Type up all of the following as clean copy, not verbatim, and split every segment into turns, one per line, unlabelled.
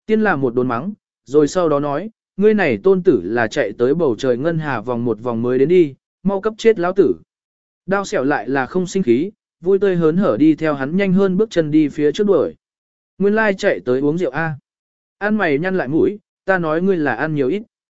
Tiên là một đốn mắng, rồi sau đó nói, ngươi này tôn tử là chạy tới bầu trời ngân hà vòng một vòng mới đến đi, mau cấp chết lão tử. Đao xẻo lại là không sinh khí, vui tươi hớn hở đi theo hắn nhanh hơn bước chân đi phía trước đuổi. Nguyên lai chạy tới uống rượu A. Ăn mày nhăn lại mũi, ta nói ngươi là ăn nhiều ít.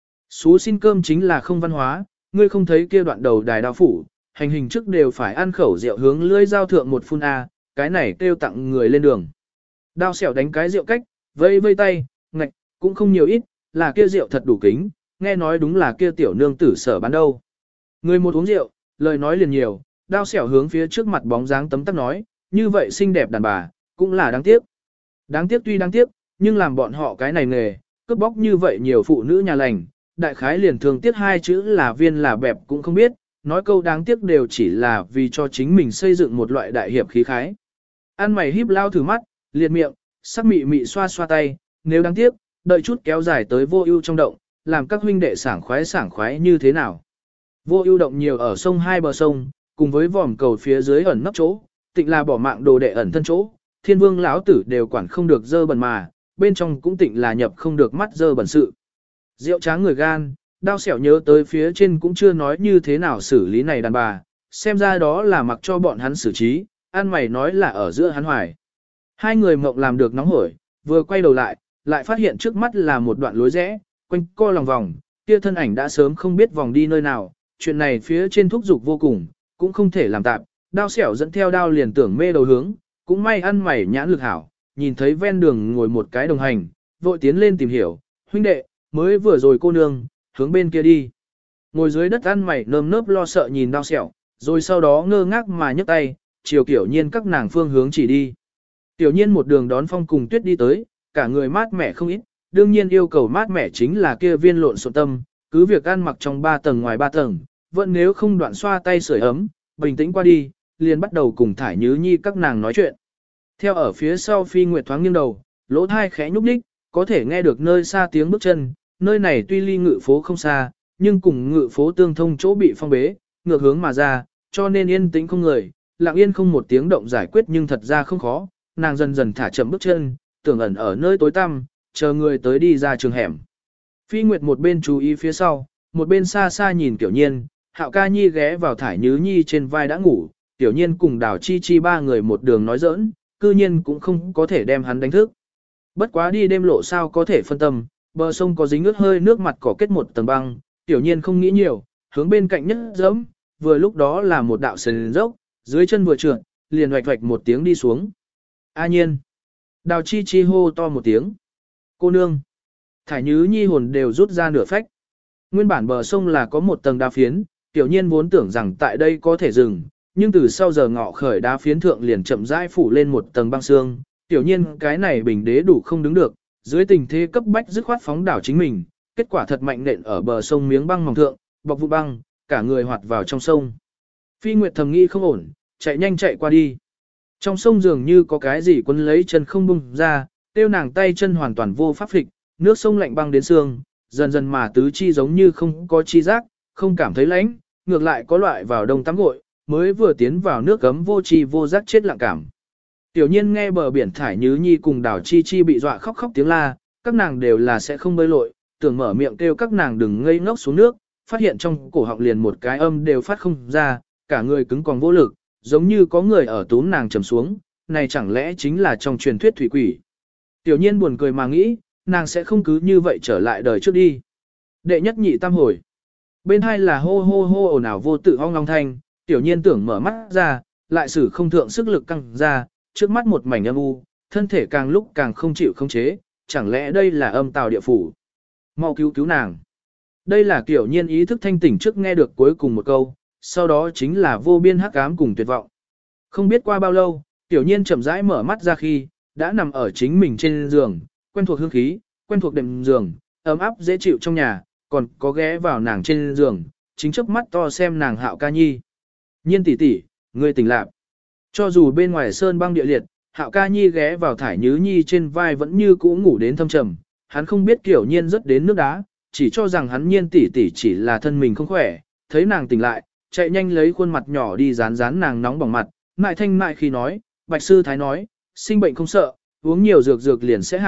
Xú xin cơm chính là không văn hóa, ngươi không thấy kia đoạn đầu đài đao phủ, hành hình trước đều phải ăn khẩu rượu hướng lưỡi giao thượng một phun A, cái này kêu tặng người lên đường. Đao xẻo đánh cái rượu cách, vây vây tay, ngạch, cũng không nhiều ít, là kia rượu thật đủ kính, nghe nói đúng là kia tiểu nương tử sở bán đâu. Người một uống rượu, lời nói liền nhiều, đao xẻo hướng phía trước mặt bóng dáng tấm tắc nói, như vậy xinh đẹp đàn bà, cũng là đáng tiếc. Đáng tiếc tuy đáng tiếc, nhưng làm bọn họ cái này nghề, cướp bóc như vậy nhiều phụ nữ nhà lành, đại khái liền thường tiếc hai chữ là viên là bẹp cũng không biết, nói câu đáng tiếc đều chỉ là vì cho chính mình xây dựng một loại đại hiệp khí khái. Ăn mày híp lao thử mắt, liệt miệng, sắc mị mị xoa xoa tay, nếu đáng tiếc, đợi chút kéo dài tới vô ưu trong động, làm các huynh đệ sảng khoái như thế nào. Vô ưu động nhiều ở sông hai bờ sông, cùng với vòm cầu phía dưới ẩn nấp chỗ, tịnh là bỏ mạng đồ đệ ẩn thân chỗ, thiên vương lão tử đều quản không được dơ bẩn mà, bên trong cũng tịnh là nhập không được mắt dơ bẩn sự. Rượu tráng người gan, đao xẻo nhớ tới phía trên cũng chưa nói như thế nào xử lý này đàn bà, xem ra đó là mặc cho bọn hắn xử trí, ăn mày nói là ở giữa hắn hoài. Hai người mộng làm được nóng hổi, vừa quay đầu lại phát hiện trước mắt là một đoạn lối rẽ, quanh co lòng vòng, kia thân ảnh đã sớm không biết vòng đi nơi nào, chuyện này phía trên thúc dục vô cùng, cũng không thể làm tạm, đao xẻo dẫn theo đao liền tưởng mê đầu hướng, cũng may ăn mày nhãn lực hảo, nhìn thấy ven đường ngồi một cái đồng hành, vội tiến lên tìm hiểu, huynh đệ, mới vừa rồi cô nương, hướng bên kia đi. Ngồi dưới đất ăn mày nơm nớp lo sợ nhìn đao xẻo, rồi sau đó ngơ ngác mà nhấc tay, chiều Tiểu Nhiên các nàng phương hướng chỉ đi. Tiểu Nhiên một đường đón phong cùng tuyết đi tới, cả người mát mẻ không ít, đương nhiên yêu cầu mát mẻ chính là kia viên lộn xộn tâm, cứ việc ăn mặc trong 3 tầng ngoài 3 tầng, vẫn nếu không đoạn xoa tay sưởi ấm, bình tĩnh qua đi, liền bắt đầu cùng Thải Nhứ Nhi các nàng nói chuyện. Theo ở phía sau Phi Nguyệt thoáng nghiêng đầu, lỗ thai khẽ nhúc nhích, có thể nghe được nơi xa tiếng bước chân, nơi này tuy ly ngự phố không xa, nhưng cùng ngự phố tương thông chỗ bị phong bế, ngược hướng mà ra, cho nên yên tĩnh không người, lặng yên không một tiếng động giải quyết nhưng thật ra không khó, nàng dần dần thả chậm bước chân, tưởng ẩn ở nơi tối tăm, chờ người tới đi ra trường hẻm. Phi Nguyệt một bên chú ý phía sau, một bên xa xa nhìn Tiểu Nhiên, Hạo Ca Nhi ghé vào Thải Nhứ Nhi trên vai đã ngủ, Tiểu Nhiên cùng Đào Chi Chi ba người một đường nói giỡn, cư nhiên cũng không có thể đem hắn đánh thức. Bất quá đi đêm lộ sao có thể phân tâm, bờ sông có dính ướt hơi nước mặt cỏ kết một tầng băng, Tiểu Nhiên không nghĩ nhiều, hướng bên cạnh nhất dẫm, vừa lúc đó là một đạo sườn dốc, dưới chân vừa trượt, liền hoạch hoạch một tiếng đi xuống. A Nhiên. Đào Chi Chi hô to một tiếng. Cô nương. Thải Nhứ Nhi hồn đều rút ra nửa phách. Nguyên bản bờ sông là có một tầng đá phiến, Tiểu Nhiên vốn tưởng rằng tại đây có thể dừng, nhưng từ sau giờ ngọ khởi đá phiến thượng liền chậm rãi phủ lên một tầng băng xương. Tiểu Nhiên cái này bình đế đủ không đứng được, dưới tình thế cấp bách dứt khoát phóng đảo chính mình, kết quả thật mạnh nện ở bờ sông miếng băng mỏng thượng, bọc vụ băng, cả người hoạt vào trong sông. Phi Nguyệt thầm nghĩ không ổn, chạy nhanh chạy qua đi. Trong sông dường như có cái gì quấn lấy chân không bung ra, tiêu nàng tay chân hoàn toàn vô pháp phịch, nước sông lạnh băng đến xương, dần dần mà tứ chi giống như không có chi giác, không cảm thấy lạnh, ngược lại có loại vào đông tắm gội, mới vừa tiến vào nước cấm vô chi vô giác chết lặng cảm. Tiểu Nhiên nghe bờ biển Thải Nhứ Nhi cùng Đào Chi Chi bị dọa khóc khóc tiếng la, các nàng đều là sẽ không bơi lội, tưởng mở miệng kêu các nàng đừng ngây ngốc xuống nước, phát hiện trong cổ họng liền một cái âm đều phát không ra, cả người cứng còn vô lực, giống như có người ở túm nàng trầm xuống, này chẳng lẽ chính là trong truyền thuyết thủy quỷ. Tiểu Nhiên buồn cười mà nghĩ, nàng sẽ không cứ như vậy trở lại đời trước đi. Đệ nhất nhị tam hồi. Bên hai là hô hô hô ồn ào vô tự ong long thanh, Tiểu Nhiên tưởng mở mắt ra, lại sử không thượng sức lực căng ra, trước mắt một mảnh âm u, thân thể càng lúc càng không chịu khống chế, chẳng lẽ đây là âm tào địa phủ. Mau cứu cứu nàng. Đây là Tiểu Nhiên ý thức thanh tỉnh trước nghe được cuối cùng một câu, sau đó chính là vô biên hắc ám cùng tuyệt vọng. Không biết qua bao lâu, Tiểu Nhiên chậm rãi mở mắt ra khi, đã nằm ở chính mình trên giường, quen thuộc hương khí, quen thuộc đệm giường, ấm áp dễ chịu trong nhà, còn có ghé vào nàng trên giường, chính chớp mắt to xem nàng Hạo Ca Nhi. Nhiên tỷ tỷ, ngươi tỉnh lạc. Cho dù bên ngoài sơn băng địa liệt, Hạo Ca Nhi ghé vào Thải Nhứ Nhi trên vai vẫn như cũ ngủ đến thâm trầm, hắn không biết Tiểu Nhiên rất đến nước đá, chỉ cho rằng hắn Nhiên tỷ tỷ chỉ là thân mình không khỏe, thấy nàng tỉnh lại, chạy nhanh lấy khuôn mặt nhỏ đi dán dán nàng nóng bỏng mặt, mại thanh mại khi nói, Bạch sư thái nói, sinh bệnh không sợ, uống nhiều dược liền sẽ hảo,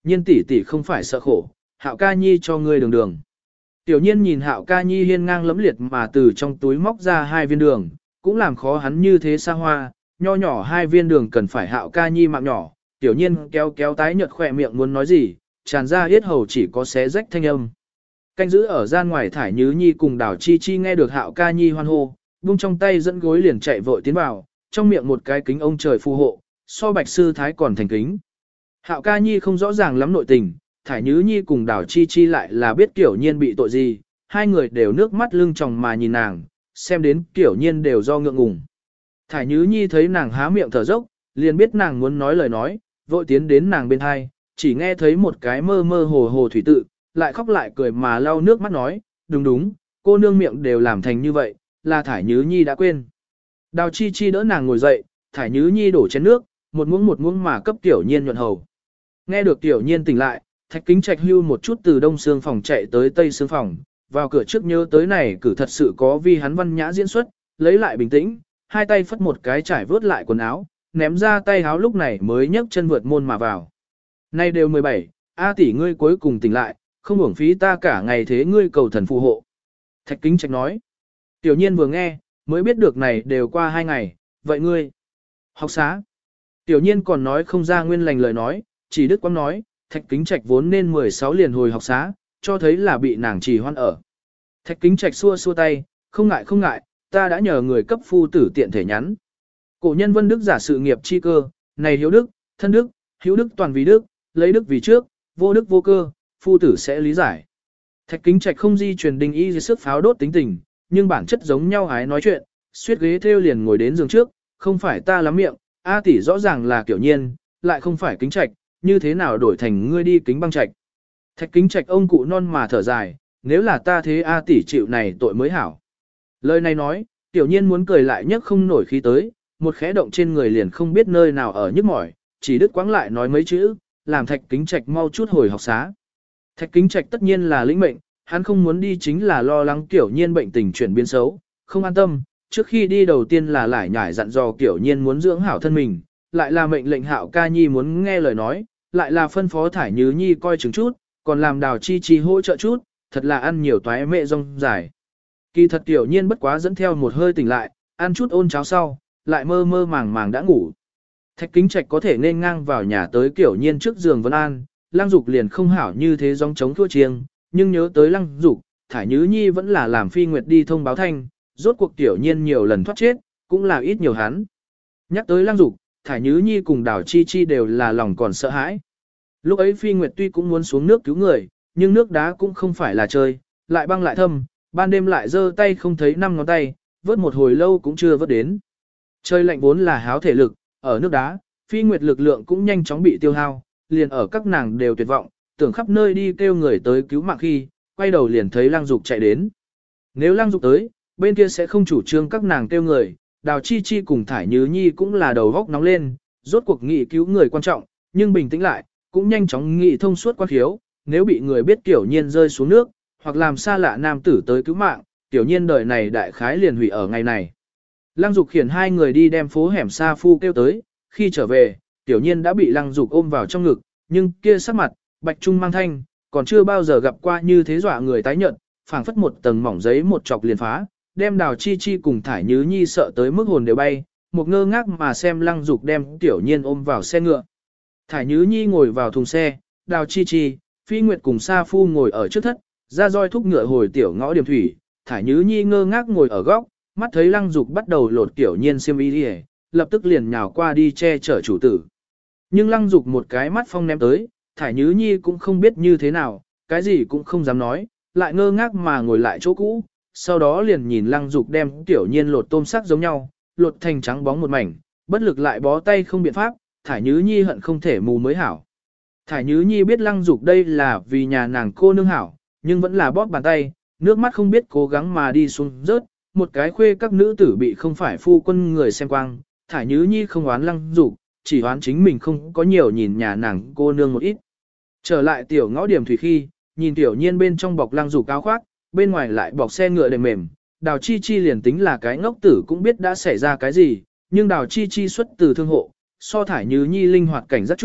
Nhiên tỷ tỷ không phải sợ khổ, Hạo ca nhi cho ngươi đường đường. Tiểu nhiên nhìn Hạo ca nhi hiên ngang lẫm liệt mà từ trong túi móc ra 2 viên đường, cũng làm khó hắn như thế xa hoa, nho nhỏ 2 viên đường cần phải Hạo ca nhi mạng nhỏ. Tiểu nhiên kéo kéo tái nhợt khỏe miệng muốn nói gì, tràn ra yết hầu chỉ có xé rách thanh âm. Canh giữ ở gian ngoài Thải Nhứ Nhi cùng Đào Chi Chi nghe được Hạo ca nhi hoan hô, buông trong tay dẫn gối liền chạy vội tiến vào, trong miệng một cái kính ông trời phù hộ, so Bạch sư thái còn thành kính. Hạo ca nhi không rõ ràng lắm nội tình, Thải Nhứ Nhi cùng Đào Chi Chi lại là biết Tiểu Nhiên bị tội gì, hai người đều nước mắt lưng tròng mà nhìn nàng, xem đến Tiểu Nhiên đều do ngượng ngùng. Thải Nhứ Nhi thấy nàng há miệng thở dốc, liền biết nàng muốn nói lời nói, vội tiến đến nàng bên hai, chỉ nghe thấy một cái mơ mơ hồ hồ thủy tự, lại khóc lại cười mà lau nước mắt nói, đúng đúng, cô nương miệng đều làm thành như vậy, là Thải Nhứ Nhi đã quên. Đào Chi Chi đỡ nàng ngồi dậy, Thải Nhứ Nhi đổ chén nước, một muỗng mà cấp Tiểu Nhiên nhuận hầu. Nghe được Tiểu Nhiên tỉnh lại, Thạch Kính Trạch hưu một chút từ đông xương phòng chạy tới tây xương phòng, vào cửa trước nhớ tới này cử thật sự có vì hắn văn nhã diễn xuất, lấy lại bình tĩnh, hai tay phất một cái trải vớt lại quần áo, ném ra tay áo lúc này mới nhấc chân vượt môn mà vào. Nay đều 17, A tỷ ngươi cuối cùng tỉnh lại, không uổng phí ta cả ngày thế ngươi cầu thần phù hộ. Thạch Kính Trạch nói. Tiểu Nhiên vừa nghe, mới biết được này đều qua 2 ngày, vậy ngươi học xá. Tiểu Nhiên còn nói không ra nguyên lành lời nói, chỉ Đức Quang nói, Thạch Kính Trạch vốn nên 16 liền hồi học xá, cho thấy là bị nàng trì hoãn ở. Thạch Kính Trạch xua xua tay, không ngại, ta đã nhờ người cấp phu tử tiện thể nhắn. Cổ nhân Vân Đức giả sự nghiệp chi cơ, này hiếu đức, thân đức, hữu đức toàn vì đức, lấy đức vì trước, vô đức vô cơ, phu tử sẽ lý giải. Thạch Kính Trạch không di truyền đình y dưới sức pháo đốt tính tình, nhưng bản chất giống nhau hái nói chuyện, suýt ghế theo liền ngồi đến giường trước, không phải ta lắm miệng, A tỷ rõ ràng là Kiểu Nhiên, lại không phải Kính Trạch, như thế nào đổi thành ngươi đi Kính Băng Trạch. Thạch Kính Trạch ông cụ non mà thở dài, nếu là ta thế A tỷ chịu này tội mới hảo. Lời này nói, Tiểu Nhiên muốn cười lại nhất không nổi khí tới, một khẽ động trên người liền không biết nơi nào ở nhức mỏi, chỉ đứt quãng lại nói mấy chữ, làm Thạch Kính Trạch mau chút hồi học xá. Thạch Kính Trạch tất nhiên là lĩnh mệnh, hắn không muốn đi chính là lo lắng Tiểu Nhiên bệnh tình chuyển biến xấu, không an tâm, trước khi đi đầu tiên là lải nhải dặn dò Tiểu Nhiên muốn dưỡng hảo thân mình, lại là mệnh lệnh Hạo ca nhi muốn nghe lời nói, lại là phân phó Thải Nhứ Nhi coi chừng chút, còn làm Đào Chi Chi hỗ trợ chút, thật là ăn nhiều toái mẹ rong dài. Kỳ thật Tiểu Nhiên bất quá dẫn theo một hơi tỉnh lại, ăn chút ôn cháo sau, lại mơ mơ màng màng đã ngủ. Thạch Kính Trạch có thể nên ngang vào nhà tới Tiểu Nhiên trước giường Vân An, Lăng Dục liền không hảo như thế gióng chống thua chiêng, nhưng nhớ tới Lăng Dục, Thải Nhứ Nhi vẫn là làm Phi Nguyệt đi thông báo thanh, rốt cuộc Tiểu Nhiên nhiều lần thoát chết, cũng là ít nhiều hắn. Nhắc tới Lăng Dục, Thải Nhứ Nhi cùng Đào Chi Chi đều là lòng còn sợ hãi. Lúc ấy Phi Nguyệt tuy cũng muốn xuống nước cứu người, nhưng nước đá cũng không phải là chơi, lại băng lại thâm, ban đêm lại giơ tay không thấy 5 ngón tay, vớt một hồi lâu cũng chưa vớt đến. Chơi lạnh vốn là háo thể lực, ở nước đá, Phi Nguyệt lực lượng cũng nhanh chóng bị tiêu hao, liền ở các nàng đều tuyệt vọng, tưởng khắp nơi đi kêu người tới cứu mạng khi, quay đầu liền thấy Lăng Dục chạy đến. Nếu Lăng Dục tới, bên kia sẽ không chủ trương các nàng kêu người, Đào Chi Chi cùng Thải Nhứ Nhi cũng là đầu góc nóng lên, rốt cuộc nghị cứu người quan trọng, nhưng bình tĩnh lại, cũng nhanh chóng nghị thông suốt quan khiếu, nếu bị người biết Tiểu Nhiên rơi xuống nước, hoặc làm xa lạ nam tử tới cứu mạng, Tiểu Nhiên đời này đại khái liền hủy ở ngày này. Lăng Dục khiển 2 người đi đem phố hẻm Sa Phu kêu tới, khi trở về, Tiểu Nhiên đã bị Lăng Dục ôm vào trong ngực, nhưng kia sắc mặt, bạch trung mang thanh, còn chưa bao giờ gặp qua như thế dọa người tái nhợt, phảng phất một tầng mỏng giấy một chọc liền phá, đem Đào Chi Chi cùng Thải Nhứ Nhi sợ tới mức hồn đều bay, một ngơ ngác mà xem Lăng Dục đem Tiểu Nhiên ôm vào xe ngựa. Thải Nhứ Nhi ngồi vào thùng xe, Đào Chi Chi, Phi Nguyệt cùng Sa Phu ngồi ở trước thất, ra roi thúc ngựa hồi tiểu ngõ điểm thủy, Thải Nhứ Nhi ngơ ngác ngồi ở góc, mắt thấy Lăng Dục bắt đầu lột Tiểu Nhiên xiêm y đi, lập tức liền nhào qua đi che chở chủ tử. Nhưng Lăng Dục một cái mắt phong ném tới, Thải Nhứ Nhi cũng không biết như thế nào, cái gì cũng không dám nói, lại ngơ ngác mà ngồi lại chỗ cũ, sau đó liền nhìn Lăng Dục đem Tiểu Nhiên lột tôm sắc giống nhau, lột thành trắng bóng một mảnh, bất lực lại bó tay không biện pháp, Thải Nhứ Nhi hận không thể mù mới hảo. Thải Nhứ Nhi biết Lăng Dục đây là vì nhà nàng cô nương hảo, nhưng vẫn là bóp bàn tay, nước mắt không biết cố gắng mà đi xuống rớt, một cái khuê các nữ tử bị không phải phu quân người xem quang, Thải Nhứ Nhi không oán Lăng Dục, chỉ oán chính mình không có nhiều nhìn nhà nàng cô nương một ít. Trở lại tiểu ngõ điểm thủy khi, nhìn Tiểu Nhiên bên trong bọc Lăng Dục áo khoác, bên ngoài lại bọc xe ngựa đệm mềm, Đào Chi Chi liền tính là cái ngốc tử cũng biết đã xảy ra cái gì, nhưng Đào Chi Chi xuất từ thương hộ, so Thải Nhứ Nhi linh hoạt cảnh rất chút,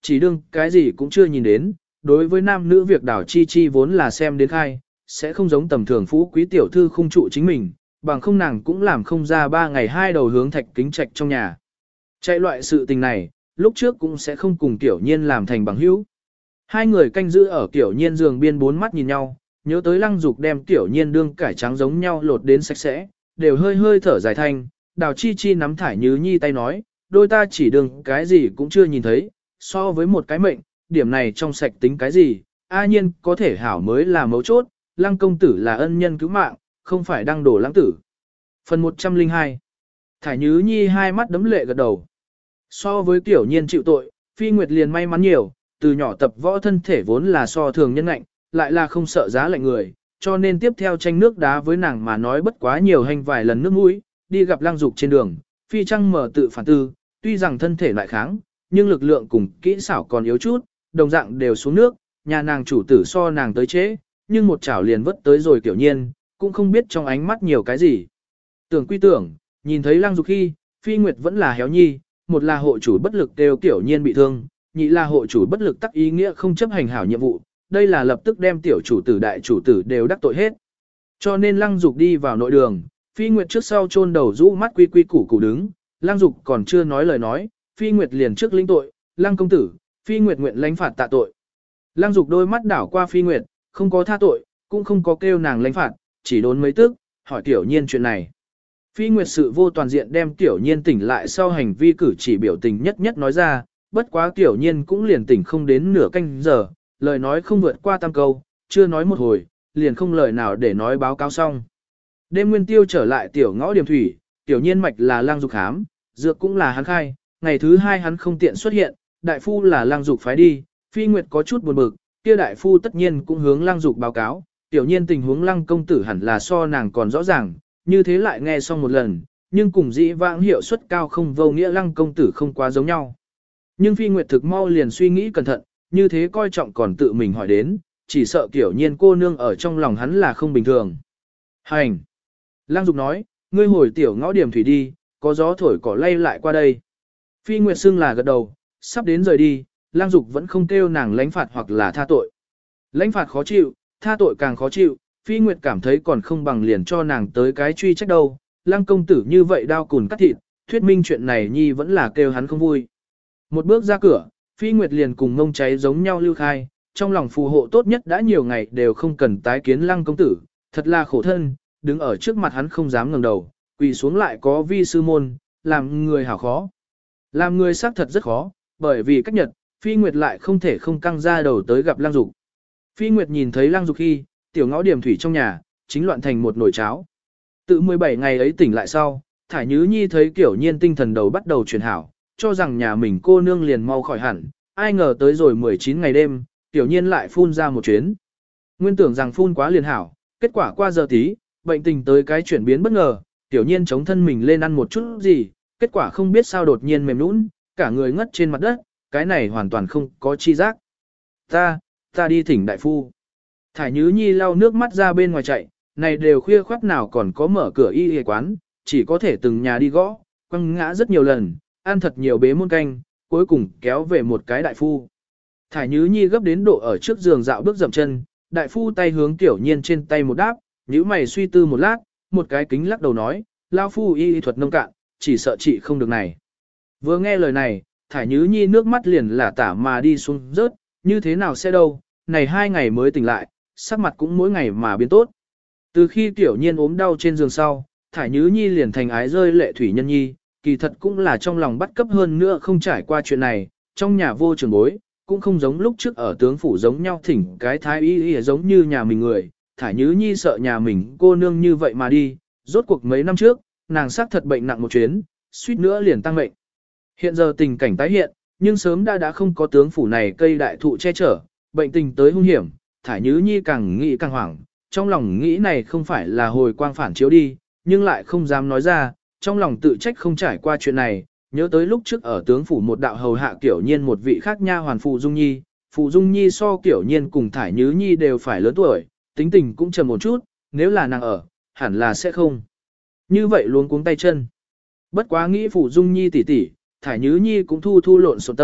chỉ đương cái gì cũng chưa nhìn đến, đối với nam nữ việc đảo chi chi vốn là xem đến khai, sẽ không giống tầm thường phú quý tiểu thư khung trụ chính mình, bằng không nàng cũng làm không ra 3 ngày 2 đầu hướng thạch kính trạch trong nhà. Chạy loại sự tình này, lúc trước cũng sẽ không cùng tiểu nhiên làm thành bằng hữu. Hai người canh giữ ở tiểu nhiên giường biên bốn mắt nhìn nhau, nhớ tới lăng dục đem tiểu nhiên đương cải trắng giống nhau lột đến sạch sẽ, đều hơi hơi thở dài thanh, đào chi chi nắm thải nhứ nhi tay nói, đôi ta chỉ đừng cái gì cũng chưa nhìn thấy, so với một cái mệnh, điểm này trong sạch tính cái gì, a nhiên có thể hảo mới là mấu chốt, lăng công tử là ân nhân cứu mạng, không phải đăng đổ lãng tử. Phần 102 Thải nhứ nhi hai mắt đấm lệ gật đầu. So với tiểu nhiên chịu tội, Phi Nguyệt liền may mắn nhiều, từ nhỏ tập võ thân thể vốn là so thường nhân ngạnh, lại là không sợ giá lạnh người, cho nên tiếp theo tranh nước đá với nàng mà nói bất quá nhiều hành vài lần nước mũi, đi gặp lang dục trên đường, Phi Trăng mở tự phản tư, tuy rằng thân thể lại kháng, nhưng lực lượng cùng kỹ xảo còn yếu chút, đồng dạng đều xuống nước, nhà nàng chủ tử so nàng tới chế, nhưng một chảo liền vớt tới rồi tiểu nhiên, cũng không biết trong ánh mắt nhiều cái gì. Tưởng quy tưởng, nhìn thấy lang dục khi, Phi Nguyệt vẫn là héo nhi, một là hộ chủ bất lực đều tiểu nhiên bị thương, nhị là hộ chủ bất lực tắc ý nghĩa không chấp hành hảo nhiệm vụ, đây là lập tức đem tiểu chủ tử đại chủ tử đều đắc tội hết. Cho nên lăng dục đi vào nội đường, Phi Nguyệt trước sau chôn đầu rũ mắt quy quy củ củ đứng, lăng dục còn chưa nói lời nói, Phi Nguyệt liền trước lĩnh tội, lăng công tử, Phi Nguyệt nguyện lãnh phạt tạ tội. Lăng dục đôi mắt đảo qua Phi Nguyệt, không có tha tội, cũng không có kêu nàng lãnh phạt, chỉ đốn mấy tức, hỏi tiểu nhiên chuyện này. Phi Nguyệt sự vô toàn diện đem tiểu nhiên tỉnh lại sau hành vi cử chỉ biểu tình nhất nhất nói ra, bất quá tiểu nhiên cũng liền tỉnh không đến nửa canh giờ, lời nói không vượt qua tam câu, chưa nói một hồi, liền không lời nào để nói báo cáo xong. Đêm nguyên tiêu trở lại tiểu ngõ điểm thủy, tiểu nhiên mạch là lang dục khám, dược cũng là hắn khai, ngày thứ hai hắn không tiện xuất hiện, đại phu là lang dục phái đi, Phi Nguyệt có chút buồn bực, kia đại phu tất nhiên cũng hướng lang dục báo cáo, tiểu nhiên tình huống lăng công tử hẳn là so nàng còn rõ ràng, như thế lại nghe xong một lần, nhưng cùng dĩ vãng hiệu suất cao không vô nghĩa lăng công tử không quá giống nhau. Nhưng Phi Nguyệt thực mau liền suy nghĩ cẩn thận, như thế coi trọng còn tự mình hỏi đến, chỉ sợ tiểu nhiên cô nương ở trong lòng hắn là không bình thường. Hành! Lăng Dục nói, ngươi hồi tiểu ngõ điểm thủy đi, có gió thổi cỏ lay lại qua đây. Phi Nguyệt xưng là gật đầu, sắp đến rời đi, Lăng Dục vẫn không kêu nàng lãnh phạt hoặc là tha tội. Lãnh phạt khó chịu, tha tội càng khó chịu, Phi Nguyệt cảm thấy còn không bằng liền cho nàng tới cái truy trách đâu. Lăng công tử như vậy đao cùn cắt thịt, thuyết minh chuyện này nhi vẫn là kêu hắn không vui. Một bước ra cửa, Phi Nguyệt liền cùng ngông cháy giống nhau lưu khai, trong lòng phù hộ tốt nhất đã nhiều ngày đều không cần tái kiến lăng công tử, thật là khổ thân, đứng ở trước mặt hắn không dám ngẩng đầu, quỳ xuống lại có vi sư môn, làm người hảo khó. Làm người xác thật rất khó, bởi vì cách nhật, Phi Nguyệt lại không thể không căng ra đầu tới gặp Lăng Dục. Phi Nguyệt nhìn thấy Lăng Dục khi, tiểu ngõ điểm thủy trong nhà, chính loạn thành một nồi cháo. Tự 17 ngày ấy tỉnh lại sau, Thải Nhứ Nhi thấy kiểu nhiên tinh thần đầu bắt đầu chuyển hảo, cho rằng nhà mình cô nương liền mau khỏi hẳn, ai ngờ tới rồi 19 ngày đêm, tiểu nhiên lại phun ra một chuyến. Nguyên tưởng rằng phun quá liền hảo, kết quả qua giờ tí, bệnh tình tới cái chuyển biến bất ngờ, tiểu nhiên chống thân mình lên ăn một chút gì, kết quả không biết sao đột nhiên mềm nũng, cả người ngất trên mặt đất, cái này hoàn toàn không có chi giác. Ta đi thỉnh đại phu. Thải Nhứ Nhi lau nước mắt ra bên ngoài chạy, này đều khuya khoắt nào còn có mở cửa y quán, chỉ có thể từng nhà đi gõ, quăng ngã rất nhiều lần, ăn thật nhiều bế muôn canh, cuối cùng kéo về một cái đại phu. Thải Nhứ Nhi gấp đến độ ở trước giường dạo bước dậm chân, đại phu tay hướng tiểu nhiên trên tay một đáp, nhíu mày suy tư một lát, một cái kính lắc đầu nói, lao phu y thuật nông cạn, chỉ sợ chị không được này. Vừa nghe lời này, Thải Nhứ Nhi nước mắt liền là tả mà đi xuống rớt, như thế nào sẽ đâu, này 2 ngày mới tỉnh lại, sắc mặt cũng mỗi ngày mà biến tốt. Từ khi tiểu nhiên ốm đau trên giường sau, Thải Nhứ Nhi liền thành ái rơi lệ thủy nhân nhi, kỳ thật cũng là trong lòng bắt cấp hơn nữa không trải qua chuyện này, trong nhà vô trường bối, cũng không giống lúc trước ở tướng phủ giống nhau thỉnh cái thái y giống như nhà mình người, Thải Nhứ Nhi sợ nhà mình cô nương như vậy mà đi, rốt cuộc mấy năm trước, nàng xác thật bệnh nặng một chuyến, suýt nữa liền tăng mệnh. Hiện giờ tình cảnh tái hiện, nhưng sớm đã không có tướng phủ này cây đại thụ che chở, bệnh tình tới hung hiểm, Thải Nhứ Nhi càng nghĩ càng hoảng, trong lòng nghĩ này không phải là hồi quang phản chiếu đi, nhưng lại không dám nói ra, trong lòng tự trách không trải qua chuyện này, nhớ tới lúc trước ở tướng phủ một đạo hầu hạ Kiểu Nhiên một vị khác nha hoàn Phụ Dung Nhi so Kiểu Nhiên cùng Thải Nhứ Nhi đều phải lớn tuổi, tính tình cũng trầm một chút, nếu là nàng ở, hẳn là sẽ không. Như vậy luống cuống tay chân. Bất quá nghĩ Phụ Dung Nhi tỉ tỉ, Thải Nhứ Nhi cũng thu lộn xộn tâm,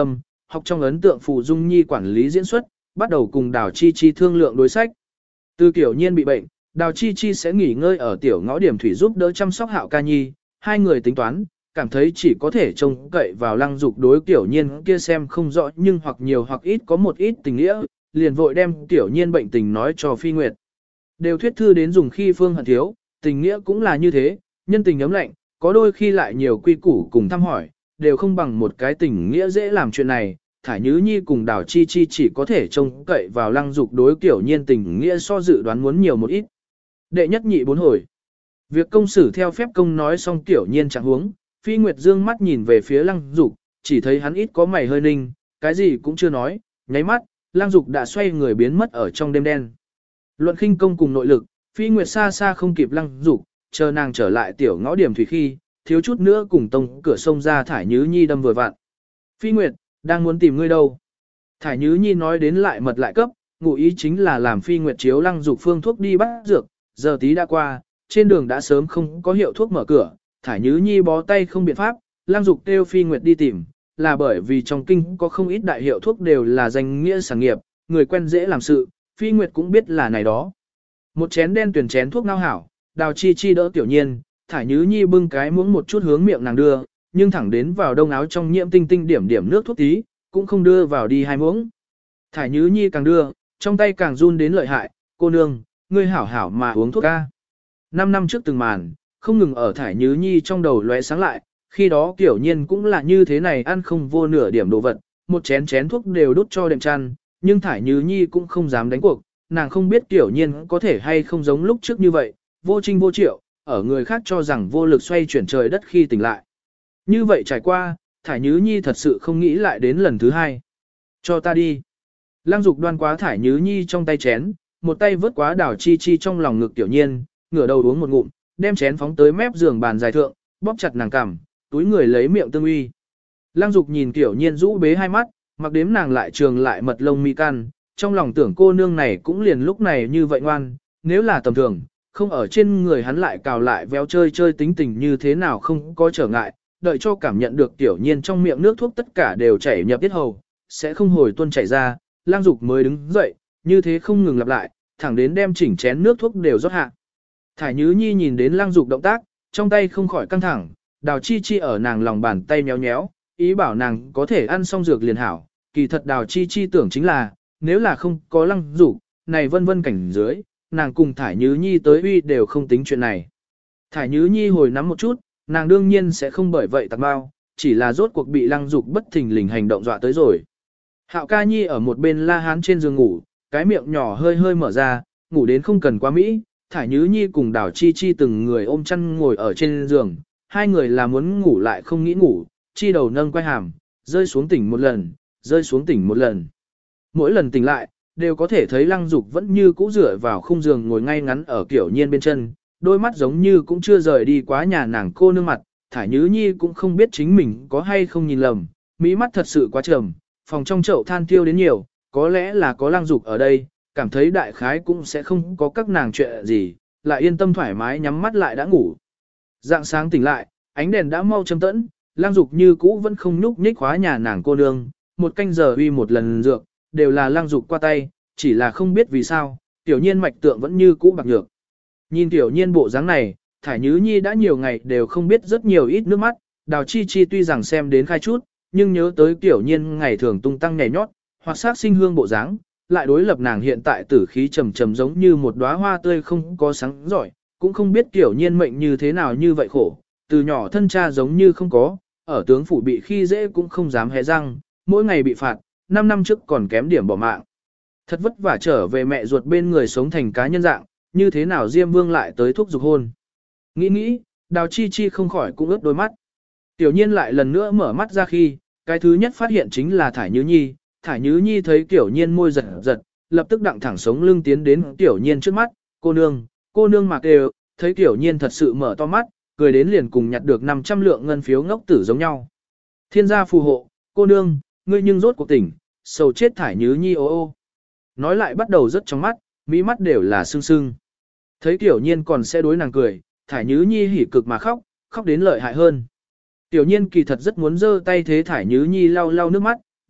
học trong ấn tượng Phù Dung Nhi quản lý diễn xuất, bắt đầu cùng Đào Chi Chi thương lượng đối sách. Từ Kiểu Nhiên bị bệnh, Đào Chi Chi sẽ nghỉ ngơi ở tiểu ngõ điểm thủy giúp đỡ chăm sóc Hạo Ca Nhi, hai người tính toán, cảm thấy chỉ có thể trông cậy vào Lăng Dục đối Kiểu Nhiên kia xem không rõ nhưng hoặc nhiều hoặc ít có một ít tình nghĩa, liền vội đem Kiểu Nhiên bệnh tình nói cho Phi Nguyệt. Đều thuyết thư đến dùng khi phương hận thiếu, tình nghĩa cũng là như thế, nhân tình ấm lạnh, có đôi khi lại nhiều quy củ cùng thăm hỏi, đều không bằng một cái tình nghĩa dễ làm chuyện này. Thải Nhứ Nhi cùng Đào Chi Chi chỉ có thể trông cậy vào Lăng Dục đối Kiểu Nhiên tình nghĩa so dự đoán muốn nhiều một ít. Đệ nhất nhị bốn hồi. Việc công xử theo phép công nói xong Kiểu Nhiên trạng huống, Phi Nguyệt dương mắt nhìn về phía Lăng Dục, chỉ thấy hắn ít có mày hơi ninh, cái gì cũng chưa nói, nháy mắt, Lăng Dục đã xoay người biến mất ở trong đêm đen. Luận khinh công cùng nội lực, Phi Nguyệt xa xa không kịp Lăng Dục, chờ nàng trở lại tiểu ngõ điểm thủy khi, thiếu chút nữa cùng tông cửa sông ra Thải Nhứ Nhi đâm vừa vặn. Phi Nguyệt, đang muốn tìm ngươi đâu? Thải Nhứ Nhi nói đến lại mật lại cấp, ngụ ý chính là làm Phi Nguyệt chiếu Lăng Dục phương thuốc đi bắt dược, giờ tí đã qua, trên đường đã sớm không có hiệu thuốc mở cửa, Thải Nhứ Nhi bó tay không biện pháp, Lăng Dục kêu Phi Nguyệt đi tìm, là bởi vì trong kinh có không ít đại hiệu thuốc đều là danh nghĩa sản nghiệp, người quen dễ làm sự, Phi Nguyệt cũng biết là này đó. Một chén đen tuyển chén thuốc ngao hảo, Đào Chi Chi đỡ Tiểu Nhiên, Thải Nhứ Nhi bưng cái muỗng một chút hướng miệng nàng đưa, nhưng thẳng đến vào đông áo trong nhiễm tinh tinh điểm điểm nước thuốc tí, cũng không đưa vào đi hai muỗng. Thải Nhứ Nhi càng đưa, trong tay càng run đến lợi hại, cô nương, ngươi hảo hảo mà uống thuốc ca. 5 năm trước từng màn, không ngừng ở Thải Nhứ Nhi trong đầu lóe sáng lại, khi đó Kiểu Nhiên cũng là như thế này ăn không vô nửa điểm đồ vật, một chén chén thuốc đều đút cho đệm chăn, nhưng Thải Nhứ Nhi cũng không dám đánh cuộc, nàng không biết Kiểu Nhiên có thể hay không giống lúc trước như vậy, vô trinh vô triệu, ở người khác cho rằng vô lực xoay chuyển trời đất khi tỉnh lại. Như vậy trải qua, Thải Nhứ Nhi thật sự không nghĩ lại đến lần thứ hai. Cho ta đi. Lăng Dục đoan quá Thải Nhứ Nhi trong tay chén, một tay vớt quá Đào Chi Chi trong lòng ngực Tiểu Nhiên, ngửa đầu uống một ngụm, đem chén phóng tới mép giường bàn dài thượng, bóp chặt nàng cằm, túi người lấy miệng tương uy. Lăng Dục nhìn Tiểu Nhiên rũ bế hai mắt, mặc đếm nàng lại trường lại mật lông mi căn, trong lòng tưởng cô nương này cũng liền lúc này như vậy ngoan, nếu là tầm thường, không ở trên người hắn lại cào lại véo chơi chơi tính tình như thế nào không có trở ngại, đợi cho cảm nhận được Tiểu Nhiên trong miệng nước thuốc tất cả đều chảy nhập tiết hầu, sẽ không hồi tuôn chảy ra, Lang Dục mới đứng dậy, như thế không ngừng lặp lại, thẳng đến đem chỉnh chén nước thuốc đều rót hạ. Thải Nhứ Nhi nhìn đến Lang Dục động tác, trong tay không khỏi căng thẳng, Đào Chi Chi ở nàng lòng bàn tay nhéo nhéo, ý bảo nàng có thể ăn xong dược liền hảo, kỳ thật Đào Chi Chi tưởng chính là, nếu là không có Lang Dục, này vân vân cảnh dưới, nàng cùng Thải Nhứ Nhi tới uy đều không tính chuyện này. Thải Nhứ Nhi hồi nắm một chút, nàng đương nhiên sẽ không bởi vậy tạc bao, chỉ là rốt cuộc bị Lăng Dục bất thình lình hành động dọa tới rồi. Hạo Ca Nhi ở một bên la hán trên giường ngủ, cái miệng nhỏ hơi hơi mở ra, ngủ đến không cần quá mỹ. Thải Nhứ Nhi cùng Đào Chi Chi từng người ôm chăn ngồi ở trên giường, hai người là muốn ngủ lại không nghĩ ngủ, chi đầu nâng quay hàm, rơi xuống tỉnh một lần, rơi xuống tỉnh một lần. Mỗi lần tỉnh lại, đều có thể thấy Lăng Dục vẫn như cũ dựa vào khung giường ngồi ngay ngắn ở Kiểu Nhiên bên chân, đôi mắt giống như cũng chưa rời đi quá nhà nàng cô nương mặt. Thải Nhứ Nhi cũng không biết chính mình có hay không nhìn lầm, mỹ mắt thật sự quá trầm, phòng trong chậu than tiêu đến nhiều, có lẽ là có Lăng Dục ở đây, cảm thấy đại khái cũng sẽ không có các nàng chuyện gì, lại yên tâm thoải mái nhắm mắt lại đã ngủ. Dạng sáng tỉnh lại, ánh đèn đã mau châm tẫn, Lăng Dục như cũ vẫn không nhúc nhích khóa nhà nàng cô nương, một canh giờ uy một lần dược, đều là Lăng Dục qua tay, chỉ là không biết vì sao, Tiểu Nhiên mạch tượng vẫn như cũ bạc nhược. Nhìn Tiểu Nhiên bộ dáng này, Thải Nhứ Nhi đã nhiều ngày đều không biết rất nhiều ít nước mắt, Đào Chi Chi tuy rằng xem đến khai chút, nhưng nhớ tới Tiểu Nhiên ngày thường tung tăng nhảy nhót, hoặc sát sinh hương bộ dáng, lại đối lập nàng hiện tại tử khí trầm trầm giống như một đóa hoa tươi không có sáng giỏi, cũng không biết Tiểu Nhiên mệnh như thế nào như vậy khổ, từ nhỏ thân cha giống như không có, ở tướng phủ bị khi dễ cũng không dám hé răng, mỗi ngày bị phạt, 5 năm trước còn kém điểm bỏ mạng. Thật vất vả trở về mẹ ruột bên người sống thành cá nhân dạng, như thế nào Diêm Vương lại tới thúc giục hôn. Nghĩ, Đào Chi Chi không khỏi cũng ướt đôi mắt. Tiểu Nhiên lại lần nữa mở mắt ra khi, cái thứ nhất phát hiện chính là Thải Nhứ Nhi. Thải Nhứ Nhi thấy Tiểu Nhiên môi giật giật, lập tức đặng thẳng sống lưng tiến đến Tiểu Nhiên trước mắt, cô nương mà kêu, thấy Tiểu Nhiên thật sự mở to mắt, cười đến liền cùng nhặt được 500 lượng ngân phiếu ngốc tử giống nhau. Thiên gia phù hộ, cô nương, ngươi nhưng rốt cuộc tỉnh, sầu chết Thải Nhứ Nhi ô ô. Nói lại bắt đầu rất trong mắt, mỹ mắt đều là sưng sưng. Thấy Tiểu Nhiên còn sẽ đối nàng cười, Thải Nhứ Nhi hỉ cực mà khóc, khóc đến lợi hại hơn. Tiểu Nhiên kỳ thật rất muốn giơ tay thế Thải Nhứ Nhi lau lau nước mắt,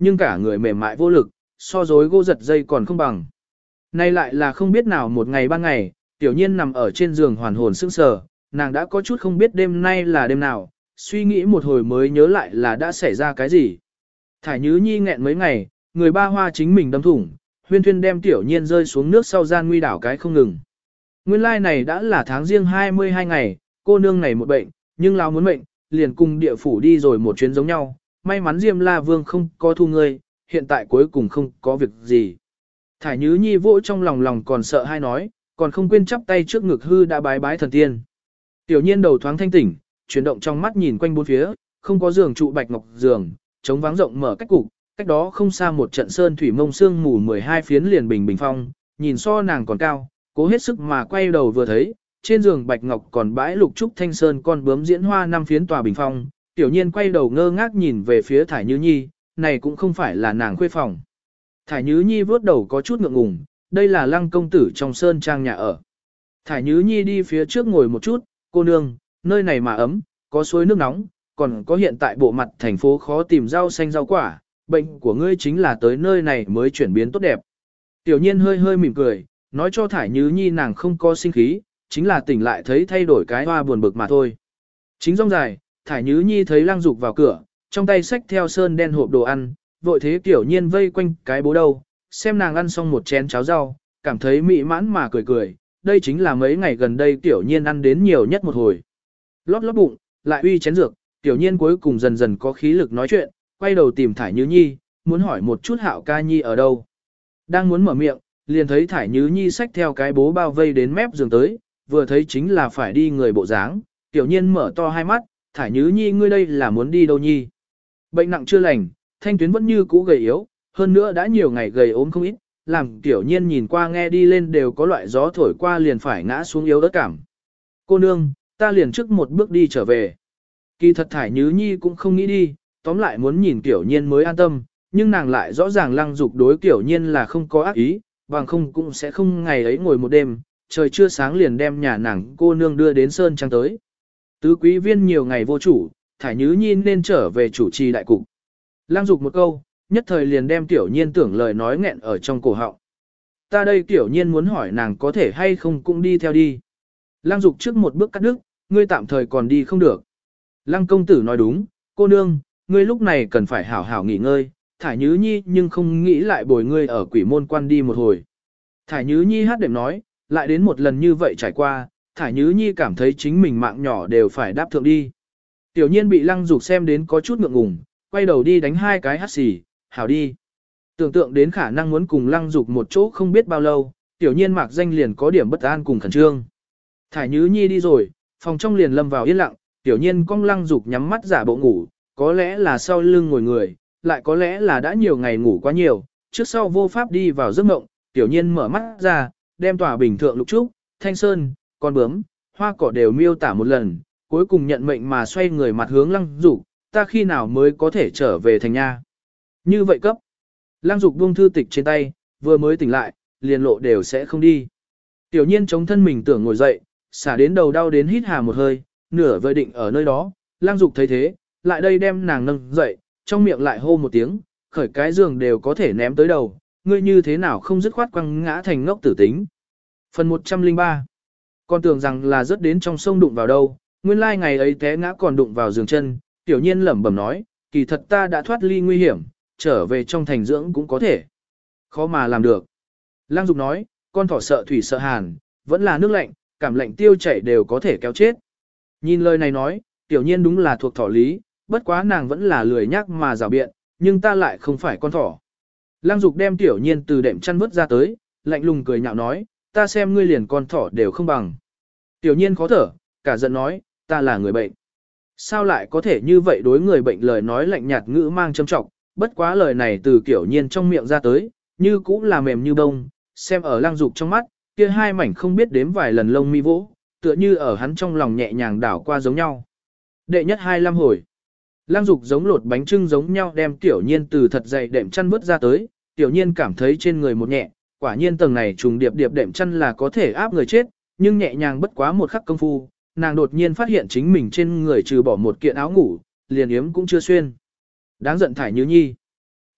nhưng cả người mềm mại vô lực, so dối gỗ giật dây còn không bằng. Nay lại là không biết nào một ngày ban ngày, tiểu nhiên nằm ở trên giường hoàn hồn sững sờ, nàng đã có chút không biết đêm nay là đêm nào, suy nghĩ một hồi mới nhớ lại là đã xảy ra cái gì. Thải Nhứ Nhi nghẹn mấy ngày, người ba hoa chính mình đâm thủng, huyên thuyên đem tiểu nhiên rơi xuống nước sau gian nguy đảo cái không ngừng. Nguyên lai này đã là tháng riêng 22 ngày, cô nương này một bệnh, nhưng lao muốn mệnh, liền cùng địa phủ đi rồi một chuyến giống nhau, may mắn Diêm La Vương không có thu ngươi, hiện tại cuối cùng không có việc gì. Thải Nhứ Nhi vỗ trong lòng còn sợ hai nói, còn không quên chắp tay trước ngực hư đã bái bái thần tiên. Tiểu nhiên đầu thoáng thanh tỉnh, chuyển động trong mắt nhìn quanh bốn phía, không có giường trụ bạch ngọc giường, trống vắng rộng mở cách cục, cách đó không xa một trận sơn thủy mông sương mù 12 phiến liền bình phong, nhìn so nàng còn cao, cố hết sức mà quay đầu vừa thấy, trên giường bạch ngọc còn bãi lục trúc thanh sơn con bướm diễn hoa 5 phiến tòa bình phong, tiểu nhiên quay đầu ngơ ngác nhìn về phía Thải Nhứ Nhi, này cũng không phải là nàng khuê phòng. Thải Nhứ Nhi vuốt đầu có chút ngượng ngùng, đây là Lăng công tử trong sơn trang nhà ở. Thải Nhứ Nhi đi phía trước ngồi một chút, cô nương, nơi này mà ấm, có suối nước nóng, còn có hiện tại bộ mặt thành phố khó tìm rau xanh rau quả, bệnh của ngươi chính là tới nơi này mới chuyển biến tốt đẹp. Tiểu nhiên hơi hơi mỉm cười, nói cho Thải Nhứ Nhi nàng không có sinh khí, chính là tỉnh lại thấy thay đổi cái hoa buồn bực mà thôi. Chính rong dài, Thải Nhứ Nhi thấy Lăng Dục vào cửa, trong tay xách theo sơn đen hộp đồ ăn, vội thế Tiểu nhiên vây quanh cái bố đầu, xem nàng ăn xong một chén cháo rau, cảm thấy mị mãn mà cười cười, đây chính là mấy ngày gần đây Tiểu nhiên ăn đến nhiều nhất một hồi. Lót lót bụng, lại uy chén dược, Tiểu nhiên cuối cùng dần dần có khí lực nói chuyện, quay đầu tìm Thải Nhứ Nhi, muốn hỏi một chút Hạo ca nhi ở đâu. Đang muốn mở miệng, liền thấy Thải Nhứ Nhi xách theo cái bố bao vây đến mép giường tới, vừa thấy chính là phải đi người bộ dáng, Tiểu nhiên mở to hai mắt, Thải Nhứ Nhi ngươi đây là muốn đi đâu nhi? Bệnh nặng chưa lành, thanh tuyến vẫn như cũ gầy yếu, hơn nữa đã nhiều ngày gầy ốm không ít, làm Tiểu nhiên nhìn qua nghe đi lên đều có loại gió thổi qua liền phải ngã xuống yếu ớt cảm. Cô nương, ta liền trước một bước đi trở về. Kỳ thật Thải Nhứ Nhi cũng không nghĩ đi, tóm lại muốn nhìn Tiểu nhiên mới an tâm, nhưng nàng lại rõ ràng Lăng Dục đối Tiểu nhiên là không có ác ý, bằng không cũng sẽ không ngày ấy ngồi một đêm, trời chưa sáng liền đem nhà nàng cô nương đưa đến Sơn Trang tới. Tứ quý viên nhiều ngày vô chủ, Thải Nhứ Nhi nên trở về chủ trì đại cục. Lăng Dục một câu, nhất thời liền đem Tiểu nhiên tưởng lời nói nghẹn ở trong cổ họng. Ta đây Tiểu nhiên muốn hỏi nàng có thể hay không cũng đi theo đi. Lăng Dục trước một bước cắt đứt, ngươi tạm thời còn đi không được. Lăng công tử nói đúng, cô nương, ngươi lúc này cần phải hảo hảo nghỉ ngơi, Thải Nhứ Nhi nhưng không nghĩ lại bồi ngươi ở quỷ môn quan đi một hồi. Thải Nhứ Nhi hát đệm nói, lại đến một lần như vậy trải qua, Thải Nhứ Nhi cảm thấy chính mình mạng nhỏ đều phải đáp thượng đi. Tiểu nhiên bị Lăng Dục xem đến có chút ngượng ngùng, quay đầu đi đánh hai cái hát xì, hảo đi. Tưởng tượng đến khả năng muốn cùng Lăng Dục một chỗ không biết bao lâu, tiểu nhiên mạc danh liền có điểm bất an cùng khẩn trương. Thải Nhứ Nhi đi rồi, phòng trong liền lâm vào yên lặng, tiểu nhiên cong Lăng Dục nhắm mắt giả bộ ngủ, có lẽ là sau lưng ngồi người, lại có lẽ là đã nhiều ngày ngủ quá nhiều, trước sau vô pháp đi vào giấc mộng, tiểu nhiên mở mắt ra, đem tòa bình thượng lục trúc, thanh sơn, con bướm, hoa cỏ đều miêu tả một lần, cuối cùng nhận mệnh mà xoay người mặt hướng Lăng Dục, ta khi nào mới có thể trở về thành nha. Như vậy cấp. Lăng Dục buông thư tịch trên tay, vừa mới tỉnh lại, liền lộ đều sẽ không đi. Tiểu nhiên chống thân mình tưởng ngồi dậy, xả đến đầu đau đến hít hà một hơi, nửa vời định ở nơi đó, Lăng Dục thấy thế, lại đây đem nàng nâng dậy, trong miệng lại hô một tiếng, khởi cái giường đều có thể ném tới đầu, ngươi như thế nào không dứt khoát quăng ngã thành ngốc tử tính. Phần 103. Con tưởng rằng là rớt đến trong sông đụng vào đâu, nguyên lai ngày ấy té ngã còn đụng vào giường chân, tiểu nhiên lẩm bẩm nói, kỳ thật ta đã thoát ly nguy hiểm, trở về trong thành dưỡng cũng có thể. Khó mà làm được. Lăng Dục nói, con thỏ sợ thủy sợ hàn, vẫn là nước lạnh, cảm lạnh tiêu chảy đều có thể kéo chết. Nhìn lời này nói, tiểu nhiên đúng là thuộc thỏ lý, bất quá nàng vẫn là lười nhắc mà rào biện, nhưng ta lại không phải con thỏ. Lăng Dục đem tiểu nhiên từ đệm chăn vứt ra tới, lạnh lùng cười nhạo nói, ta xem ngươi liền con thỏ đều không bằng. Tiểu nhiên khó thở, cả giận nói, ta là người bệnh. Sao lại có thể như vậy đối người bệnh lời nói lạnh nhạt ngữ mang châm trọng, bất quá lời này từ tiểu nhiên trong miệng ra tới, như cũng là mềm như bông, xem ở Lăng Dục trong mắt, kia hai mảnh không biết đếm vài lần lông mi vỗ, tựa như ở hắn trong lòng nhẹ nhàng đảo qua giống nhau. Đệ nhất 25 hồi. Lăng Dục giống lột bánh trưng giống nhau đem tiểu nhiên từ thật dày đệm chăn vứt ra tới, tiểu nhiên cảm thấy trên người một nhẹ, quả nhiên tầng này trùng điệp điệp đệm chăn là có thể áp người chết, nhưng nhẹ nhàng bất quá một khắc công phu, nàng đột nhiên phát hiện chính mình trên người trừ bỏ một kiện áo ngủ, liền yếm cũng chưa xuyên. Đáng giận Thải Nhứ Nhi.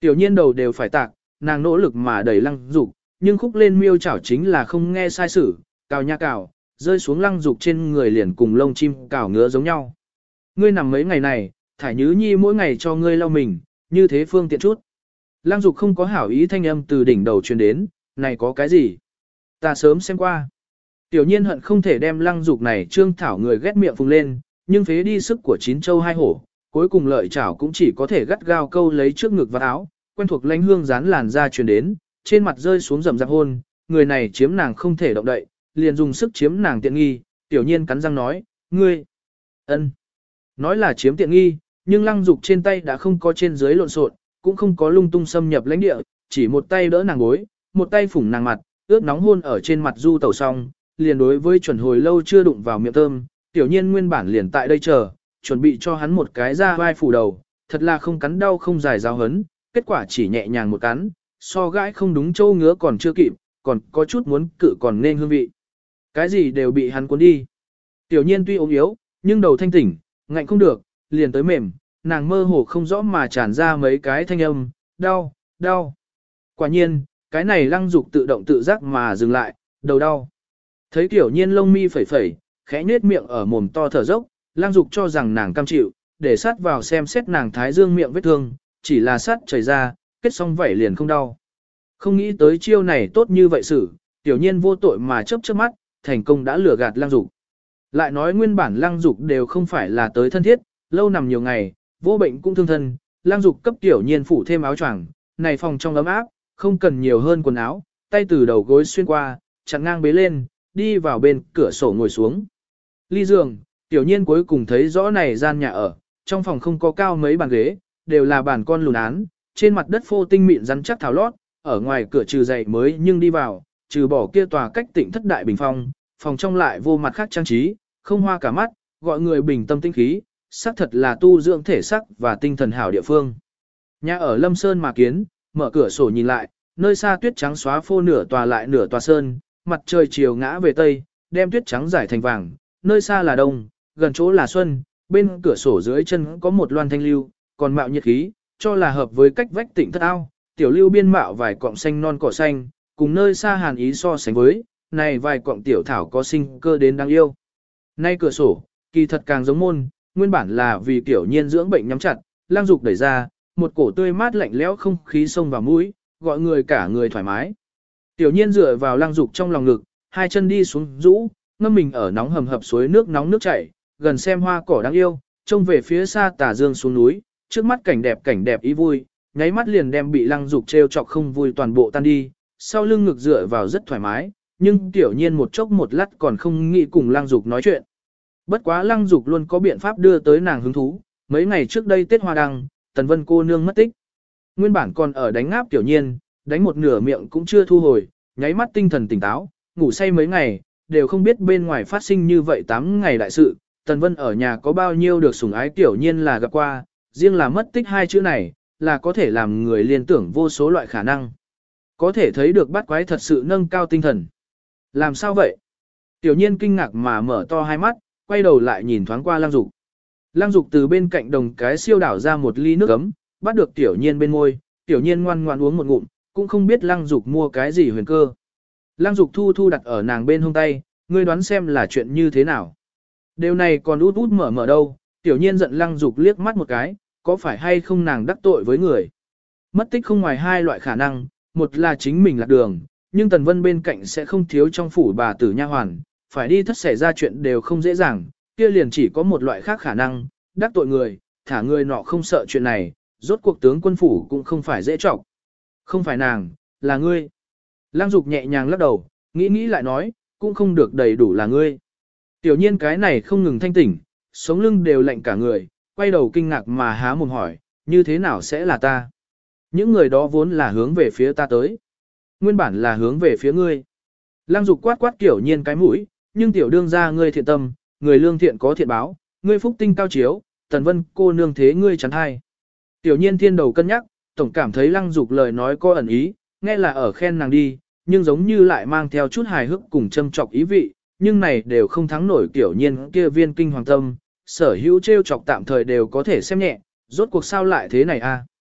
Tiểu nhiên đầu đều phải tạc, nàng nỗ lực mà đẩy Lăng Dục, nhưng khúc lên miêu chảo chính là không nghe sai sử, cào nha cào, rơi xuống Lăng Dục trên người liền cùng lông chim cào ngứa giống nhau. Ngươi nằm mấy ngày này, Thải Nhứ Nhi mỗi ngày cho ngươi lau mình, như thế phương tiện chút. Lăng Dục không có hảo ý thanh âm từ đỉnh đầu truyền đến, này có cái gì? Ta sớm xem qua. Tiểu nhiên hận không thể đem Lăng Dục này trương thảo người ghét miệng phùng lên, nhưng phế đi sức của chín châu hai hổ, cuối cùng lợi chảo cũng chỉ có thể gắt gao câu lấy trước ngực và áo, quen thuộc lánh hương dán làn ra truyền đến, trên mặt rơi xuống rầm rạp hôn, người này chiếm nàng không thể động đậy, liền dùng sức chiếm nàng tiện nghi, tiểu nhiên cắn răng nói, ngươi, ân, nói là chiếm tiện nghi, nhưng Lăng Dục trên tay đã không có trên dưới lộn xộn, cũng không có lung tung xâm nhập lãnh địa, chỉ một tay đỡ nàng gối, một tay phủng nàng mặt, ướt nóng hôn ở trên mặt du tẩu xong, liền đối với chuẩn hồi lâu chưa đụng vào miệng thơm, tiểu nhiên nguyên bản liền tại đây chờ, chuẩn bị cho hắn một cái ra vai phủ đầu, thật là không cắn đau không dài giáo hấn, kết quả chỉ nhẹ nhàng một cắn, so gãi không đúng châu ngứa còn chưa kịp, còn có chút muốn cự còn nên hương vị. Cái gì đều bị hắn cuốn đi. Tiểu nhiên tuy ốm yếu, nhưng đầu thanh tỉnh, ngạnh không được, liền tới mềm, nàng mơ hồ không rõ mà tràn ra mấy cái thanh âm, đau, đau. Quả nhiên, cái này Lăng Dục tự động tự giác mà dừng lại, đầu đau. Thấy tiểu nhiên lông mi phẩy phẩy, khẽ nhếch miệng ở mồm to thở dốc, Lăng Dục cho rằng nàng cam chịu, để sát vào xem xét nàng thái dương miệng vết thương, chỉ là sát chảy ra, kết xong vảy liền không đau. Không nghĩ tới chiêu này tốt như vậy xử, tiểu nhiên vô tội mà chớp chớp mắt, thành công đã lừa gạt Lăng Dục. Lại nói nguyên bản Lăng Dục đều không phải là tới thân thiết, lâu nằm nhiều ngày, vô bệnh cũng thương thân, Lăng Dục cấp tiểu nhiên phủ thêm áo choàng, này phòng trong ấm áp, không cần nhiều hơn quần áo, tay từ đầu gối xuyên qua, chặn ngang bế lên, đi vào bên cửa sổ ngồi xuống. Ly giường, tiểu nhiên cuối cùng thấy rõ này gian nhà ở, trong phòng không có cao mấy bàn ghế, đều là bàn con lùn án, trên mặt đất phô tinh mịn rắn chắc thảo lót, ở ngoài cửa trừ giày mới nhưng đi vào, trừ bỏ kia tòa cách tịnh thất đại bình phong, phòng trong lại vô mặt khác trang trí, không hoa cả mắt, gọi người bình tâm tinh khí, xác thật là tu dưỡng thể sắc và tinh thần hảo địa phương. Nhà ở Lâm Sơn mà kiến, mở cửa sổ nhìn lại, nơi xa tuyết trắng xóa phô nửa tòa lại nửa tòa sơn, mặt trời chiều ngã về tây, đem tuyết trắng giải thành vàng, nơi xa là đông, gần chỗ là xuân, bên cửa sổ dưới chân có một loan thanh lưu, còn mạo nhiệt khí, cho là hợp với cách vách tịnh thất ao, tiểu lưu biên mạo vài cọng xanh non cỏ xanh, cùng nơi xa hàn ý so sánh với, này vài cọng tiểu thảo có sinh cơ đến đáng yêu. Nay cửa sổ, kỳ thật càng giống môn, nguyên bản là vì tiểu nhiên dưỡng bệnh nhắm chặt, Lăng Dục đẩy ra, một cổ tươi mát lạnh lẽo không khí xông vào mũi, gọi người cả người thoải mái. Tiểu nhiên dựa vào Lăng Dục trong lòng ngực, hai chân đi xuống rũ, ngâm mình ở nóng hầm hập suối nước nóng nước chảy, gần xem hoa cỏ đáng yêu, trông về phía xa tà dương xuống núi, trước mắt cảnh đẹp ý vui, nháy mắt liền đem bị Lăng Dục trêu chọc không vui toàn bộ tan đi, sau lưng ngực dựa vào rất thoải mái, nhưng tiểu nhiên một chốc một lát còn không nghĩ cùng Lăng Dục nói chuyện. Bất quá Lăng Dục luôn có biện pháp đưa tới nàng hứng thú, mấy ngày trước đây Tết Hoa Đăng, Tần Vân cô nương mất tích. Nguyên bản còn ở đánh ngáp tiểu nhiên, đánh một nửa miệng cũng chưa thu hồi, nháy mắt tinh thần tỉnh táo, ngủ say mấy ngày, đều không biết bên ngoài phát sinh như vậy 8 ngày đại sự, Tần Vân ở nhà có bao nhiêu được sủng ái tiểu nhiên là gặp qua, riêng là mất tích hai chữ này, là có thể làm người liên tưởng vô số loại khả năng. Có thể thấy được bắt quái thật sự nâng cao tinh thần. Làm sao vậy? Tiểu nhiên kinh ngạc mà mở to hai mắt, quay đầu lại nhìn thoáng qua Lăng Dục. Lăng Dục từ bên cạnh đồng cái siêu đảo ra một ly nước ấm, bắt được tiểu nhiên bên môi, tiểu nhiên ngoan ngoan uống một ngụm, cũng không biết Lăng Dục mua cái gì huyền cơ. Lăng Dục thu thu đặt ở nàng bên hông tay, ngươi đoán xem là chuyện như thế nào. Điều này còn út út mở mở đâu, tiểu nhiên giận Lăng Dục liếc mắt một cái, có phải hay không nàng đắc tội với người. Mất tích không ngoài hai loại khả năng, một là chính mình lạc đường, nhưng Tần Vân bên cạnh sẽ không thiếu trong phủ bà tử nha hoàn, phải đi thất xảy ra chuyện đều không dễ dàng, kia liền chỉ có một loại khác khả năng, đắc tội người, thả người nọ không sợ chuyện này, rốt cuộc tướng quân phủ cũng không phải dễ trọng. Không phải nàng, là ngươi. Lăng Dục nhẹ nhàng lắc đầu, nghĩ nghĩ lại nói, cũng không được đầy đủ là ngươi. Tiểu nhiên cái này không ngừng thanh tỉnh, sống lưng đều lạnh cả người, quay đầu kinh ngạc mà há mồm hỏi, như thế nào sẽ là ta? Những người đó vốn là hướng về phía ta tới. Nguyên bản là hướng về phía ngươi. Lăng Dục quát quát Tiểu nhiên cái mũi, nhưng tiểu đương ra ngươi thiện tâm, người lương thiện có thiện báo, ngươi phúc tinh cao chiếu, Tần Vân cô nương thế ngươi chắn hay. Tiểu nhiên thiên đầu cân nhắc, tổng cảm thấy Lăng Dục lời nói có ẩn ý, nghe là ở khen nàng đi, nhưng giống như lại mang theo chút hài hước cùng châm chọc ý vị, nhưng này đều không thắng nổi Tiểu nhiên kia viên kinh hoàng tâm, sở hữu trêu chọc tạm thời đều có thể xem nhẹ, rốt cuộc sao lại thế này a?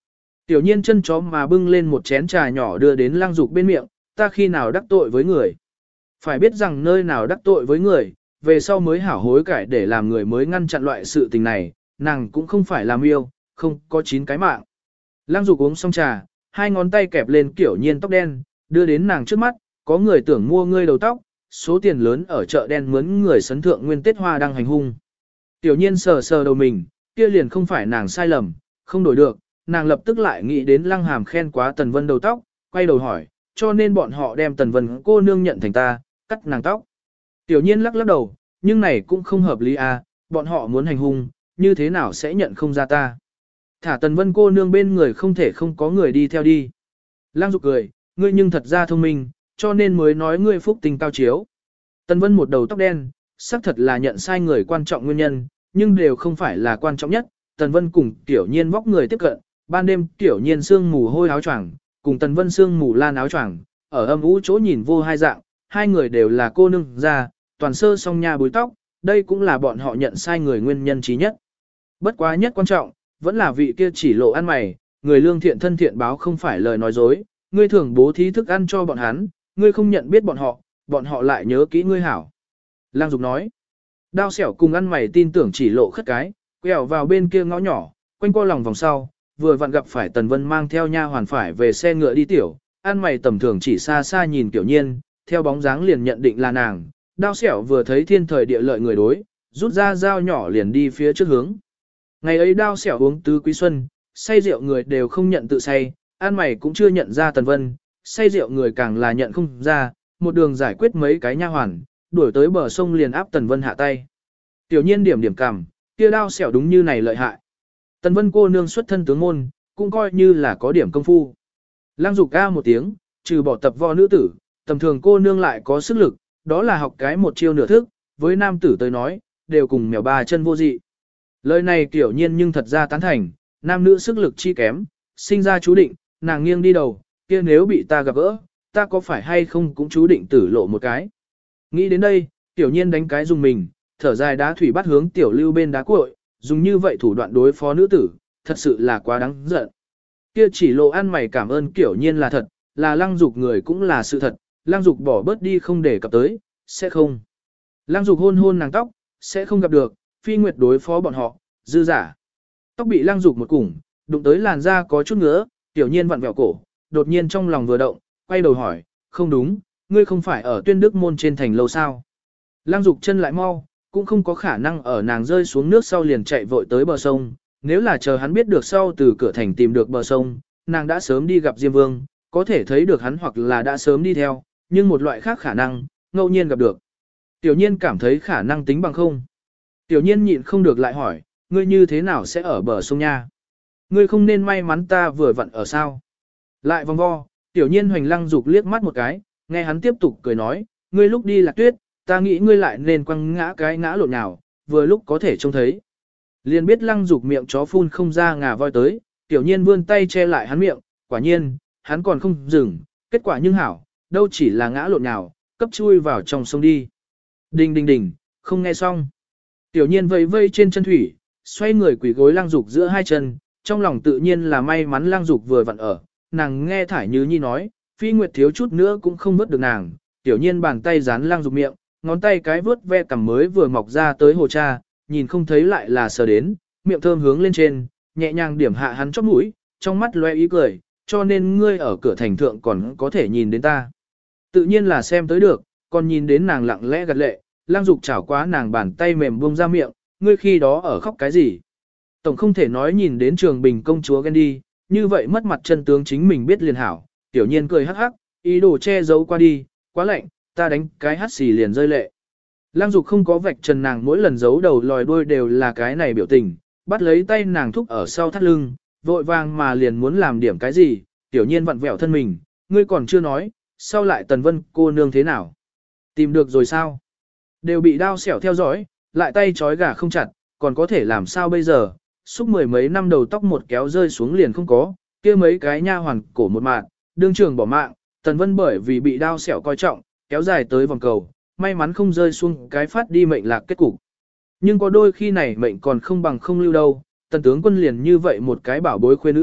Tiểu nhiên chân chó mà bưng lên một chén trà nhỏ đưa đến Lăng Dục bên miệng, ta khi nào đắc tội với người. Phải biết rằng nơi nào đắc tội với người, về sau mới hảo hối cải để làm người mới ngăn chặn loại sự tình này, nàng cũng không phải làm yêu, không có 9 cái mạng. Lăng Dục uống xong trà, hai ngón tay kẹp lên Tiểu nhiên tóc đen, đưa đến nàng trước mắt, có người tưởng mua ngươi đầu tóc, số tiền lớn ở chợ đen mướn người sấn thượng nguyên tết hoa đang hành hung. Tiểu nhiên sờ sờ đầu mình, kia liền không phải nàng sai lầm, không đổi được, nàng lập tức lại nghĩ đến Lăng Hàm khen quá Tần Vân đầu tóc, quay đầu hỏi, cho nên bọn họ đem Tần Vân cô nương nhận thành ta, cắt nàng tóc. Tiểu nhiên lắc lắc đầu, nhưng này cũng không hợp lý à, bọn họ muốn hành hung, như thế nào sẽ nhận không ra ta. Thả Tần Vân cô nương bên người không thể không có người đi theo đi. Lăng Dục cười, ngươi nhưng thật ra thông minh, cho nên mới nói ngươi phúc tình cao chiếu. Tần Vân một đầu tóc đen, xác thật là nhận sai người quan trọng nguyên nhân, nhưng đều không phải là quan trọng nhất. Tần Vân cùng Tiểu Nhiên vóc người tiếp cận, ban đêm Tiểu Nhiên sương mù hôi áo choàng, cùng Tần Vân sương mù lan áo choàng, ở âm ú chỗ nhìn vô hai dạng, hai người đều là cô nương ra, toàn sơ song nha búi tóc, đây cũng là bọn họ nhận sai người nguyên nhân trí nhất. Bất quá nhất quan trọng, vẫn là vị kia chỉ lộ ăn mày, người lương thiện thân thiện báo không phải lời nói dối, ngươi thường bố thí thức ăn cho bọn hắn, ngươi không nhận biết bọn họ lại nhớ kỹ ngươi hảo. Lang Dục nói, đao xẻo cùng ăn mày tin tưởng chỉ lộ khất cái, quẹo vào bên kia ngõ nhỏ, quanh qua lòng vòng sau, vừa vặn gặp phải Tần Vân mang theo nha hoàn phải về xe ngựa đi tiểu, ăn mày tầm thường chỉ xa xa nhìn Tiểu Nhiên, theo bóng dáng liền nhận định là nàng, đao xẻo vừa thấy thiên thời địa lợi người đối, rút ra dao nhỏ liền đi phía trước hướng. Ngày ấy đao xẻo uống tứ quý xuân, say rượu người đều không nhận tự say, ăn mày cũng chưa nhận ra Tần Vân, say rượu người càng là nhận không ra, một đường giải quyết mấy cái nha hoàn, đuổi tới bờ sông liền áp Tần Vân hạ tay. Tiểu Nhiên điểm điểm cằm, kia đao xẻo đúng như này lợi hại. Tần Vân cô nương xuất thân tướng môn, cũng coi như là có điểm công phu. Lăng Dục ca một tiếng, trừ bỏ tập võ nữ tử, tầm thường cô nương lại có sức lực, đó là học cái một chiêu nửa thức, với nam tử tới nói, đều cùng mèo ba chân vô dị. Lời này Tiểu Nhiên nhưng thật ra tán thành, nam nữ sức lực chi kém, sinh ra chú định, nàng nghiêng đi đầu, kia nếu bị ta gặp gỡ, ta có phải hay không cũng chú định tử lộ một cái. Nghĩ đến đây, Tiểu Nhiên đánh cái dùng mình, thở dài đá thủy bắt hướng Tiểu Lưu bên đá cuội, dùng như vậy thủ đoạn đối phó nữ tử, thật sự là quá đáng giận. Kia chỉ lộ ăn mày cảm ơn Tiểu Nhiên là thật, là Lăng Dục người cũng là sự thật, Lăng Dục bỏ bớt đi không để cập tới, sẽ không. Lăng Dục hôn hôn nàng tóc, sẽ không gặp được, Phi Nguyệt đối phó bọn họ, dư giả. Tóc bị Lăng Dục một củng, đụng tới làn da có chút ngứa, Tiểu Nhiên vặn vẹo cổ, đột nhiên trong lòng vừa động, quay đầu hỏi, không đúng, ngươi không phải ở Tuyên Đức môn trên thành lâu sao? Lăng Dục chân lại mau, cũng không có khả năng ở nàng rơi xuống nước sau liền chạy vội tới bờ sông, nếu là chờ hắn biết được sau từ cửa thành tìm được bờ sông, nàng đã sớm đi gặp Diêm Vương, có thể thấy được hắn hoặc là đã sớm đi theo, nhưng một loại khác khả năng, ngẫu nhiên gặp được. Tiểu Nhiên cảm thấy khả năng tính bằng không. Tiểu Nhiên nhịn không được lại hỏi, ngươi như thế nào sẽ ở bờ sông nha? Ngươi không nên may mắn ta vừa vặn ở sao? Lại vòng vo, Tiểu Nhiên hoành Lăng Dục liếc mắt một cái, nghe hắn tiếp tục cười nói, ngươi lúc đi Lạc Tuyết, ta nghĩ ngươi lại nên quăng ngã cái ngã lộn nào, vừa lúc có thể trông thấy. Liền biết Lăng Dục miệng chó phun không ra ngà voi tới, Tiểu Nhiên vươn tay che lại hắn miệng, quả nhiên, hắn còn không dừng, kết quả nhưng hảo, đâu chỉ là ngã lộn nào, cấp chui vào trong sông đi. Đình đình đình, không nghe xong. Tiểu Nhiên vây vây trên chân thủy, xoay người quỳ gối Lăng Dục giữa hai chân, trong lòng tự nhiên là may mắn Lăng Dục vừa vặn ở, nàng nghe Thải Như Nhi nói, Phi Nguyệt thiếu chút nữa cũng không vớt được nàng, Tiểu Nhiên bàn tay dán Lăng Dục miệng, ngón tay cái vớt ve cằm mới vừa mọc ra tới hồ cha, nhìn không thấy lại là sờ đến, miệng thơm hướng lên trên, nhẹ nhàng điểm hạ hắn chóp mũi, trong mắt loe ý cười, cho nên ngươi ở cửa thành thượng còn có thể nhìn đến ta. Tự nhiên là xem tới được, còn nhìn đến nàng lặng lẽ gật lệ, Lăng Dục chảo quá nàng bàn tay mềm buông ra miệng, ngươi khi đó ở khóc cái gì? Tổng không thể nói nhìn đến Trường Bình công chúa ghen đi, như vậy mất mặt chân tướng chính mình biết liền hảo. Tiểu Nhiên cười hắc hắc, ý đồ che giấu qua đi, quá lạnh, ta đánh cái hắt xì liền rơi lệ. Lăng Dục không có vạch trần nàng mỗi lần giấu đầu lòi đuôi đều là cái này biểu tình, bắt lấy tay nàng thúc ở sau thắt lưng, vội vàng mà liền muốn làm điểm cái gì, Tiểu Nhiên vặn vẹo thân mình, ngươi còn chưa nói, sau lại Tần Vân cô nương thế nào? Tìm được rồi sao? Đều bị đao xẻo theo dõi, lại tay trói gà không chặt, còn có thể làm sao bây giờ? Xúc mười mấy năm đầu tóc một kéo rơi xuống liền không có, kia mấy cái nha hoàn cổ một mạng, đương trường bỏ mạng, Tần Vân bởi vì bị đao xẻo coi trọng, kéo dài tới vòng cầu, may mắn không rơi xuống cái phát đi mệnh lạc kết cục. Nhưng có đôi khi này mệnh còn không bằng không lưu đâu, Tần tướng quân liền như vậy một cái bảo bối khuê nữ,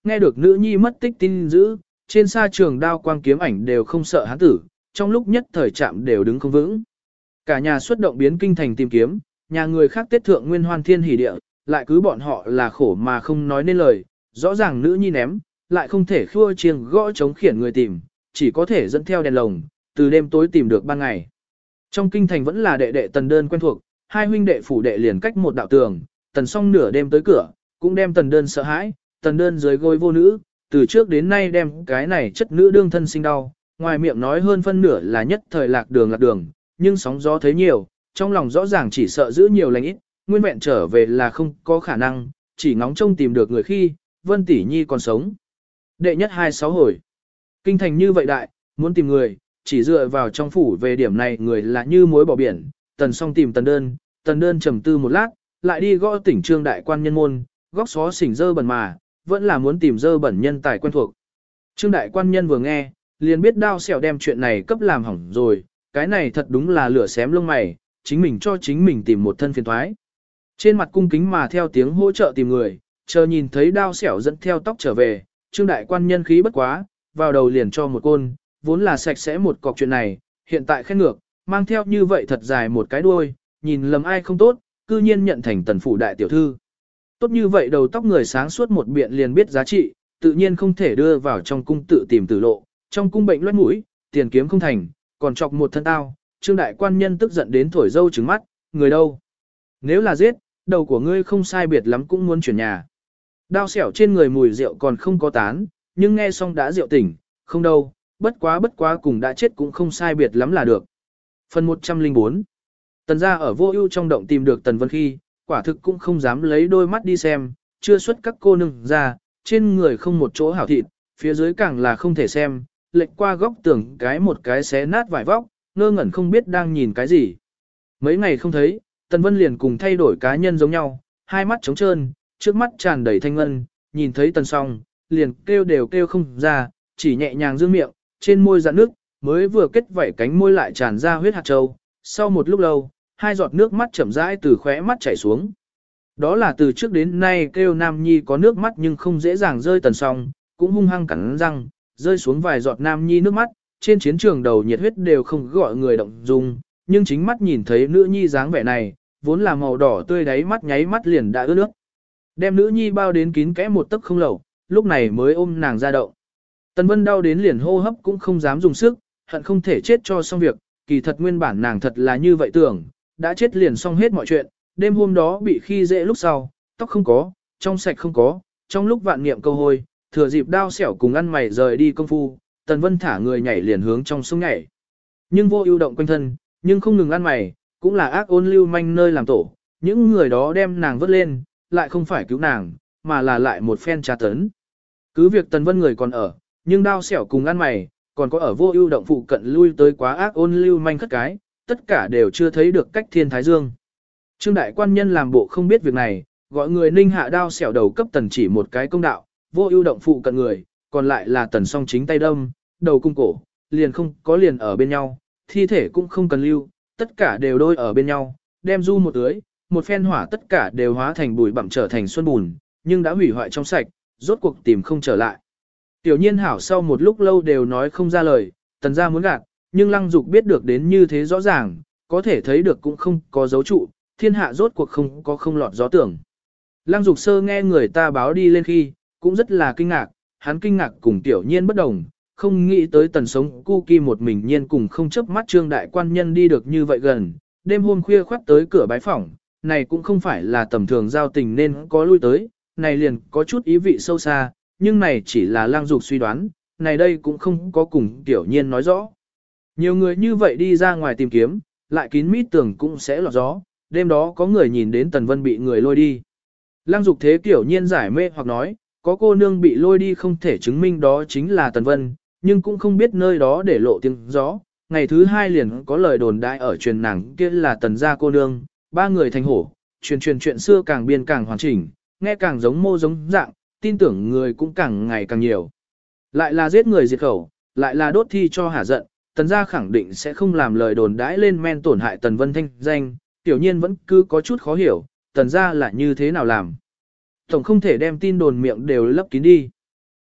nghe được nữ nhi mất tích tin dữ, trên xa trường đao quang kiếm ảnh đều không sợ hắn tử, trong lúc nhất thời chạm đều đứng không vững. Cả nhà xuất động biến kinh thành tìm kiếm, nhà người khác tết thượng nguyên hoan thiên hỉ địa, lại cứ bọn họ là khổ mà không nói nên lời, rõ ràng nữ nhi ném, lại không thể khua chiêng gõ chống khiển người tìm, chỉ có thể dẫn theo đèn lồng, từ đêm tối tìm được ban ngày. Trong kinh thành vẫn là đệ đệ Tần Đơn quen thuộc, hai huynh đệ phủ đệ liền cách một đạo tường, Tần Song nửa đêm tới cửa, cũng đem Tần Đơn sợ hãi, Tần Đơn dưới gối vô nữ, từ trước đến nay đem cái này chất nữ đương thân sinh đau, ngoài miệng nói hơn phân nửa là nhất thời lạc đường, nhưng sóng gió thấy nhiều, trong lòng rõ ràng chỉ sợ giữ nhiều lành ít, nguyên vẹn trở về là không có khả năng, chỉ ngóng trông tìm được người khi, Vân Tỷ Nhi còn sống. Đệ nhất 26 hồi. Kinh thành như vậy đại, muốn tìm người, chỉ dựa vào trong phủ về điểm này người là như muối bỏ biển, Tần Song tìm Tần Đơn trầm tư một lát, lại đi gõ tỉnh Trương đại quan nhân môn, góc xó xỉnh dơ bẩn mà, vẫn là muốn tìm dơ bẩn nhân tài quen thuộc. Trương đại quan nhân vừa nghe, liền biết đao xẻo đem chuyện này cấp làm hỏng rồi, cái này thật đúng là lửa xém lông mày, chính mình cho chính mình tìm một thân phiền thoái. Trên mặt cung kính mà theo tiếng hỗ trợ tìm người, chờ nhìn thấy đao xẻo dẫn theo tóc trở về, Trương đại quan nhân khí bất quá, vào đầu liền cho một côn, vốn là sạch sẽ một cọc chuyện này, hiện tại khen ngược, mang theo như vậy thật dài một cái đuôi, nhìn lầm ai không tốt, cư nhiên nhận thành tần phủ đại tiểu thư. Tốt như vậy đầu tóc người sáng suốt một biện liền biết giá trị, tự nhiên không thể đưa vào trong cung tự tìm tử lộ, trong cung bệnh loét mũi, tiền kiếm không thành, còn chọc một thân tao, Trương đại quan nhân tức giận đến thổi dâu trứng mắt, người đâu? Nếu là giết, đầu của ngươi không sai biệt lắm cũng muốn chuyển nhà. Đao xẻo trên người mùi rượu còn không có tán, nhưng nghe xong đã rượu tỉnh, không đâu, bất quá cùng đã chết cũng không sai biệt lắm là được. Phần 104. Tần gia ở Vô Ưu trong động tìm được Tần Vân khi, quả thực cũng không dám lấy đôi mắt đi xem, chưa xuất các cô nương ra, trên người không một chỗ hảo thịt, phía dưới càng là không thể xem, lệch qua góc tường cái một cái xé nát vải vóc, ngơ ngẩn không biết đang nhìn cái gì. Mấy ngày không thấy, Tần Vân liền cùng thay đổi cá nhân giống nhau, hai mắt trống trơn, trước mắt tràn đầy thanh ngân, nhìn thấy Tần Song, liền kêu đều kêu không ra, chỉ nhẹ nhàng dương miệng, trên môi rạn nước, mới vừa kết vảy cánh môi lại tràn ra huyết hạt châu. Sau một lúc lâu, hai giọt nước mắt chậm rãi từ khóe mắt chảy xuống. Đó là từ trước đến nay kêu Nam Nhi có nước mắt nhưng không dễ dàng rơi. Tần Song, cũng hung hăng cắn răng, rơi xuống vài giọt Nam Nhi nước mắt, trên chiến trường đầu nhiệt huyết đều không gọi người động dung, nhưng chính mắt nhìn thấy nữ nhi dáng vẻ này, vốn là màu đỏ tươi đáy mắt nháy mắt liền đã ướt nước. Đem nữ nhi bao đến kín kẽ một tấc không lẩu, lúc này mới ôm nàng ra đậu. Tần Vân đau đến liền hô hấp cũng không dám dùng sức, hận không thể chết cho xong việc, kỳ thật nguyên bản nàng thật là như vậy tưởng, đã chết liền xong hết mọi chuyện, đêm hôm đó bị khi dễ lúc sau, tóc không có, trong sạch không có, trong lúc vạn niệm câu hôi, thừa dịp đao xẻo cùng ăn mày rời đi công phu, Tần Vân thả người nhảy liền hướng trong sông nhảy. Nhưng Vô Ưu động quanh thân, nhưng không ngừng ăn mày, cũng là ác ôn lưu manh nơi làm tổ, những người đó đem nàng vớt lên, lại không phải cứu nàng, mà là lại một phen tra tấn. Cứ việc Tần Vân người còn ở, nhưng đao xẻo cùng ăn mày, còn có ở Vô Ưu động phụ cận lui tới quá ác ôn lưu manh khất cái, tất cả đều chưa thấy được cách thiên thái dương. Trương đại quan nhân làm bộ không biết việc này, gọi người ninh hạ đao xẻo đầu cấp Tần chỉ một cái công đạo, Vô Ưu động phụ cận người, còn lại là Tần Song chính tay đâm, đầu cung cổ, liền không có liền ở bên nhau, thi thể cũng không cần lưu, tất cả đều đôi ở bên nhau, đem du một tưới, một phen hỏa tất cả đều hóa thành bụi bặm trở thành xuân bùn, nhưng đã hủy hoại trong sạch, rốt cuộc tìm không trở lại. Tiểu Nhiên hảo sau một lúc lâu đều nói không ra lời, Tần gia muốn gạt, nhưng Lăng Dục biết được đến như thế rõ ràng, có thể thấy được cũng không có dấu trụ, thiên hạ rốt cuộc không có không lọt gió tưởng. Lăng Dục sơ nghe người ta báo đi lên khi, cũng rất là kinh ngạc, hắn kinh ngạc cùng Tiểu Nhiên bất đồng, không nghĩ tới Tần sống cu ki một mình nhiên cùng không chớp mắt Trương đại quan nhân đi được như vậy gần, đêm hôm khuya khoắt tới cửa bái phỏng, này cũng không phải là tầm thường giao tình nên có lui tới, này liền có chút ý vị sâu xa, nhưng này chỉ là Lăng Dục suy đoán, này đây cũng không có cùng Tiểu Nhiên nói rõ. Nhiều người như vậy đi ra ngoài tìm kiếm, lại kín mít tưởng cũng sẽ lọt gió, đêm đó có người nhìn đến Tần Vân bị người lôi đi. Lăng Dục thế Tiểu Nhiên giải mê hoặc nói, có cô nương bị lôi đi không thể chứng minh đó chính là Tần Vân, nhưng cũng không biết nơi đó để lộ tiếng gió. Ngày thứ hai liền có lời đồn đại ở truyền nàng kia là Tần gia cô nương, ba người thành hổ, truyền chuyện xưa càng biên càng hoàn chỉnh, nghe càng giống mô giống dạng, tin tưởng người cũng càng ngày càng nhiều. Lại là giết người diệt khẩu, lại là đốt thi cho hả giận, Tần gia khẳng định sẽ không làm lời đồn đãi lên men tổn hại Tần Vân thanh danh, Tiểu Nhiên vẫn cứ có chút khó hiểu, Tần gia là như thế nào làm. Tổng không thể đem tin đồn miệng đều lấp kín đi.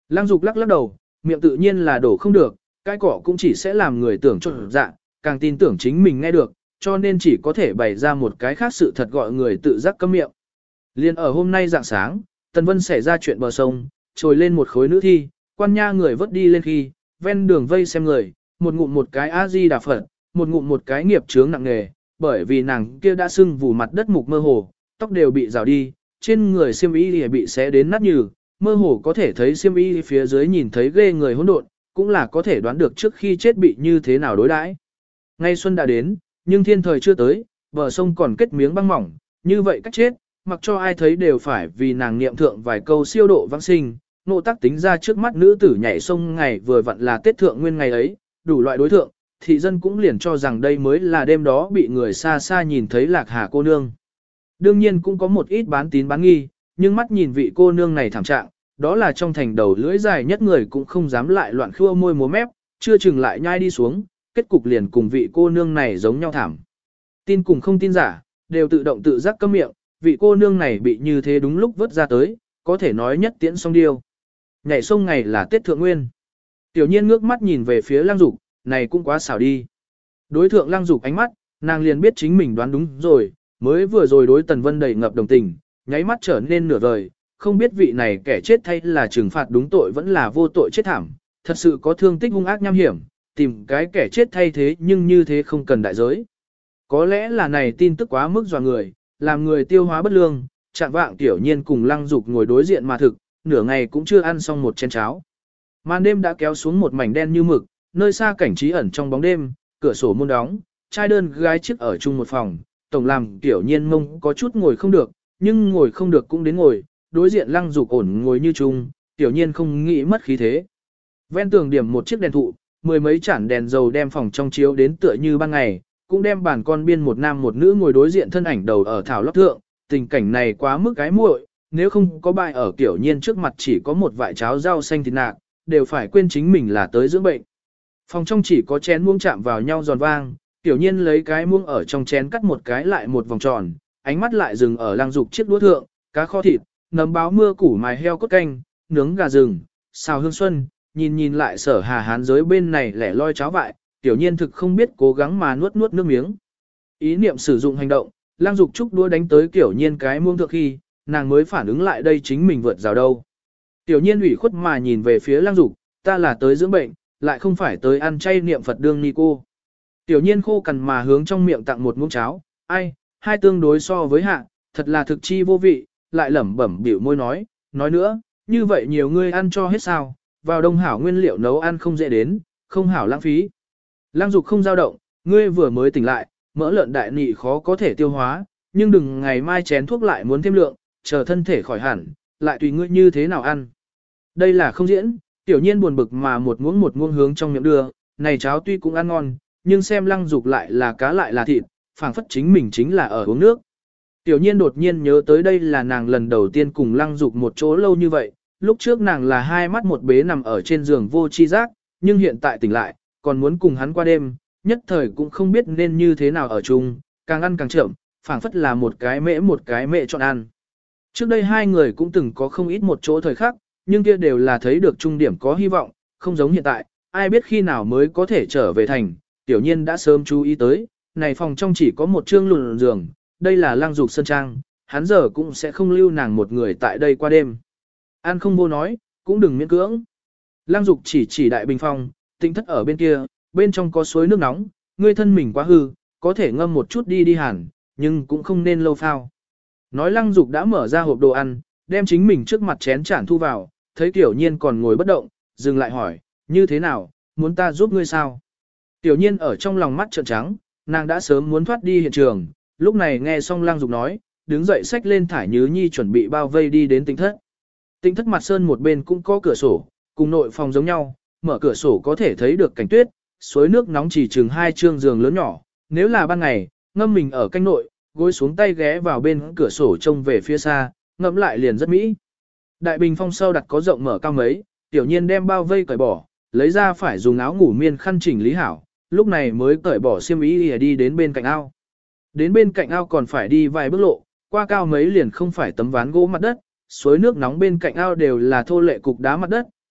Lăng Dục lắc lắc đầu, miệng tự nhiên là đổ không được, cái cỏ cũng chỉ sẽ làm người tưởng trộn dạ, càng tin tưởng chính mình nghe được, cho nên chỉ có thể bày ra một cái khác sự thật gọi người tự giác câm miệng. Liên ở hôm nay dạng sáng, Tần Vân xảy ra chuyện bờ sông, trồi lên một khối nữ thi, quan nha người vớt đi lên khi, ven đường vây xem người, một ngụm một cái A-di Đà Phật, một ngụm một cái nghiệp chướng nặng nề, bởi vì nàng kia đã sưng vù mặt đất mục mơ hồ, tóc đều bị rào đi, trên người xiêm y bị xé đến nát nhừ, mơ hồ có thể thấy xiêm y phía dưới nhìn thấy ghê người hỗn độn, cũng là có thể đoán được trước khi chết bị như thế nào đối đãi. Ngay xuân đã đến, nhưng thiên thời chưa tới, bờ sông còn kết miếng băng mỏng, như vậy cách chết, mặc cho ai thấy đều phải vì nàng niệm thượng vài câu siêu độ vãng sinh, nộ tác tính ra trước mắt nữ tử nhảy sông ngày vừa vặn là Tết thượng nguyên ngày ấy, đủ loại đối thượng, thị dân cũng liền cho rằng đây mới là đêm đó bị người xa xa nhìn thấy Lạc Hà cô nương. Đương nhiên cũng có một ít bán tín bán nghi, nhưng mắt nhìn vị cô nương này thảm trạng, đó là trong thành đầu lưỡi dài nhất người cũng không dám lại loạn khua môi múa mép, chưa chừng lại nhai đi xuống, kết cục liền cùng vị cô nương này giống nhau thảm. Tin cùng không tin giả, đều tự động tự giác câm miệng, vị cô nương này bị như thế đúng lúc vớt ra tới, có thể nói nhất tiễn song điêu. Nhảy sông ngày là Tết Thượng Nguyên. Tiểu nhiên ngước mắt nhìn về phía Lăng Dục, này cũng quá xảo đi. Đối thượng Lăng Dục ánh mắt, nàng liền biết chính mình đoán đúng rồi, mới vừa rồi đối Tần Vân đầy ngập đồng tình, nháy mắt trở nên nửa vời, không biết vị này kẻ chết thay là trừng phạt đúng tội vẫn là vô tội chết thảm, thật sự có thương tích hung ác nham hiểm, tìm cái kẻ chết thay thế nhưng như thế không cần đại giới. Có lẽ là này tin tức quá mức dọa người, làm người tiêu hóa bất lương, chạm vạng Tiểu nhiên cùng Lăng Dục ngồi đối diện mà thực, nửa ngày cũng chưa ăn xong một chén cháo. Màn đêm đã kéo xuống một mảnh đen như mực, nơi xa cảnh trí ẩn trong bóng đêm, cửa sổ môn đóng, trai đơn gái chiếc ở chung một phòng, tổng làm Tiểu nhiên mông có chút ngồi không được, nhưng ngồi không được cũng đến ngồi, đối diện Lăng Dục ổn ngồi như chung, Tiểu nhiên không nghĩ mất khí thế. Ven tường điểm một chiếc đèn thụ, mười mấy chản đèn dầu đem phòng trong chiếu đến tựa như ban ngày, cũng đem bàn con biên một nam một nữ ngồi đối diện thân ảnh đầu ở thảo lót thượng, tình cảnh này quá mức cái muội, nếu không có bài ở Tiểu nhiên trước mặt chỉ có một vại cháo rau xanh thịt nạc, đều phải quên chính mình là tới dưỡng bệnh. Phòng trong chỉ có chén muỗng chạm vào nhau giòn vang, Tiểu nhiên lấy cái muỗng ở trong chén cắt một cái lại một vòng tròn, ánh mắt lại dừng ở Lăng Dục chiếc đũa thượng, cá kho thịt, nấm báo mưa củ mài heo cốt canh, nướng gà rừng, xào hương xuân, nhìn lại Sở Hà hán giới bên này lẻ loi cháo vại, Tiểu nhiên thực không biết cố gắng mà nuốt nước miếng. Ý niệm sử dụng hành động, Lăng Dục chúc đũa đánh tới Tiểu nhiên cái muông thượng khi, nàng mới phản ứng lại đây chính mình vượt rào đâu. Tiểu nhiên ủy khuất mà nhìn về phía Lăng Dục, ta là tới dưỡng bệnh, lại không phải tới ăn chay niệm Phật đương ni cô. Tiểu nhiên khô cằn mà hướng trong miệng tặng một muỗng cháo, ai, hai tương đối so với hạ, thật là thực chi vô vị, lại lẩm bẩm biểu môi nói nữa, như vậy nhiều người ăn cho hết sao, vào đông hảo nguyên liệu nấu ăn không dễ đến, không hảo lãng phí. Lăng Dục không dao động, ngươi vừa mới tỉnh lại, mỡ lợn đại nị khó có thể tiêu hóa, nhưng đừng ngày mai chén thuốc lại muốn thêm lượng, chờ thân thể khỏi hẳn, lại tùy ngươi như thế nào ăn. Đây là không diễn, Tiểu nhiên buồn bực mà một muỗng hướng trong miệng đưa, này cháo tuy cũng ăn ngon, nhưng xem Lăng Dục lại là cá lại là thịt, phảng phất chính mình chính là ở uống nước. Tiểu nhiên đột nhiên nhớ tới đây là nàng lần đầu tiên cùng Lăng Dục một chỗ lâu như vậy, lúc trước nàng là hai mắt một bế nằm ở trên giường vô chi giác, nhưng hiện tại tỉnh lại, còn muốn cùng hắn qua đêm, nhất thời cũng không biết nên như thế nào ở chung, càng ăn càng chậm, phảng phất là một cái mễ chọn ăn. Trước đây hai người cũng từng có không ít một chỗ thời khắc, nhưng kia đều là thấy được trung điểm có hy vọng, không giống hiện tại, ai biết khi nào mới có thể trở về thành, Tiểu nhiên đã sớm chú ý tới, này phòng trong chỉ có một trương lùn giường, đây là Lăng Dục sơn trang, hắn giờ cũng sẽ không lưu nàng một người tại đây qua đêm. Ăn không vô nói, cũng đừng miễn cưỡng. Lăng Dục chỉ đại bình phong, Tĩnh thất ở bên kia, bên trong có suối nước nóng, ngươi thân mình quá hư, có thể ngâm một chút đi hẳn, nhưng cũng không nên lâu phao. Nói Lăng Dục đã mở ra hộp đồ ăn, đem chính mình trước mặt chén chản thu vào, thấy Tiểu nhiên còn ngồi bất động, dừng lại hỏi, như thế nào, muốn ta giúp ngươi sao? Tiểu nhiên ở trong lòng mắt trợn trắng, nàng đã sớm muốn thoát đi hiện trường, lúc này nghe xong Lăng Dục nói, đứng dậy xách lên thải nhứ nhi chuẩn bị bao vây đi đến Tĩnh thất. Tĩnh thất mặt sơn một bên cũng có cửa sổ, cùng nội phòng giống nhau, mở cửa sổ có thể thấy được cảnh tuyết, suối nước nóng chỉ chừng hai trương giường lớn nhỏ, nếu là ban ngày, ngâm mình ở canh nội, gối xuống tay ghé vào bên cửa sổ trông về phía xa, ngẫm lại liền rất mỹ. Đại bình phong sau đặt có rộng mở cao mấy, Tiểu nhiên đem bao vây cởi bỏ, lấy ra phải dùng áo ngủ miên khăn chỉnh lý hảo, lúc này mới cởi bỏ xiêm y đi đến bên cạnh ao. Đến bên cạnh ao còn phải đi vài bước lộ, qua cao mấy liền không phải tấm ván gỗ mặt đất, suối nước nóng bên cạnh ao đều là thô lệ cục đá mặt đất,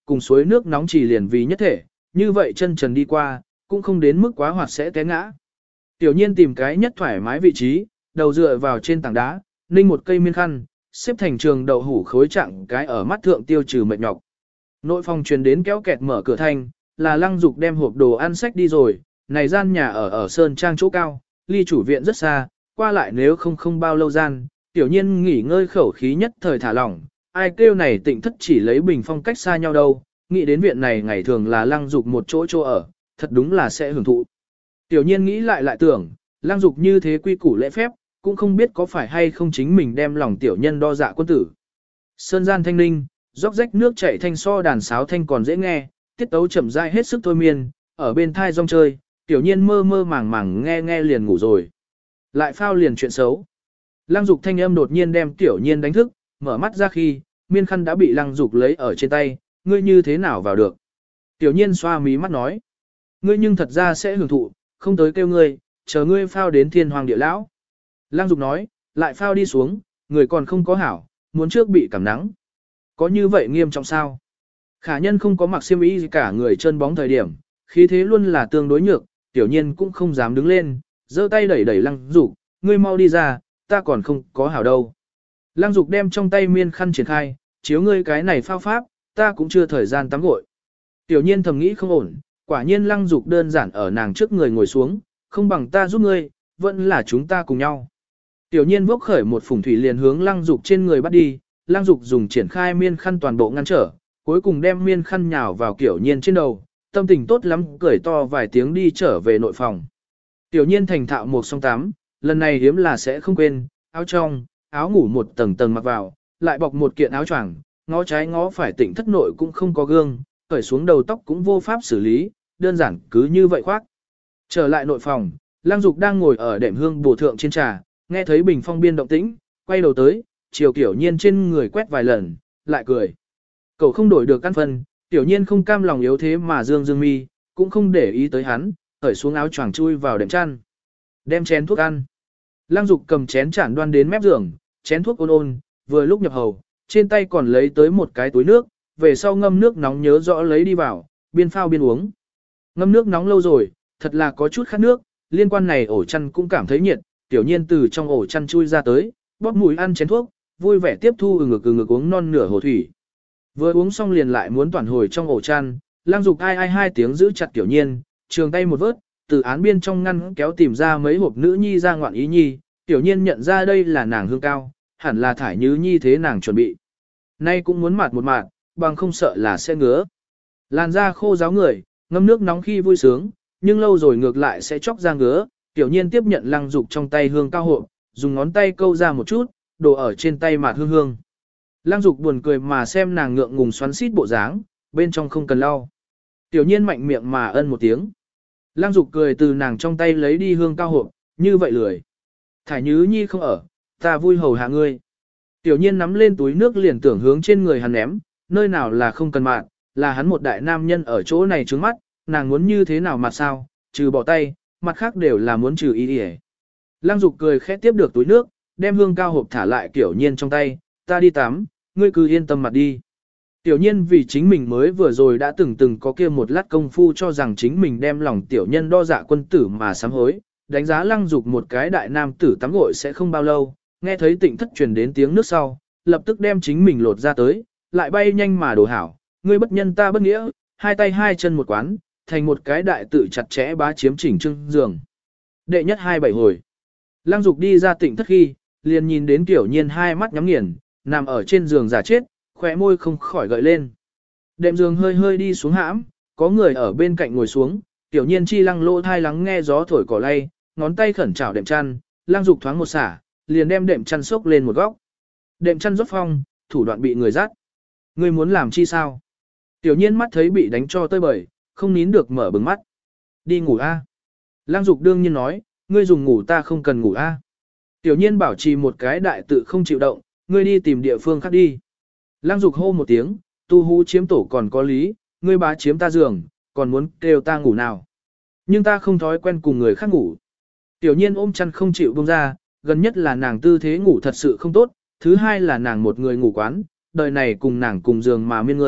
cùng suối nước nóng chỉ liền vì nhất thể, như vậy chân trần đi qua, cũng không đến mức quá hoạt sẽ té ngã. Tiểu nhiên tìm cái nhất thoải mái vị trí, đầu dựa vào trên tảng đá, ninh một cây miên khăn, xếp thành trường đậu hủ khối trạng cái ở mắt thượng tiêu trừ mệt nhọc. Nội phòng truyền đến kéo kẹt mở cửa thanh, là Lăng Dục đem hộp đồ ăn sách đi rồi, này gian nhà ở Sơn Trang chỗ cao, ly chủ viện rất xa, qua lại nếu không bao lâu gian, tiểu nhiên nghỉ ngơi khẩu khí nhất thời thả lỏng, ai kêu này Tịnh Thất chỉ lấy bình phong cách xa nhau đâu, nghĩ đến viện này ngày thường là Lăng Dục một chỗ ở, thật đúng là sẽ hưởng thụ. Tiểu nhiên nghĩ lại tưởng, Lăng Dục như thế quy củ lễ phép, cũng không biết có phải hay không chính mình đem lòng tiểu nhân đo dạ quân tử. Sơn gian thanh ninh, róc rách nước chảy thanh so đàn sáo thanh còn dễ nghe, tiết tấu chậm rãi hết sức thôi miên, ở bên thai rong chơi, tiểu nhiên mơ mơ màng màng nghe liền ngủ rồi. Lại phao liền chuyện xấu. Lăng Dục thanh âm đột nhiên đem tiểu nhiên đánh thức, mở mắt ra khi, miên khăn đã bị Lăng Dục lấy ở trên tay, ngươi như thế nào vào được. Tiểu nhiên xoa mí mắt nói, ngươi nhưng thật ra sẽ hưởng thụ, không tới kêu ngươi, chờ ngươi phao đến thiên hoàng địa lão. Lăng Dục nói, lại phao đi xuống, người còn không có hảo, muốn trước bị cảm nắng. Có như vậy nghiêm trọng sao? Khả nhân không có mặc xiêm y gì cả người chân bóng thời điểm, khí thế luôn là tương đối nhược, tiểu nhiên cũng không dám đứng lên, giơ tay đẩy Lăng Dục, ngươi mau đi ra, ta còn không có hảo đâu. Lăng Dục đem trong tay miên khăn triển khai, chiếu ngươi cái này phao pháp, ta cũng chưa thời gian tắm gội. Tiểu nhiên thầm nghĩ không ổn, quả nhiên Lăng Dục đơn giản ở nàng trước người ngồi xuống, không bằng ta giúp ngươi, vẫn là chúng ta cùng nhau. Tiểu nhiên vốc khởi một phủng thủy liền hướng Lăng Dục trên người bắt đi, Lăng Dục dùng triển khai miên khăn toàn bộ ngăn trở, cuối cùng đem miên khăn nhào vào Tiểu nhiên trên đầu, tâm tình tốt lắm cười to vài tiếng đi trở về nội phòng. Tiểu nhiên thành thạo một song tắm, lần này hiếm là sẽ không quên, áo trong, áo ngủ một tầng tầng mặc vào, lại bọc một kiện áo choàng, ngó trái ngó phải Tịnh Thất nội cũng không có gương, cởi xuống đầu tóc cũng vô pháp xử lý, đơn giản cứ như vậy khoác. Trở lại nội phòng, Lăng Dục đang ngồi ở đệm hương bổ thượng trên trà, nghe thấy bình phong biên động tĩnh, quay đầu tới, chiều Tiểu nhiên trên người quét vài lần, lại cười. Cậu không đổi được căn phân, Tiểu nhiên không cam lòng yếu thế mà dương mi, cũng không để ý tới hắn, cởi xuống áo choàng chui vào đệm chăn. Đem chén thuốc ăn. Lăng Dục cầm chén chản đoan đến mép giường, chén thuốc ôn, vừa lúc nhập hầu, trên tay còn lấy tới một cái túi nước, về sau ngâm nước nóng nhớ rõ lấy đi vào, biên phao biên uống. Ngâm nước nóng lâu rồi, thật là có chút khát nước, liên quan này ổ chăn cũng cảm thấy nhiệt, tiểu nhiên từ trong ổ chăn chui ra tới, bóp mũi ăn chén thuốc, vui vẻ tiếp thu ngực uống non nửa hồ thủy. Vừa uống xong liền lại muốn toàn hồi trong ổ chăn, Lăng Dục ai hai tiếng giữ chặt tiểu nhiên, trường tay một vớt, từ án biên trong ngăn kéo tìm ra mấy hộp nữ nhi ra ngoạn ý nhi, tiểu nhiên nhận ra đây là nàng hương cao, hẳn là thải nhứ nhi thế nàng chuẩn bị. Nay cũng muốn mạt một mạt, bằng không sợ là sẽ ngứa. Làn da khô ráo người, ngâm nước nóng khi vui sướng, nhưng lâu rồi ngược lại sẽ chóc ra ngứa, tiểu nhiên tiếp nhận Lăng Dục trong tay hương cao hộp, dùng ngón tay câu ra một chút, đổ ở trên tay mạt hương hương. Lăng Dục buồn cười mà xem nàng ngượng ngùng xoắn xít bộ dáng, bên trong không cần lau. Tiểu nhiên mạnh miệng mà ân một tiếng. Lăng Dục cười từ nàng trong tay lấy đi hương cao hộp, như vậy lười. Thải Nhứ nhi không ở, ta vui hầu hạ ngươi. Tiểu nhiên nắm lên túi nước liền tưởng hướng trên người hắn ném, nơi nào là không cần mạn, là hắn một đại nam nhân ở chỗ này trướng mắt, nàng muốn như thế nào mà sao, trừ bỏ tay, mặt khác đều là muốn trừ ý đi. Lăng Dục cười khẽ tiếp được túi nước, đem hương cao hộp thả lại Tiểu nhiên trong tay, ta đi tắm, ngươi cứ yên tâm mặt đi. Tiểu nhiên vì chính mình mới vừa rồi đã từng có kia một lát công phu cho rằng chính mình đem lòng tiểu nhân đo dạ quân tử mà sám hối, đánh giá Lăng Dục một cái đại nam tử tắm gội sẽ không bao lâu, nghe thấy Tịnh Thất truyền đến tiếng nước sau, lập tức đem chính mình lột ra tới, lại bay nhanh mà đổ hảo, ngươi bất nhân ta bất nghĩa, hai tay hai chân một quán, thành một cái đại tự chặt chẽ bá chiếm chỉnh trưng giường. Đệ nhất 27 hồi. Lăng Dục đi ra Tịnh Thất khi, liền nhìn đến Tiểu nhiên hai mắt nhắm nghiền, nằm ở trên giường giả chết, khóe môi không khỏi gợi lên. Đệm giường hơi hơi đi xuống hãm, có người ở bên cạnh ngồi xuống, Tiểu nhiên chi lăng lỗ thai lắng nghe gió thổi cỏ lay, ngón tay khẩn chảo đệm chăn, Lăng Dục thoáng một xả, liền đem đệm chăn xốc lên một góc. Đệm chăn rốt phong, thủ đoạn bị người dắt. Ngươi muốn làm chi sao? Tiểu nhiên mắt thấy bị đánh cho tơi bời, không nín được mở bừng mắt. Đi ngủ a. Lăng Dục đương nhiên nói, ngươi dùng ngủ ta không cần ngủ a. Tiểu nhiên bảo trì một cái đại tự không chịu động, ngươi đi tìm địa phương khác đi. Lăng Dục hô một tiếng, tu hú chiếm tổ còn có lý, ngươi bá chiếm ta giường, còn muốn kêu ta ngủ nào. Nhưng ta không thói quen cùng người khác ngủ. Tiểu nhiên ôm chăn không chịu buông ra, gần nhất là nàng tư thế ngủ thật sự không tốt, thứ hai là nàng một người ngủ quán, đời này cùng nàng cùng giường mà miên người,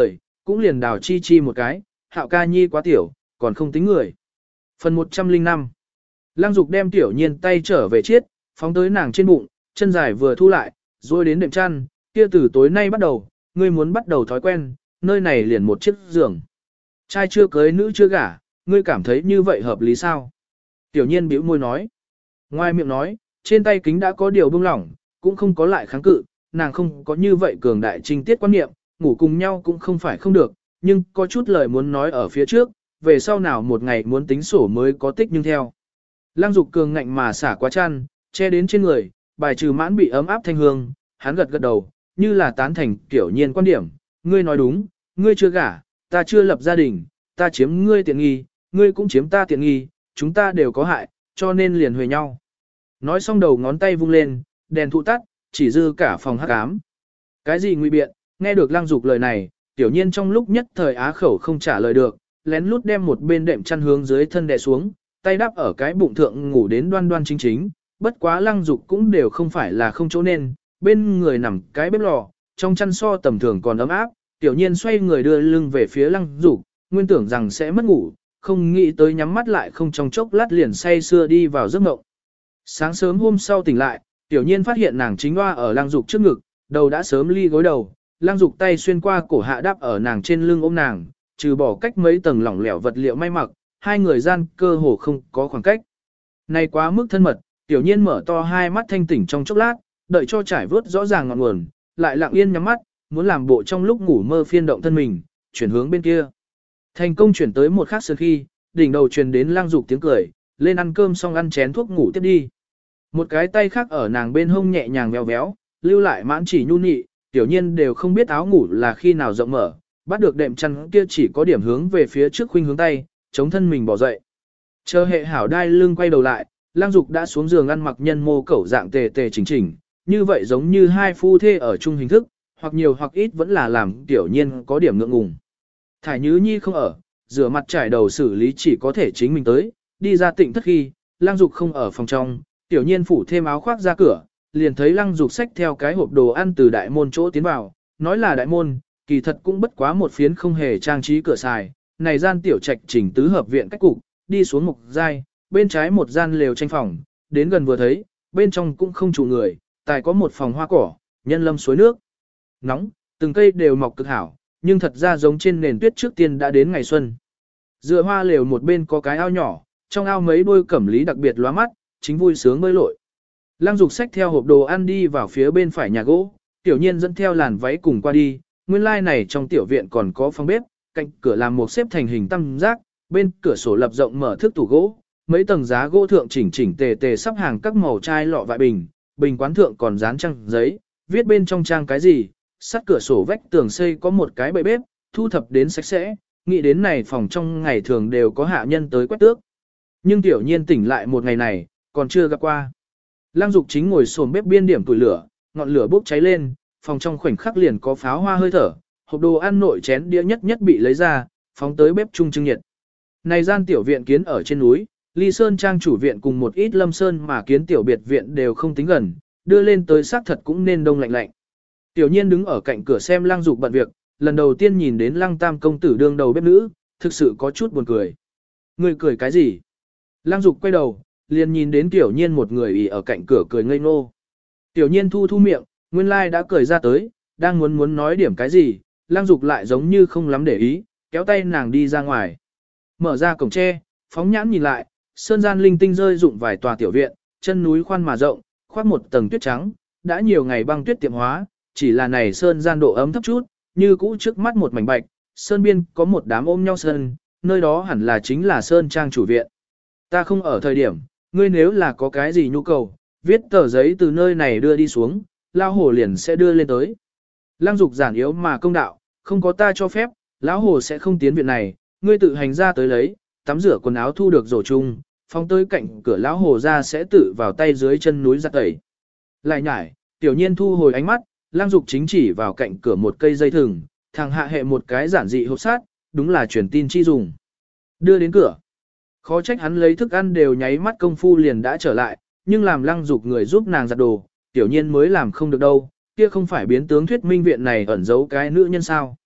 cũng liền đào chi chi một cái, Hạo ca nhi quá tiểu, còn không tính người. Phần 105. Lăng Dục đem Tiểu Nhiên tay trở về chiết, phóng tới nàng trên bụng, chân dài vừa thu lại, rồi đến đệm chăn, kia từ tối nay bắt đầu, ngươi muốn bắt đầu thói quen, nơi này liền một chiếc giường. Trai chưa cưới nữ chưa gả, ngươi cảm thấy như vậy hợp lý sao? Tiểu Nhiên bĩu môi nói. Ngoài miệng nói, trên tay kính đã có điều buông lỏng, cũng không có lại kháng cự, nàng không có như vậy cường đại trinh tiết quan niệm, ngủ cùng nhau cũng không phải không được, nhưng có chút lời muốn nói ở phía trước, về sau nào một ngày muốn tính sổ mới có tích nhưng theo. Lăng Dục cường ngạnh mà xả quá chăn, che đến trên người, bài trừ mãn bị ấm áp thanh hương, hắn gật gật đầu, như là tán thành Tiểu Nhiên quan điểm, ngươi nói đúng, ngươi chưa gả, ta chưa lập gia đình, ta chiếm ngươi tiện nghi, ngươi cũng chiếm ta tiện nghi, chúng ta đều có hại, cho nên liền huề nhau. Nói xong đầu ngón tay vung lên, đèn thụ tắt, chỉ dư cả phòng hắc ám. Cái gì nguy biện, nghe được Lăng Dục lời này, Tiểu Nhiên trong lúc nhất thời á khẩu không trả lời được, lén lút đem một bên đệm chăn hướng dưới thân đè xuống, tay đắp ở cái bụng thượng ngủ đến đoan đoan chính chính, bất quá Lăng Dục cũng đều không phải là không chỗ nên, bên người nằm cái bếp lò, trong chăn so tầm thường còn ấm áp, Tiểu Nhiên xoay người đưa lưng về phía Lăng Dục, nguyên tưởng rằng sẽ mất ngủ, không nghĩ tới nhắm mắt lại không trong chốc lát liền say sưa đi vào giấc mộng. Sáng sớm hôm sau tỉnh lại, Tiểu Nhiên phát hiện nàng chính hoa ở Lăng Dục trước ngực, đầu đã sớm ly gối đầu, Lăng Dục tay xuyên qua cổ hạ đáp ở nàng trên lưng ôm nàng, trừ bỏ cách mấy tầng lỏng lẻo vật liệu may mặc, hai người gian cơ hồ không có khoảng cách. Này quá mức thân mật, Tiểu Nhiên mở to hai mắt thanh tỉnh trong chốc lát, đợi cho trải vớt rõ ràng ngọn nguồn, lại lặng yên nhắm mắt, muốn làm bộ trong lúc ngủ mơ phiên động thân mình, chuyển hướng bên kia. Thành công chuyển tới một khắc sơn khi, đỉnh đầu truyền đến Lăng Dục tiếng cười, lên ăn cơm xong ăn chén thuốc ngủ tiếp đi. Một cái tay khác ở nàng bên hông nhẹ nhàng véo véo, lưu lại mãn chỉ nhu nhị, Tiểu Nhiên đều không biết áo ngủ là khi nào rộng mở, bắt được đệm chăn kia chỉ có điểm hướng về phía trước khuynh hướng tay, chống thân mình bỏ dậy. Chờ hệ hảo đai lưng quay đầu lại, Lăng Dục đã xuống giường ăn mặc nhân mô cẩu dạng tề tề chỉnh chỉnh, như vậy giống như hai phu thê ở chung hình thức, hoặc nhiều hoặc ít vẫn là làm Tiểu Nhiên có điểm ngượng ngùng. Thải Nhứ Nhi không ở, rửa mặt trải đầu xử lý chỉ có thể chính mình tới, đi ra Tịnh Thất khi, Lăng Dục không ở phòng trong, Tiểu Nhiên phủ thêm áo khoác ra cửa, liền thấy Lăng Dục xách theo cái hộp đồ ăn từ đại môn chỗ tiến vào, nói là đại môn, kỳ thật cũng bất quá một phiến không hề trang trí cửa xài, này gian tiểu trạch chỉnh tứ hợp viện cách cục, đi xuống mục giai, bên trái một gian lều tranh phòng, đến gần vừa thấy, bên trong cũng không chủ người, tài có một phòng hoa cỏ, nhân lâm suối nước. Nóng, từng cây đều mọc cực hảo, nhưng thật ra giống trên nền tuyết trước tiên đã đến ngày xuân. Dựa hoa lều một bên có cái ao nhỏ, trong ao mấy đôi cẩm lý đặc biệt lóa mắt, chính vui sướng bơi lội. Lăng Dục xách theo hộp đồ ăn đi vào phía bên phải nhà gỗ, Tiểu Nhiên dẫn theo làn váy cùng qua đi, nguyên lai này trong tiểu viện còn có phòng bếp, cạnh cửa làm một xếp thành hình tam giác, bên cửa sổ lập rộng mở thước tủ gỗ, mấy tầng giá gỗ thượng chỉnh chỉnh tề tề sắp hàng các màu chai lọ vại bình, bình quán thượng còn dán trang giấy, viết bên trong trang cái gì, sắt cửa sổ vách tường xây có một cái bệ bếp, thu thập đến sạch sẽ, nghĩ đến này phòng trong ngày thường đều có hạ nhân tới quét tước. Nhưng Tiểu Nhiên tỉnh lại một ngày này, còn chưa gặp qua. Lăng Dục chính ngồi xổm bếp biên điểm tuổi lửa, ngọn lửa bốc cháy lên, phòng trong khoảnh khắc liền có pháo hoa hơi thở, hộp đồ ăn nội chén đĩa nhất nhất bị lấy ra, phóng tới bếp trung trưng nhiệt. Này gian tiểu viện kiến ở trên núi, Ly Sơn trang chủ viện cùng một ít Lâm Sơn mà kiến tiểu biệt viện đều không tính gần, đưa lên tới xác thật cũng nên đông lạnh lạnh. Tiểu Nhiên đứng ở cạnh cửa xem Lăng Dục bận việc, lần đầu tiên nhìn đến Lăng Tam công tử đương đầu bếp nữ, thực sự có chút buồn cười. Người cười cái gì? Lăng Dục quay đầu, liền nhìn đến Tiểu Nhiên một người ỉ ở cạnh cửa cười ngây ngô. Tiểu Nhiên thu thu miệng, nguyên lai đã cười ra tới, đang muốn nói điểm cái gì, Lăng Dục lại giống như không lắm để ý, kéo tay nàng đi ra ngoài. Mở ra cổng tre, phóng nhãn nhìn lại, sơn gian linh tinh rơi rụng vài tòa tiểu viện, chân núi khoan mà rộng, khoác một tầng tuyết trắng, đã nhiều ngày băng tuyết tiệm hóa, chỉ là này sơn gian độ ấm thấp chút, như cũ trước mắt một mảnh bạch, sơn biên có một đám ôm nhau sơn, nơi đó hẳn là chính là sơn trang chủ viện. Ta không ở thời điểm, ngươi nếu là có cái gì nhu cầu, viết tờ giấy từ nơi này đưa đi xuống, lão hồ liền sẽ đưa lên tới. Lăng Dục giản yếu mà công đạo, không có ta cho phép, lão hồ sẽ không tiến viện này, ngươi tự hành ra tới lấy, tắm rửa quần áo thu được rổ chung, phóng tới cạnh cửa lão hồ ra sẽ tự vào tay dưới chân núi giặt tẩy. Lại nhải, Tiểu Nhiên thu hồi ánh mắt, Lăng Dục chính chỉ vào cạnh cửa một cây dây thừng, thằng hạ hệ một cái giản dị hộp sát, đúng là truyền tin chi dùng. Đưa đến cửa. Khó trách hắn lấy thức ăn đều nháy mắt công phu liền đã trở lại, nhưng làm Lăng Dục người giúp nàng giặt đồ, Tiểu Nhiên mới làm không được đâu, kia không phải biến tướng thuyết minh viện này ẩn giấu cái nữ nhân sao.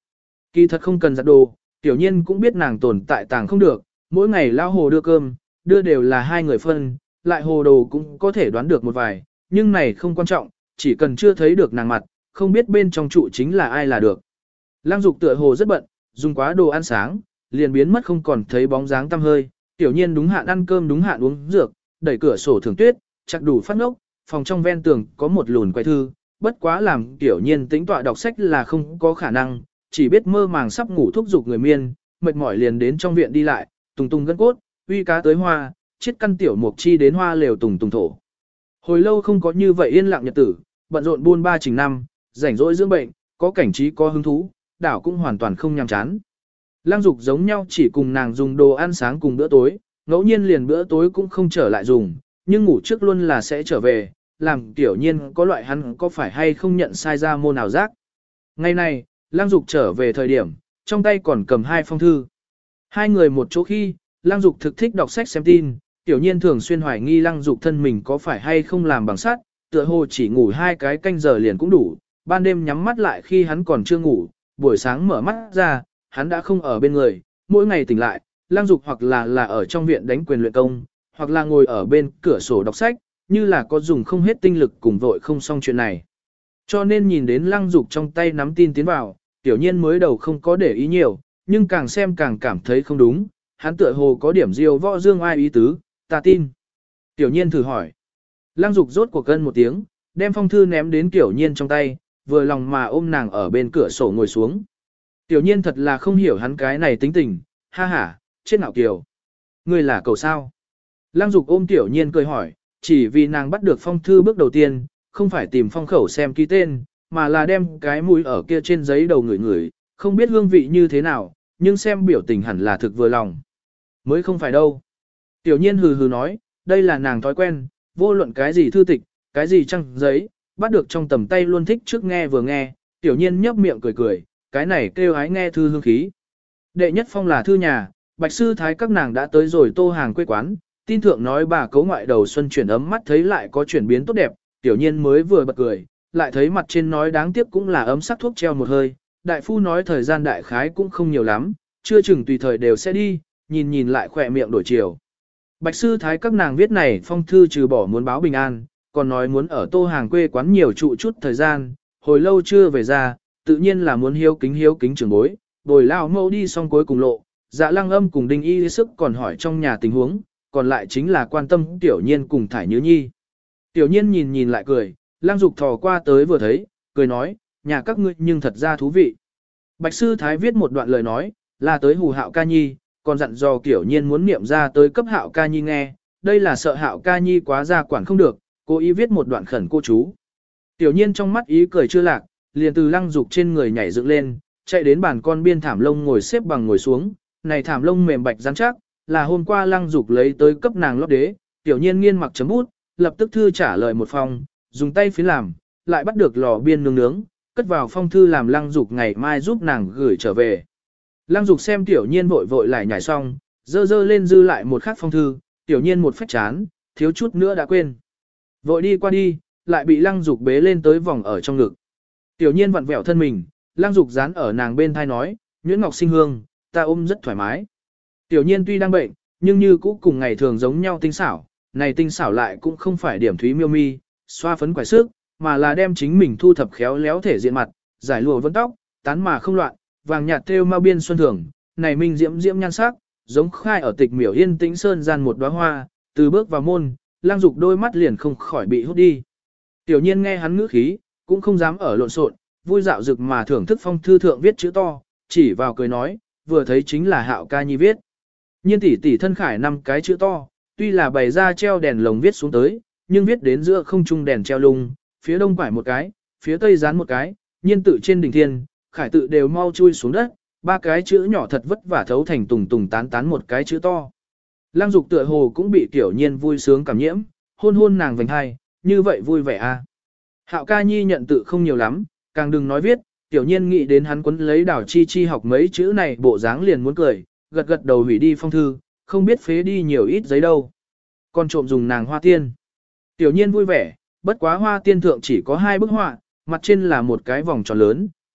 Kỳ thật không cần giặt đồ, tiểu nhiên cũng biết nàng tồn tại tàng không được, mỗi ngày lao hồ đưa cơm, đưa đều là hai người phân, lại hồ đồ cũng có thể đoán được một vài, nhưng này không quan trọng, chỉ cần chưa thấy được nàng mặt, không biết bên trong trụ chính là ai là được. Lăng Dục tựa hồ rất bận, dùng quá đồ ăn sáng, liền biến mất không còn thấy bóng dáng tăm hơi, tiểu nhiên đúng hạn ăn cơm đúng hạn uống dược, đẩy cửa sổ thưởng tuyết, chặt đủ phát ngốc, phòng trong ven tường có một lùn quay thư, bất quá làm tiểu nhiên tĩnh tọa đọc sách là không có khả năng, chỉ biết mơ màng sắp ngủ thúc giục người miên, mệt mỏi liền đến trong viện đi lại, tùng tùng gân cốt, uy cá tới hoa, chiết căn tiểu mục chi đến hoa lều tùng tùng thổ. Hồi lâu không có như vậy yên lặng nhật tử, bận rộn buôn ba trình năm, rảnh rỗi dưỡng bệnh, có cảnh trí có hứng thú, đảo cũng hoàn toàn không nhàm chán. Lăng Dục giống nhau chỉ cùng nàng dùng đồ ăn sáng cùng bữa tối, ngẫu nhiên liền bữa tối cũng không trở lại dùng, nhưng ngủ trước luôn là sẽ trở về, làm tiểu nhiên có loại hắn có phải hay không nhận sai ra môn nào giác. Ngày này, Lăng Dục trở về thời điểm, trong tay còn cầm hai phong thư. Hai người một chỗ khi, Lăng Dục thực thích đọc sách xem tin, tiểu nhiên thường xuyên hoài nghi Lăng Dục thân mình có phải hay không làm bằng sắt, tựa hồ chỉ ngủ 2 cái canh giờ liền cũng đủ, ban đêm nhắm mắt lại khi hắn còn chưa ngủ, buổi sáng mở mắt ra, hắn đã không ở bên người, mỗi ngày tỉnh lại, Lăng Dục hoặc là ở trong viện đánh quyền luyện công, hoặc là ngồi ở bên cửa sổ đọc sách, như là có dùng không hết tinh lực cùng vội không xong chuyện này. Cho nên nhìn đến Lăng Dục trong tay nắm tin tiến vào, tiểu nhiên mới đầu không có để ý nhiều, nhưng càng xem càng cảm thấy không đúng, hắn tựa hồ có điểm diêu võ dương ai ý tứ, ta tin. Tiểu nhiên thử hỏi. Lăng Dục rốt cuộc cân một tiếng, đem phong thư ném đến tiểu nhiên trong tay, vừa lòng mà ôm nàng ở bên cửa sổ ngồi xuống. Tiểu nhiên thật là không hiểu hắn cái này tính tình, ha ha, chết ngạo kiều. Ngươi là cầu sao? Lăng Dục ôm tiểu nhiên cười hỏi, chỉ vì nàng bắt được phong thư bước đầu tiên, không phải tìm phong khẩu xem ký tên, mà là đem cái mũi ở kia trên giấy đầu người người, không biết hương vị như thế nào, nhưng xem biểu tình hẳn là thực vừa lòng. Mới không phải đâu. Tiểu nhiên hừ hừ nói, đây là nàng thói quen, vô luận cái gì thư tịch, cái gì trăng giấy, bắt được trong tầm tay luôn thích trước nghe vừa nghe, tiểu nhiên nhấp miệng cười cười, cái này kêu ái nghe thư hương khí. Đệ nhất phong là thư nhà, Bạch Sư Thái các nàng đã tới rồi Tô Hàng quê quán, tin thượng nói bà cấu ngoại đầu xuân chuyển ấm mắt thấy lại có chuyển biến tốt đẹp, tiểu nhiên mới vừa bật cười, lại thấy mặt trên nói đáng tiếc cũng là ấm sắc thuốc treo một hơi, đại phu nói thời gian đại khái cũng không nhiều lắm, chưa chừng tùy thời đều sẽ đi, nhìn nhìn lại khỏe miệng đổi chiều. Bạch Sư Thái các nàng viết này phong thư trừ bỏ muốn báo bình an, còn nói muốn ở Tô Hàng quê quán nhiều trụ chút thời gian, hồi lâu chưa về ra, tự nhiên là muốn hiếu kính trưởng bối, bồi lao mẫu đi xong cuối cùng lộ, Dạ Lăng Âm cùng Đinh Y sức còn hỏi trong nhà tình huống, còn lại chính là quan tâm tiểu nhiên cùng Thải Nhứ Nhi. Tiểu nhiên nhìn lại cười, Lăng Dục thò qua tới vừa thấy, cười nói, nhà các ngươi nhưng thật ra thú vị. Bạch Sư Thái viết một đoạn lời nói, là tới hù Hạo Ca Nhi, còn dặn dò Tiểu nhiên muốn niệm ra tới cấp Hạo Ca Nhi nghe, đây là sợ Hạo Ca Nhi quá ra quản không được, cố ý viết một đoạn khẩn cô chú. Tiểu nhiên trong mắt ý cười chưa lạc, liền từ Lăng Dục trên người nhảy dựng lên, chạy đến bàn con biên thảm lông ngồi xếp bằng ngồi xuống, này thảm lông mềm bạch rắn chắc, là hôm qua Lăng Dục lấy tới cấp nàng lót đế, Tiểu nhiên nghiên mặc chấm bút, lập tức thư trả lời một phong, dùng tay phiến làm, lại bắt được lò biên nướng, cất vào phong thư làm Lăng Dục ngày mai giúp nàng gửi trở về. Lăng Dục xem Tiểu nhiên vội lại nhảy xong, dơ lên dư lại một khắc phong thư, Tiểu nhiên một phách chán, thiếu chút nữa đã quên. Vội đi qua đi, lại bị Lăng Dục bế lên tới vòng ở trong ngực. Tiểu nhiên vặn vẹo thân mình, Lăng Dục dán ở nàng bên thai nói, Nhuyễn Ngọc sinh hương, ta ôm rất thoải mái. Tiểu nhiên tuy đang bệnh, nhưng như cũ cùng ngày thường giống nhau tinh xảo, này tinh xảo lại cũng không phải điểm thúy miêu mi, xoa phấn quải sức, mà là đem chính mình thu thập khéo léo thể diện mặt, giải lụa vân tóc, tán mà không loạn, vàng nhạt thêu ma biên xuân thường, này minh diễm nhan sắc, giống khai ở tịch miểu yên tĩnh sơn gian một đóa hoa, từ bước vào môn, Lăng Dục đôi mắt liền không khỏi bị hút đi. Tiểu nhiên nghe hắn ngữ khí, cũng không dám ở lộn xộn, vui dạo dực mà thưởng thức phong thư thượng viết chữ to, chỉ vào cười nói, vừa thấy chính là Hạo Ca Nhi viết. Nhiên tỷ thân khải 5 cái chữ to, tuy là bày ra treo đèn lồng viết xuống tới, nhưng viết đến giữa không trung đèn treo lung, phía đông quải một cái, phía tây dán một cái, nhiên tự trên đỉnh thiên, khải tự đều mau chui xuống đất, 3 cái chữ nhỏ thật vất vả thấu thành tùng tán một cái chữ to. Lăng Dục tựa hồ cũng bị Tiểu nhiên vui sướng cảm nhiễm, hôn nàng vành hai, như vậy vui vẻ à. Hạo Ca Nhi nhận tự không nhiều lắm, càng đừng nói viết, Tiểu nhiên nghĩ đến hắn quấn lấy Đào Chi học mấy chữ này bộ dáng liền muốn cười, gật đầu hủy đi phong thư, không biết phế đi nhiều ít giấy đâu. Còn trộm dùng nàng hoa tiên. Tiểu nhiên vui vẻ, bất quá hoa tiên thượng chỉ có 2 bức họa, mặt trên là một cái vòng tròn lớn,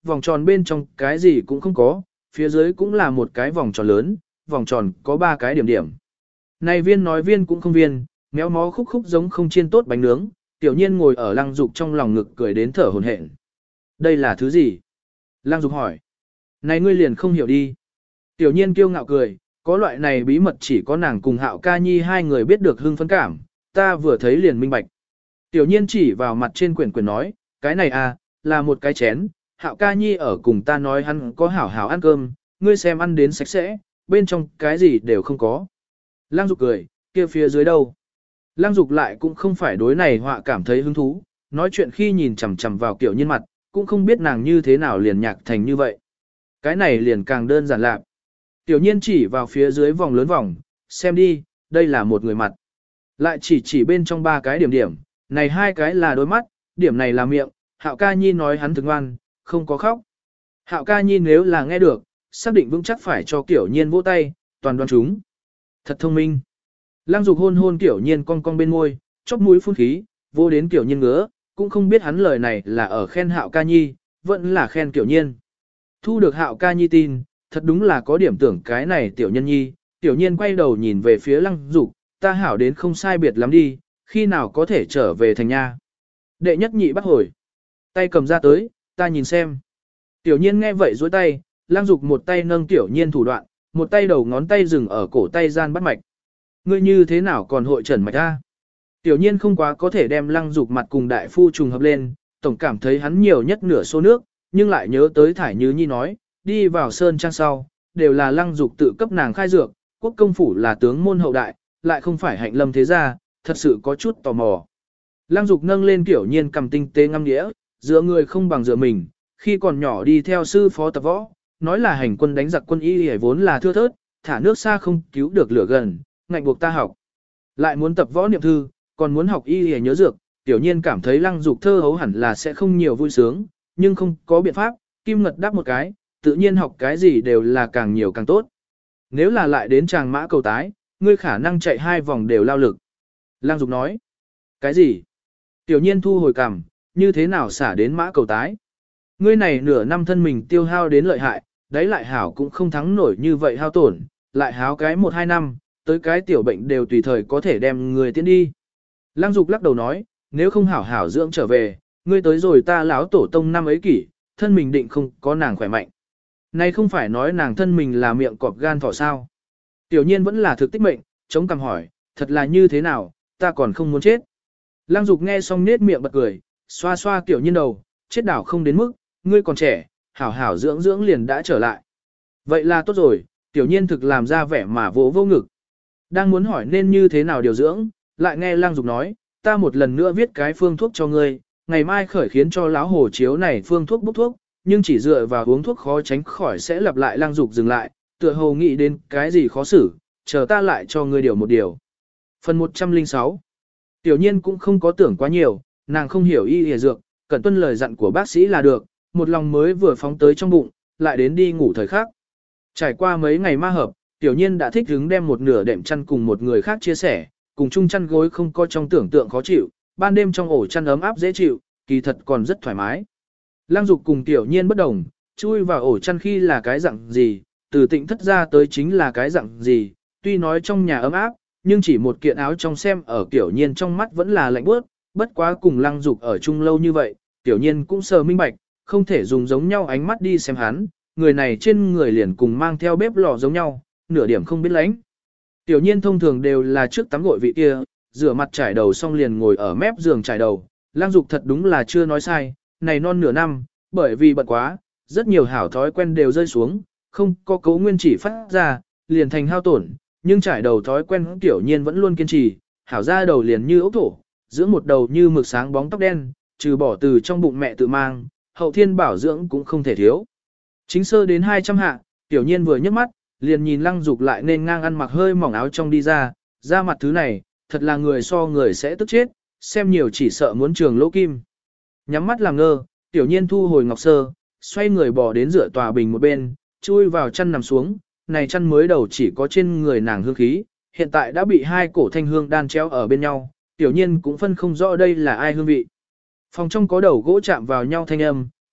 vòng tròn bên trong cái gì cũng không có, phía dưới cũng là một cái vòng tròn lớn, vòng tròn có 3 cái điểm điểm. Này viên nói viên cũng không viên, méo mó khúc khúc giống không chiên tốt bánh nướng, Tiểu Nhiên ngồi ở Lăng Dục trong lòng ngực cười đến thở hổn hển. Đây là thứ gì? Lăng Dục hỏi. Này ngươi liền không hiểu đi. Tiểu Nhiên kiêu ngạo cười, có loại này bí mật chỉ có nàng cùng Hạo Ca Nhi hai người biết được hưng phấn cảm, ta vừa thấy liền minh bạch. Tiểu Nhiên chỉ vào mặt trên quyển quyển nói, cái này à, là một cái chén, Hạo Ca Nhi ở cùng ta nói hắn có hảo hảo ăn cơm, ngươi xem ăn đến sạch sẽ, bên trong cái gì đều không có. Lăng Dục cười, kia phía dưới đâu? Lăng Dục lại cũng không phải đối này họa cảm thấy hứng thú, nói chuyện khi nhìn chằm chằm vào Tiểu Nhiên mặt, cũng không biết nàng như thế nào liền nhạc thành như vậy. Cái này liền càng đơn giản lạc. Tiểu Nhiên chỉ vào phía dưới vòng lớn vòng, xem đi, đây là một người mặt. Lại chỉ bên trong 3 cái điểm điểm, này 2 cái là đôi mắt, điểm này là miệng, Hạo Ca Nhi nói hắn thực ngoan, không có khóc. Hạo Ca Nhi nếu là nghe được, xác định vững chắc phải cho Tiểu Nhiên vỗ tay, toàn đoán chúng. Thật thông minh. Lăng Dục hôn hôn Tiểu Nhiên cong cong bên môi, chóp mũi phun khí, vô đến Tiểu Nhiên ngứa, cũng không biết hắn lời này là ở khen Hạo Ca Nhi, vẫn là khen Tiểu Nhiên. Thu được Hạo Ca Nhi tin, thật đúng là có điểm tưởng cái này Tiểu Nhân Nhi, Tiểu Nhiên quay đầu nhìn về phía Lăng Dục, ta hảo đến không sai biệt lắm đi, khi nào có thể trở về thành nha. Đệ nhất nhị bắt hồi. Tay cầm ra tới, ta nhìn xem. Tiểu Nhiên nghe vậy duỗi tay, Lăng Dục một tay nâng Tiểu Nhiên thủ đoạn, một tay đầu ngón tay dừng ở cổ tay gian bắt mạch. Ngươi như thế nào còn hội trần mạch a? Tiểu Nhiên không quá có thể đem Lăng Dục mặt cùng đại phu trùng hợp lên, tổng cảm thấy hắn nhiều nhất nửa số nước, nhưng lại nhớ tới Thải Như Nhi nói, đi vào sơn trang sau, đều là Lăng Dục tự cấp nàng khai dược, quốc công phủ là tướng môn hậu đại, lại không phải hạnh lâm thế gia, thật sự có chút tò mò. Lăng Dục nâng lên Tiểu Nhiên cầm tinh tế ngâm đĩa, dựa người không bằng dựa mình, khi còn nhỏ đi theo sư phó tập võ, nói là hành quân đánh giặc quân y hề vốn là thưa thớt, thả nước xa không cứu được lửa gần, ngạnh buộc ta học. Lại muốn tập võ niệm thư, còn muốn học y hề nhớ dược, Tiểu Nhiên cảm thấy Lăng Dục thơ hấu hẳn là sẽ không nhiều vui sướng, nhưng không có biện pháp, Kim Ngật đáp một cái, tự nhiên học cái gì đều là càng nhiều càng tốt. Nếu là lại đến Tràng Mã Cầu tái, ngươi khả năng chạy 2 vòng đều lao lực. Lăng Dục nói, cái gì? Tiểu Nhiên thu hồi cằm, như thế nào xả đến Mã Cầu tái? Ngươi này nửa năm thân mình tiêu hao đến lợi hại, đấy lại hảo cũng không thắng nổi như vậy hao tổn, lại háo cái 1-2 năm, tới cái tiểu bệnh đều tùy thời có thể đem người tiến đi. Lăng Dục lắc đầu nói, nếu không hảo hảo dưỡng trở về, ngươi tới rồi ta lão tổ tông năm ấy kỷ, thân mình định không có nàng khỏe mạnh. Này không phải nói nàng thân mình là miệng cọp gan thỏ sao. Tiểu Nhiên vẫn là thực tích mệnh, chống cằm hỏi, thật là như thế nào, ta còn không muốn chết. Lăng Dục nghe xong nết miệng bật cười, xoa xoa Tiểu Nhiên đầu, chết đảo không đến mức, ngươi còn trẻ, hảo hảo dưỡng dưỡng liền đã trở lại. Vậy là tốt rồi, Tiểu Nhiên thực làm ra vẻ mà vỗ vô ngực. Đang muốn hỏi nên như thế nào điều dưỡng, lại nghe Lăng Dục nói, ta một lần nữa viết cái phương thuốc cho ngươi, ngày mai khởi khiến cho lão hồ chiếu này phương thuốc bốc thuốc, nhưng chỉ dựa vào uống thuốc khó tránh khỏi sẽ lặp lại. Lăng Dục dừng lại, tựa hồ nghĩ đến cái gì khó xử, chờ ta lại cho ngươi điều một điều. Phần 106. Tiểu Nhiên cũng không có tưởng quá nhiều, nàng không hiểu y y dược, cần tuân lời dặn của bác sĩ là được, một lòng mới vừa phóng tới trong bụng, lại đến đi ngủ thời khắc. Trải qua mấy ngày ma hợp, Tiểu Nhiên đã thích hứng đem một nửa đệm chăn cùng một người khác chia sẻ, cùng chung chăn gối không có trong tưởng tượng khó chịu, ban đêm trong ổ chăn ấm áp dễ chịu, kỳ thật còn rất thoải mái. Lăng Dục cùng Tiểu Nhiên bất đồng, chui vào ổ chăn khi là cái dạng gì, từ Tịnh Thất ra tới chính là cái dạng gì, tuy nói trong nhà ấm áp, nhưng chỉ một kiện áo trong xem ở Tiểu Nhiên trong mắt vẫn là lạnh bước, bất quá cùng Lăng Dục ở chung lâu như vậy, Tiểu Nhiên cũng sờ minh bạch, không thể dùng giống nhau ánh mắt đi xem hắn, người này trên người liền cùng mang theo bếp lò giống nhau, nửa điểm không biết lánh. Tiểu Nhiên thông thường đều là trước tắm gội vị kia, rửa mặt trải đầu xong liền ngồi ở mép giường trải đầu, Lăng Dục thật đúng là chưa nói sai, này non nửa năm, bởi vì bận quá, rất nhiều hảo thói quen đều rơi xuống, không có cấu nguyên chỉ phát ra, liền thành hao tổn, nhưng trải đầu thói quen Tiểu Nhiên vẫn luôn kiên trì, hảo ra đầu liền như ốc thổ, dưỡng một đầu như mực sáng bóng tóc đen, trừ bỏ từ trong bụng mẹ tự mang, hậu thiên bảo dưỡng cũng không thể thiếu. Chính sơ đến 200 hạ, Tiểu Nhiên vừa nhấc mắt, liền nhìn Lăng Dục lại nên ngang ăn mặc hơi mỏng áo trong đi ra mặt thứ này, thật là người so người sẽ tức chết, xem nhiều chỉ sợ muốn trường lỗ kim. Nhắm mắt làm ngơ, Tiểu Nhiên thu hồi ngọc sơ, xoay người bỏ đến rửa tòa bình một bên, chui vào chăn nằm xuống, này chăn mới đầu chỉ có trên người nàng hương khí, hiện tại đã bị 2 cổ thanh hương đan treo ở bên nhau, Tiểu Nhiên cũng phân không rõ đây là ai hương vị. Phòng trong có đầu gỗ chạm vào nhau thanh âm,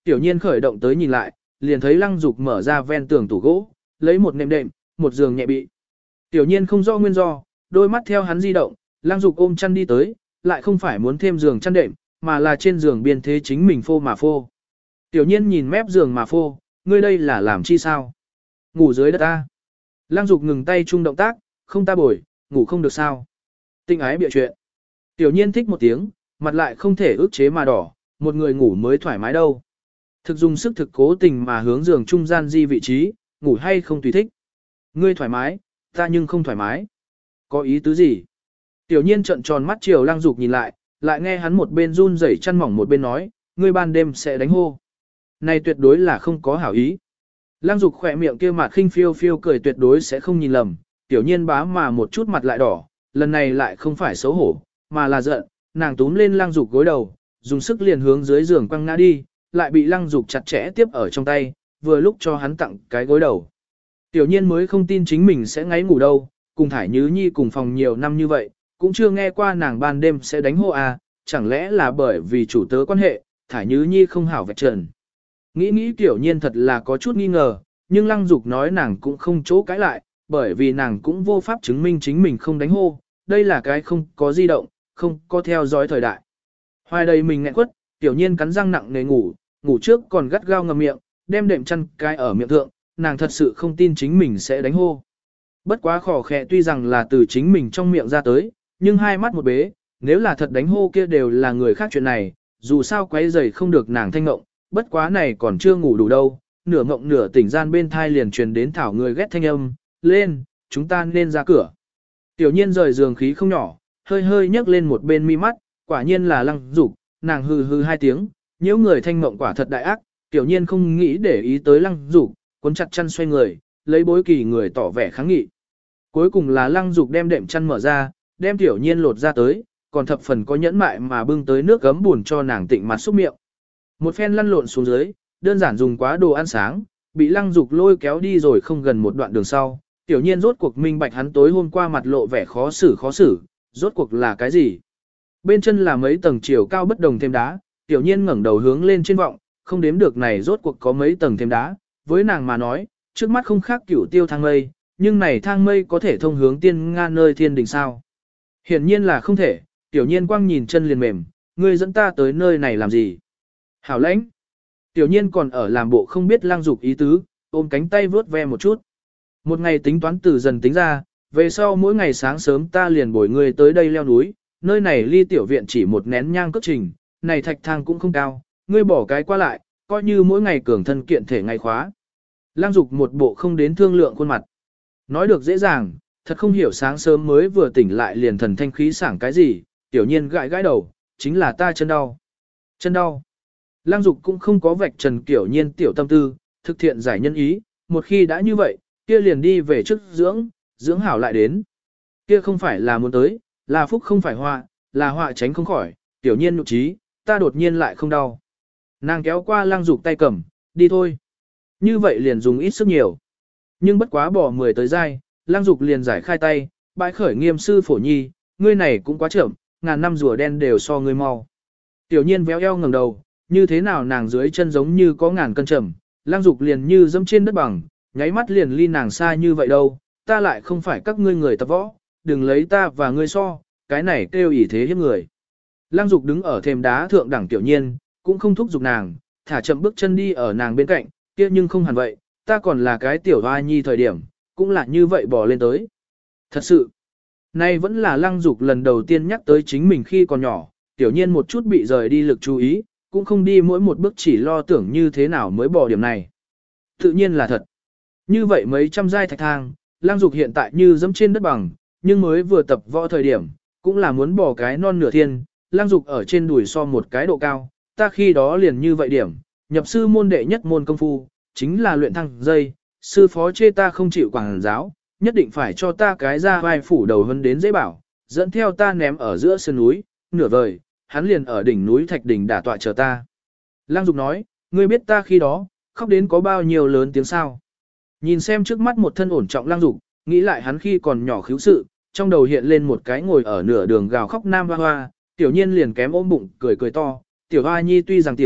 Tiểu nhiên khởi động tới nhìn lại, liền thấy Lăng Dục mở ra ven tường tủ gỗ, lấy một nệm đệm, một giường nhẹ bị. Tiểu nhiên không rõ nguyên do, đôi mắt theo hắn di động, Lăng Dục ôm chăn đi tới, lại không phải muốn thêm giường chăn đệm, mà là trên giường biên thế chính mình phô mà phô. Tiểu nhiên nhìn mép giường mà phô, ngươi đây là làm chi sao? Ngủ dưới đất ta. Lăng Dục ngừng tay chung động tác, không ta bồi, ngủ không được sao? Tinh ái bịa chuyện. Tiểu nhiên thích một tiếng, mặt lại không thể ức chế mà đỏ, một người ngủ mới thoải mái đâu. Thực dùng sức thực cố tình mà hướng giường trung gian di vị trí, ngủ hay không tùy thích. Ngươi thoải mái, ta nhưng không thoải mái. Có ý tứ gì? Tiểu nhiên trợn tròn mắt chiều Lăng Dục nhìn lại nghe hắn một bên run rẩy chăn mỏng một bên nói, ngươi ban đêm sẽ đánh hô. Này tuyệt đối là không có hảo ý. Lăng Dục khỏe miệng kia mặt khinh phiêu phiêu cười tuyệt đối sẽ không nhìn lầm, tiểu nhiên bá mà một chút mặt lại đỏ, lần này lại không phải xấu hổ, mà là giận, nàng túm lên Lăng Dục gối đầu, dùng sức liền hướng dưới giường quăng ngã đi, lại bị Lăng Dục chặt chẽ tiếp ở trong tay, vừa lúc cho hắn tặng cái gối đầu. Tiểu nhiên mới không tin chính mình sẽ ngáy ngủ đâu, cùng Thải Nhứ Nhi cùng phòng nhiều năm như vậy, cũng chưa nghe qua nàng ban đêm sẽ đánh hô à, chẳng lẽ là bởi vì chủ tớ quan hệ, Thải Nhứ Nhi không hảo vạch trần. Nghĩ Tiểu nhiên thật là có chút nghi ngờ, nhưng Lăng Dục nói nàng cũng không chỗ cãi lại, bởi vì nàng cũng vô pháp chứng minh chính mình không đánh hô, đây là cái không có di động, không có theo dõi thời đại. Hoài đầy mình nghẹn quất, Tiểu nhiên cắn răng nặng nề ngủ trước còn gắt gao ngậm miệng, đem đệm chăn cái ở miệng thượng, nàng thật sự không tin chính mình sẽ đánh hô. Bất quá khỏ khẽ tuy rằng là từ chính mình trong miệng ra tới, nhưng hai mắt một bế, nếu là thật đánh hô kia đều là người khác chuyện này, dù sao quấy rầy không được nàng thanh ngộng, bất quá này còn chưa ngủ đủ đâu, nửa ngộng nửa tỉnh gian bên thai liền truyền đến thảo người ghét thanh âm, lên, chúng ta nên ra cửa. Tiểu nhiên rời giường khí không nhỏ, hơi hơi nhấc lên một bên mi mắt, quả nhiên là Lăng Dục, nàng hừ hừ hai tiếng, nhiễu người thanh ngộng quả thật đại ác, tiểu nhiên không nghĩ để ý tới Lăng Dục, cuốn chặt chăn xoay người, lấy bối kỳ người tỏ vẻ kháng nghị. Cuối cùng là Lăng Dục đem đệm chăn mở ra, đem tiểu nhiên lột ra tới, còn thập phần có nhẫn mại mà bưng tới nước gấm buồn cho nàng tịnh mặt xúc miệng. Một phen lăn lộn xuống dưới, đơn giản dùng quá đồ ăn sáng, bị Lăng Dục lôi kéo đi rồi không gần một đoạn đường sau, tiểu nhiên rốt cuộc minh bạch hắn tối hôm qua mặt lộ vẻ khó xử, rốt cuộc là cái gì? Bên chân là mấy tầng chiều cao bất đồng thêm đá, tiểu nhiên ngẩng đầu hướng lên trên vọng, không đếm được này rốt cuộc có mấy tầng thêm đá, với nàng mà nói, trước mắt không khác cửu tiêu thang mây, nhưng này thang mây có thể thông hướng tiên nga nơi thiên đình sao? Hiển nhiên là không thể, tiểu nhiên quang nhìn chân liền mềm, ngươi dẫn ta tới nơi này làm gì? Hảo lãnh. Tiểu nhiên còn ở làm bộ không biết Lăng Dục ý tứ, ôm cánh tay vớt ve một chút. Một ngày tính toán từ dần tính ra, về sau mỗi ngày sáng sớm ta liền bồi ngươi tới đây leo núi, nơi này ly tiểu viện chỉ một nén nhang cất trình, này thạch thang cũng không cao, ngươi bỏ cái qua lại, coi như mỗi ngày cường thân kiện thể ngày khóa. Lăng Dục một bộ không đến thương lượng khuôn mặt. Nói được dễ dàng, thật không hiểu sáng sớm mới vừa tỉnh lại liền thần thanh khí sảng cái gì, tiểu nhiên gãi gãi đầu, chính là ta chân đau. Chân đau. Lăng Dục cũng không có vạch trần kiểu nhiên tiểu tâm tư, thực thiện giải nhân ý, một khi đã như vậy, kia liền đi về trước dưỡng hảo lại đến. Kia không phải là muốn tới, là phúc không phải họa, là họa tránh không khỏi, tiểu nhiên nhục trí, ta đột nhiên lại không đau. Nàng kéo qua Lăng Dục tay cầm, đi thôi. Như vậy liền dùng ít sức nhiều. Nhưng bất quá bỏ 10 tới giai, Lăng Dục liền giải khai tay, bãi khởi nghiêm sư phổ nhi, ngươi này cũng quá chậm, ngàn năm rùa đen đều so ngươi mau. Tiểu nhiên véo eo ngẩng đầu, như thế nào nàng dưới chân giống như có ngàn cân trầm, Lăng Dục liền như dẫm trên đất bằng, nháy mắt liền ly nàng xa như vậy đâu, ta lại không phải các ngươi người tập võ, đừng lấy ta và ngươi so, cái này kêu ỷ thế hiếp người. Lăng Dục đứng ở thềm đá thượng đẳng tiểu nhiên, cũng không thúc giục nàng, thả chậm bước chân đi ở nàng bên cạnh, kia nhưng không hẳn vậy, ta còn là cái tiểu hoa nhi thời điểm, cũng là như vậy bỏ lên tới. Thật sự, nay vẫn là Lăng Dục lần đầu tiên nhắc tới chính mình khi còn nhỏ, tiểu nhiên một chút bị rời đi lực chú ý, cũng không đi mỗi một bước chỉ lo tưởng như thế nào mới bỏ điểm này. Tự nhiên là thật. Như vậy mấy trăm giai thạch thang, Lăng Dục hiện tại như dẫm trên đất bằng, nhưng mới vừa tập võ thời điểm, cũng là muốn bỏ cái non nửa thiên, Lăng Dục ở trên đùi so một cái độ cao, ta khi đó liền như vậy điểm, nhập sư môn đệ nhất môn công phu, chính là luyện thăng dây, sư phó chê ta không chịu quảng giáo, nhất định phải cho ta cái ra vai phủ đầu hơn đến dễ bảo, dẫn theo ta ném ở giữa sơn núi, nửa vời, hắn liền ở đỉnh núi thạch đỉnh đả tọa chờ ta. Lăng Dục nói, ngươi biết ta khi đó, khóc đến có bao nhiêu lớn tiếng sao. Nhìn xem trước mắt một thân ổn trọng Lăng Dục, nghĩ lại hắn khi còn nhỏ khiếu sự, trong đầu hiện lên một cái ngồi ở nửa đường gào khóc nam hoa hoa, tiểu nhiên liền kém ôm bụng cười cười to, tiểu hoa nhi tuy rằng tiểu,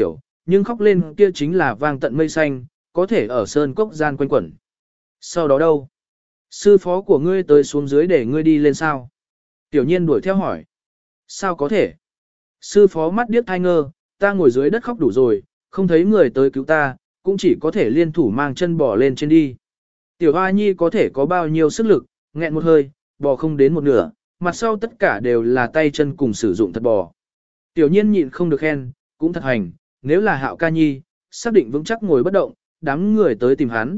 nhưng khóc lên kia chính là vang tận mây xanh, có thể ở sơn cốc gian quanh quẩn. Sau đó đâu? Sư phó của ngươi tới xuống dưới để ngươi đi lên sao? Tiểu nhiên đuổi theo hỏi. Sao có thể? Sư phó mắt điếc thai ngơ, ta ngồi dưới đất khóc đủ rồi, không thấy người tới cứu ta, cũng chỉ có thể liên thủ mang chân bò lên trên đi. Tiểu Hoa Nhi có thể có bao nhiêu sức lực, nghẹn một hơi, bò không đến một nửa, mặt sau tất cả đều là tay chân cùng sử dụng thật bò. Tiểu nhiên nhịn không được khen, cũng thật hành, nếu là Hạo ca nhi, xác định vững chắc ngồi bất động, đám người tới tìm hắn.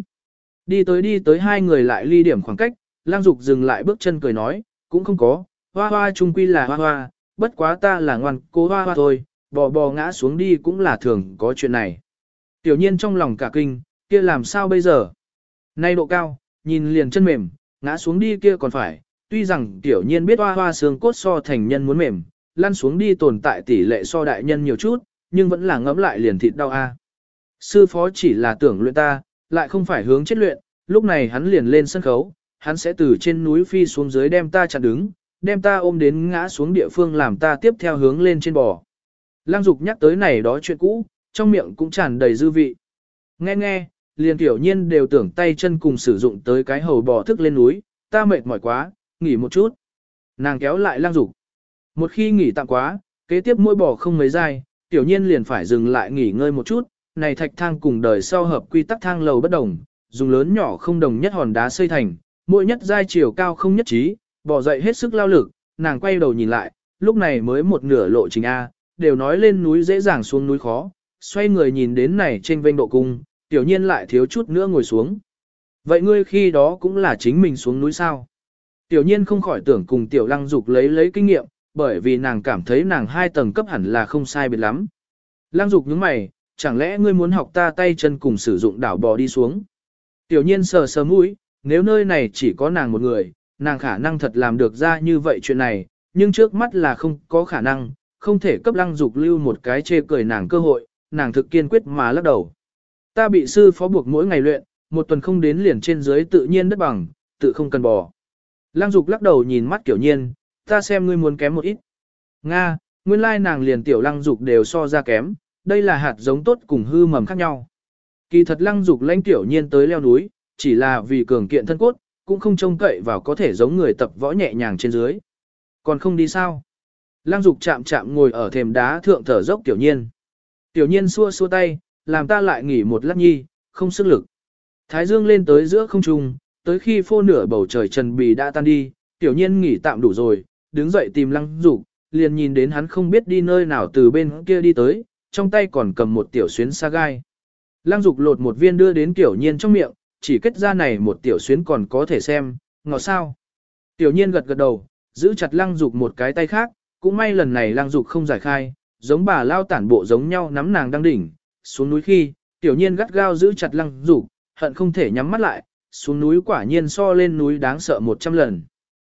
Đi tới hai người lại ly điểm khoảng cách, Lang Dục dừng lại bước chân cười nói, cũng không có, Hoa Hoa chung quy là Hoa Hoa, bất quá ta là ngoan cố Hoa Hoa thôi, bò bò ngã xuống đi cũng là thường có chuyện này. Tiểu nhiên trong lòng cả kinh, kia làm sao bây giờ? Nay độ cao, nhìn liền chân mềm, ngã xuống đi kia còn phải, tuy rằng tiểu nhiên biết Hoa Hoa xương cốt so thành nhân muốn mềm, lăn xuống đi tồn tại tỷ lệ so đại nhân nhiều chút, nhưng vẫn là ngẫm lại liền thịt đau a. Sư phó chỉ là tưởng luyện ta, lại không phải hướng chết luyện, lúc này hắn liền lên sân khấu, hắn sẽ từ trên núi phi xuống dưới đem ta chặn đứng, đem ta ôm đến ngã xuống địa phương làm ta tiếp theo hướng lên trên bò. Lang Dục nhắc tới này đó chuyện cũ, trong miệng cũng tràn đầy dư vị. Nghe, liền tiểu nhiên đều tưởng tay chân cùng sử dụng tới cái hầu bò thức lên núi, ta mệt mỏi quá, nghỉ một chút. Nàng kéo lại Lang Dục. Một khi nghỉ tạm quá, kế tiếp mỗi bò không mấy giai, tiểu nhiên liền phải dừng lại nghỉ ngơi một chút, này thạch thang cùng đời sau hợp quy tắc thang lầu bất đồng, dùng lớn nhỏ không đồng nhất hòn đá xây thành, mỗi nhất giai chiều cao không nhất trí, bò dậy hết sức lao lực, nàng quay đầu nhìn lại, lúc này mới một nửa lộ trình A, đều nói lên núi dễ dàng xuống núi khó, xoay người nhìn đến này trên vênh độ cung, tiểu nhiên lại thiếu chút nữa ngồi xuống. Vậy ngươi khi đó cũng là chính mình xuống núi sao? Tiểu nhiên không khỏi tưởng cùng tiểu Lăng Dục lấy kinh nghiệm, bởi vì nàng cảm thấy nàng 2 tầng cấp hẳn là không sai biệt lắm. Lăng Dục nhướng mày, chẳng lẽ ngươi muốn học ta tay chân cùng sử dụng đảo bò đi xuống? Tiểu nhiên sờ sờ mũi, nếu nơi này chỉ có nàng một người, nàng khả năng thật làm được ra như vậy chuyện này, nhưng trước mắt là không có khả năng, không thể cấp Lăng Dục lưu một cái chê cười nàng cơ hội, nàng thực kiên quyết mà lắc đầu. Ta bị sư phó buộc mỗi ngày luyện, một tuần không đến liền trên dưới tự nhiên đất bằng, tự không cần bò. Lăng Dục lắc đầu nhìn mắt Tiểu nhiên, ta xem ngươi muốn kém một ít. Nga, nguyên lai nàng liền tiểu Lăng Dục đều so ra kém, đây là hạt giống tốt cùng hư mầm khác nhau. Kỳ thật Lăng Dục lãnh Tiểu nhiên tới leo núi, chỉ là vì cường kiện thân cốt, cũng không trông cậy vào có thể giống người tập võ nhẹ nhàng trên dưới. Còn không đi sao? Lăng Dục chạm ngồi ở thềm đá thượng thở dốc Tiểu nhiên. Tiểu nhiên xua xua tay, làm ta lại nghỉ một lát nhi, không sức lực. Thái dương lên tới giữa không trung, tới khi phô nửa bầu trời trần bì đã tan đi, Tiểu nhiên nghỉ tạm đủ rồi, đứng dậy tìm Lăng Dục, liền nhìn đến hắn không biết đi nơi nào từ bên kia đi tới, trong tay còn cầm một tiểu xuyến sa gai. Lăng Dục lột một viên đưa đến Tiểu nhiên trong miệng, chỉ kết ra này một tiểu xuyến còn có thể xem, ngọt sao. Tiểu nhiên gật gật đầu, giữ chặt Lăng Dục một cái tay khác, cũng may lần này Lăng Dục không giải khai, giống bà lao tản bộ giống nhau nắm nàng đang đỉnh. Xuống núi khi, Tiểu nhiên gắt gao giữ chặt Lăng Dục, hận không thể nhắm mắt lại, xuống núi quả nhiên so lên núi đáng sợ 100 lần.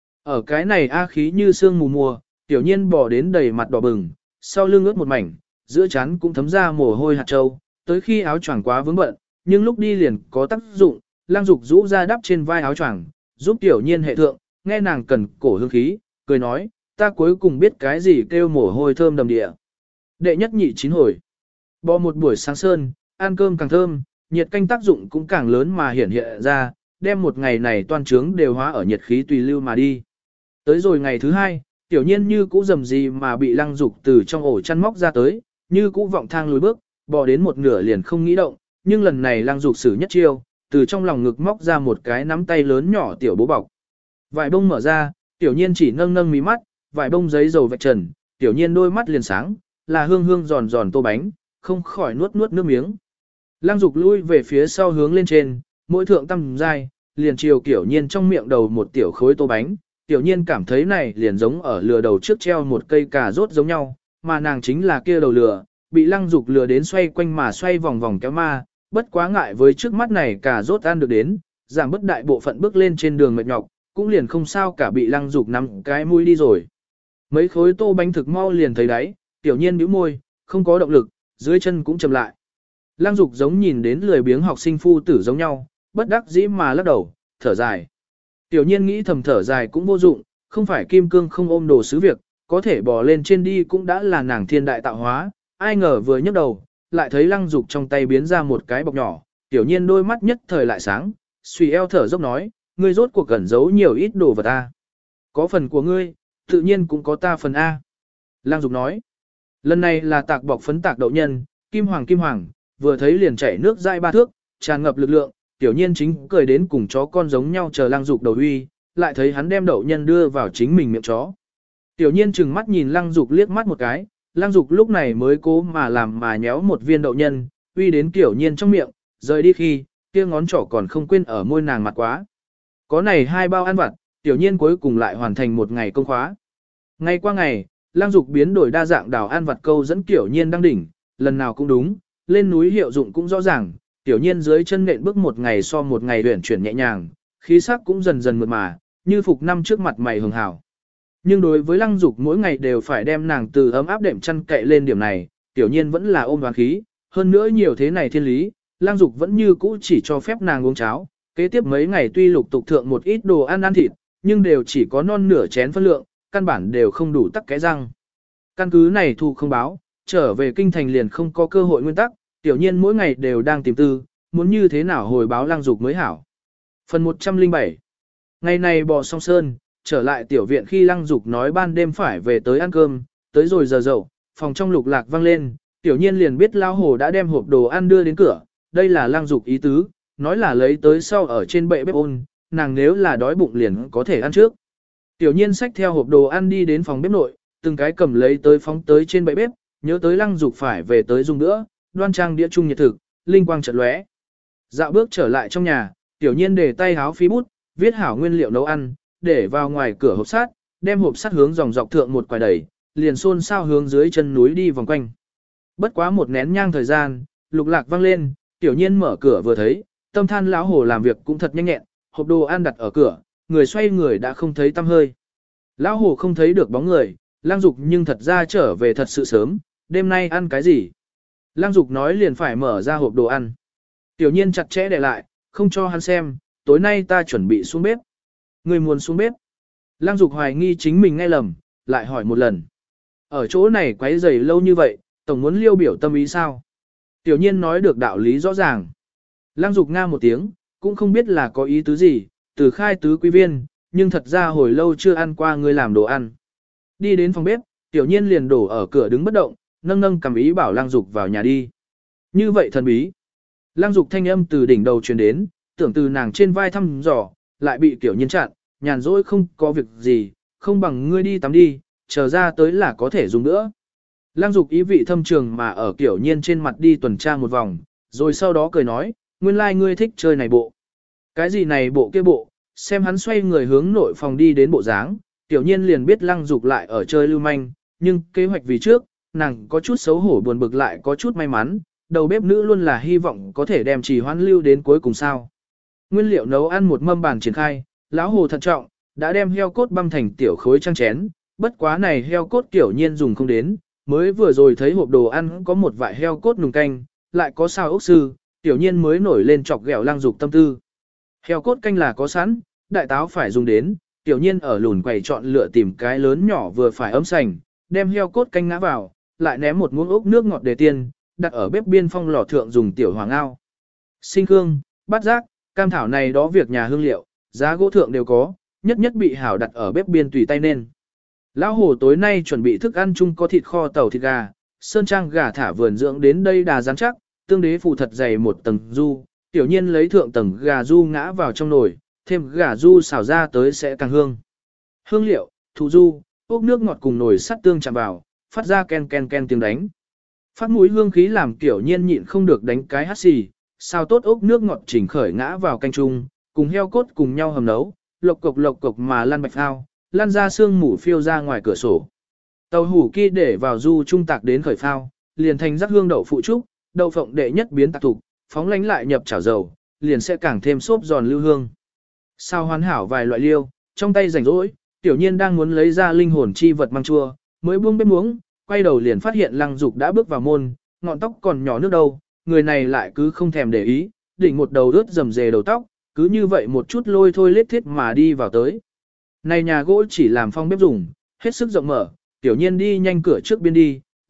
Ở cái này a khí như sương mù mùa, Tiểu nhiên bỏ đến đầy mặt đỏ bừng, sau lưng ướt một mảnh, giữa trán cũng thấm ra mồ hôi hạt châu, tới khi áo choàng quá vướng bận, nhưng lúc đi liền có tác dụng, Lăng Dục rũ ra đắp trên vai áo choàng, giúp Tiểu nhiên hệ thượng, nghe nàng cần cổ hương khí, cười nói, ta cuối cùng biết cái gì kêu mồ hôi thơm đầm địa. Đệ nhất nhị chín hồi. Bò một buổi sáng sơn, ăn cơm càng thơm, nhiệt canh tác dụng cũng càng lớn mà hiển hiện ra, đem một ngày này toan trướng đều hóa ở nhiệt khí tùy lưu mà đi. Tới rồi ngày thứ 2, Tiểu nhiên như cũ dầm gì mà bị Lăng Dục từ trong ổ chăn móc ra tới, như cũ vọng thang lùi bước, bò đến một nửa liền không nghĩ động, nhưng lần này Lăng Dục sử nhất chiêu, từ trong lòng ngực móc ra một cái nắm tay lớn nhỏ tiểu bố bọc. Vải bông mở ra, Tiểu nhiên chỉ nâng mí mắt, vải bông giấy dầu vạch trần, Tiểu nhiên đôi mắt liền sáng, là hương hương giòn giòn tô bánh, không khỏi nuốt nước miếng. Lăng Dục lui về phía sau hướng lên trên, mỗi thượng tăm dai, liền chiều Tiểu nhiên trong miệng đầu một tiểu khối tô bánh, Tiểu nhiên cảm thấy này liền giống ở lừa đầu trước treo một cây cà rốt giống nhau, mà nàng chính là kia đầu lừa, bị Lăng Dục lừa đến xoay quanh mà xoay vòng vòng kéo ma, bất quá ngại với trước mắt này cà rốt ăn được đến, giảm bất đại bộ phận bước lên trên đường mệt nhọc, cũng liền không sao cả bị Lăng Dục nắm cái mũi đi rồi. Mấy khối tô bánh thực mau liền thấy đáy, Tiểu nhiên bĩu môi, không có động lực, dưới chân cũng chậm lại. Lăng Dục giống nhìn đến lười biếng học sinh phu tử giống nhau, bất đắc dĩ mà lắc đầu, thở dài. Tiểu nhiên nghĩ thầm thở dài cũng vô dụng, không phải kim cương không ôm đồ sứ việc, có thể bò lên trên đi cũng đã là nàng thiên đại tạo hóa, ai ngờ vừa nhấc đầu, lại thấy Lăng Dục trong tay biến ra một cái bọc nhỏ, Tiểu Nhiên đôi mắt nhất thời lại sáng, suy eo thở dốc nói, ngươi rốt cuộc cẩn giấu nhiều ít đồ vật ta. Có phần của ngươi, tự nhiên cũng có ta phần A. Lăng Dục nói, lần này là tạc bọc phấn tạc đậu nhân, kim hoàng, vừa thấy liền chảy nước dãi 3 thước, tràn ngập lực lượng, Tiểu Nhiên chính cười đến cùng chó con giống nhau chờ Lăng Dục đầu uy, lại thấy hắn đem đậu nhân đưa vào chính mình miệng chó. Tiểu Nhiên trừng mắt nhìn Lăng Dục liếc mắt một cái, Lăng Dục lúc này mới cố mà làm mà nhéo một viên đậu nhân, uy đến Tiểu Nhiên trong miệng, rời đi khi, kia ngón trỏ còn không quên ở môi nàng mặt quá. Có này 2 bao ăn vặt, Tiểu Nhiên cuối cùng lại hoàn thành một ngày công khóa. Ngày qua ngày, Lăng Dục biến đổi đa dạng đào ăn vặt câu dẫn Tiểu Nhiên đang đỉnh, lần nào cũng đúng, lên núi hiệu dụng cũng rõ ràng, Tiểu Nhiên dưới chân nện bước một ngày so một ngày uyển chuyển nhẹ nhàng, khí sắc cũng dần dần mượt mà, như phục năm trước mặt mày hường hảo. Nhưng đối với Lăng Dục mỗi ngày đều phải đem nàng từ ấm áp đệm chăn cậy lên điểm này, Tiểu Nhiên vẫn là ôm đoán khí, hơn nữa nhiều thế này thiên lý, Lăng Dục vẫn như cũ chỉ cho phép nàng uống cháo, kế tiếp mấy ngày tuy lục tục thượng một ít đồ ăn thịt, nhưng đều chỉ có non nửa chén phân lượng, căn bản đều không đủ tắc cái răng. Căn cứ này thu không báo, trở về kinh thành liền không có cơ hội nguyên tắc, Tiểu Nhiên mỗi ngày đều đang tìm tư, muốn như thế nào hồi báo Lăng Dục mới hảo. Phần 107. Ngày này bò song sơn, trở lại tiểu viện khi Lăng Dục nói ban đêm phải về tới ăn cơm, tới rồi giờ dậu, phòng trong lục lạc vang lên, Tiểu Nhiên liền biết lao hồ đã đem hộp đồ ăn đưa đến cửa, đây là Lăng Dục ý tứ, nói là lấy tới sau ở trên bệ bếp ôn, nàng nếu là đói bụng liền có thể ăn trước. Tiểu Nhiên xách theo hộp đồ ăn đi đến phòng bếp nội, từng cái cầm lấy tới phóng tới trên bệ bếp, nhớ tới Lăng Dục phải về tới dùng nữa, đoan trang đĩa chung nhiệt thực, linh quang chợt lóe. Dạo bước trở lại trong nhà, Tiểu Nhiên để tay háo phí bút, viết hảo nguyên liệu nấu ăn, để vào ngoài cửa hộp sắt, đem hộp sắt hướng dòng dọc thượng một quải đẩy, liền xôn xao hướng dưới chân núi đi vòng quanh. Bất quá một nén nhang thời gian, lục lạc vang lên, Tiểu Nhiên mở cửa vừa thấy, tâm than lão hồ làm việc cũng thật nhanh nhẹn, hộp đồ ăn đặt ở cửa, người xoay người đã không thấy tăm hơi. Lão hồ không thấy được bóng người, Lăng Dục nhưng thật ra trở về thật sự sớm, đêm nay ăn cái gì? Lăng Dục nói liền phải mở ra hộp đồ ăn. Tiểu Nhiên chặt chẽ để lại, không cho hắn xem, tối nay ta chuẩn bị xuống bếp. Người muốn xuống bếp. Lăng Dục hoài nghi chính mình nghe lầm, lại hỏi một lần. Ở chỗ này quấy rầy lâu như vậy, tổng muốn liêu biểu tâm ý sao? Tiểu Nhiên nói được đạo lý rõ ràng. Lăng Dục nga một tiếng, cũng không biết là có ý tứ gì, từ khai tứ quý viên, nhưng thật ra hồi lâu chưa ăn qua người làm đồ ăn. Đi đến phòng bếp, Tiểu Nhiên liền đổ ở cửa đứng bất động, nâng cầm ý bảo Lăng Dục vào nhà đi. Như vậy thần bí. Lăng Dục thanh âm từ đỉnh đầu truyền đến, tưởng từ nàng trên vai thăm dò, lại bị Tiểu Nhiên chặn, nhàn rỗi không có việc gì, không bằng ngươi đi tắm đi, chờ ra tới là có thể dùng nữa. Lăng Dục ý vị thâm trường mà ở Tiểu Nhiên trên mặt đi tuần tra một vòng, rồi sau đó cười nói, nguyên lai ngươi thích chơi này bộ. Cái gì này bộ kia bộ, xem hắn xoay người hướng nội phòng đi đến bộ dáng, Tiểu Nhiên liền biết Lăng Dục lại ở chơi lưu manh, nhưng kế hoạch vì trước, nàng có chút xấu hổ buồn bực lại có chút may mắn, đầu bếp nữ luôn là hy vọng có thể đem trì hoãn lưu đến cuối cùng sao. Nguyên liệu nấu ăn một mâm bàn triển khai, lão hồ thận trọng, đã đem heo cốt băm thành tiểu khối trang chén, bất quá này heo cốt Tiểu Nhiên dùng không đến, mới vừa rồi thấy hộp đồ ăn có một vại heo cốt nùng canh, lại có xào ốc sư, Tiểu Nhiên mới nổi lên chọc ghẹo Lăng Dục tâm tư. Heo cốt canh là có sẵn, đại táo phải dùng đến, Tiểu Nhiên ở lùn quầy chọn lựa tìm cái lớn nhỏ vừa phải ấm sành, đem heo cốt canh ngã vào, lại ném một muỗng ốc nước ngọt để tiên, đặt ở bếp biên phong lò thượng dùng tiểu hoàng ao. Sinh hương, bát giác, cam thảo này đó việc nhà hương liệu, giá gỗ thượng đều có, nhất nhất bị hảo đặt ở bếp biên tùy tay nên. Lão hồ tối nay chuẩn bị thức ăn chung có thịt kho tàu thịt gà, sơn trang gà thả vườn dưỡng đến đây đà rắn chắc, tương đế phủ thật dày một tầng du, Tiểu Nhiên lấy thượng tầng gà du ngã vào trong nồi, thêm gà du xào ra tới sẽ càng hương. Hương liệu, thủ du, ốc nước ngọt cùng nồi sắt tương chạm vào, phát ra ken ken ken tiếng đánh. Phát mũi hương khí làm Tiểu Nhiên nhịn không được đánh cái hắt xì, sao tốt ốc nước ngọt chỉnh khởi ngã vào canh chung, cùng heo cốt cùng nhau hầm nấu, lộc cộc mà lăn bạch phao, lăn ra xương mủ phiêu ra ngoài cửa sổ. Tàu hủ kia để vào du trung tạc đến khởi phao, liền thành rắc hương đậu phụ trúc, đậu phộng đệ nhất biến tạc thục, phóng lánh lại nhập chảo dầu, liền sẽ càng thêm xốp giòn lưu hương. Sao hoàn hảo vài loại liêu, trong tay rảnh rỗi, Tiểu Nhiên đang muốn lấy ra linh hồn chi vật măng chua, mới buông bếp muống, quay đầu liền phát hiện Lăng Dục đã bước vào môn, ngọn tóc còn nhỏ nước đâu, người này lại cứ không thèm để ý, đỉnh một đầu rớt rầm rề đầu tóc, cứ như vậy một chút lôi thôi lết thiết mà đi vào tới. Này nhà gỗ chỉ làm phong bếp dùng, hết sức rộng mở, Tiểu Nhiên đi nhanh cửa trước biên đi,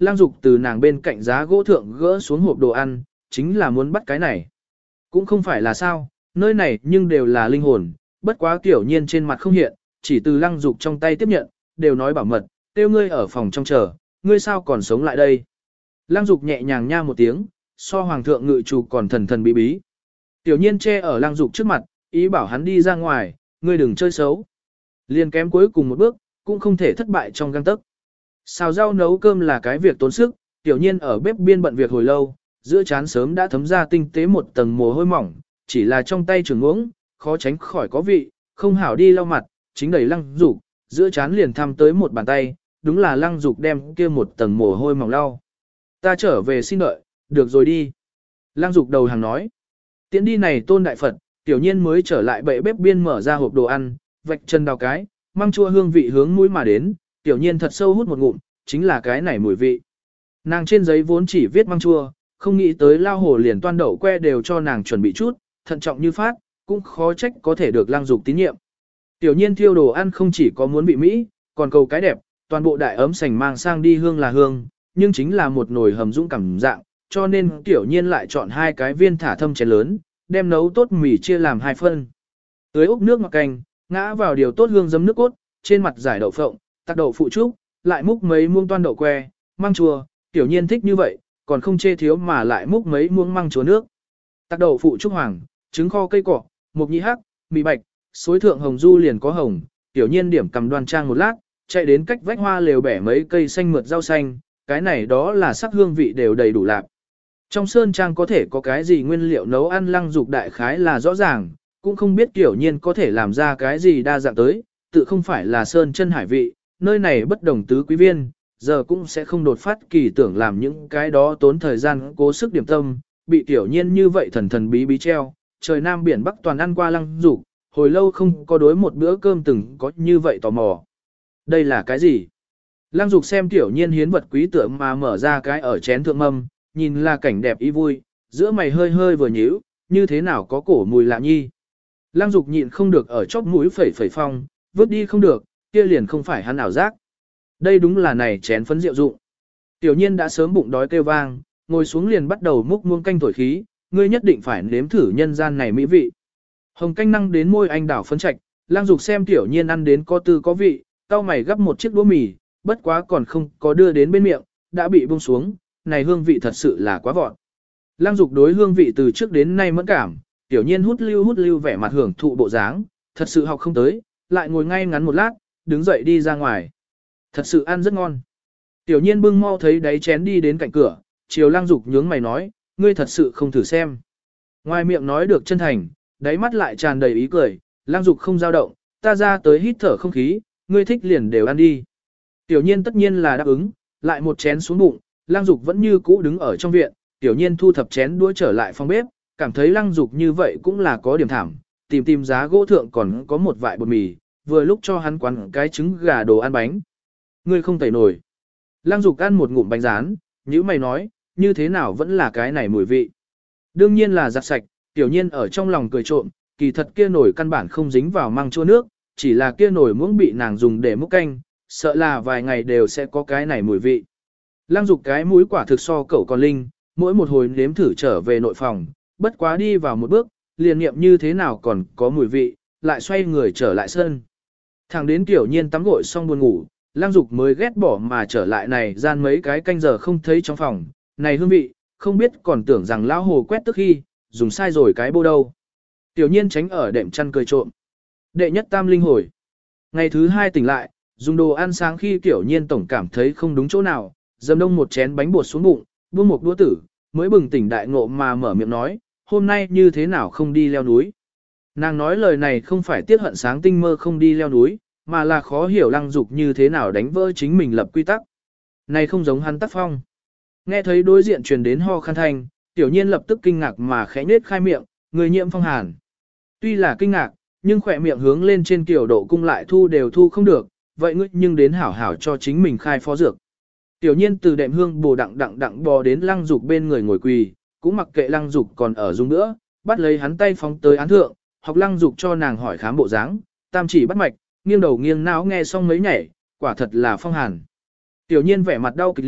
Lang Dục từ nàng bên cạnh giá gỗ thượng gỡ xuống hộp đồ ăn, chính là muốn bắt cái này. Cũng không phải là sao, nơi này nhưng đều là linh hồn, bất quá Tiểu Nhiên trên mặt không hiện, chỉ từ Lăng Dục trong tay tiếp nhận, đều nói bảo mật, tiêu ngươi ở phòng trong chờ, ngươi sao còn sống lại đây. Lăng Dục nhẹ nhàng nha một tiếng, so hoàng thượng ngự chủ còn thần thần bí bí. Tiểu Nhiên che ở Lăng Dục trước mặt, ý bảo hắn đi ra ngoài, ngươi đừng chơi xấu. Liên kém cuối cùng một bước, cũng không thể thất bại trong gang tấc. Xào rau nấu cơm là cái việc tốn sức, Tiểu Nhiên ở bếp biên bận việc hồi lâu, giữa trán sớm đã thấm ra tinh tế một tầng mồ hôi mỏng, chỉ là trong tay trường uống, khó tránh khỏi có vị, không hảo đi lau mặt, chính đẩy Lăng Dục, giữa trán liền thăm tới một bàn tay, đúng là Lăng Dục đem kia một tầng mồ hôi mỏng lau. Ta trở về xin đợi, được rồi đi. Lăng Dục đầu hàng nói. Tiễn đi này Tôn Đại Phật, Tiểu Nhiên mới trở lại bệ bếp biên mở ra hộp đồ ăn, vạch chân đào cái, măng chua hương vị hướng mũi mà đến, Tiểu Nhiên thật sâu hút một ngụm, chính là cái này mùi vị. Nàng trên giấy vốn chỉ viết măng chua, không nghĩ tới lao hồ liền toan đậu que đều cho nàng chuẩn bị chút, thận trọng như phát, cũng khó trách có thể được Lăng Dục tín nhiệm. Tiểu Nhiên thiêu đồ ăn không chỉ có muốn vị mỹ, còn cầu cái đẹp, toàn bộ đại ấm sành mang sang đi hương là hương, nhưng chính là một nồi hầm dũng cảm dạng, cho nên Tiểu Nhiên lại chọn 2 cái viên thả thâm chén lớn, đem nấu tốt mì chia làm 2 phân. Tưới úp nước ngọt canh, ngã vào điều tốt hương giấm nước cốt, trên mặt giải đậu phộng, tắc đậu phụ trúc, lại múc mấy muông toan đậu que, măng chua, Tiểu Nhiên thích như vậy, còn không chê thiếu mà lại múc mấy muông măng chua nước. Tắc đậu phụ trúc hoàng, trứng kho cây cỏ, mộc nhĩ hắc, mì bạch, xối thượng hồng du liền có hồng, Tiểu Nhiên điểm cầm đoan trang một lát, chạy đến cách vách hoa lều bẻ mấy cây xanh mượt rau xanh, cái này đó là sắc hương vị đều đầy đủ lạp. Trong sơn trang có thể có cái gì nguyên liệu nấu ăn Lăng Dục đại khái là rõ ràng, cũng không biết Tiểu Nhiên có thể làm ra cái gì đa dạng tới, tự không phải là sơn chân hải vị, nơi này bất đồng tứ quý viên, giờ cũng sẽ không đột phát kỳ tưởng làm những cái đó tốn thời gian cố sức điểm tâm, bị Tiểu Nhiên như vậy thần thần bí bí treo, trời nam biển bắc toàn ăn qua Lăng Dục, hồi lâu không có đối một bữa cơm từng có như vậy tò mò. Đây là cái gì? Lăng Dục xem Tiểu Nhiên hiến vật quý tượng mà mở ra cái ở chén thượng mâm, nhìn là cảnh đẹp ý vui, giữa mày hơi hơi vừa nhíu, như thế nào có cổ mùi lạ nhi. Lăng Dục nhịn không được ở chóp mũi phẩy phẩy phong, vứt đi không được, kia liền không phải hắn ảo giác. Đây đúng là này chén phấn rượu dụng. Tiểu Nhiên đã sớm bụng đói kêu vang, ngồi xuống liền bắt đầu múc muông canh thổi khí, ngươi nhất định phải nếm thử nhân gian này mỹ vị. Hồng canh năng đến môi anh đảo phấn trạch, Lăng Dục xem Tiểu Nhiên ăn đến có tư có vị, cau mày gấp một chiếc đũa mì, bất quá còn không có đưa đến bên miệng, đã bị buông xuống, này hương vị thật sự là quá vọt. Lăng Dục đối hương vị từ trước đến nay mẫn cảm, Tiểu Nhiên hút lưu vẻ mặt hưởng thụ bộ dáng, thật sự học không tới, lại ngồi ngay ngắn một lát, đứng dậy đi ra ngoài. Thật sự ăn rất ngon. Tiểu Nhiên bưng mau thấy đáy chén đi đến cạnh cửa, chiều Lăng Dục nhướng mày nói, ngươi thật sự không thử xem. Ngoài miệng nói được chân thành, đáy mắt lại tràn đầy ý cười, Lăng Dục không dao động, ta ra tới hít thở không khí, ngươi thích liền đều ăn đi. Tiểu Nhiên tất nhiên là đáp ứng, lại một chén xuống bụng, Lăng Dục vẫn như cũ đứng ở trong viện, Tiểu Nhiên thu thập chén đũa trở lại phòng bếp, cảm thấy Lăng Dục như vậy cũng là có điểm thảm, tìm giá gỗ thượng còn có một vại bột mì, vừa lúc cho hắn quán cái trứng gà đồ ăn bánh. Ngươi không tẩy nổi. Lăng Dục ăn một ngụm bánh rán, nhíu mày nói, như thế nào vẫn là cái này mùi vị. Đương nhiên là giặt sạch, Tiểu Nhiên ở trong lòng cười trộm, kỳ thật kia nổi căn bản không dính vào măng chua nước, chỉ là kia nổi muỗng bị nàng dùng để múc canh, sợ là vài ngày đều sẽ có cái này mùi vị. Lăng Dục cái mũi quả thực so cẩu còn linh, mỗi một hồi nếm thử trở về nội phòng, bất quá đi vào một bước, liền nghiệm như thế nào còn có mùi vị, lại xoay người trở lại sân. Thẳng đến Tiểu Nhiên tắm gội xong buồn ngủ, Lăng Dục mới ghét bỏ mà trở lại này gian mấy cái canh giờ không thấy trong phòng, này hương vị, không biết còn tưởng rằng lão hồ quét tức khi, dùng sai rồi cái bô đâu. Tiểu Nhiên tránh ở đệm chăn cười trộm. Đệ nhất tam linh hồi. Ngày thứ 2 tỉnh lại, dùng đồ ăn sáng khi Tiểu Nhiên tổng cảm thấy không đúng chỗ nào, dầm đông một chén bánh bột xuống bụng, buông một đũa tử, mới bừng tỉnh đại ngộ mà mở miệng nói, hôm nay như thế nào không đi leo núi. Nàng nói lời này không phải tiếc hận sáng tinh mơ không đi leo núi, mà là khó hiểu Lăng Dục như thế nào đánh vỡ chính mình lập quy tắc. Này không giống hắn tác phong. Nghe thấy đối diện truyền đến ho khan thanh, Tiểu Nhiên lập tức kinh ngạc mà khẽ nết khai miệng, người nhiễm phong hàn. Tuy là kinh ngạc, nhưng khỏe miệng hướng lên trên kiểu độ cung lại thu đều thu không được, vậy ngươi nhưng đến hảo hảo cho chính mình khai phó dược. Tiểu Nhiên từ đệm hương bồ đặng bò đến Lăng Dục bên người ngồi quỳ, cũng mặc kệ Lăng Dục còn ở dung nữa, bắt lấy hắn tay phóng tới án thượng, học Lăng Dục cho nàng hỏi khám bộ dáng, tam chỉ bắt mạch, nghiêng đầu nghiêng não nghe xong mấy nhảy, quả thật là phong hàn. Tiểu Nhiên vẻ mặt đau kịch liệt,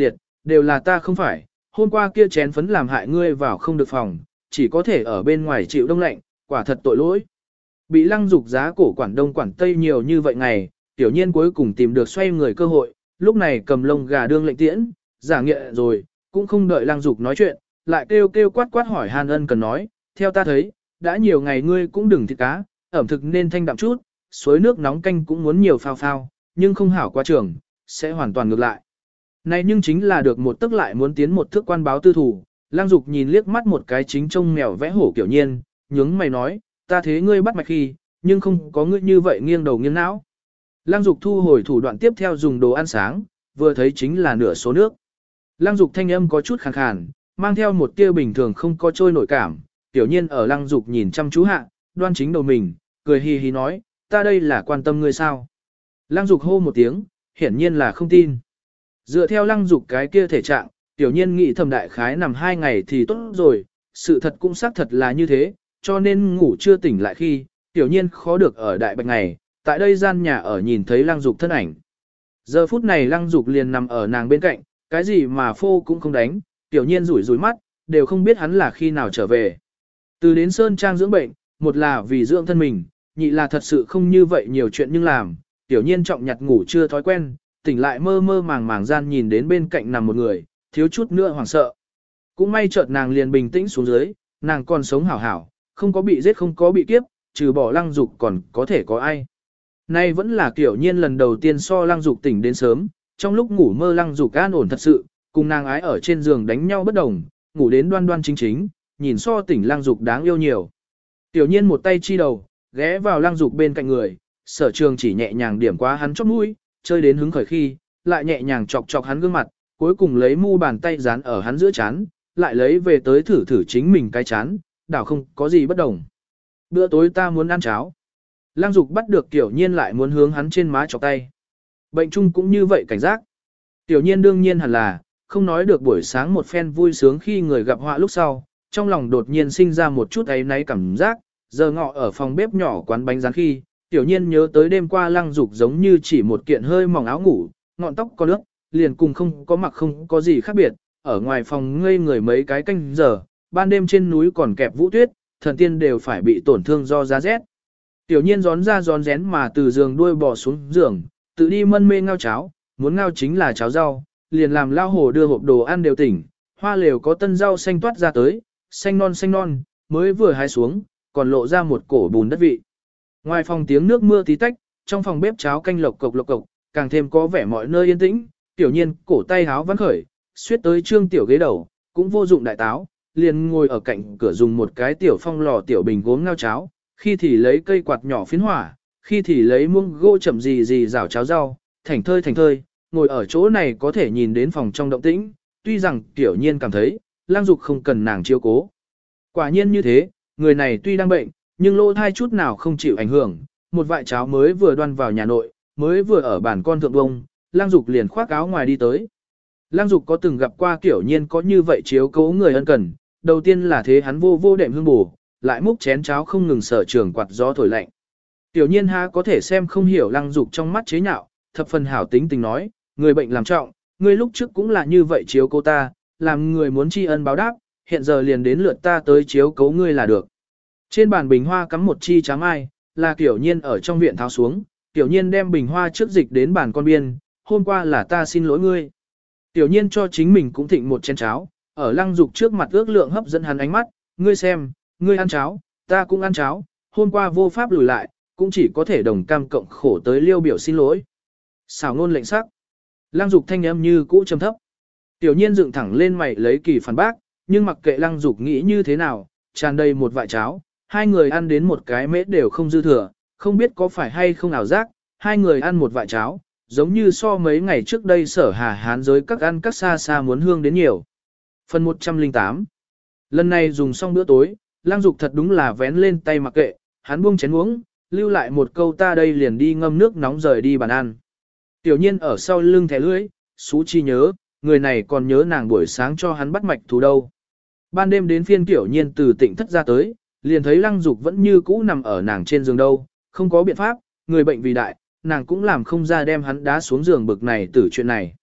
đều là ta không phải, hôm qua kia chén phấn làm hại ngươi vào không được phòng, chỉ có thể ở bên ngoài chịu đông lạnh, quả thật tội lỗi. Bị Lăng Dục giá cổ quản đông quản tây nhiều như vậy ngày, Tiểu Nhiên cuối cùng tìm được xoay người cơ hội, lúc này cầm lông gà đương lệnh tiễn, giả nghệ rồi, cũng không đợi Lăng Dục nói chuyện, lại kêu kêu quát quát hỏi Hàn Ân cần nói, theo ta thấy, đã nhiều ngày ngươi cũng đừng thịt cá, ẩm thực nên thanh đạm chút, suối nước nóng canh cũng muốn nhiều phao phao, nhưng không hảo quá trường, sẽ hoàn toàn ngược lại. Này nhưng chính là được một tức lại muốn tiến một thước quan báo tư thủ, Lăng Dục nhìn liếc mắt một cái chính trông mèo vẽ hổ Tiểu Nhiên, nhướng mày nói, ta thế ngươi bắt mạch khi, nhưng không có ngươi như vậy nghiêng đầu nghiêng não. Lăng Dục thu hồi thủ đoạn tiếp theo dùng đồ ăn sáng, vừa thấy chính là nửa số nước. Lăng Dục thanh âm có chút khàn khàn, mang theo một tia bình thường không có trôi nổi cảm, Tiểu Nhiên ở Lăng Dục nhìn chăm chú hạ, đoan chính đầu mình, cười hì hì nói, ta đây là quan tâm ngươi sao. Lăng Dục hô một tiếng, hiển nhiên là không tin. Dựa theo Lăng Dục cái kia thể trạng, Tiểu Nhiên nghĩ thầm đại khái nằm 2 ngày thì tốt rồi, sự thật cũng xác thật là như thế, cho nên ngủ chưa tỉnh lại khi, Tiểu Nhiên khó được ở đại bạch ngày, tại đây gian nhà ở nhìn thấy Lăng Dục thân ảnh. Giờ phút này Lăng Dục liền nằm ở nàng bên cạnh, cái gì mà phô cũng không đánh, Tiểu Nhiên rủi rủi mắt, đều không biết hắn là khi nào trở về. Từ đến Sơn Trang dưỡng bệnh, một là vì dưỡng thân mình, nhị là thật sự không như vậy nhiều chuyện nhưng làm, Tiểu Nhiên trọng nhặt ngủ chưa thói quen, tỉnh lại mơ mơ màng màng gian nhìn đến bên cạnh nằm một người, thiếu chút nữa hoảng sợ. Cũng may chợt nàng liền bình tĩnh xuống dưới, nàng còn sống hảo hảo, không có bị giết không có bị kiếp, trừ bỏ Lăng Dục còn có thể có ai. Nay vẫn là Tiểu Nhiên lần đầu tiên so Lăng Dục tỉnh đến sớm, trong lúc ngủ mơ Lăng Dục an ổn thật sự, cùng nàng ái ở trên giường đánh nhau bất đồng, ngủ đến đoan đoan chính chính, nhìn so tỉnh Lăng Dục đáng yêu nhiều. Tiểu Nhiên một tay chi đầu, ghé vào Lăng Dục bên cạnh người, Sở Trường chỉ nhẹ nhàng điểm qua hắn chóp mũi, chơi đến hứng khởi khi, lại nhẹ nhàng chọc chọc hắn gương mặt, cuối cùng lấy mu bàn tay dán ở hắn giữa chán, lại lấy về tới thử thử chính mình cái chán, đảo không có gì bất đồng. Bữa tối ta muốn ăn cháo. Lăng Dục bắt được Tiểu Nhiên lại muốn hướng hắn trên má chọc tay. Bệnh chung cũng như vậy cảnh giác. Tiểu Nhiên đương nhiên hẳn là, không nói được buổi sáng một phen vui sướng khi người gặp họa lúc sau, trong lòng đột nhiên sinh ra một chút áy náy cảm giác, giờ ngọ ở phòng bếp nhỏ quán bánh rán khi, Tiểu Nhiên nhớ tới đêm qua Lăng Dục giống như chỉ một kiện hơi mỏng áo ngủ, ngọn tóc có nước, liền cùng không có mặc không có gì khác biệt, ở ngoài phòng ngây người mấy cái canh giờ, ban đêm trên núi còn kẹp vũ tuyết, thần tiên đều phải bị tổn thương do giá rét. Tiểu Nhiên gión ra gión rén mà từ giường đuôi bò xuống giường, tự đi mân mê ngao cháo, muốn ngao chính là cháo rau, liền làm lao hồ đưa hộp đồ ăn đều tỉnh, hoa lều có tân rau xanh toát ra tới, xanh non, mới vừa hái xuống, còn lộ ra một cổ bùn đất vị. Ngoài phòng tiếng nước mưa tí tách, trong phòng bếp cháo canh lộc cộc, càng thêm có vẻ mọi nơi yên tĩnh, Tiểu Nhiên cổ tay háo vắn khởi, suýt tới trương tiểu ghế đầu, cũng vô dụng đại táo, liền ngồi ở cạnh cửa dùng một cái tiểu phong lò tiểu bình gốm ngao cháo, khi thì lấy cây quạt nhỏ phiến hỏa, khi thì lấy muông gỗ chậm gì rảo cháo rau, thành thơi, ngồi ở chỗ này có thể nhìn đến phòng trong động tĩnh, tuy rằng Tiểu Nhiên cảm thấy, Lăng Dục không cần nàng chiếu cố. Quả nhiên như thế, người này tuy đang bệnh, nhưng lỗ thai chút nào không chịu ảnh hưởng, một vại cháo mới vừa đoan vào nhà nội, mới vừa ở bàn con thượng bông, Lăng Dục liền khoác áo ngoài đi tới. Lăng Dục có từng gặp qua Tiểu Nhiên có như vậy chiếu cố người ân cần, đầu tiên là thế hắn vô đệm hương bù, lại múc chén cháo không ngừng Sở Trường quạt gió thổi lạnh. Tiểu Nhiên há có thể xem không hiểu Lăng Dục trong mắt chế nhạo, thập phần hảo tính tình nói, người bệnh làm trọng, người lúc trước cũng là như vậy chiếu cố ta, làm người muốn tri ân báo đáp, hiện giờ liền đến lượt ta tới chiếu cố ngươi là được. Trên bàn bình hoa cắm một chi tráng mai, là Tiểu Nhiên ở trong viện tháo xuống, Tiểu Nhiên đem bình hoa trước dịch đến bàn con biên, hôm qua là ta xin lỗi ngươi. Tiểu Nhiên cho chính mình cũng thịnh một chén cháo, ở Lăng Dục trước mặt ước lượng hấp dẫn hắn ánh mắt, ngươi xem, ngươi ăn cháo, ta cũng ăn cháo, hôm qua vô pháp lùi lại, cũng chỉ có thể đồng cam cộng khổ tới liêu biểu xin lỗi. Xảo ngôn lệnh sắc. Lăng Dục thanh âm như cũ trầm thấp. Tiểu Nhiên dựng thẳng lên mày lấy kỳ phản bác, nhưng mặc kệ Lăng Dục nghĩ như thế nào, tràn đầy một vại cháo, hai người ăn đến một cái mễ đều không dư thừa, không biết có phải hay không ảo giác, hai người ăn một vại cháo, giống như so mấy ngày trước đây Sở Hà Hán giới các ăn các xa muốn hương đến nhiều. Phần 108. Lần này dùng xong bữa tối, Lăng Dục thật đúng là vén lên tay mặc kệ, hắn buông chén uống, lưu lại một câu ta đây liền đi ngâm nước nóng rời đi bàn ăn. Tiểu Nhiên ở sau lưng thẻ lưỡi, xú chi nhớ, người này còn nhớ nàng buổi sáng cho hắn bắt mạch thú đâu. Ban đêm đến phiên Tiểu Nhiên từ Tịnh Thất ra tới, liền thấy Lăng Dục vẫn như cũ nằm ở nàng trên giường đâu, không có biện pháp, người bệnh vì đại, nàng cũng làm không ra đem hắn đá xuống giường bực này tử chuyện này.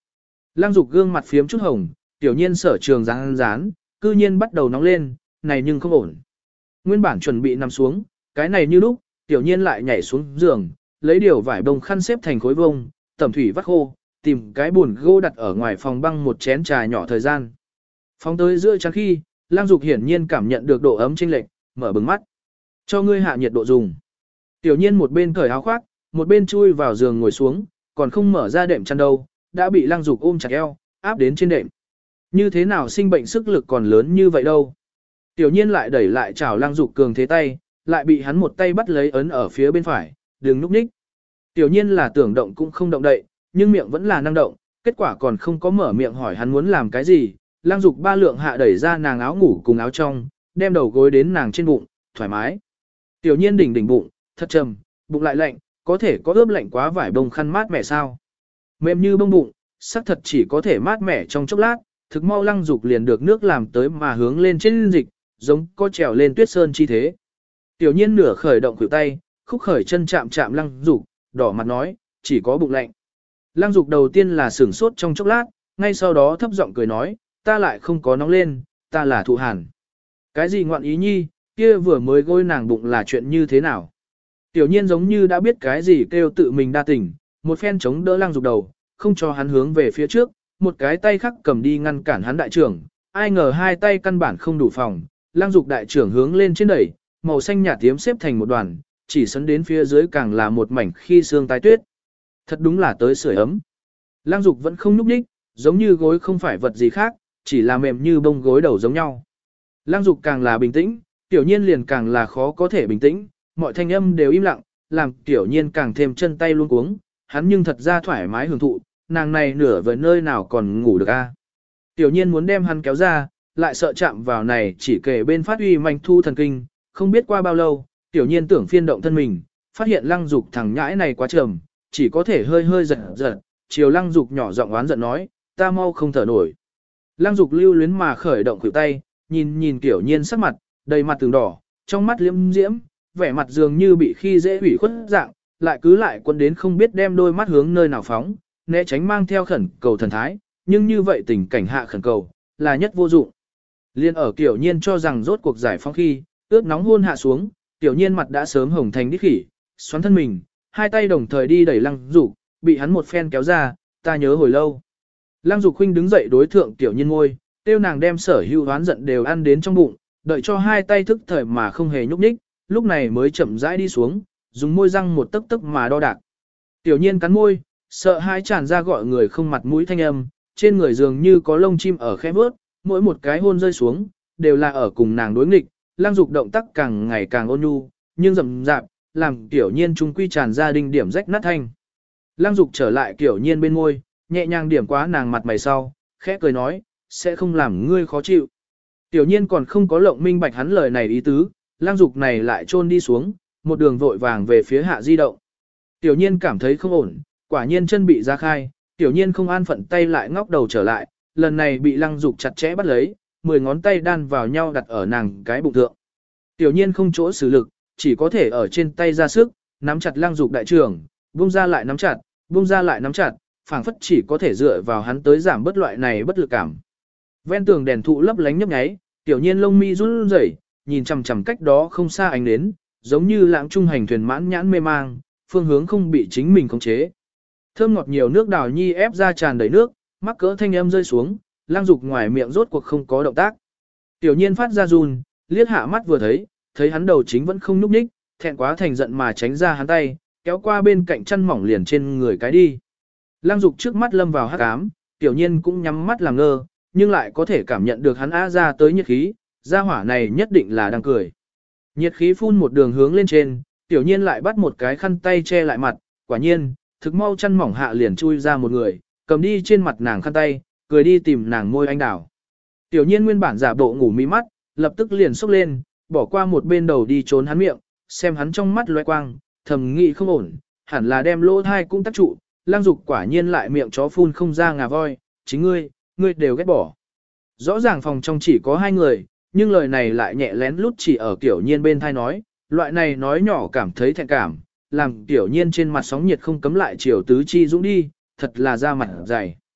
Lăng Dục gương mặt phiếm chút hồng, tiểu nhiên sở trường rán rán, cư nhiên bắt đầu nóng lên, này nhưng không ổn. Nguyên bản chuẩn bị nằm xuống, cái này như lúc, tiểu nhiên lại nhảy xuống giường, lấy điều vải bông khăn xếp thành khối vông, tẩm thủy vắt khô, tìm cái buồn gỗ đặt ở ngoài phòng băng một chén trà nhỏ thời gian. Phóng tới giữa chắn khi, Lăng Dục hiển nhiên cảm nhận được độ ấm chênh lệch, mở bừng mắt. Cho ngươi hạ nhiệt độ dùng. Tiểu nhiên một bên cởi áo khoác, một bên chui vào giường ngồi xuống, còn không mở ra đệm chăn đâu, đã bị Lăng Dục ôm chặt eo, áp đến trên đệm. Như thế nào sinh bệnh sức lực còn lớn như vậy đâu. Tiểu nhiên lại đẩy lại chảo Lăng Dục cường thế tay, lại bị hắn một tay bắt lấy ấn ở phía bên phải, đừng núp ních. Tiểu nhiên là tưởng động cũng không động đậy, nhưng miệng vẫn là năng động, kết quả còn không có mở miệng hỏi hắn muốn làm cái gì. Lăng Dục ba lượng hạ đẩy ra nàng áo ngủ cùng áo trong, đem đầu gối đến nàng trên bụng, thoải mái. Tiểu nhiên đỉnh đỉnh bụng, thật trầm, bụng lại lạnh, có thể có ướp lạnh quá vải bông khăn mát mẻ sao. Mềm như bông bụng, sắc thật chỉ có thể mát mẻ trong chốc lát, thực mau Lăng Dục liền được nước làm tới mà hướng lên trên dịch, giống có trèo lên tuyết sơn chi thế. Tiểu nhiên nửa khởi động khuỷu tay, khúc khởi chân chạm chạm Lăng Dục, đỏ mặt nói, chỉ có bụng lạnh. Lăng Dục đầu tiên là sửng sốt trong chốc lát, ngay sau đó thấp giọng cười nói, ta lại không có nóng lên, ta là thụ hàn. Cái gì ngoạn ý nhi, kia vừa mới gôi nàng bụng là chuyện như thế nào? Tiểu nhiên giống như đã biết cái gì kêu tự mình đa tình, một phen chống đỡ Lăng Dục đầu, không cho hắn hướng về phía trước, một cái tay khác cầm đi ngăn cản hắn đại trưởng, ai ngờ hai tay căn bản không đủ phòng, Lăng Dục đại trưởng hướng lên trên đẩy, màu xanh nhạt tiếm xếp thành một đoàn, chỉ sấn đến phía dưới càng là một mảnh khi xương tái tuyết. Thật đúng là tới sưởi ấm. Lăng Dục vẫn không nhúc nhích, giống như gối không phải vật gì khác, chỉ là mềm như bông gối đầu giống nhau. Lăng Dục càng là bình tĩnh, tiểu nhiên liền càng là khó có thể bình tĩnh, mọi thanh âm đều im lặng, làm tiểu nhiên càng thêm chân tay luống cuống, hắn nhưng thật ra thoải mái hưởng thụ, nàng này nửa với nơi nào còn ngủ được a. Tiểu nhiên muốn đem hắn kéo ra, lại sợ chạm vào này chỉ kể bên phát uy manh thu thần kinh, không biết qua bao lâu, tiểu nhiên tưởng phiên động thân mình, phát hiện Lăng Dục thằng nhãi này quá trầm, chỉ có thể hơi hơi giật giật, chiều Lăng Dục nhỏ giọng oán giận nói, ta mau không thở nổi. Lăng Dục lưu luyến mà khởi động khuỷu tay, nhìn tiểu nhiên sắc mặt, đầy mặt tường đỏ, trong mắt liễm diễm, vẻ mặt dường như bị khi dễ ủy khuất dạng, lại cứ lại quân đến không biết đem đôi mắt hướng nơi nào phóng, né tránh mang theo khẩn cầu thần thái, nhưng như vậy tình cảnh hạ khẩn cầu, là nhất vô dụng. Liên ở tiểu nhiên cho rằng rốt cuộc giải phóng khi, ướt nóng hôn hạ xuống, tiểu nhiên mặt đã sớm hồng thành đít khỉ, xoắn thân mình, hai tay đồng thời đi đẩy Lăng Dục, bị hắn một phen kéo ra, ta nhớ hồi lâu. Lăng Dục huynh đứng dậy đối thượng tiểu nhiên ngôi, tiêu nàng đem sở hữu oán giận đều ăn đến trong bụng, đợi cho hai tay thức thời mà không hề nhúc nhích, lúc này mới chậm rãi đi xuống, dùng môi răng một tấc tấc mà đo đạc. Tiểu nhiên cắn môi, sợ hai tràn ra gọi người không mặt mũi thanh âm, trên người dường như có lông chim ở khẽ vớt, mỗi một cái hôn rơi xuống, đều là ở cùng nàng đối nghịch, Lăng Dục động tác càng ngày càng ôn nhu, nhưng rậm rạp, làm tiểu nhiên trung quy tràn ra đinh điểm rách nát thanh. Lăng Dục trở lại tiểu nhiên bên môi, nhẹ nhàng điểm quá nàng mặt mày sau, khẽ cười nói, sẽ không làm ngươi khó chịu. Tiểu nhiên còn không có lộng minh bạch hắn lời này ý tứ, Lăng Dục này lại trôn đi xuống, một đường vội vàng về phía hạ di động. Tiểu nhiên cảm thấy không ổn, quả nhiên chân bị ra khai, tiểu nhiên không an phận tay lại ngóc đầu trở lại, lần này bị Lăng Dục chặt chẽ bắt lấy, 10 ngón tay đan vào nhau đặt ở nàng cái bụng thượng. Tiểu nhiên không chỗ xử lực, chỉ có thể ở trên tay ra sức, nắm chặt Lăng Dục đại trưởng, buông ra lại nắm chặt, buông ra lại nắm chặt, phảng phất chỉ có thể dựa vào hắn tới giảm bớt loại này bất lực cảm. Ven tường đèn thụ lấp lánh nhấp nháy, tiểu nhiên lông mi run rẩy, nhìn chằm chằm cách đó không xa ánh đến, giống như lãng trung hành thuyền mãn nhãn mê mang, phương hướng không bị chính mình khống chế. Thơm ngọt nhiều nước đào nhi ép ra tràn đầy nước, mắc cỡ thanh âm rơi xuống, Lăng Dục ngoài miệng rốt cuộc không có động tác. Tiểu nhiên phát ra run, liếc hạ mắt vừa thấy hắn đầu chính vẫn không nhúc nhích, thẹn quá thành giận mà tránh ra hắn tay, kéo qua bên cạnh chân mỏng liền trên người cái đi. Lăng Dục trước mắt lâm vào hắc ám, tiểu nhiên cũng nhắm mắt làm ngơ, nhưng lại có thể cảm nhận được hắn á ra tới nhiệt khí, gia hỏa này nhất định là đang cười. Nhiệt khí phun một đường hướng lên trên, tiểu nhiên lại bắt một cái khăn tay che lại mặt, quả nhiên, thực mau chân mỏng hạ liền chui ra một người, cầm đi trên mặt nàng khăn tay, cười đi tìm nàng môi anh đào. Tiểu nhiên nguyên bản giả bộ ngủ mí mắt, lập tức liền xốc lên, bỏ qua một bên đầu đi trốn hắn miệng, xem hắn trong mắt loe quang, thầm nghĩ không ổn, hẳn là đem lỗ thai cũng tắc trụ, Lăng Dục quả nhiên lại miệng chó phun không ra ngà voi, chính ngươi đều ghét bỏ. Rõ ràng phòng trong chỉ có hai người, nhưng lời này lại nhẹ lén lút chỉ ở Tiểu Nhiên bên thai nói, loại này nói nhỏ cảm thấy thẹn cảm, làm Tiểu Nhiên trên mặt sóng nhiệt không cấm lại chiều tứ chi dũng đi, thật là da mặt dày.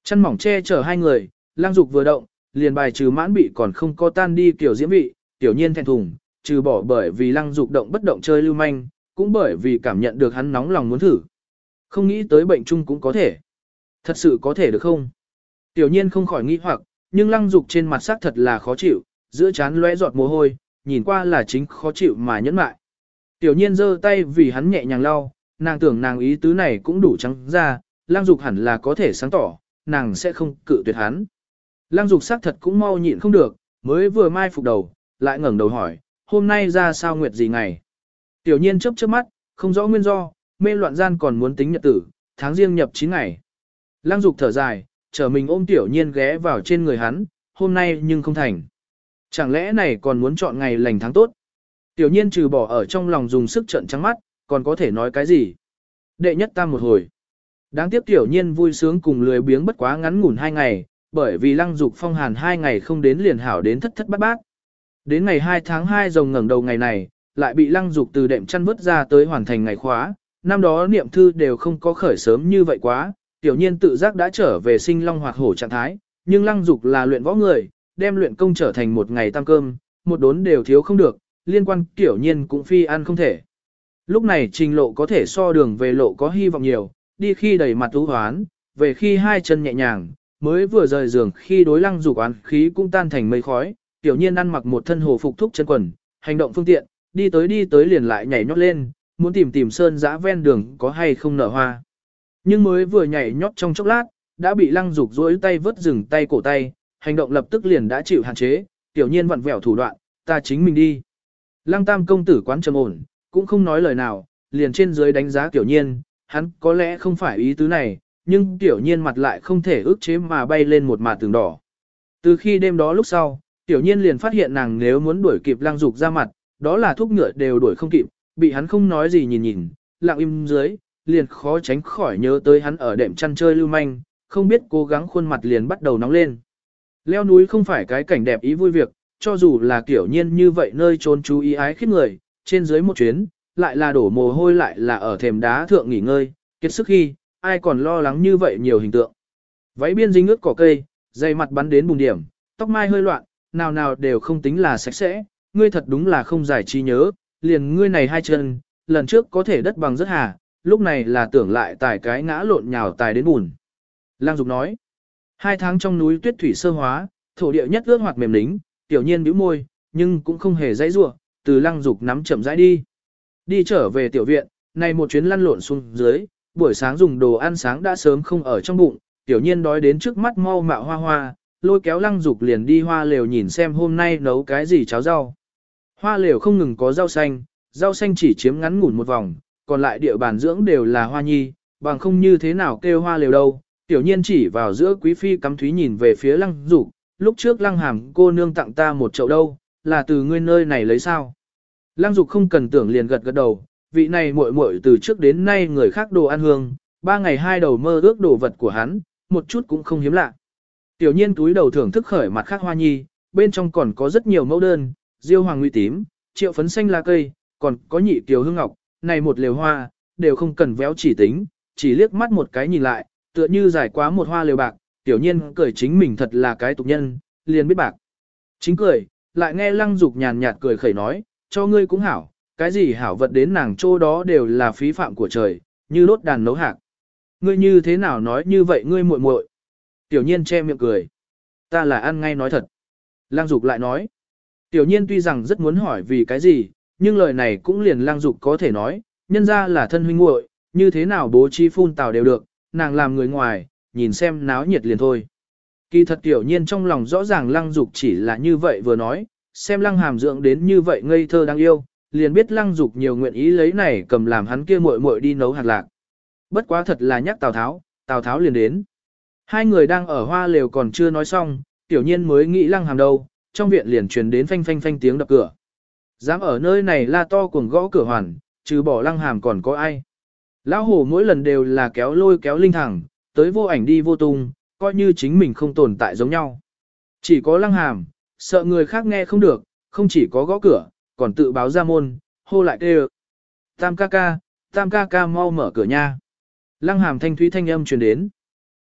Chăn mỏng che chở hai người, Lăng Dục vừa động, liền bài trừ mãn bị còn không có tan đi kiểu diễm vị, tiểu nhiên thẹn thùng, trừ bỏ bởi vì Lăng Dục động bất động chơi lưu manh, cũng bởi vì cảm nhận được hắn nóng lòng muốn thử. Không nghĩ tới bệnh chung cũng có thể. Thật sự có thể được không? Tiểu nhiên không khỏi nghi hoặc, nhưng Lăng Dục trên mặt sắc thật là khó chịu, giữa trán lóe giọt mồ hôi, nhìn qua là chính khó chịu mà nhẫn mại. Tiểu nhiên giơ tay vì hắn nhẹ nhàng lau, nàng tưởng nàng ý tứ này cũng đủ trắng ra, Lăng Dục hẳn là có thể sáng tỏ, nàng sẽ không cự tuyệt hắn. Lăng Dục sắc thật cũng mau nhịn không được, mới vừa mai phục đầu, lại ngẩng đầu hỏi, hôm nay ra sao nguyệt gì ngày? Tiểu nhiên chớp chớp mắt, không rõ nguyên do, mê loạn gian còn muốn tính nhật tử, tháng riêng nhập 9 ngày. Lăng Dục thở dài, trở mình ôm tiểu nhiên ghé vào trên người hắn, hôm nay nhưng không thành. Chẳng lẽ này còn muốn chọn ngày lành tháng tốt? Tiểu nhiên trừ bỏ ở trong lòng dùng sức trợn trắng mắt, còn có thể nói cái gì? Đệ nhất tam một hồi. Đáng tiếc tiểu nhiên vui sướng cùng lười biếng bất quá ngắn ngủn 2 ngày, bởi vì Lăng Dục phong hàn 2 ngày không đến liền hảo đến thất thất bát bát. Đến ngày 2 tháng 2 rồng ngẩng đầu ngày này, lại bị Lăng Dục từ đệm chăn vứt ra tới hoàn thành ngày khóa, năm đó niệm thư đều không có khởi sớm như vậy quá, tiểu nhiên tự giác đã trở về sinh long hoạt hổ trạng thái, nhưng Lăng Dục là luyện võ người, đem luyện công trở thành một ngày tam cơm, một đốn đều thiếu không được, liên quan tiểu nhiên cũng phi ăn không thể. Lúc này trình lộ có thể so đường về lộ có hy vọng nhiều, đi khi đầy mặt u hoán, về khi hai chân nhẹ nhàng, mới vừa rời giường khi đối Lăng Dục oán khí cũng tan thành mây khói, tiểu nhiên ăn mặc một thân hồ phục thúc chân quần, hành động phương tiện, đi tới liền lại nhảy nhót lên, muốn tìm sơn dã ven đường có hay không nở hoa. Nhưng mới vừa nhảy nhót trong chốc lát, đã bị Lăng Dục duỗi tay vớt dừng tay cổ tay, hành động lập tức liền đã chịu hạn chế, tiểu nhiên vặn vẹo thủ đoạn, ta chính mình đi. Lăng Tam công tử quán trầm ổn, cũng không nói lời nào, liền trên dưới đánh giá tiểu nhiên, hắn có lẽ không phải ý tứ này, nhưng tiểu nhiên mặt lại không thể ức chế mà bay lên một mạt tường đỏ. Từ khi đêm đó lúc sau, tiểu nhiên liền phát hiện nàng nếu muốn đuổi kịp Lăng Dục ra mặt, đó là thúc ngựa đều đuổi không kịp, bị hắn không nói gì nhìn, lặng im dưới, liền khó tránh khỏi nhớ tới hắn ở đệm chăn chơi lưu manh, không biết cố gắng khuôn mặt liền bắt đầu nóng lên. Leo núi không phải cái cảnh đẹp ý vui việc, cho dù là kiểu nhiên như vậy nơi trốn chú ý ái khiết người, trên dưới một chuyến, lại là đổ mồ hôi lại là ở thềm đá thượng nghỉ ngơi, kiệt sức khi, ai còn lo lắng như vậy nhiều hình tượng. Váy biên dính ướt cỏ cây, dây mặt bắn đến bùn điểm, tóc mai hơi loạn, nào nào đều không tính là sạch sẽ, ngươi thật đúng là không giải trí nhớ, liền ngươi này hai chân, lần trước có thể đất bằng rất hà, lúc này là tưởng lại tài cái ngã lộn nhào tài đến bùn. Lăng Dục nói, 2 tháng trong núi tuyết thủy sơ hóa, thổ địa nhất ướt hoạt mềm lính, tiểu nhiên bĩu môi, nhưng cũng không hề dãy rủa, từ Lăng Dục nắm chậm rãi đi. Đi trở về tiểu viện, này một chuyến lăn lộn xuống dưới, buổi sáng dùng đồ ăn sáng đã sớm không ở trong bụng, tiểu nhiên đói đến trước mắt mau mạo hoa hoa, lôi kéo Lăng Dục liền đi hoa lều nhìn xem hôm nay nấu cái gì cháo rau. Hoa lều không ngừng có rau xanh chỉ chiếm ngắn ngủn một vòng, còn lại địa bàn dưỡng đều là hoa nhi, bằng không như thế nào kêu hoa lều đâu. Tiểu nhiên chỉ vào giữa quý phi cắm thúy nhìn về phía Lăng Dục, lúc trước Lăng Hàm cô nương tặng ta một chậu đâu, là từ ngươi nơi này lấy sao? Lăng Dục không cần tưởng liền gật gật đầu, vị này muội muội từ trước đến nay người khác đồ ăn hương, 3 ngày 2 đầu mơ ước đồ vật của hắn, một chút cũng không hiếm lạ. Tiểu nhiên túi đầu thưởng thức khởi mặt khác hoa nhi, bên trong còn có rất nhiều mẫu đơn, diêu hoàng nguy tím, triệu phấn xanh lá cây, còn có nhị kiều hương ngọc, này một lều hoa, đều không cần véo chỉ tính, chỉ liếc mắt một cái nhìn lại, tựa như giải quá một hoa lều bạc, tiểu nhiên cười chính mình thật là cái tục nhân, liền biết bạc. Chính cười, lại nghe Lăng Dục nhàn nhạt cười khẩy nói, cho ngươi cũng hảo, cái gì hảo vật đến nàng chỗ đó đều là phí phạm của trời, như đốt đàn nấu hạc. Ngươi như thế nào nói như vậy ngươi muội muội? Tiểu nhiên che miệng cười. Ta là ăn ngay nói thật. Lăng Dục lại nói. Tiểu nhiên tuy rằng rất muốn hỏi vì cái gì, nhưng lời này cũng liền Lăng Dục có thể nói, nhân ra là thân huynh muội, như thế nào bố trí phun tào đều được, nàng làm người ngoài, nhìn xem náo nhiệt liền thôi. Kỳ thật tiểu nhiên trong lòng rõ ràng Lăng Dục chỉ là như vậy vừa nói, xem Lăng Hàm dưỡng đến như vậy ngây thơ đáng yêu, liền biết Lăng Dục nhiều nguyện ý lấy này cầm làm hắn kia muội muội đi nấu hạt lạc. Bất quá thật là nhắc Tào Tháo liền đến. Hai người đang ở hoa lều còn chưa nói xong, tiểu nhiên mới nghĩ Lăng Hàm đâu, trong viện liền truyền đến phanh phanh phanh tiếng đập cửa. Dám ở nơi này la to cuồng gõ cửa hoàn, trừ bỏ Lăng Hàm còn có ai. Lão hổ mỗi lần đều là kéo lôi kéo linh thẳng, tới vô ảnh đi vô tung, coi như chính mình không tồn tại giống nhau. Chỉ có Lăng Hàm, sợ người khác nghe không được, không chỉ có gõ cửa, còn tự báo ra môn, hô lại kêu. Tam ca ca mau mở cửa nha. Lăng Hàm thanh thúy thanh âm truyền đến.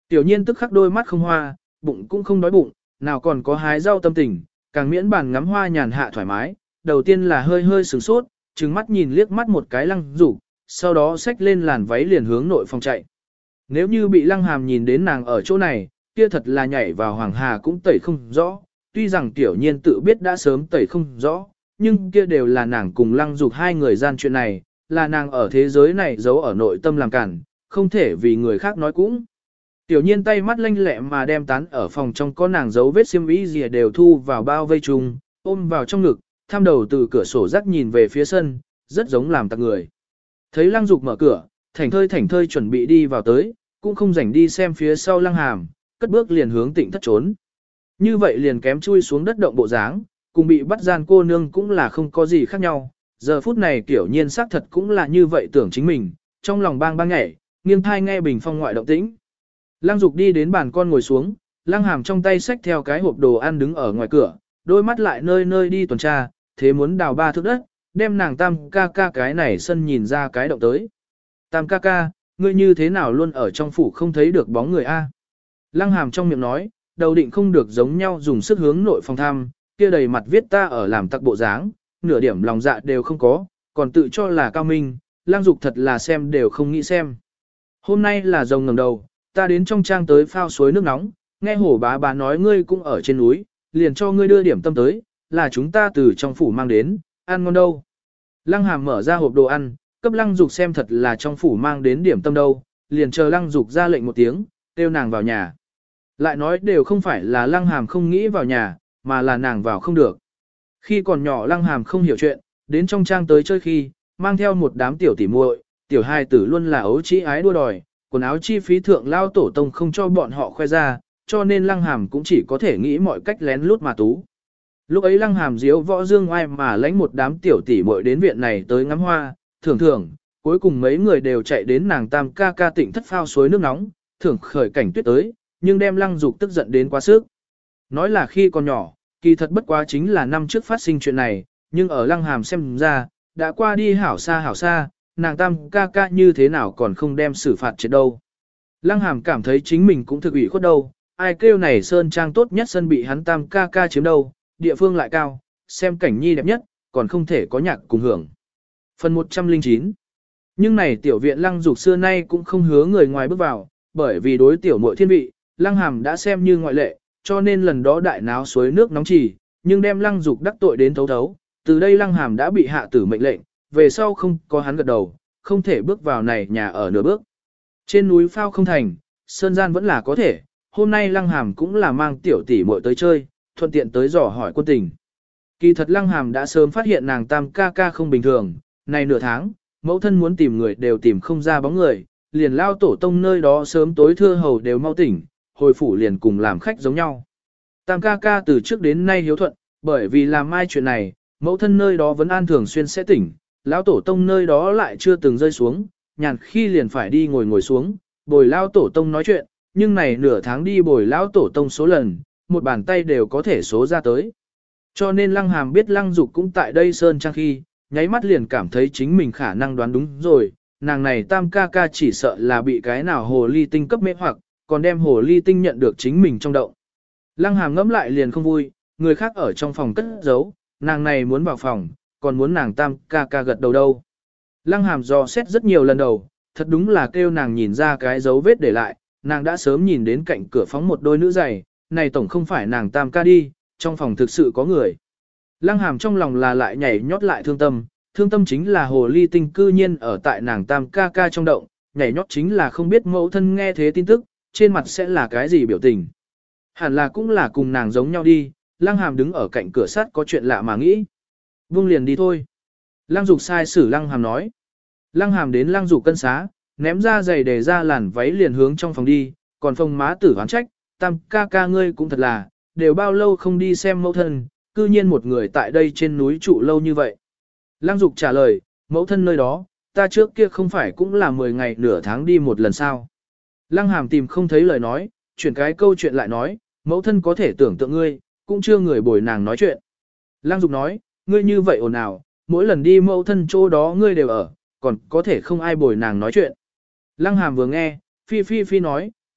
Tiểu nhiên tức khắc đôi mắt không hoa, bụng cũng không đói bụng, nào còn có hái rau tâm tình, càng miễn bàn ngắm hoa nhàn hạ thoải mái, đầu tiên là hơi hơi sửng sốt, trừng mắt nhìn liếc mắt một cái Lăng Dục, sau đó xách lên làn váy liền hướng nội phòng chạy. Nếu như bị Lăng Hàm nhìn đến nàng ở chỗ này, kia thật là nhảy vào hoàng hà cũng tẩy không rõ, tuy rằng tiểu nhiên tự biết đã sớm tẩy không rõ, nhưng kia đều là nàng cùng Lăng Dục hai người gian chuyện này, là nàng ở thế giới này giấu ở nội tâm làm cản, không thể vì người khác nói cũng. Tiểu nhiên tay mắt lanh lẹ mà đem tán ở phòng trong có nàng dấu vết xiêm y gì đều thu vào bao vây chung, ôm vào trong ngực, tham đầu từ cửa sổ rắc nhìn về phía sân, rất giống làm tặc người. Thấy Lăng Dục mở cửa, thảnh thơi chuẩn bị đi vào tới, cũng không rảnh đi xem phía sau Lăng Hàm, cất bước liền hướng Tịnh Thất trốn. Như vậy liền kém chui xuống đất động bộ dáng, cùng bị bắt gian cô nương cũng là không có gì khác nhau. Giờ phút này Tiểu nhiên xác thật cũng là như vậy tưởng chính mình, trong lòng bang bang nhảy, nghiêng thai nghe bình phong ngoại động tĩnh. Lăng Dục đi đến bàn con ngồi xuống, Lăng Hàm trong tay xách theo cái hộp đồ ăn đứng ở ngoài cửa, đôi mắt lại nơi nơi đi tuần tra, thế muốn đào 3 thước đất, đem nàng Tam ca ca cái này sân nhìn ra cái động tới. Tam ca ca, ngươi như thế nào luôn ở trong phủ không thấy được bóng người a? Lăng Hàm trong miệng nói, đầu định không được giống nhau dùng sức hướng nội phòng thăm, kia đầy mặt viết ta ở làm tặc bộ dáng, nửa điểm lòng dạ đều không có, còn tự cho là cao minh, Lăng Dục thật là xem đều không nghĩ xem. Hôm nay là rồng ngẩng đầu, ta đến trong trang tới phao suối nước nóng, nghe hổ bá nói ngươi cũng ở trên núi, liền cho ngươi đưa điểm tâm tới, là chúng ta từ trong phủ mang đến, ăn ngon đâu. Lăng Hàm mở ra hộp đồ ăn, cấp Lăng Dục xem thật là trong phủ mang đến điểm tâm đâu, liền chờ Lăng Dục ra lệnh một tiếng, kêu nàng vào nhà. Lại nói đều không phải là Lăng Hàm không nghĩ vào nhà, mà là nàng vào không được. Khi còn nhỏ Lăng Hàm không hiểu chuyện, đến trong trang tới chơi khi, mang theo một đám tiểu tỉ muội, tiểu hài tử luôn là ấu trĩ ái đua đòi, quần áo chi phí thượng lao tổ tông không cho bọn họ khoe ra, cho nên Lăng Hàm cũng chỉ có thể nghĩ mọi cách lén lút mà tú. Lúc ấy Lăng Hàm diếu võ dương oai mà lãnh một đám tiểu tỷ muội đến viện này tới ngắm hoa, thưởng, cuối cùng mấy người đều chạy đến nàng Tam ca ca Tịnh Thất phao suối nước nóng, thưởng khởi cảnh tuyết tới, nhưng đem Lăng Dục tức giận đến quá sức. Nói là khi còn nhỏ, kỳ thật bất quá chính là năm trước phát sinh chuyện này, nhưng ở Lăng Hàm xem ra, đã qua đi hảo xa, nàng Tam ca ca như thế nào còn không đem xử phạt chết đâu. Lăng Hàm cảm thấy chính mình cũng thực ủy khuất đâu, ai kêu này sơn trang tốt nhất sân bị hắn Tam ca ca chiếm đâu, địa phương lại cao, xem cảnh nhi đẹp nhất, còn không thể có nhạc cùng hưởng. Phần 109. Nhưng này tiểu viện Lăng Dục xưa nay cũng không hứa người ngoài bước vào, bởi vì đối tiểu muội thiên vị, Lăng Hàm đã xem như ngoại lệ, cho nên lần đó đại náo suối nước nóng chỉ, nhưng đem Lăng Dục đắc tội đến thấu thấu, từ đây Lăng Hàm đã bị hạ tử mệnh lệnh, về sau không có hắn gật đầu, không thể bước vào này nhà ở nửa bước. Trên núi phao không thành, sơn gian vẫn là có thể, hôm nay Lăng Hàm cũng là mang tiểu tỷ muội tới chơi, thuận tiện tới dò hỏi quân tình. Kỳ thật Lăng Hàm đã sớm phát hiện nàng Tam ca ca không bình thường, này nửa tháng, mẫu thân muốn tìm người đều tìm không ra bóng người, liền lao tổ tông nơi đó sớm tối thưa hầu đều mau tỉnh, hồi phủ liền cùng làm khách giống nhau. Tam ca ca từ trước đến nay hiếu thuận, bởi vì làm mai chuyện này, mẫu thân nơi đó vẫn an thường xuyên sẽ tỉnh, lão tổ tông nơi đó lại chưa từng rơi xuống, nhàn khi liền phải đi ngồi xuống, bồi lao tổ tông nói chuyện, nhưng này nửa tháng đi bồi lão tổ tông số lần, một bàn tay đều có thể số ra tới. Cho nên Lăng Hàm biết Lăng Dục cũng tại đây sơn trang khi, nháy mắt liền cảm thấy chính mình khả năng đoán đúng rồi, nàng này Tam ca ca chỉ sợ là bị cái nào hồ ly tinh cấp mê hoặc, còn đem hồ ly tinh nhận được chính mình trong động. Lăng Hàm ngẫm lại liền không vui, người khác ở trong phòng cất giấu, nàng này muốn vào phòng, còn muốn nàng Tam ca ca gật đầu đâu. Lăng Hàm dò xét rất nhiều lần đầu, thật đúng là kêu nàng nhìn ra cái dấu vết để lại, nàng đã sớm nhìn đến cạnh cửa phóng một đôi nữ giày, này tổng không phải nàng Tam ca đi, trong phòng thực sự có người. Lăng Hàm trong lòng là lại nhảy nhót lại thương tâm chính là hồ ly tinh cư nhiên ở tại nàng Tam ca ca trong động, nhảy nhót chính là không biết mẫu thân nghe thế tin tức, trên mặt sẽ là cái gì biểu tình. Hẳn là cũng là cùng nàng giống nhau đi, Lăng Hàm đứng ở cạnh cửa sắt có chuyện lạ mà nghĩ. Vung liền đi thôi. Lăng Dục sai sử Lăng Hàm nói. Lăng Hàm đến Lăng Dục cân xá, ném ra giày để ra làn váy liền hướng trong phòng đi, còn phòng má tử oán trách, Tam ca ca ngươi cũng thật là, đều bao lâu không đi xem mẫu thân, cư nhiên một người tại đây trên núi trụ lâu như vậy. Lăng Dục trả lời, mẫu thân nơi đó, ta trước kia không phải cũng là 10 ngày nửa tháng đi một lần sao. Lăng Hàm tìm không thấy lời nói, chuyển cái câu chuyện lại nói, mẫu thân có thể tưởng tượng ngươi, cũng chưa người bồi nàng nói chuyện. Lăng Dục nói, ngươi như vậy ồn ào, mỗi lần đi mẫu thân chỗ đó ngươi đều ở, còn có thể không ai bồi nàng nói chuyện. Lăng Hàm vừa nghe, phi nói,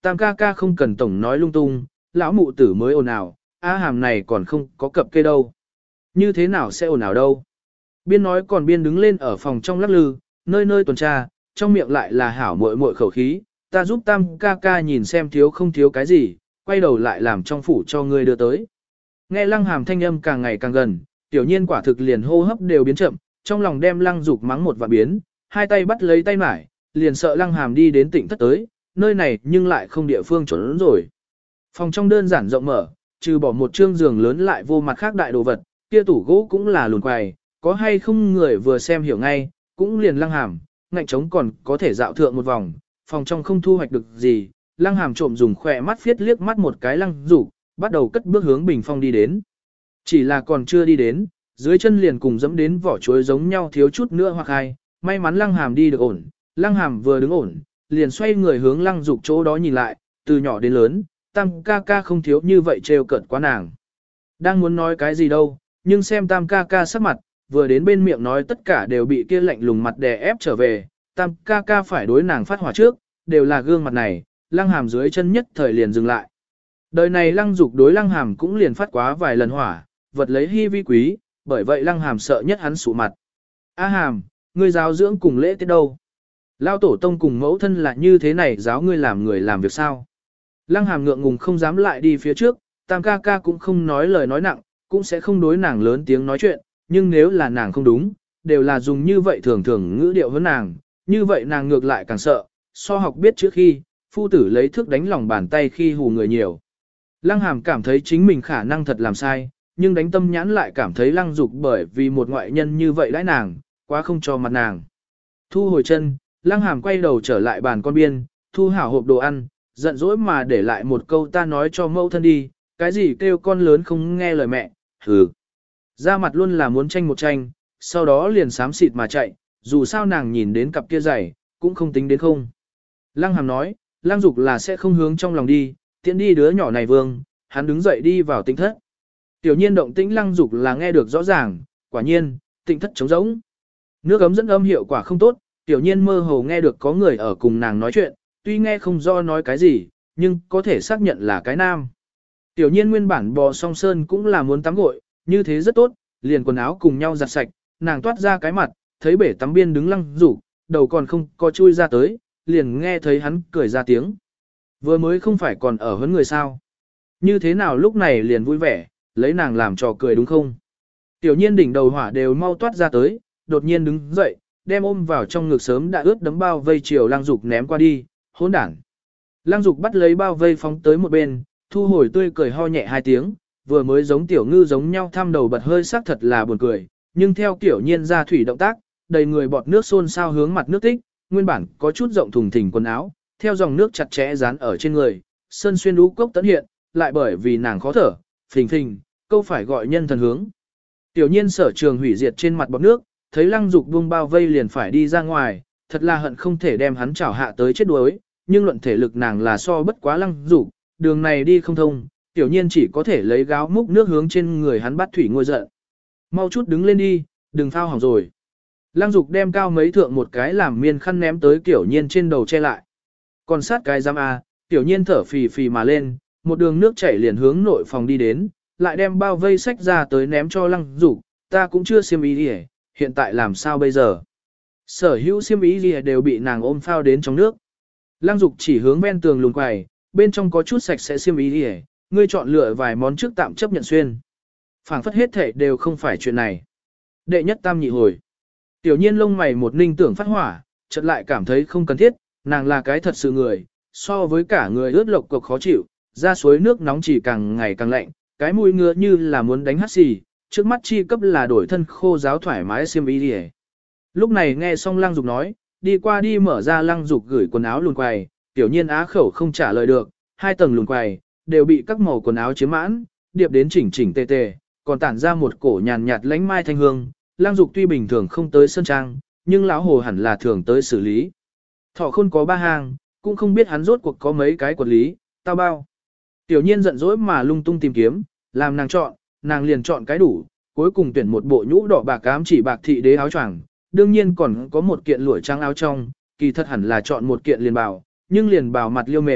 Tam ca ca không cần tổng nói lung tung, lão mụ tử mới ồn ào, A Hàm này còn không có cập kê đâu. Như thế nào sẽ ồn ào đâu? Biên nói còn biên đứng lên ở phòng trong lắc lư, nơi nơi tuần tra, trong miệng lại là hảo muội muội khẩu khí, ta giúp Tam ca ca nhìn xem thiếu không thiếu cái gì, quay đầu lại làm trong phủ cho ngươi đưa tới. Nghe Lăng Hàm thanh âm càng ngày càng gần, tiểu nhiên quả thực liền hô hấp đều biến chậm, trong lòng đem Lăng Dục mắng một vạn biến, hai tay bắt lấy tay mải, liền sợ Lăng Hàm đi đến Tịnh Thất tới, nơi này nhưng lại không địa phương trốn rồi. Phòng trong đơn giản rộng mở, trừ bỏ một trương giường lớn lại vô mặt khác đại đồ vật, kia tủ gỗ cũng là lùn quầy, có hay không người vừa xem hiểu ngay, cũng liền Lăng Hàm, ngạnh trống còn có thể dạo thượng một vòng, phòng trong không thu hoạch được gì, Lăng Hàm trộm dùng khỏe mắt phiết liếc mắt một cái Lăng Dục, bắt đầu cất bước hướng bình phong đi đến. Chỉ là còn chưa đi đến, dưới chân liền cùng dẫm đến vỏ chuối giống nhau thiếu chút nữa hoặc hai, may mắn Lăng Hàm đi được ổn, Lăng Hàm vừa đứng ổn, liền xoay người hướng Lăng Dục chỗ đó nhìn lại, từ nhỏ đến lớn, Tam ca ca không thiếu như vậy trêu cợt quá nàng. Đang muốn nói cái gì đâu, nhưng xem Tam ca ca sắc mặt, vừa đến bên miệng nói tất cả đều bị kia lạnh lùng mặt đè ép trở về, Tam ca ca phải đối nàng phát hỏa trước, đều là gương mặt này, Lăng Hàm dưới chân nhất thời liền dừng lại. Đời này Lăng Dục đối Lăng Hàm cũng liền phát quá vài lần hỏa, vật lấy hy vi quý, bởi vậy Lăng Hàm sợ nhất hắn sụ mặt. A Hàm, ngươi giáo dưỡng cùng lễ tiết đâu? Lao tổ tông cùng mẫu thân là như thế này giáo ngươi làm người làm việc sao? Lăng Hàm ngượng ngùng không dám lại đi phía trước, Tam ca ca cũng không nói lời nói nặng, cũng sẽ không đối nàng lớn tiếng nói chuyện, nhưng nếu là nàng không đúng, đều là dùng như vậy thường thường ngữ điệu hơn nàng, như vậy nàng ngược lại càng sợ, so học biết trước khi, phu tử lấy thước đánh lòng bàn tay khi hù người nhiều. Lăng Hàm cảm thấy chính mình khả năng thật làm sai, nhưng đánh tâm nhãn lại cảm thấy Lăng Dục bởi vì một ngoại nhân như vậy đãi nàng, quá không cho mặt nàng. Thu hồi chân, Lăng Hàm quay đầu trở lại bàn con biên, thu hảo hộp đồ ăn, giận dỗi mà để lại một câu ta nói cho mẫu thân đi, cái gì kêu con lớn không nghe lời mẹ, hừ. Ra mặt luôn là muốn tranh một tranh, sau đó liền xám xịt mà chạy, dù sao nàng nhìn đến cặp kia giày, cũng không tính đến không. Lăng Hàm nói, Lăng Dục là sẽ không hướng trong lòng đi, tiện đi đứa nhỏ này vương, hắn đứng dậy đi vào Tịnh Thất. Tiểu nhiên động tĩnh Lăng Dục là nghe được rõ ràng, quả nhiên, Tịnh Thất trống rỗng. Nước ấm dẫn âm hiệu quả không tốt, tiểu nhiên mơ hồ nghe được có người ở cùng nàng nói chuyện, tuy nghe không rõ nói cái gì, nhưng có thể xác nhận là cái nam. Tiểu nhiên nguyên bản bò song sơn cũng là muốn tắm gội, như thế rất tốt, liền quần áo cùng nhau giặt sạch, nàng toát ra cái mặt, thấy bể tắm biên đứng Lăng Dục, đầu còn không có chui ra tới, liền nghe thấy hắn cười ra tiếng. Vừa mới không phải còn ở hơn người sao? Như thế nào lúc này liền vui vẻ, lấy nàng làm trò cười đúng không? Tiểu nhiên đỉnh đầu hỏa đều mau toát ra tới, đột nhiên đứng dậy, đem ôm vào trong ngực sớm đã ướt đấm bao vây chiều Lăng Dục ném qua đi, hỗn đản. Lăng Dục bắt lấy bao vây phóng tới một bên, thu hồi tươi cười ho nhẹ hai tiếng, vừa mới giống tiểu ngư giống nhau thăm đầu bật hơi sắc thật là buồn cười, nhưng theo kiểu nhiên ra thủy động tác, đầy người bọt nước xôn xao hướng mặt nước tích, nguyên bản có chút rộng thùng thình quần áo, theo dòng nước chặt chẽ dán ở trên người, sơn xuyên đú cốc tấn hiện, lại bởi vì nàng khó thở, phình phình, câu phải gọi nhân thần hướng. Tiểu nhiên sở trường hủy diệt trên mặt bọt nước, thấy Lăng Dục buông bao vây liền phải đi ra ngoài, thật là hận không thể đem hắn chảo hạ tới chết đuối, nhưng luận thể lực nàng là so bất quá Lăng Dục, đường này đi không thông, tiểu nhiên chỉ có thể lấy gáo múc nước hướng trên người hắn bắt thủy ngôi giận. Mau chút đứng lên đi, đừng phao hỏng rồi. Lăng Dục đem cao mấy thượng một cái làm miên khăn ném tới tiểu nhiên trên đầu che lại. Còn sát cái giam a, tiểu nhiên thở phì phì mà lên, một đường nước chảy liền hướng nội phòng đi đến, lại đem bao vây sách ra tới ném cho Lăng Dục, ta cũng chưa xiêm ý gì, hiện tại làm sao bây giờ? Sở hữu xiêm ý gì đều bị nàng ôm phao đến trong nước. Lăng Dục chỉ hướng ven tường lùn quầy, bên trong có chút sạch sẽ xiêm ý gì, ngươi chọn lựa vài món trước tạm chấp nhận xuyên. Phảng phất hết thể đều không phải chuyện này. Đệ nhất tam nhị hồi. Tiểu nhiên lông mày một ninh tưởng phát hỏa, chợt lại cảm thấy không cần thiết, nàng là cái thật sự người, so với cả người ướt lộc cục khó chịu, ra suối nước nóng chỉ càng ngày càng lạnh, cái mũi ngứa như là muốn đánh hắt xì, trước mắt chi cấp là đổi thân khô giáo thoải mái xiêm y đi. Lúc này nghe xong Lăng Dục nói, đi qua đi mở ra Lăng Dục gửi quần áo lùn quầy, tiểu nhiên á khẩu không trả lời được, hai tầng lùn quầy đều bị các màu quần áo chiếm mãn, điệp đến chỉnh chỉnh tề tề, còn tản ra một cổ nhàn nhạt lánh mai thanh hương. Lăng Dục tuy bình thường không tới sơn trang, nhưng lão hồ hẳn là thường tới xử lý. Thọ Khôn có ba hàng, cũng không biết hắn rốt cuộc có mấy cái quản lý, tao bao. Tiểu nhiên giận dỗi mà lung tung tìm kiếm, làm nàng chọn, nàng liền chọn cái đủ, cuối cùng tuyển một bộ nhũ đỏ bạc ám chỉ bạc thị đế áo choàng, đương nhiên còn có một kiện lụa trắng áo trong, kỳ thật hẳn là chọn một kiện liền bào, nhưng liền bào mặt liêu mềm,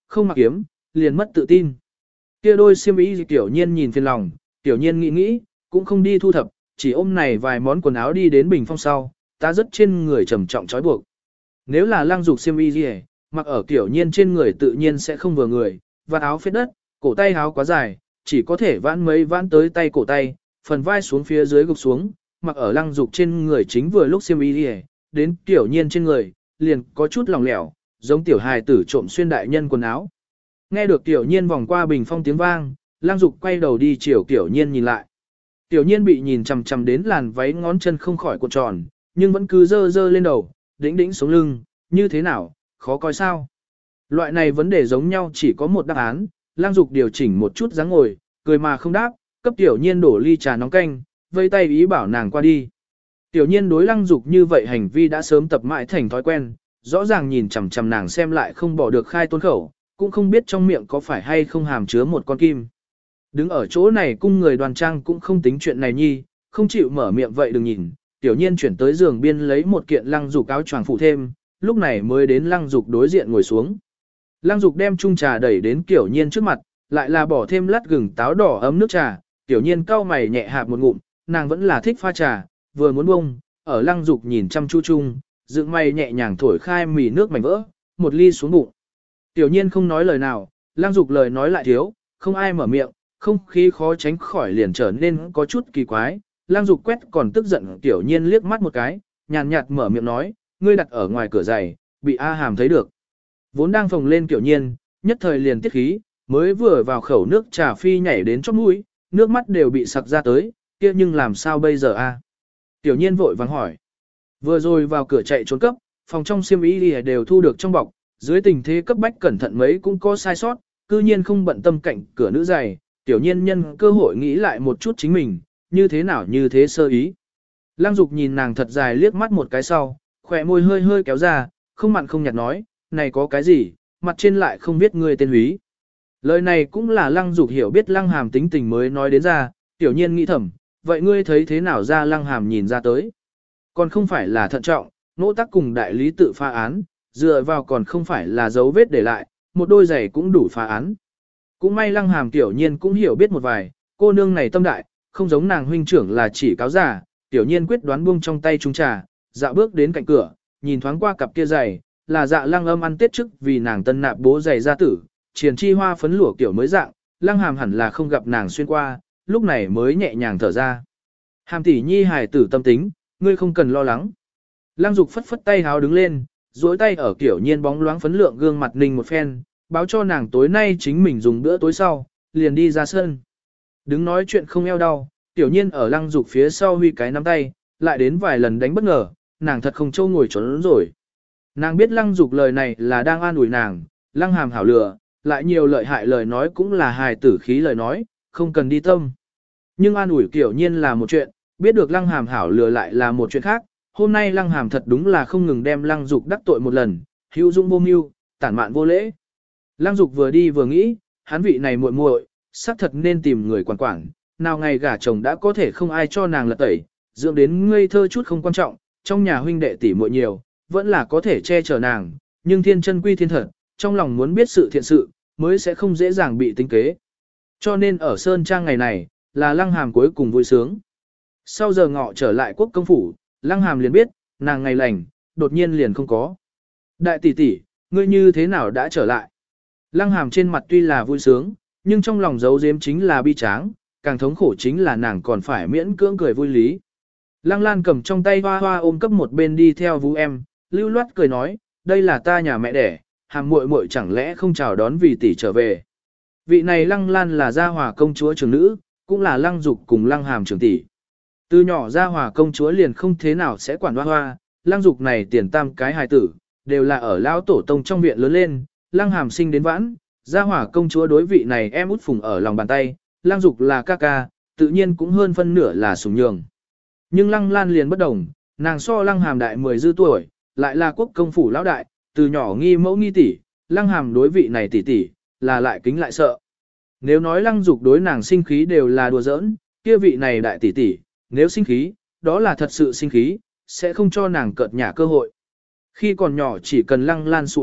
không mặc kiếm, liền mất tự tin. Kia đôi xiêm y Tiểu Nhiên nhìn phiền lòng, Tiểu Nhiên nghĩ nghĩ, cũng không đi thu thập, chỉ ôm này vài món quần áo đi đến bình phong sau, ta rất trên người trầm trọng trói buộc. Nếu là Lăng Dục xiêm y gì, mặc ở Tiểu Nhiên trên người tự nhiên sẽ không vừa người, vạt áo phết đất, cổ tay áo quá dài, chỉ có thể vãn mấy vãn tới tay cổ tay, phần vai xuống phía dưới gục xuống, mặc ở Lăng Dục trên người chính vừa lúc xiêm y gì, đến Tiểu Nhiên trên người, liền có chút lỏng lẻo, giống tiểu hài tử trộm xuyên đại nhân quần áo. Nghe được Tiểu Nhiên vòng qua bình phong tiếng vang, Lăng Dục quay đầu đi chiều Tiểu Nhiên nhìn lại. Tiểu Nhiên bị nhìn chằm chằm đến làn váy ngón chân không khỏi cuộn tròn, nhưng vẫn cứ dơ dơ lên đầu, đĩnh đĩnh sống lưng, như thế nào, khó coi sao. Loại này vấn đề giống nhau chỉ có một đáp án, Lăng Dục điều chỉnh một chút dáng ngồi, cười mà không đáp, cấp Tiểu Nhiên đổ ly trà nóng canh, vây tay ý bảo nàng qua đi. Tiểu Nhiên đối Lăng Dục như vậy hành vi đã sớm tập mãi thành thói quen, rõ ràng nhìn chằm chằm nàng xem lại không bỏ được khai tôn khẩu, cũng không biết trong miệng có phải hay không hàm chứa một con kim. Đứng ở chỗ này cung người đoàn trang cũng không tính chuyện này nhi, không chịu mở miệng vậy đừng nhìn, Tiểu Nhiên chuyển tới giường biên lấy một kiện Lăng Dục áo choàng phụ thêm, lúc này mới đến Lăng Dục đối diện ngồi xuống. Lăng Dục đem chung trà đẩy đến Tiểu Nhiên trước mặt, lại là bỏ thêm lát gừng táo đỏ ấm nước trà, Tiểu Nhiên cau mày nhẹ hạp một ngụm, nàng vẫn là thích pha trà, vừa muốn bông, ở Lăng Dục nhìn chăm chú chung, dựng mày nhẹ nhàng thổi khai mì nước mảnh vỡ, một ly xuống bụng. Tiểu Nhiên không nói lời nào, Lăng Dục lời nói lại thiếu, không ai mở miệng, không khí khó tránh khỏi liền trở nên có chút kỳ quái. Lăng Dục quét còn tức giận Tiểu Nhiên liếc mắt một cái, nhàn nhạt mở miệng nói, ngươi đặt ở ngoài cửa giày, bị A Hàm thấy được. Vốn đang phồng lên Tiểu Nhiên, nhất thời liền tiết khí, mới vừa vào khẩu nước trà phi nhảy đến chóp mũi, nước mắt đều bị sặc ra tới, kia nhưng làm sao bây giờ a? Tiểu Nhiên vội vàng hỏi. Vừa rồi vào cửa chạy trốn cấp, phòng trong xiêm y đều thu được trong bọc, dưới tình thế cấp bách cẩn thận mấy cũng có sai sót, cư nhiên không bận tâm cạnh cửa nữ giày, Tiểu Nhiên nhân cơ hội nghĩ lại một chút chính mình, như thế nào như thế sơ ý. Lăng Dục nhìn nàng thật dài liếc mắt một cái sau, khỏe môi hơi hơi kéo ra, không mặn không nhạt nói, này có cái gì, mặt trên lại không biết ngươi tên húy. Lời này cũng là Lăng Dục hiểu biết Lăng Hàm tính tình mới nói đến ra, Tiểu Nhiên nghĩ thầm, vậy ngươi thấy thế nào ra Lăng Hàm nhìn ra tới. Còn không phải là thận trọng, nỗ tác cùng đại lý tự phá án, dựa vào còn không phải là dấu vết để lại, một đôi giày cũng đủ phá án. Cũng may Lăng Hàm Tiểu Nhiên cũng hiểu biết một vài, cô nương này tâm đại, không giống nàng huynh trưởng là chỉ cáo giả, Tiểu Nhiên quyết đoán buông trong tay trung trà, dạo bước đến cạnh cửa, nhìn thoáng qua cặp kia giày, là Dạ Lăng Âm ăn tết trước vì nàng tân nạp bố giày gia tử, triền chi hoa phấn lụa kiểu mới dạng, Lăng Hàm hẳn là không gặp nàng xuyên qua, lúc này mới nhẹ nhàng thở ra. Hàm tỷ nhi hài tử tâm tính, ngươi không cần lo lắng. Lăng Dục phất phất tay háo đứng lên, duỗi tay ở Tiểu Nhiên bóng loáng phấn lượng gương mặt ninh một phen, báo cho nàng tối nay chính mình dùng bữa tối sau, liền đi ra sân. Đứng nói chuyện không eo đau, Tiểu Nhiên ở Lăng Dục phía sau huy cái nắm tay, lại đến vài lần đánh bất ngờ, nàng thật không trâu ngồi trốn rồi. Nàng biết Lăng Dục lời này là đang an ủi nàng, Lăng Hàm hảo lừa, lại nhiều lợi hại lời nói cũng là hài tử khí lời nói, không cần đi tâm. Nhưng an ủi Tiểu Nhiên là một chuyện, biết được Lăng Hàm hảo lừa lại là một chuyện khác. Hôm nay Lăng Hàm thật đúng là không ngừng đem Lăng Dục đắc tội một lần, hữu dụng vô mưu, tản mạn vô lễ. Lăng Dục vừa đi vừa nghĩ, hắn vị này muội muội, xác thật nên tìm người quản quản, nào ngày gả chồng đã có thể không ai cho nàng lật tẩy, dưỡng đến ngây thơ chút không quan trọng, trong nhà huynh đệ tỷ muội nhiều, vẫn là có thể che chở nàng, nhưng thiên chân quy thiên thật, trong lòng muốn biết sự thiện sự, mới sẽ không dễ dàng bị tính kế. Cho nên ở Sơn Trang ngày này, là Lăng Hàm cuối cùng vui sướng. Sau giờ ngọ trở lại quốc công phủ, Lăng Hàm liền biết, nàng ngày lành, đột nhiên liền không có. Đại tỷ tỷ, ngươi như thế nào đã trở lại? Lăng Hàm trên mặt tuy là vui sướng, nhưng trong lòng giấu giếm chính là bi tráng, càng thống khổ chính là nàng còn phải miễn cưỡng cười vui lý. Lăng Lan cầm trong tay hoa hoa ôm cấp một bên đi theo vũ em, lưu loát cười nói, đây là ta nhà mẹ đẻ, Hàm muội muội chẳng lẽ không chào đón vì tỷ trở về. Vị này Lăng Lan là gia hòa công chúa trưởng nữ, cũng là Lăng Dục cùng Lăng Hàm trưởng tỷ. Từ nhỏ gia hòa công chúa liền không thế nào sẽ quản hoa hoa, Lăng Dục này tiền tam cái hài tử, đều là ở lão tổ tông trong viện lớn lên, Lăng Hàm sinh đến vãn, gia hòa công chúa đối vị này em út phùng ở lòng bàn tay, Lăng Dục là ca ca, tự nhiên cũng hơn phân nửa là sủng nhường. Nhưng Lăng Lan liền bất đồng, nàng so Lăng Hàm đại 10 dư tuổi, lại là quốc công phủ lão đại, từ nhỏ nghi mẫu nghi tỷ, Lăng Hàm đối vị này tỷ tỷ, là lại kính lại sợ. Nếu nói Lăng Dục đối nàng sinh khí đều là đùa giỡn, kia vị này đại tỷ tỷ, nếu sinh khí, đó là thật sự sinh khí, sẽ không cho nàng cợt nhả cơ hội. Khi còn nhỏ chỉ cần Lăng Lan sụ mặt,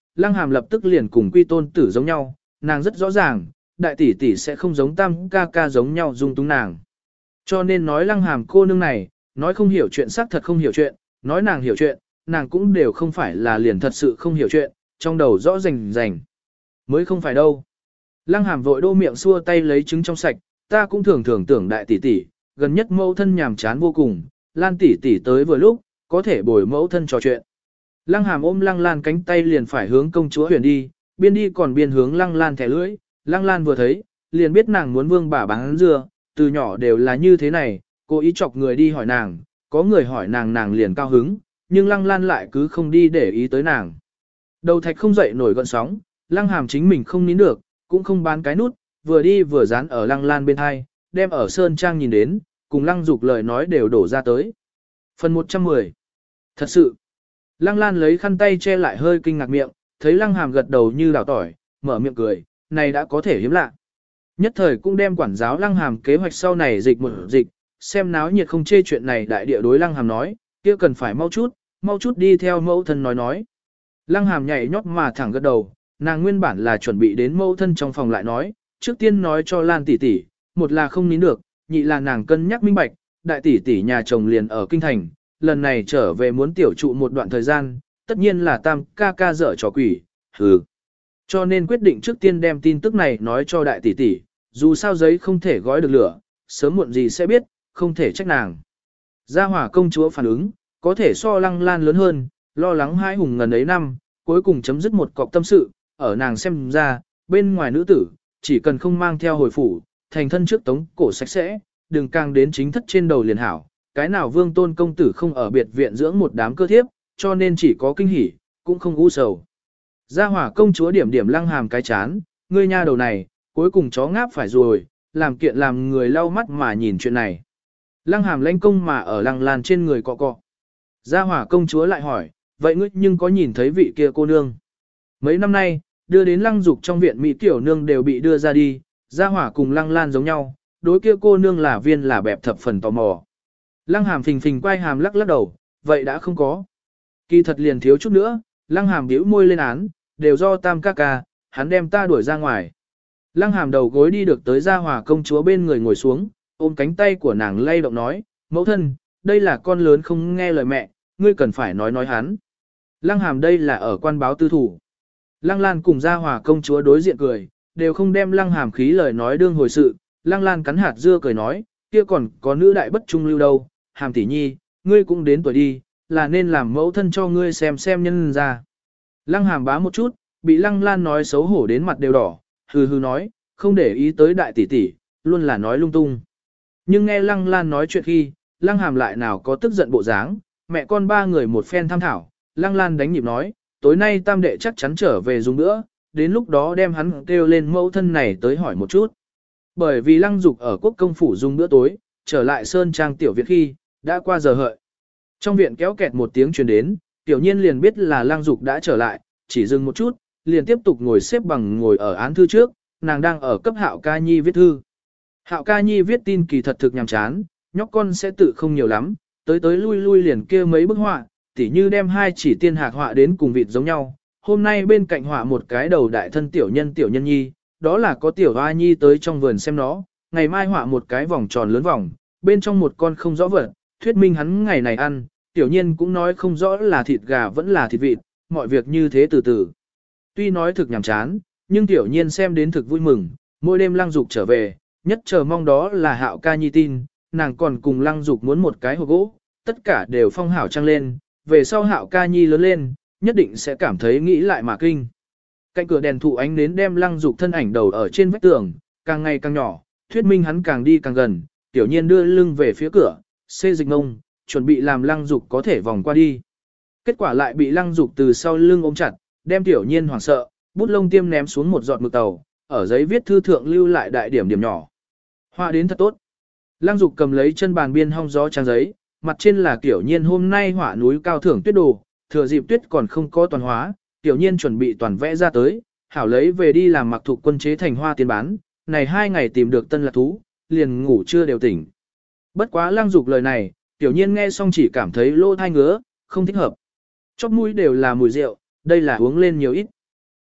Lăng Hàm lập tức liền cùng Quy Tôn Tử giống nhau, nàng rất rõ ràng, đại tỷ tỷ sẽ không giống tam ca ca giống nhau dung túng nàng. Cho nên nói Lăng Hàm cô nương này, nói không hiểu chuyện xác thật không hiểu chuyện, nói nàng hiểu chuyện, nàng cũng đều không phải là liền thật sự không hiểu chuyện, trong đầu rõ rành rành. Mới không phải đâu. Lăng Hàm vội đô miệng xua tay lấy trứng trong sạch, ta cũng thường thường tưởng đại tỷ tỷ, gần nhất mẫu thân nhàm chán vô cùng, Lan tỷ tỷ tới vừa lúc, có thể bồi mẫu thân trò chuyện. Lăng Hàm ôm Lăng Lan cánh tay liền phải hướng công chúa huyền đi còn biên hướng Lăng Lan thẻ lưỡi, Lăng Lan vừa thấy, liền biết nàng muốn vương bà bán dưa, từ nhỏ đều là như thế này, cố ý chọc người đi hỏi nàng, có người hỏi nàng nàng liền cao hứng, nhưng Lăng Lan lại cứ không đi để ý tới nàng. Đầu thạch không dậy nổi gọn sóng, Lăng Hàm chính mình không nín được, cũng không bán cái nút, vừa đi vừa dán ở Lăng Lan bên hai, đem ở Sơn Trang nhìn đến, cùng Lăng Dục lời nói đều đổ ra tới. Phần 110. Thật sự. Lăng Lan lấy khăn tay che lại hơi kinh ngạc miệng, thấy Lăng Hàm gật đầu như đào tỏi, mở miệng cười, này đã có thể hiếm lạ. Nhất thời cũng đem quản giáo Lăng Hàm kế hoạch sau này dịch một dịch, xem náo nhiệt không chê chuyện này đại địa đối Lăng Hàm nói, kia cần phải mau chút đi theo mẫu thân nói. Lăng Hàm nhảy nhót mà thẳng gật đầu, nàng nguyên bản là chuẩn bị đến mẫu thân trong phòng lại nói, trước tiên nói cho Lan tỷ tỷ, một là không nín được, nhị là nàng cân nhắc minh bạch, đại tỷ tỷ nhà chồng liền ở kinh thành, lần này trở về muốn tiểu trụ một đoạn thời gian, tất nhiên là tam ca ca dở trò quỷ, hừ. Cho nên quyết định trước tiên đem tin tức này nói cho đại tỷ tỷ, dù sao giấy không thể gói được lửa, sớm muộn gì sẽ biết, không thể trách nàng. Gia Hỏa công chúa phản ứng, có thể so Lăng Lan lớn hơn, lo lắng hai hùng ngần ấy năm, cuối cùng chấm dứt một cọc tâm sự, ở nàng xem ra, bên ngoài nữ tử, chỉ cần không mang theo hồi phủ, thành thân trước tống cổ sạch sẽ, đừng càng đến chính thất trên đầu liền hảo. Cái nào vương tôn công tử không ở biệt viện dưỡng một đám cơ thiếp, cho nên chỉ có kinh hỉ, cũng không u sầu. Gia Hỏa công chúa điểm điểm Lăng Hàm cái chán, ngươi nha đầu này, cuối cùng chó ngáp phải rồi, làm kiện làm người lau mắt mà nhìn chuyện này. Lăng Hàm lãnh công mà ở Lăng Lan trên người cọ cọ. Gia Hỏa công chúa lại hỏi, vậy ngươi nhưng có nhìn thấy vị kia cô nương? Mấy năm nay, đưa đến Lăng Dục trong viện Mỹ tiểu nương đều bị đưa ra đi, Gia Hỏa cùng Lăng Lan giống nhau, đối kia cô nương là viên là bẹp thập phần tò mò. Lăng Hàm phình phình quay hàm lắc lắc đầu, vậy đã không có. Kỳ thật liền thiếu chút nữa, Lăng Hàm bĩu môi lên án, đều do tam ca ca, hắn đem ta đuổi ra ngoài. Lăng Hàm đầu gối đi được tới Gia Hỏa công chúa bên người ngồi xuống, ôm cánh tay của nàng lay động nói, mẫu thân, đây là con lớn không nghe lời mẹ, ngươi cần phải nói hắn. Lăng Hàm đây là ở quan báo tư thủ. Lăng Lan cùng Gia Hỏa công chúa đối diện cười, đều không đem Lăng Hàm khí lời nói đương hồi sự. Lăng Lan cắn hạt dưa cười nói, kia còn có nữ đại bất trung lưu đâu, Hàm tỷ nhi, ngươi cũng đến tuổi đi, là nên làm mẫu thân cho ngươi xem nhân ra. Lăng Hàm bá một chút, bị Lăng Lan nói xấu hổ đến mặt đều đỏ, hừ hừ nói, không để ý tới đại tỷ tỷ, luôn là nói lung tung. Nhưng nghe Lăng Lan nói chuyện khi, Lăng Hàm lại nào có tức giận bộ dáng, mẹ con ba người một phen tham thảo, Lăng Lan đánh nhịp nói, tối nay tam đệ chắc chắn trở về dùng nữa, đến lúc đó đem hắn kêu lên mẫu thân này tới hỏi một chút. Bởi vì Lăng Dục ở quốc công phủ dùng bữa tối, trở lại Sơn Trang tiểu viện khi, đã qua giờ hợi. Trong viện kéo kẹt một tiếng truyền đến, tiểu nhiên liền biết là Lăng Dục đã trở lại, chỉ dừng một chút, liền tiếp tục ngồi xếp bằng ngồi ở án thư trước, nàng đang ở cấp Hạo Ca Nhi viết thư. Hạo Ca Nhi viết tin kỳ thật thực nhàm chán, nhóc con sẽ tự không nhiều lắm, tới lui liền kia mấy bức họa, tỉ như đem hai chỉ tiên hạc họa đến cùng vịt giống nhau. Hôm nay bên cạnh họa một cái đầu đại thân tiểu nhân nhi, đó là có tiểu hoa nhi tới trong vườn xem nó, ngày mai họa một cái vòng tròn lớn vòng, bên trong một con không rõ vật, thuyết minh hắn ngày này ăn, tiểu nhiên cũng nói không rõ là thịt gà vẫn là thịt vịt, mọi việc như thế từ từ. Tuy nói thực nhàm chán, nhưng tiểu nhiên xem đến thực vui mừng, mỗi đêm Lăng Dục trở về, nhất chờ mong đó là Hạo Ca Nhi tin, nàng còn cùng Lăng Dục muốn một cái hộp gỗ, tất cả đều phong hảo trăng lên, về sau Hạo Ca Nhi lớn lên, nhất định sẽ cảm thấy nghĩ lại mà kinh. Cạnh cửa đèn thụ ánh nến đem Lăng Dục thân ảnh đầu ở trên vách tường, càng ngày càng nhỏ, thuyết minh hắn càng đi càng gần, tiểu nhiên đưa lưng về phía cửa, xê dịch ngông, chuẩn bị làm Lăng Dục có thể vòng qua đi. Kết quả lại bị Lăng Dục từ sau lưng ôm chặt, đem tiểu nhiên hoảng sợ, bút lông tiêm ném xuống một giọt mực tàu, ở giấy viết thư thượng lưu lại đại điểm điểm nhỏ. Họa đến thật tốt. Lăng Dục cầm lấy chân bàn biên hong gió trang giấy, mặt trên là tiểu nhiên hôm nay họa núi cao thưởng tuyết đồ, thừa dịp tuyết còn không có toàn hóa, tiểu nhiên chuẩn bị toàn vẽ ra tới, hảo lấy về đi làm mặc thuộc quân chế thành hoa tiền bán, này 2 ngày tìm được tân lạc thú, liền ngủ chưa đều tỉnh. Bất quá Lăng Dục lời này, tiểu nhiên nghe xong chỉ cảm thấy lỗ thai ngứa, không thích hợp. Chóp mũi đều là mùi rượu, đây là uống lên nhiều ít.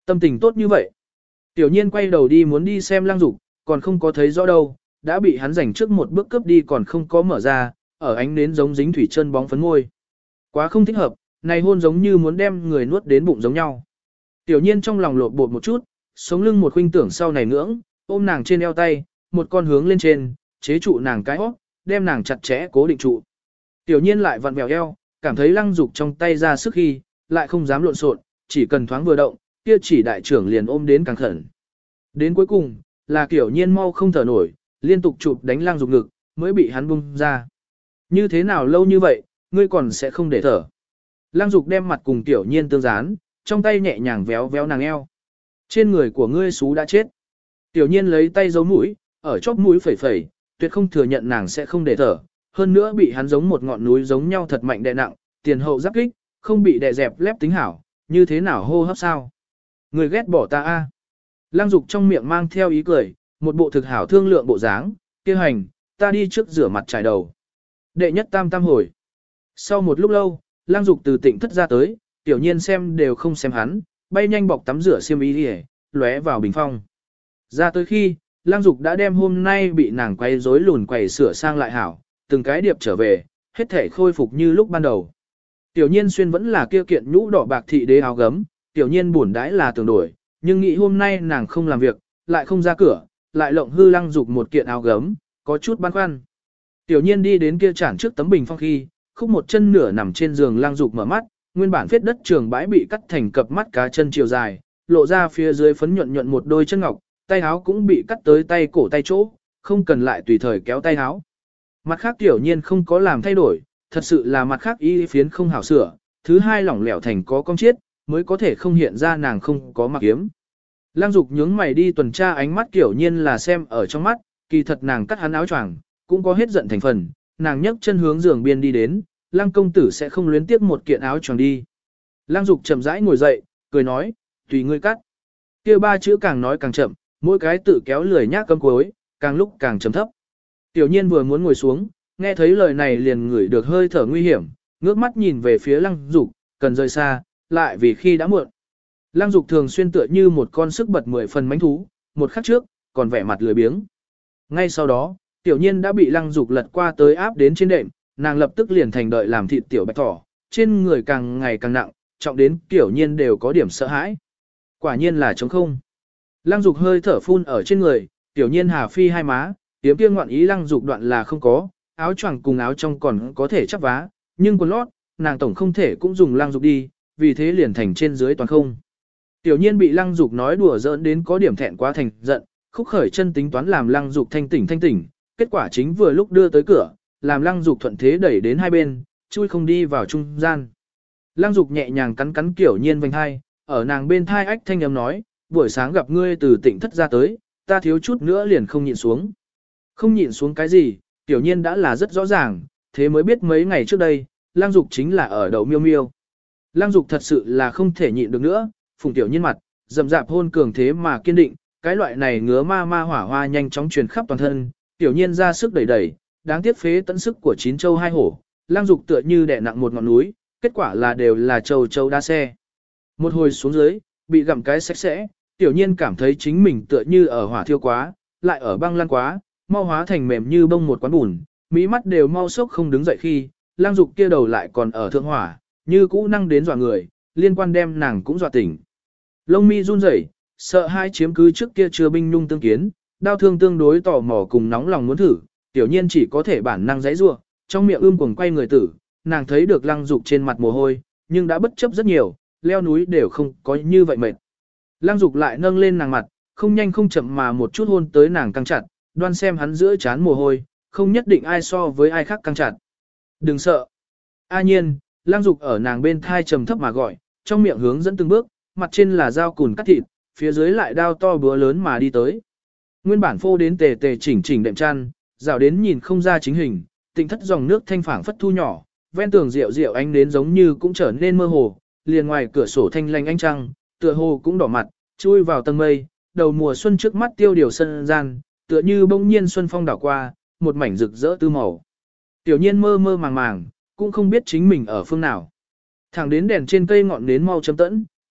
Tâm tình tốt như vậy. Tiểu nhiên quay đầu đi muốn đi xem Lăng Dục, còn không có thấy rõ đâu, đã bị hắn giành trước một bước cướp đi còn không có mở ra, ở ánh nến giống dính thủy chân bóng phấn môi. Quá không thích hợp, này hôn giống như muốn đem người nuốt đến bụng giống nhau. Tiểu nhiên trong lòng lột bột một chút, sống lưng một khuynh tưởng sau này ngưỡng, ôm nàng trên eo tay, một con hướng lên trên, chế trụ nàng cái hót, đem nàng chặt chẽ cố định trụ. Tiểu nhiên lại vặn vẹo eo, cảm thấy Lăng Dục trong tay ra sức khi, lại không dám lộn xộn, chỉ cần thoáng vừa động, kia chỉ đại trưởng liền ôm đến càng khẩn. Đến cuối cùng, là Tiểu nhiên mau không thở nổi, liên tục chụp đánh Lăng Dục ngực, mới bị hắn bung ra. Như thế nào lâu như vậy, ngươi còn sẽ không để thở. Lăng Dục đem mặt cùng Tiểu nhiên tương dán, trong tay nhẹ nhàng véo véo nàng eo. Trên người của ngươi xú đã chết. Tiểu nhiên lấy tay giấu mũi, ở chóp mũi phẩy phẩy, tuyệt không thừa nhận nàng sẽ không để thở. Hơn nữa bị hắn giống một ngọn núi giống nhau thật mạnh đè nặng, tiền hậu giáp kích, không bị đè dẹp lép tính hảo, như thế nào hô hấp sao? Người ghét bỏ ta a? Lăng Dục trong miệng mang theo ý cười, một bộ thực hảo thương lượng bộ dáng, kia hành, ta đi trước rửa mặt trải đầu. Đệ nhất tam tam hồi. Sau một lúc lâu, Lăng Dục từ tỉnh thất ra tới, Tiểu nhiên xem đều không xem hắn, bay nhanh bọc tắm rửa xiêm y đi, lóe vào bình phong. Ra tới khi, Lăng Dục đã đem hôm nay bị nàng quay rối lùn quẩy sửa sang lại hảo, từng cái điệp trở về, hết thể khôi phục như lúc ban đầu. Tiểu nhiên xuyên vẫn là kia kiện nhũ đỏ bạc thị đế áo gấm, Tiểu nhiên buồn đãi là tưởng đổi, nhưng nghĩ hôm nay nàng không làm việc, lại không ra cửa, lại lộng hư Lăng Dục một kiện áo gấm, có chút băn khoăn. Tiểu nhiên đi đến kia chản trước tấm bình phong khi, khúc một chân nửa nằm trên giường Lăng Dục mở mắt, nguyên bản phết đất trường bãi bị cắt thành cặp mắt cá chân chiều dài, lộ ra phía dưới phấn nhuận nhuận một đôi chân ngọc, tay áo cũng bị cắt tới tay cổ tay chỗ, không cần lại tùy thời kéo tay áo. Mặt khác Tiểu nhiên không có làm thay đổi, thật sự là mặt khác y phiến không hảo sửa, thứ hai lỏng lẻo thành có cong chiết, mới có thể không hiện ra nàng không có mặc kiếm. Lăng Dục nhướng mày đi tuần tra ánh mắt Tiểu nhiên là xem ở trong mắt, kỳ thật nàng cắt hắn áo choàng, cũng có hết giận thành phần, nàng nhấc chân hướng giường biên đi đến, Lăng công tử sẽ không luyến tiếc một kiện áo choàng đi. Lăng Dục chậm rãi ngồi dậy, cười nói, tùy ngươi cắt. Kia ba chữ càng nói càng chậm, mỗi cái tự kéo lười nhác câm cuối, càng lúc càng trầm thấp. Tiểu nhiên vừa muốn ngồi xuống, nghe thấy lời này liền ngửi được hơi thở nguy hiểm, ngước mắt nhìn về phía Lăng Dục, cần rời xa, lại vì khi đã muộn. Lăng Dục thường xuyên tựa như một con sức bật 10 phần mánh thú, một khắc trước, còn vẻ mặt lười biếng. Ngay sau đó, Tiểu nhiên đã bị Lăng Dục lật qua tới áp đến trên đệm, nàng lập tức liền thành đợi làm thịt tiểu bạch thỏ, trên người càng ngày càng nặng, trọng đến Tiểu nhiên đều có điểm sợ hãi. Quả nhiên là trống không. Lăng Dục hơi thở phun ở trên người, Tiểu nhiên hà phi hai má, tiếm kia ngoạn ý Lăng Dục đoạn là không có, áo choàng cùng áo trong còn có thể chắp vá, nhưng quần lót, nàng tổng không thể cũng dùng Lăng Dục đi, vì thế liền thành trên dưới toàn không. Tiểu nhiên bị Lăng Dục nói đùa giỡn đến có điểm thẹn quá thành giận, khúc khởi chân tính toán làm Lăng Dục thanh tỉnh, kết quả chính vừa lúc đưa tới cửa, làm Lăng Dục thuận thế đẩy đến hai bên, chui không đi vào trung gian. Lăng Dục nhẹ nhàng cắn Tiểu nhiên vành hai, ở nàng bên thai ách thanh âm nói, buổi sáng gặp ngươi từ tỉnh thất ra tới, ta thiếu chút nữa liền không nhịn xuống. Không nhịn xuống cái gì, Tiểu nhiên đã là rất rõ ràng, thế mới biết mấy ngày trước đây, Lăng Dục chính là ở đậu miêu miêu. Lăng Dục thật sự là không thể nhịn được nữa, phùng Tiểu nhiên mặt, dầm dạp hôn cường thế mà kiên định, cái loại này ngứa ma ma hỏa hoa nhanh chóng truyền khắp toàn thân, Tiểu nhiên ra sức đẩy, đáng tiếc phế tận sức của 9 châu 2 hổ, Lăng Dục tựa như đè nặng một ngọn núi, kết quả là đều là châu đa xe. Một hồi xuống dưới, bị gặm cái sạch sẽ, Tiểu nhiên cảm thấy chính mình tựa như ở hỏa thiêu quá, lại ở băng lăn quá, mau hóa thành mềm như bông một quán bùn, mỹ mắt đều mau sốc không đứng dậy khi, Lăng Dục kia đầu lại còn ở thượng hỏa, như cũ năng đến dọa người, liên quan đem nàng cũng dọa tỉnh. Lông mi run rẩy, sợ hai chiếm cứ trước kia chưa binh nhung tương kiến, đau thương tương đối tò mò cùng nóng lòng muốn thử, Tiểu nhiên chỉ có thể bản năng giãy giụa, trong miệng cuồng quay người tử, nàng thấy được Lăng Dục trên mặt mồ hôi, nhưng đã bất chấp rất nhiều, leo núi đều không có như vậy mệt. Lăng Dục lại nâng lên nàng mặt, không nhanh không chậm mà một chút hôn tới nàng căng chặt, đoan xem hắn giữa trán mồ hôi, không nhất định ai so với ai khác căng chặt. Đừng sợ. A nhiên, Lăng Dục ở nàng bên thai trầm thấp mà gọi, trong miệng hướng dẫn từng bước, mặt trên là dao cùn cắt thịt, phía dưới lại đao to búa lớn mà đi tới. Nguyên bản phô đến tề tề chỉnh đệm chăn, rào đến nhìn không ra chính hình, Tịnh thất dòng nước thanh phảng phất thu nhỏ, ven tường rượu ánh đến giống như cũng trở nên mơ hồ, liền ngoài cửa sổ thanh lanh ánh trăng, tựa hồ cũng đỏ mặt, chui vào tầng mây, đầu mùa xuân trước mắt tiêu điều sân gian, tựa như bỗng nhiên xuân phong đảo qua, một mảnh rực rỡ tư màu. Tiểu nhiên mơ mơ màng màng, cũng không biết chính mình ở phương nào. Thẳng đến đèn trên cây ngọn nến mau chấm tẫn,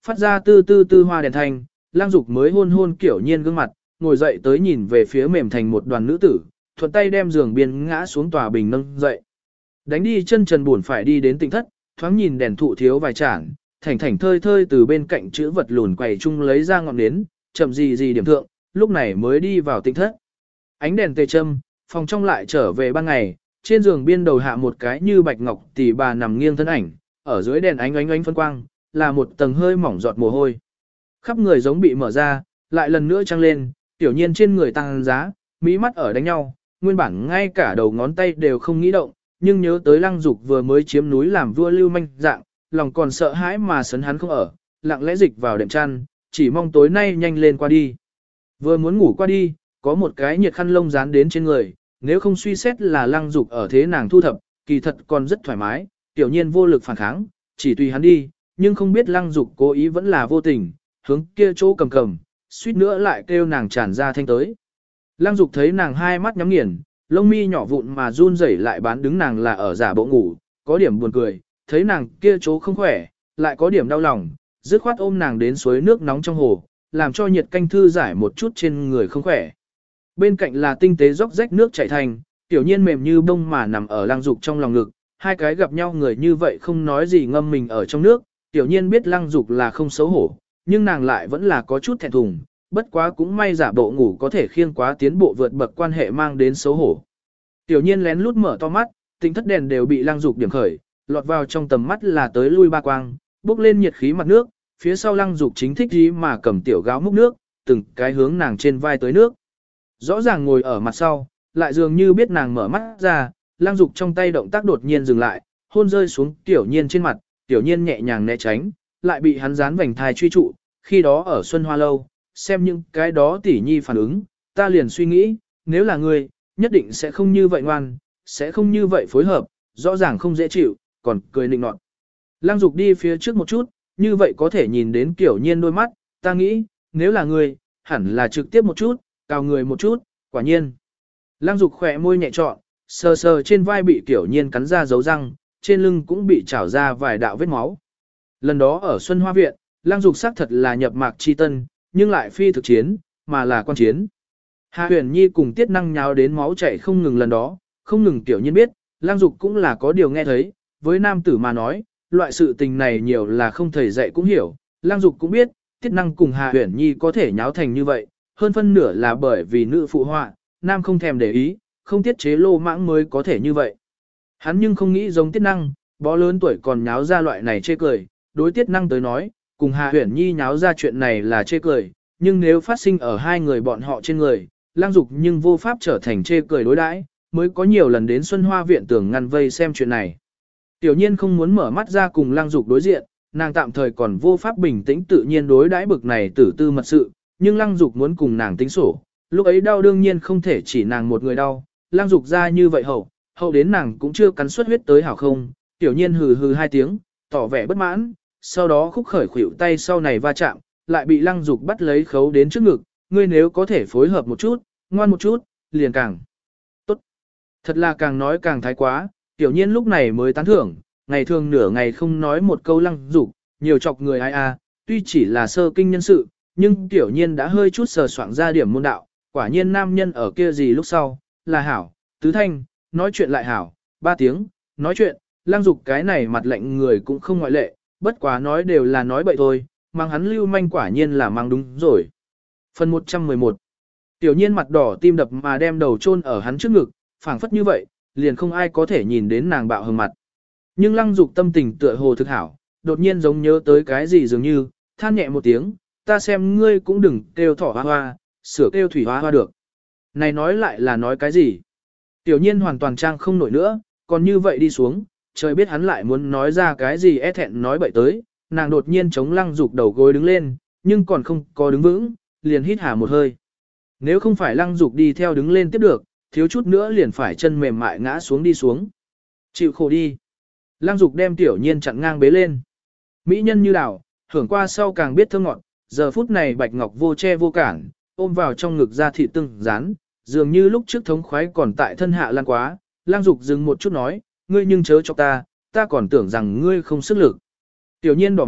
phát ra tư tư tư hoa đèn thanh, Lăng Dục mới hôn hôn Kiểu Nhiên gương mặt, ngồi dậy tới nhìn về phía mềm thành một đoàn nữ tử, thuận tay đem giường biên ngã xuống tòa bình nâng dậy. Đánh đi chân trần buồn phải đi đến Tĩnh thất, thoáng nhìn đèn thụ thiếu vài chản, thảnh thảnh thơi thơi từ bên cạnh chữ vật lùn quầy chung lấy ra ngọn nến, chậm gì gì điểm thượng, lúc này mới đi vào Tĩnh thất. Ánh đèn tê châm, phòng trong lại trở về ban ngày, trên giường biên đầu hạ một cái như bạch ngọc tỷ bà nằm nghiêng thân ảnh, ở dưới đèn ánh ánh ánh phân quang, là một tầng hơi mỏng giọt mồ hôi. Khắp người giống bị mở ra, lại lần nữa trăng lên, Tiểu Nhiên trên người tăng giá, mỹ mắt ở đánh nhau, nguyên bản ngay cả đầu ngón tay đều không nghĩ động, nhưng nhớ tới Lăng Dục vừa mới chiếm núi làm vua lưu manh dạng, lòng còn sợ hãi mà sấn hắn không ở, lặng lẽ dịch vào đệm chăn, chỉ mong tối nay nhanh lên qua đi. Vừa muốn ngủ qua đi, có một cái nhiệt khăn lông dán đến trên người, nếu không suy xét là Lăng Dục ở thế nàng thu thập, kỳ thật còn rất thoải mái, Tiểu Nhiên vô lực phản kháng, chỉ tùy hắn đi, nhưng không biết Lăng Dục cố ý vẫn là vô tình, hướng kia chỗ cầm cầm, suýt nữa lại kêu nàng tràn ra thanh tới. Lăng Dục thấy nàng hai mắt nhắm nghiền, lông mi nhỏ vụn mà run rẩy lại bán đứng nàng là ở giả bộ ngủ, có điểm buồn cười, thấy nàng kia chỗ không khỏe, lại có điểm đau lòng, dứt khoát ôm nàng đến suối nước nóng trong hồ, làm cho nhiệt canh thư giải một chút trên người không khỏe. Bên cạnh là tinh tế róc rách nước chảy thành, Tiểu Nhiên mềm như bông mà nằm ở Lăng Dục trong lòng ngực, hai cái gặp nhau người như vậy không nói gì ngâm mình ở trong nước, Tiểu Nhiên biết Lăng Dục là không xấu hổ, nhưng nàng lại vẫn là có chút thẹn thùng, bất quá cũng may giả bộ ngủ có thể khiêng quá tiến bộ vượt bậc quan hệ mang đến xấu hổ. Tiểu Nhiên lén lút mở to mắt, Tĩnh thất đèn đều bị Lăng Dục điểm khởi, lọt vào trong tầm mắt là tới lui ba quang, bốc lên nhiệt khí mặt nước, phía sau Lăng Dục chính thích gì mà cầm tiểu gáo múc nước, từng cái hướng nàng trên vai tới nước. Rõ ràng ngồi ở mặt sau, lại dường như biết nàng mở mắt ra, Lăng Dục trong tay động tác đột nhiên dừng lại, hôn rơi xuống Tiểu Nhiên trên mặt, Tiểu Nhiên nhẹ nhàng né tránh, lại bị hắn dán vành thai truy trụ, khi đó ở Xuân Hoa Lâu, xem những cái đó tỷ nhi phản ứng, ta liền suy nghĩ, nếu là ngươi, nhất định sẽ không như vậy ngoan, sẽ không như vậy phối hợp, rõ ràng không dễ chịu, còn cười nịnh nọt. Lăng Dục đi phía trước một chút, như vậy có thể nhìn đến Kiểu Nhiên đôi mắt, ta nghĩ, nếu là ngươi, hẳn là trực tiếp một chút, cao người một chút, quả nhiên. Lăng Dục khỏe môi nhẹ trọn, sờ sờ trên vai bị Kiểu Nhiên cắn ra dấu răng, trên lưng cũng bị chảo ra vài đạo vết máu. Lần đó ở Xuân Hoa Viện, Lăng Dục xác thật là nhập mạc chi tân, nhưng lại phi thực chiến, mà là quan chiến. Hạ Huyền Nhi cùng Tiết Năng nháo đến máu chảy không ngừng lần đó, không ngừng Tiểu Nhiên biết, Lăng Dục cũng là có điều nghe thấy, với nam tử mà nói, loại sự tình này nhiều là không thầy dạy cũng hiểu, Lăng Dục cũng biết, Tiết Năng cùng Hạ Huyền Nhi có thể nháo thành như vậy, hơn phân nửa là bởi vì nữ phụ họa, nam không thèm để ý, không tiết chế lô mãng mới có thể như vậy. Hắn nhưng không nghĩ giống Tiết Năng, bó lớn tuổi còn nháo ra loại này chê cười, đối Tiết Năng tới nói, cùng Hạ Huyền Nhi nháo ra chuyện này là chê cười, nhưng nếu phát sinh ở hai người bọn họ trên người, Lăng Dục nhưng vô pháp trở thành chê cười đối đãi, mới có nhiều lần đến Xuân Hoa Viện tưởng ngăn vây xem chuyện này. Tiểu Nhiên không muốn mở mắt ra cùng Lăng Dục đối diện, nàng tạm thời còn vô pháp bình tĩnh tự nhiên đối đãi bực này tử tư mật sự, nhưng Lăng Dục muốn cùng nàng tính sổ, lúc ấy đau đương nhiên không thể chỉ nàng một người đau, Lăng Dục ra như vậy hậu đến nàng cũng chưa cắn suất huyết tới hảo không, Tiểu Nhiên hừ hừ hai tiếng, tỏ vẻ bất mãn, sau đó khúc khởi khuỷu tay sau này va chạm, lại bị Lăng Dục bắt lấy khấu đến trước ngực, ngươi nếu có thể phối hợp một chút, ngoan một chút, liền càng tốt. Thật là càng nói càng thái quá, Tiểu Nhiên lúc này mới tán thưởng, ngày thường nửa ngày không nói một câu Lăng Dục, nhiều chọc người ai tuy chỉ là sơ kinh nhân sự, nhưng Tiểu Nhiên đã hơi chút sờ soạng ra điểm môn đạo, quả nhiên nam nhân ở kia gì lúc sau, là hảo, tứ thanh, nói chuyện lại hảo, ba tiếng, nói chuyện, Lăng Dục cái này mặt lạnh người cũng không ngoại lệ, bất quá nói đều là nói bậy thôi, mang hắn lưu manh quả nhiên là mang đúng rồi. Phần 111 Tiểu Nhiên mặt đỏ tim đập mà đem đầu chôn ở hắn trước ngực, phảng phất như vậy, liền không ai có thể nhìn đến nàng bạo hừng mặt. Nhưng Lăng Dục tâm tình tựa hồ thực hảo, đột nhiên giống nhớ tới cái gì dường như, than nhẹ một tiếng, ta xem ngươi cũng đừng kêu thỏ hoa hoa, sửa kêu thủy hoa hoa được. Này nói lại là nói cái gì? Tiểu Nhiên hoàn toàn trang không nổi nữa, còn như vậy đi xuống, trời biết hắn lại muốn nói ra cái gì e thẹn nói bậy tới, nàng đột nhiên chống Lăng Dục đầu gối đứng lên, nhưng còn không có đứng vững, liền hít hà một hơi. Nếu không phải Lăng Dục đi theo đứng lên tiếp được, thiếu chút nữa liền phải chân mềm mại ngã xuống đi xuống. Chịu khổ đi. Lăng Dục đem Tiểu Nhiên chặn ngang bế lên. Mỹ nhân như đảo, hưởng qua sau càng biết thơm ngọt, giờ phút này bạch ngọc vô che vô cản, ôm vào trong ngực ra thịt tương rán, dường như lúc trước thống khoái còn tại thân hạ lan quá. Lăng Dục dừng một chút nói, ngươi nhưng chớ cho ta còn tưởng rằng ngươi không sức lực. Tiểu Nhiên đỏ mặt,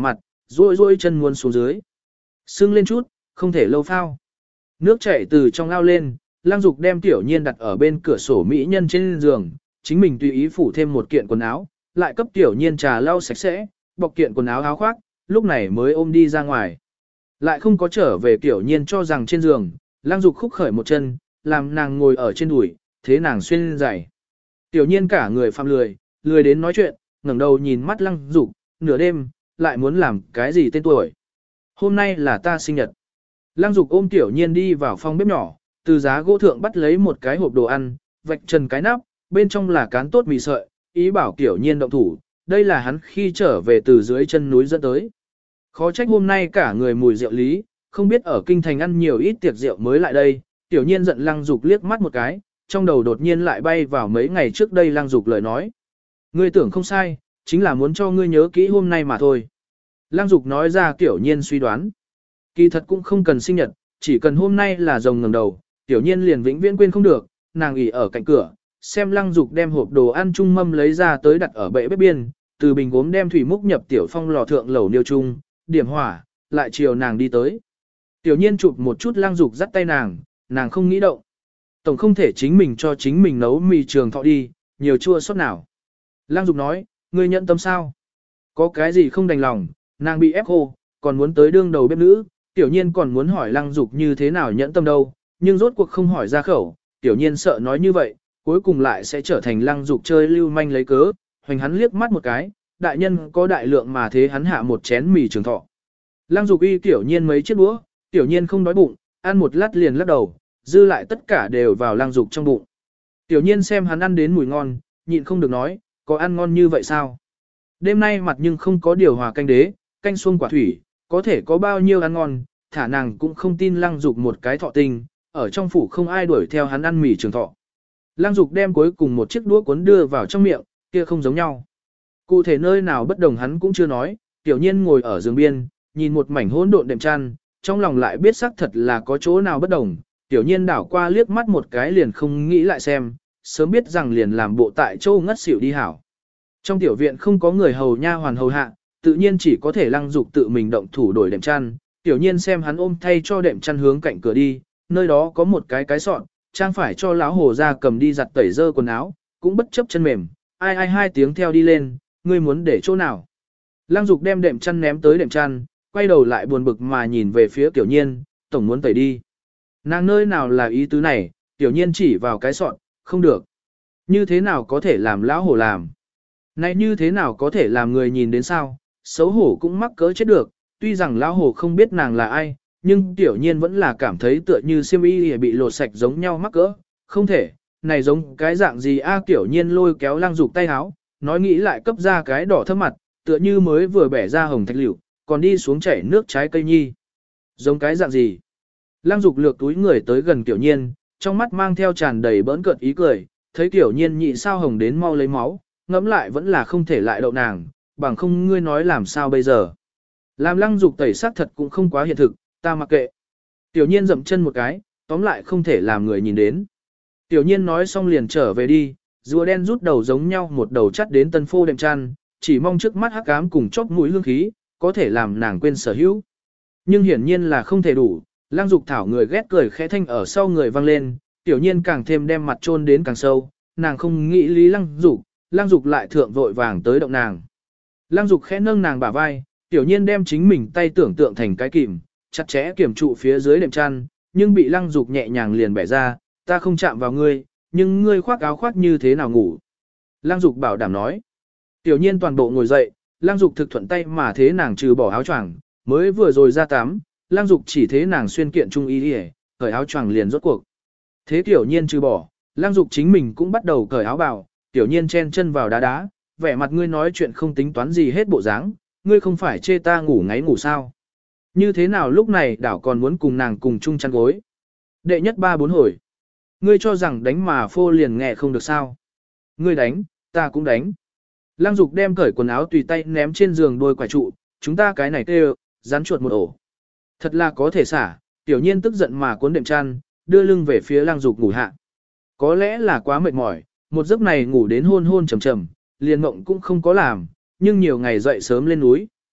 rôi rôi chân muốn xuống dưới. Sưng lên chút, không thể lâu phao. Nước chảy từ trong ao lên, Lăng Dục đem Tiểu Nhiên đặt ở bên cửa sổ mỹ nhân trên giường, chính mình tùy ý phủ thêm một kiện quần áo, lại cấp Tiểu Nhiên trà lau sạch sẽ, bọc kiện quần áo áo khoác, lúc này mới ôm đi ra ngoài. Lại không có trở về Tiểu Nhiên cho rằng trên giường, Lăng Dục khúc khởi một chân, làm nàng ngồi ở trên đùi, thế nàng xuyên giày. Tiểu Nhiên cả người phạm lười đến nói chuyện, ngẩng đầu nhìn mắt Lăng Dục, nửa đêm, lại muốn làm cái gì tên tuổi. Hôm nay là ta sinh nhật. Lăng Dục ôm Tiểu Nhiên đi vào phòng bếp nhỏ, từ giá gỗ thượng bắt lấy một cái hộp đồ ăn, vạch trần cái nắp, bên trong là cán tốt mì sợi, ý bảo Tiểu Nhiên động thủ, đây là hắn khi trở về từ dưới chân núi dẫn tới. Khó trách hôm nay cả người mùi rượu lý, không biết ở kinh thành ăn nhiều ít tiệc rượu mới lại đây, Tiểu Nhiên giận Lăng Dục liếc mắt một cái, trong đầu đột nhiên lại bay vào mấy ngày trước đây Lăng Dục lời nói. Ngươi tưởng không sai, chính là muốn cho ngươi nhớ kỹ hôm nay mà thôi. Lăng Dục nói ra Tiểu Nhiên suy đoán. Kỳ thật cũng không cần sinh nhật, chỉ cần hôm nay là rồng ngẩng đầu, Tiểu Nhiên liền vĩnh viễn quên không được, nàng ỉ ở cạnh cửa, xem Lăng Dục đem hộp đồ ăn chung mâm lấy ra tới đặt ở bệ bếp biên, từ bình gốm đem thủy múc nhập Tiểu Phong lò thượng lẩu niêu chung, điểm hỏa, lại chiều nàng đi tới. Tiểu Nhiên chụp một chút Lăng Dục dắt tay nàng không nghĩ động. Tổng không thể chính mình cho chính mình nấu mì trường thọ đi, nhiều chua xót nào. Lăng Dục nói, ngươi nhận tâm sao? Có cái gì không đành lòng, nàng bị ép khô, còn muốn tới đương đầu bếp nữ, Tiểu Nhiên còn muốn hỏi Lăng Dục như thế nào nhẫn tâm đâu, nhưng rốt cuộc không hỏi ra khẩu, Tiểu Nhiên sợ nói như vậy, cuối cùng lại sẽ trở thành Lăng Dục chơi lưu manh lấy cớ, hoành hắn liếc mắt một cái, đại nhân có đại lượng mà thế hắn hạ một chén mì trường thọ. Lăng Dục uy Tiểu Nhiên mấy chiếc đũa, Tiểu Nhiên không đói bụng, ăn một lát liền lắc đầu, dư lại tất cả đều vào Lăng Dục trong bụng. Tiểu Nhiên xem hắn ăn đến mùi ngon, nhịn không được nói, có ăn ngon như vậy sao? Đêm nay mặt nhưng không có điều hòa canh đế, canh xuông quả thủy, có thể có bao nhiêu ăn ngon, thả nàng cũng không tin Lăng Dục một cái thọ tình, ở trong phủ không ai đuổi theo hắn ăn mì trường thọ. Lăng Dục đem cuối cùng một chiếc đũa cuốn đưa vào trong miệng, kia không giống nhau. Cụ thể nơi nào bất đồng hắn cũng chưa nói, Tiểu Nhiên ngồi ở giường biên, nhìn một mảnh hỗn độn đệm chăn, trong lòng lại biết xác thật là có chỗ nào bất đồng. Tiểu Nhiên đảo qua liếc mắt một cái liền không nghĩ lại xem, sớm biết rằng liền làm bộ tại chỗ ngất xỉu đi hảo. Trong tiểu viện không có người hầu nha hoàn hầu hạ, tự nhiên chỉ có thể Lăng Dục tự mình động thủ đổi đệm chăn. Tiểu Nhiên xem hắn ôm thay cho đệm chăn hướng cạnh cửa đi, nơi đó có một cái sọt, trang phải cho lão hồ ra cầm đi giặt tẩy dơ quần áo, cũng bất chấp chân mềm, ai hai tiếng theo đi lên, ngươi muốn để chỗ nào. Lăng Dục đem đệm chăn ném tới đệm chăn, quay đầu lại buồn bực mà nhìn về phía Tiểu Nhiên, tổng muốn tẩy đi. Nàng nơi nào là ý tứ này, Tiểu Nhiên chỉ vào cái sọt, không được. Như thế nào có thể làm lão hổ làm? Này như thế nào có thể làm người nhìn đến sao? Xấu hổ cũng mắc cỡ chết được, tuy rằng lão hổ không biết nàng là ai, nhưng Tiểu Nhiên vẫn là cảm thấy tựa như xiêm y bị lột sạch giống nhau mắc cỡ. Không thể, này giống cái dạng gì a? Tiểu Nhiên lôi kéo Lăng Dục tay áo, nói nghĩ lại cấp ra cái đỏ thâm mặt, tựa như mới vừa bẻ ra hồng thạch liễu, còn đi xuống chảy nước trái cây nhi. Giống cái dạng gì? Lăng Dục lược túi người tới gần Tiểu Nhiên, trong mắt mang theo tràn đầy bỡn cợt ý cười, thấy Tiểu Nhiên nhị sao hồng đến mau lấy máu, ngẫm lại vẫn là không thể lại đậu nàng, bằng không ngươi nói làm sao bây giờ. Làm Lăng Dục tẩy xác thật cũng không quá hiện thực, ta mặc kệ. Tiểu Nhiên dậm chân một cái, tóm lại không thể làm người nhìn đến. Tiểu Nhiên nói xong liền trở về đi, rùa đen rút đầu giống nhau một đầu chắt đến tân phô đệm chăn, chỉ mong trước mắt hắc ám cùng chóp mũi hương khí, có thể làm nàng quên sở hữu. Nhưng hiển nhiên là không thể đủ, Lăng Dục thảo người ghét cười khẽ thanh ở sau người vang lên, Tiểu Nhiên càng thêm đem mặt chôn đến càng sâu, nàng không nghĩ lý Lăng Dục lại thượng vội vàng tới động nàng. Lăng Dục khẽ nâng nàng bả vai, Tiểu Nhiên đem chính mình tay tưởng tượng thành cái kìm, chặt chẽ kiểm trụ phía dưới đệm chăn, nhưng bị Lăng Dục nhẹ nhàng liền bẻ ra, ta không chạm vào ngươi, nhưng ngươi khoác áo khoác như thế nào ngủ. Lăng Dục bảo đảm nói. Tiểu Nhiên toàn bộ ngồi dậy, Lăng Dục thực thuận tay mà thế nàng trừ bỏ áo choàng, mới vừa rồi ra tắm, Lăng Dục chỉ thế nàng xuyên kiện trung y đi, cởi áo choàng liền rốt cuộc. Thế Tiểu Nhiên trừ bỏ, Lăng Dục chính mình cũng bắt đầu cởi áo bào, Tiểu Nhiên chen chân vào đá, vẻ mặt ngươi nói chuyện không tính toán gì hết bộ dáng, ngươi không phải chê ta ngủ ngáy ngủ sao? Như thế nào lúc này đảo còn muốn cùng nàng cùng chung chăn gối? Đệ nhất 3-4 hồi. Ngươi cho rằng đánh mà phô liền nghe không được sao? Ngươi đánh, ta cũng đánh. Lăng Dục đem cởi quần áo tùy tay ném trên giường đôi quả trụ, chúng ta cái này kêu, rắn chuột một ổ. Thật là có thể xả, Tiểu Nhiên tức giận mà cuốn đệm chăn, đưa lưng về phía Lăng Dục ngủ hạ. Có lẽ là quá mệt mỏi, một giấc này ngủ đến hôn hôn trầm trầm, liền mộng cũng không có làm, nhưng nhiều ngày dậy sớm lên núi,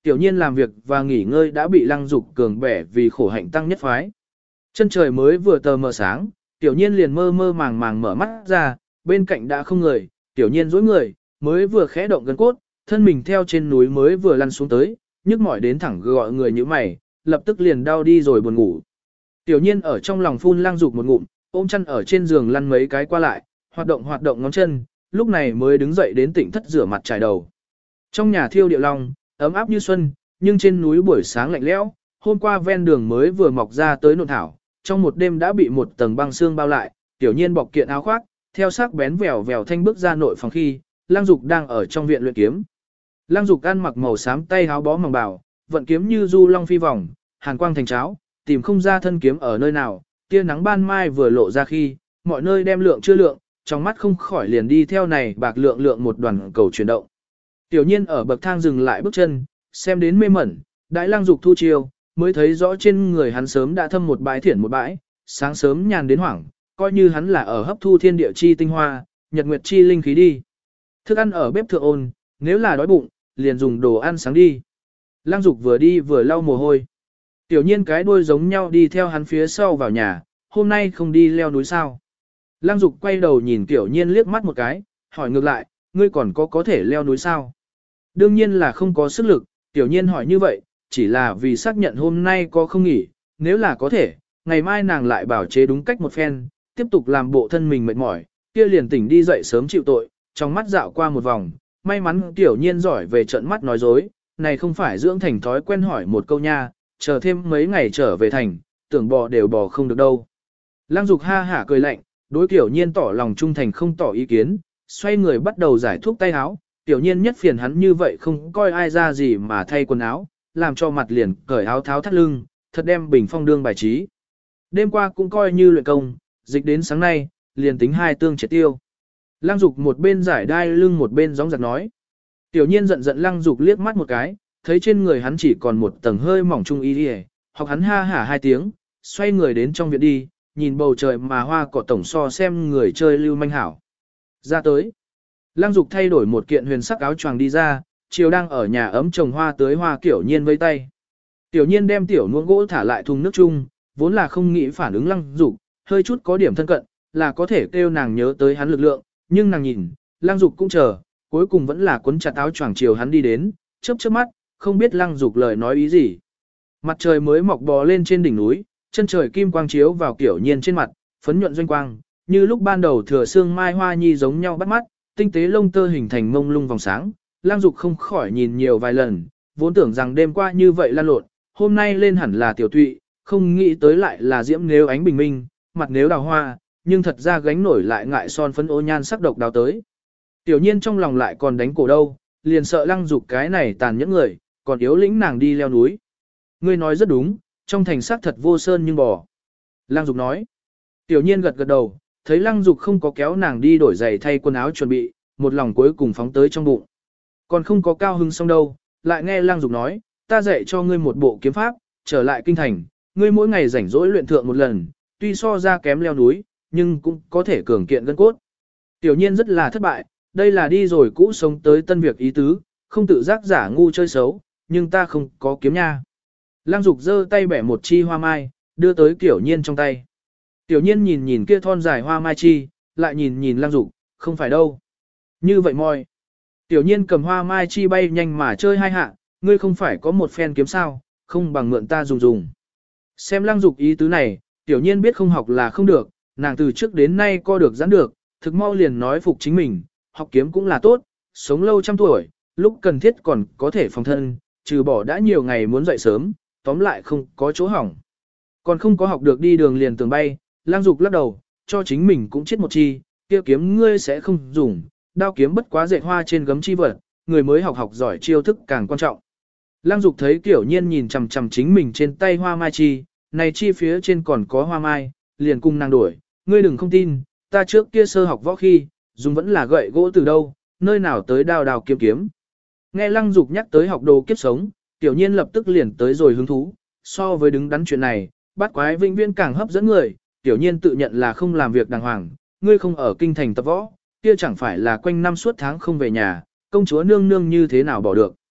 Tiểu nhiên làm việc và nghỉ ngơi đã bị Lăng Dục cường bẻ vì khổ hạnh tăng nhất phái. Chân trời mới vừa tờ mờ sáng, tiểu nhiên liền mơ mơ màng màng mở mắt ra, bên cạnh đã không người, tiểu nhiên dối người, mới vừa khẽ động gân cốt, thân mình theo trên núi mới vừa lăn xuống tới, nhức mỏi đến thẳng gọi người như mày, lập tức liền đau đi rồi buồn ngủ. Tiểu nhiên ở trong lòng phun Lăng Dục một ngụm, ôm chăn ở trên giường lăn mấy cái qua lại, hoạt động ngón chân, lúc này mới đứng dậy đến tỉnh thất rửa mặt trải đầu. Trong nhà thiêu điệu long, ấm áp như xuân, nhưng trên núi buổi sáng lạnh lẽo, hôm qua ven đường mới vừa mọc ra tới nộn thảo, trong một đêm đã bị một tầng băng xương bao lại, tiểu nhiên bọc kiện áo khoác, theo sắc bén vèo vèo thanh bước ra nội phòng khi, Lăng Dục đang ở trong viện luyện kiếm. Lăng Dục ăn mặc màu xám tay áo bó mỏng bào, vận kiếm như du long phi vòng, hàn quang thành cháo, tìm không ra thân kiếm ở nơi nào, tia nắng ban mai vừa lộ ra khi, mọi nơi đem lượng chưa lượng, trong mắt không khỏi liền đi theo này bạc lượng lượng một đoàn cầu chuyển động. Tiểu nhiên ở bậc thang dừng lại bước chân, xem đến mê mẩn, đại Lăng Dục thu chiêu, mới thấy rõ trên người hắn sớm đã thâm một bãi thiển một bãi, sáng sớm nhàn đến hoảng, coi như hắn là ở hấp thu thiên địa chi tinh hoa, nhật nguyệt chi linh khí đi. Thức ăn ở bếp thượng ôn, nếu là đói bụng, liền dùng đồ ăn sáng đi. Lăng Dục vừa đi vừa lau mồ hôi. Tiểu nhiên cái đuôi giống nhau đi theo hắn phía sau vào nhà, hôm nay không đi leo núi sao. Lăng Dục quay đầu nhìn Tiểu nhiên liếc mắt một cái, hỏi ngược lại, ngươi còn có thể leo núi sao? Đương nhiên là không có sức lực, Tiểu nhiên hỏi như vậy, chỉ là vì xác nhận hôm nay có không nghỉ, nếu là có thể, ngày mai nàng lại bảo chế đúng cách một phen, tiếp tục làm bộ thân mình mệt mỏi, kia liền tỉnh đi dậy sớm chịu tội, trong mắt dạo qua một vòng, may mắn Tiểu nhiên giỏi về trận mắt nói dối, này không phải dưỡng thành thói quen hỏi một câu nha, chờ thêm mấy ngày trở về thành, tưởng bò đều bò không được đâu. Lăng Dục ha hả cười lạnh, đối Tiểu nhiên tỏ lòng trung thành không tỏ ý kiến, xoay người bắt đầu giải thuốc tay áo, Tiểu nhiên nhất phiền hắn như vậy không coi ai ra gì mà thay quần áo, làm cho mặt liền cởi áo tháo thắt lưng, thật đem bình phong đương bài trí. Đêm qua cũng coi như luyện công, dịch đến sáng nay, liền tính hai tương triệt tiêu. Lăng Dục một bên giải đai lưng một bên gióng giặc nói. Tiểu nhiên giận giận Lăng Dục liếc mắt một cái, thấy trên người hắn chỉ còn một tầng hơi mỏng trung y đi, học hắn ha hả hai tiếng, xoay người đến trong viện đi, nhìn bầu trời mà hoa cỏ tổng so xem người chơi lưu manh hảo. Ra tới. Lăng Dục thay đổi một kiện huyền sắc áo choàng đi ra, chiều đang ở nhà ấm trồng hoa tới hoa Tiểu nhiên với tay. Tiểu nhiên đem tiểu nuông gỗ thả lại thùng nước chung, vốn là không nghĩ phản ứng Lăng Dục, hơi chút có điểm thân cận, là có thể kêu nàng nhớ tới hắn lực lượng, nhưng nàng nhìn, Lăng Dục cũng chờ, cuối cùng vẫn là cuốn chặt áo choàng chiều hắn đi đến, chớp chớp mắt, không biết Lăng Dục lời nói ý gì. Mặt trời mới mọc bò lên trên đỉnh núi, chân trời kim quang chiếu vào Tiểu nhiên trên mặt, phấn nhuận doanh quang, như lúc ban đầu thừa sương mai hoa nhi giống nhau bắt mắt, tinh tế lông tơ hình thành mông lung vòng sáng. Lăng Dục không khỏi nhìn nhiều vài lần, vốn tưởng rằng đêm qua như vậy lan lộn, hôm nay lên hẳn là tiểu tụy, không nghĩ tới lại là diễm nếu ánh bình minh, mặt nếu đào hoa, nhưng thật ra gánh nổi lại ngại son phấn ô nhan sắc độc đào tới. Tiểu nhiên trong lòng lại còn đánh cổ đâu, liền sợ Lăng Dục cái này tàn nhẫn người, còn yếu lĩnh nàng đi leo núi. Ngươi nói rất đúng, trong thành sắc thật vô sơn nhưng bò. Lăng Dục nói. Tiểu nhiên gật gật đầu, thấy Lăng Dục không có kéo nàng đi đổi giày thay quần áo chuẩn bị, một lòng cuối cùng phóng tới trong bụng. Còn không có cao hứng xong đâu, lại nghe Lăng Dục nói, ta dạy cho ngươi một bộ kiếm pháp, trở lại kinh thành, ngươi mỗi ngày rảnh rỗi luyện thượng một lần, tuy so ra kém leo núi, nhưng cũng có thể cường kiện gân cốt. Tiểu nhiên rất là thất bại, đây là đi rồi cũ sống tới tân việc ý tứ, không tự giác giả ngu chơi xấu, nhưng ta không có kiếm nha. Lăng Dục giơ tay bẻ một chi hoa mai, đưa tới Tiểu nhiên trong tay. Tiểu nhiên nhìn nhìn kia thon dài hoa mai chi, lại nhìn nhìn Lăng Dục, không phải đâu. Như vậy moi. Tiểu nhiên cầm hoa mai chi bay nhanh mà chơi hai hạ, ngươi không phải có một phen kiếm sao, không bằng mượn ta dùng. Xem Lăng Dục ý tứ này, Tiểu nhiên biết không học là không được, nàng từ trước đến nay co được giãn được, thực mau liền nói phục chính mình, học kiếm cũng là tốt, sống lâu trăm tuổi, lúc cần thiết còn có thể phòng thân, trừ bỏ đã nhiều ngày muốn dậy sớm, tóm lại không có chỗ hỏng. Còn không có học được đi đường liền tường bay, Lăng Dục lắc đầu, cho chính mình cũng chết một chi, kia kiếm ngươi sẽ không dùng, đao kiếm bất quá dệt hoa trên gấm chi vật, người mới học giỏi chiêu thức càng quan trọng. Lăng Dục thấy Tiểu nhiên nhìn chằm chằm chính mình trên tay hoa mai chi, này chi phía trên còn có hoa mai, liền cùng nàng đổi, ngươi đừng không tin, ta trước kia sơ học võ khi, dùng vẫn là gậy gỗ từ đâu, nơi nào tới đao kiếm kiếm. Nghe Lăng Dục nhắc tới học đồ kiếp sống, Tiểu nhiên lập tức liền tới rồi hứng thú, so với đứng đắn chuyện này, bắt quái vĩnh viễn càng hấp dẫn người, Tiểu nhiên tự nhận là không làm việc đàng hoàng, ngươi không ở kinh thành tập võ, kia chẳng phải là quanh năm suốt tháng không về nhà, công chúa nương nương như thế nào bỏ được.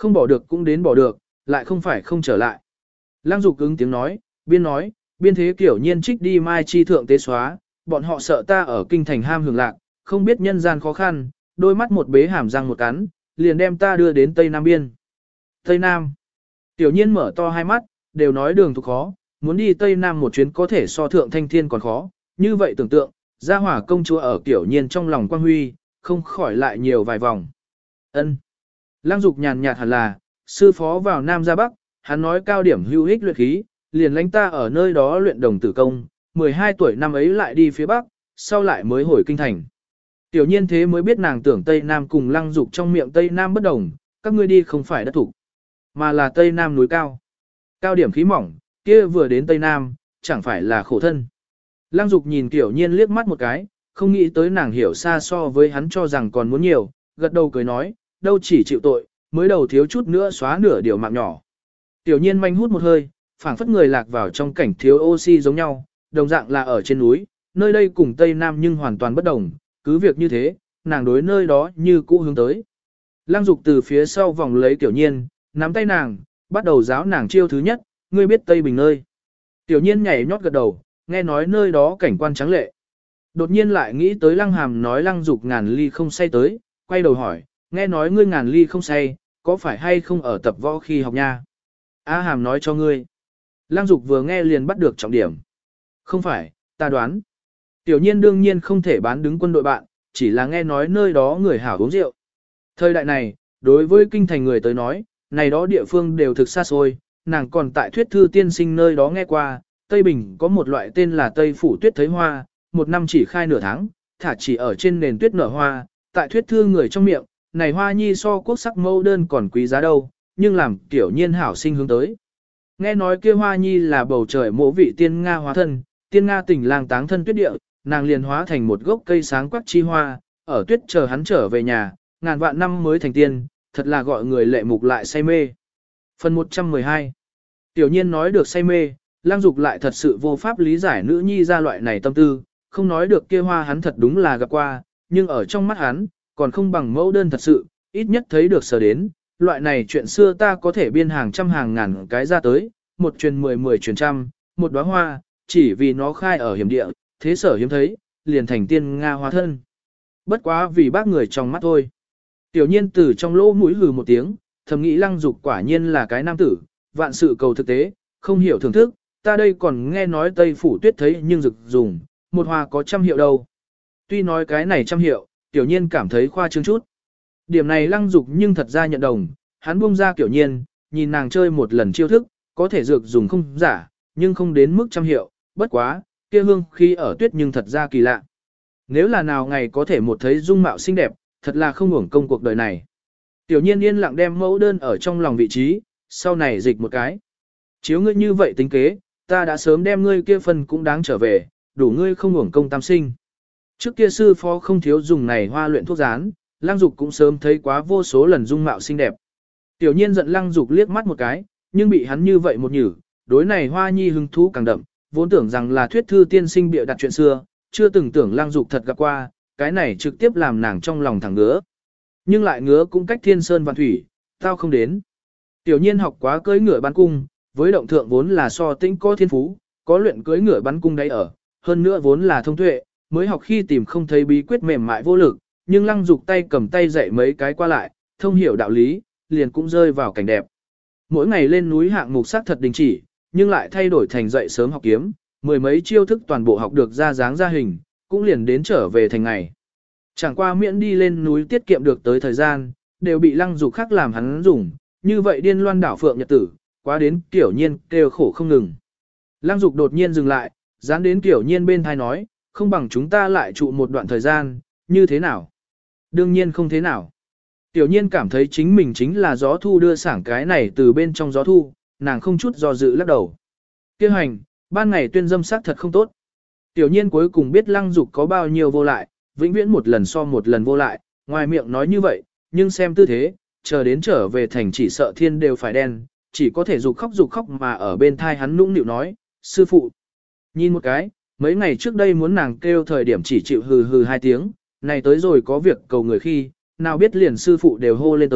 Không bỏ được cũng đến bỏ được, lại không phải không trở lại. Lăng Dục ứng tiếng nói, biên thế kiểu nhiên trích đi mai chi thượng tế xóa, bọn họ sợ ta ở kinh thành ham hưởng lạc, không biết nhân gian khó khăn, đôi mắt một bế hàm răng một cắn, liền đem ta đưa đến Tây Nam biên. Tây Nam. Tiểu nhiên mở to hai mắt, đều nói đường thuộc khó, muốn đi Tây Nam một chuyến có thể so thượng thanh thiên còn khó, như vậy tưởng tượng, gia hỏa công chúa ở Tiểu nhiên trong lòng quan huy, không khỏi lại nhiều vài vòng. Ân. Lăng Dục nhàn nhạt hẳn là, sư phó vào Nam ra Bắc, hắn nói cao điểm hữu ích luyện khí, liền lãnh ta ở nơi đó luyện đồng tử công, 12 tuổi năm ấy lại đi phía Bắc, sau lại mới hồi kinh thành. Tiểu nhiên thế mới biết nàng tưởng Tây Nam cùng Lăng Dục trong miệng Tây Nam bất đồng, các ngươi đi không phải đất thủ, mà là Tây Nam núi cao. Cao điểm khí mỏng, kia vừa đến Tây Nam, chẳng phải là khổ thân. Lăng Dục nhìn Tiểu nhiên liếc mắt một cái, không nghĩ tới nàng hiểu xa so với hắn cho rằng còn muốn nhiều, gật đầu cười nói, đâu chỉ chịu tội, mới đầu thiếu chút nữa xóa nửa điều mạng nhỏ. Tiểu nhiên manh hút một hơi, phảng phất người lạc vào trong cảnh thiếu oxy giống nhau, đồng dạng là ở trên núi, nơi đây cùng Tây Nam nhưng hoàn toàn bất đồng, cứ việc như thế, nàng đối nơi đó như cũ hướng tới. Lăng Dục từ phía sau vòng lấy Tiểu nhiên, nắm tay nàng, bắt đầu giáo nàng chiêu thứ nhất, ngươi biết Tây Bình nơi. Tiểu nhiên nhảy nhót gật đầu, nghe nói nơi đó cảnh quan trắng lệ. Đột nhiên lại nghĩ tới Lăng Hàm nói Lăng Dục ngàn ly không say tới, quay đầu hỏi, nghe nói ngươi ngàn ly không say, có phải hay không ở tập võ khi học nha? A Hàm nói cho ngươi. Lăng Dục vừa nghe liền bắt được trọng điểm. Không phải, ta đoán. Tiểu nhiên đương nhiên không thể bán đứng quân đội bạn, chỉ là nghe nói nơi đó người hảo uống rượu. Thời đại này, đối với kinh thành người tới nói, này đó địa phương đều thực xa xôi, nàng còn tại thuyết thư tiên sinh nơi đó nghe qua, Tây Bình có một loại tên là Tây Phủ Tuyết Thấy Hoa, một năm chỉ khai nửa tháng, thả chỉ ở trên nền tuyết nở hoa, tại thuyết thư người trong miệng, này hoa nhi so quốc sắc mẫu đơn còn quý giá đâu, nhưng làm Tiểu nhiên hảo sinh hướng tới. Nghe nói kia hoa nhi là bầu trời mộ vị tiên Nga hóa thân, tiên Nga tỉnh lang táng thân tuyết địa, nàng liền hóa thành một gốc cây sáng quắc chi hoa, ở tuyết chờ hắn trở về nhà, ngàn vạn năm mới thành tiên, thật là gọi người lệ mục lại say mê. Phần 112. Tiểu nhiên nói được say mê, Lăng Dục lại thật sự vô pháp lý giải nữ nhi ra loại này tâm tư, không nói được kia hoa hắn thật đúng là gặp qua, nhưng ở trong mắt hắn, còn không bằng mẫu đơn thật sự, ít nhất thấy được sở đến, loại này chuyện xưa ta có thể biên hàng trăm hàng ngàn cái ra tới, một truyền 10 truyền trăm, một đóa hoa, chỉ vì nó khai ở hiểm địa, thế sở hiếm thấy, liền thành tiên Nga hóa thân. Bất quá vì bác người trong mắt thôi. Tiểu nhiên từ trong lỗ mũi hừ một tiếng, thầm nghĩ Lăng Dục quả nhiên là cái nam tử, vạn sự cầu thực tế, không hiểu thưởng thức, ta đây còn nghe nói Tây Phủ Tuyết Thấy nhưng rực dùng, một hoa có 100 hiệu đâu. Tuy nói cái này 100 hiệu, Tiểu nhiên cảm thấy khoa trương chút. Điểm này Lăng Dục nhưng thật ra nhận đồng, hắn buông ra Tiểu nhiên, nhìn nàng chơi một lần chiêu thức, có thể dược dùng không giả, nhưng không đến mức 100 hiệu, bất quá, kia hương khi ở tuyết nhưng thật ra kỳ lạ. Nếu là nào ngày có thể một thấy dung mạo xinh đẹp, thật là không uổng công cuộc đời này. Tiểu nhiên yên lặng đem mẫu đơn ở trong lòng vị trí, sau này dịch một cái. Chiếu ngươi như vậy tính kế, ta đã sớm đem ngươi kia phần cũng đáng trở về, đủ ngươi không uổng công tam sinh. Trước kia sư phó không thiếu dùng này hoa luyện thuốc rán, Lăng Dục cũng sớm thấy quá vô số lần dung mạo xinh đẹp. Tiểu nhiên giận Lăng Dục liếc mắt một cái, nhưng bị hắn như vậy một nhử, đối này hoa nhi hứng thú càng đậm, vốn tưởng rằng là thuyết thư tiên sinh bịa đặt chuyện xưa, chưa từng tưởng Lăng Dục thật gặp qua, cái này trực tiếp làm nàng trong lòng thẳng ngứa. Nhưng lại ngứa cũng cách thiên sơn vạn thủy, tao không đến. Tiểu nhiên học quá cưỡi ngựa bắn cung, với động thượng vốn là so tĩnh có thiên phú, có luyện cưỡi ngựa bắn cung đấy ở, hơn nữa vốn là thông tuệ, mới học khi tìm không thấy bí quyết mềm mại vô lực, nhưng Lăng Dục tay cầm tay dạy mấy cái qua lại, thông hiểu đạo lý, liền cũng rơi vào cảnh đẹp. Mỗi ngày lên núi hạng mục sắc thật đình chỉ, nhưng lại thay đổi thành dậy sớm học kiếm, mười mấy chiêu thức toàn bộ học được ra dáng ra hình, cũng liền đến trở về thành ngày. Chẳng qua miễn đi lên núi tiết kiệm được tới thời gian, đều bị Lăng Dục khác làm hắn dùng, như vậy điên loan đảo phượng nhật tử, quá đến Tiểu nhiên kêu khổ không ngừng. Lăng Dục đột nhiên dừng lại, dán đến Tiểu nhiên bên thai nói, không bằng chúng ta lại trụ một đoạn thời gian, như thế nào? Đương nhiên không thế nào. Tiểu nhiên cảm thấy chính mình chính là gió thu đưa sảng cái này từ bên trong gió thu, nàng không chút do dự lắc đầu. Kêu hành, ban ngày tuyên dâm sắc thật không tốt. Tiểu nhiên cuối cùng biết Lăng Dục có bao nhiêu vô lại, vĩnh viễn một lần so một lần vô lại, ngoài miệng nói như vậy, nhưng xem tư thế, chờ đến trở về thành chỉ sợ thiên đều phải đen, chỉ có thể dục khóc mà ở bên thai hắn nũng nịu nói, sư phụ. Nhìn một cái, mấy ngày trước đây muốn nàng kêu thời điểm chỉ chịu hừ hừ 2 tiếng, này tới rồi có việc cầu người khi, nào biết liền sư phụ đều hô lên tới,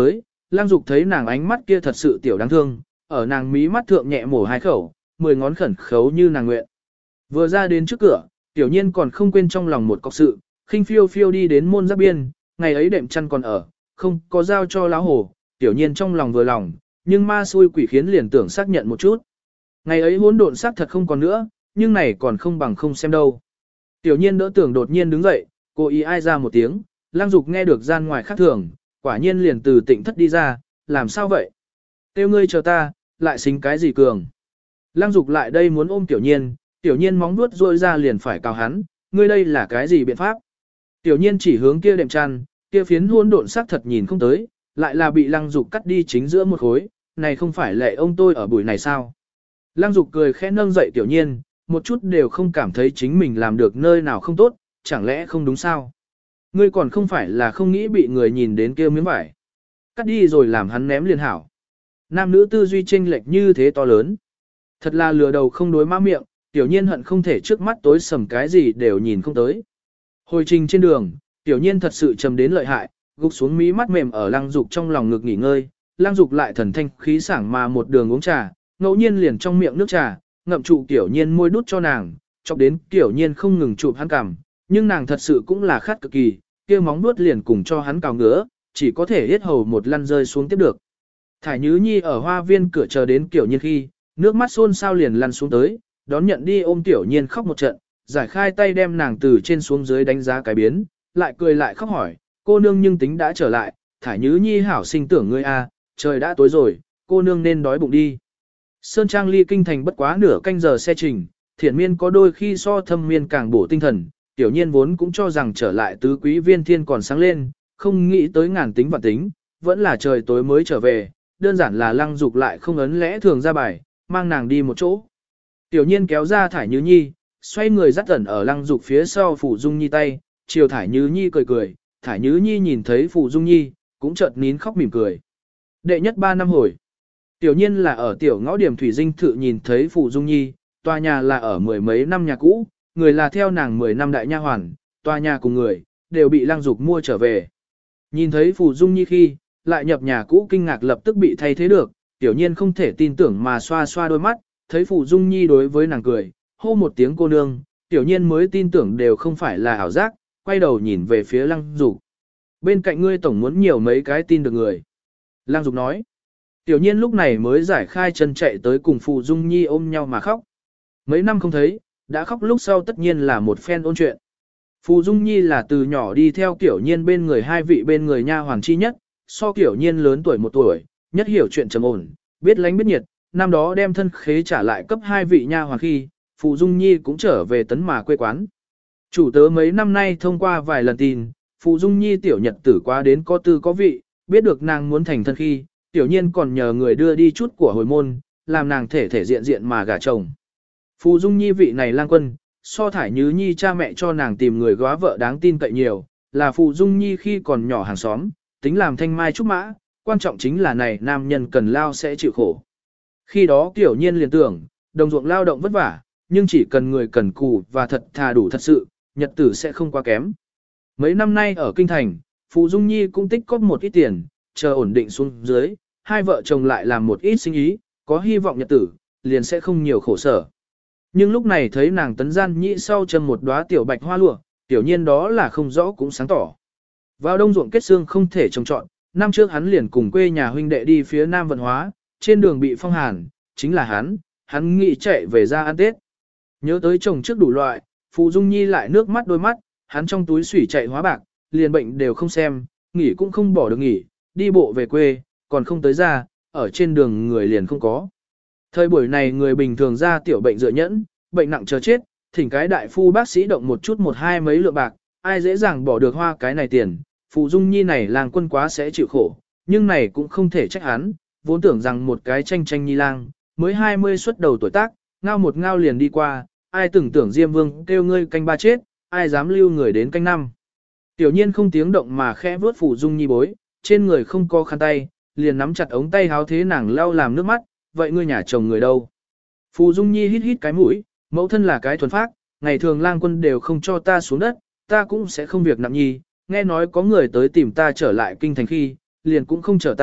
Lăng Dục thấy nàng ánh mắt kia thật sự tiểu đáng thương, ở nàng mí mắt thượng nhẹ mổ hai khẩu, 10 ngón khẩn khấu như nàng nguyện. Vừa ra đến trước cửa, Tiểu Nhiên còn không quên trong lòng một cọc sự, khinh phiêu phiêu đi đến môn giáp biên, ngày ấy đệm chăn còn ở, không có giao cho lão hồ, Tiểu Nhiên trong lòng vừa lòng, nhưng ma xui quỷ khiến liền tưởng xác nhận một chút. Ngày ấy hỗn độn xác thật không còn nữa, nhưng này còn không bằng không xem đâu. Tiểu Nhiên đỡ tưởng đột nhiên đứng dậy, cô ý ai ra một tiếng, Lăng Dục nghe được gian ngoài khác thường, quả nhiên liền từ tịnh thất đi ra, làm sao vậy? Tiêu ngươi chờ ta, lại xính cái gì cường? Lăng Dục lại đây muốn ôm Tiểu Nhiên, Tiểu Nhiên móng vuốt rôi ra liền phải cào hắn, ngươi đây là cái gì biện pháp? Tiểu Nhiên chỉ hướng kia đệm chăn, kia phiến hỗn độn xác thật nhìn không tới, lại là bị Lăng Dục cắt đi chính giữa một khối, này không phải lệ ông tôi ở buổi này sao? Lăng Dục cười khẽ nâng dậy Tiểu Nhiên, một chút đều không cảm thấy chính mình làm được nơi nào không tốt, chẳng lẽ không đúng sao? Ngươi còn không phải là không nghĩ bị người nhìn đến kia miếng vải. Cắt đi rồi làm hắn ném liền hảo. Nam nữ tư duy chênh lệch như thế to lớn. Thật là lừa đầu không đối mã miệng, Tiểu Nhiên hận không thể trước mắt tối sầm cái gì đều nhìn không tới. Hồi trình trên đường, Tiểu Nhiên thật sự trầm đến lợi hại, gục xuống mí mắt mềm ở Lăng Dục trong lòng ngực nghỉ ngơi, Lăng Dục lại thần thanh khí sảng mà một đường uống trà, ngẫu nhiên liền trong miệng nước trà, ngậm trụ Tiểu Nhiên môi đút cho nàng, chọc đến Tiểu Nhiên không ngừng chụp hắn cằm, nhưng nàng thật sự cũng là khát cực kỳ, kia móng nuốt liền cùng cho hắn cào ngứa, chỉ có thể hết hầu một lăn rơi xuống tiếp được. Thải Nhứ Nhi ở hoa viên cửa chờ đến Tiểu Nhiên khi, nước mắt xôn xao liền lăn xuống tới, đón nhận đi ôm Tiểu Nhiên khóc một trận, giải khai tay đem nàng từ trên xuống dưới đánh giá cái biến, lại cười lại khóc hỏi, cô nương nhưng tính đã trở lại, Thải Nhứ Nhi hảo sinh tưởng ngươi a, trời đã tối rồi, cô nương nên đói bụng đi. Sơn Trang ly kinh thành bất quá nửa canh giờ xe trình, Thiển Miên có đôi khi so Thâm Miên càng bổ tinh thần, Tiểu Nhiên vốn cũng cho rằng trở lại tứ quý viên thiên còn sáng lên, không nghĩ tới ngàn tính vạn tính, vẫn là trời tối mới trở về, đơn giản là Lăng Dục lại không ấn lẽ thường ra bài, mang nàng đi một chỗ. Tiểu Nhiên kéo ra Thải Nhứ Nhi, xoay người dắt ẩn ở Lăng Dục phía sau Phủ Dung Nhi tay, chiều Thải Nhứ Nhi cười cười, Thải Nhứ Nhi nhìn thấy Phủ Dung Nhi, cũng chợt nín khóc mỉm cười. Đệ nhất 3 năm hồi, Tiểu Nhiên là ở tiểu ngõ điểm thủy dinh thự nhìn thấy Phủ Dung Nhi, tòa nhà là ở mười mấy năm nhà cũ, người là theo nàng 10 năm đại nha hoàn, tòa nhà cùng người, đều bị Lăng Dục mua trở về. Nhìn thấy Phủ Dung Nhi khi, lại nhập nhà cũ kinh ngạc lập tức bị thay thế được, Tiểu Nhiên không thể tin tưởng mà xoa xoa đôi mắt, thấy Phủ Dung Nhi đối với nàng cười, hô một tiếng cô nương, Tiểu Nhiên mới tin tưởng đều không phải là ảo giác, quay đầu nhìn về phía Lăng Dục. Bên cạnh ngươi tổng muốn nhiều mấy cái tin được người. Lăng Dục nói. Tiểu Nhiên lúc này mới giải khai chân chạy tới cùng Phủ Dung Nhi ôm nhau mà khóc. Mấy năm không thấy, đã khóc lúc sau tất nhiên là một phen ôn chuyện. Phù Dung Nhi là từ nhỏ đi theo Tiểu Nhiên bên người hai vị bên người nha hoàng chi nhất, so Tiểu Nhiên lớn tuổi 1 tuổi, nhất hiểu chuyện trầm ổn, biết lánh biết nhiệt, năm đó đem thân khế trả lại cấp hai vị nha hoàng khi, Phù Dung Nhi cũng trở về tấn mà quê quán. Chủ tớ mấy năm nay thông qua vài lần tin, Phù Dung Nhi tiểu nhật tử qua đến có tư có vị, biết được nàng muốn thành thân khi, Tiểu Nhiên còn nhờ người đưa đi chút của hồi môn, làm nàng thể thể diện diện mà gả chồng. Phù Dung Nhi vị này lang quân, so Thải Nhứ Nhi cha mẹ cho nàng tìm người góa vợ đáng tin cậy nhiều, là Phù Dung Nhi khi còn nhỏ hàng xóm, tính làm thanh mai trúc mã, quan trọng chính là này nam nhân cần lao sẽ chịu khổ. Khi đó Tiểu Nhiên liền tưởng, đồng ruộng lao động vất vả, nhưng chỉ cần người cần cù và thật thà đủ thật sự, nhật tử sẽ không quá kém. Mấy năm nay ở Kinh Thành, Phù Dung Nhi cũng tích cóp một ít tiền, chờ ổn định xuống dưới, hai vợ chồng lại làm một ít sinh ý, có hy vọng nhật tử, liền sẽ không nhiều khổ sở. Nhưng lúc này thấy nàng tấn gian nhị sau châm một đóa tiểu bạch hoa lụa, Tiểu Nhiên đó là không rõ cũng sáng tỏ. Vào đông ruộng kết xương không thể trồng trọn, năm trước hắn liền cùng quê nhà huynh đệ đi phía Nam Vận Hóa, trên đường bị phong hàn, chính là hắn nghĩ chạy về ra ăn Tết. Nhớ tới chồng trước đủ loại, Phù Dung Nhi lại nước mắt đôi mắt, hắn trong túi sủy chạy hóa bạc, liền bệnh đều không xem, nghỉ cũng không bỏ được nghỉ, đi bộ về quê, còn không tới ra, ở trên đường người liền không có. Thời buổi này người bình thường ra tiểu bệnh dựa nhẫn, bệnh nặng chờ chết, thỉnh cái đại phu bác sĩ động một chút một hai mấy lượng bạc, ai dễ dàng bỏ được hoa cái này tiền, Phù Dung Nhi này làng quân quá sẽ chịu khổ, nhưng này cũng không thể trách hắn, vốn tưởng rằng một cái tranh nhi lang, mới 20 xuất đầu tuổi tác, ngao một ngao liền đi qua, ai tưởng tưởng Diêm Vương kêu ngươi canh 3 chết, ai dám lưu người đến canh 5. Tiểu Nhiên không tiếng động mà khẽ vuốt Phù Dung Nhi bối, trên người không có khăn tay, liền nắm chặt ống tay háo thế nàng lau làm nước mắt, vậy ngươi nhà chồng người đâu? Phù Dung Nhi hít hít cái mũi, mẫu thân là cái thuần phác, ngày thường lang quân đều không cho ta xuống đất, ta cũng sẽ không việc nặng nhi, nghe nói có người tới tìm ta trở lại kinh thành khi, liền cũng không chờ ta,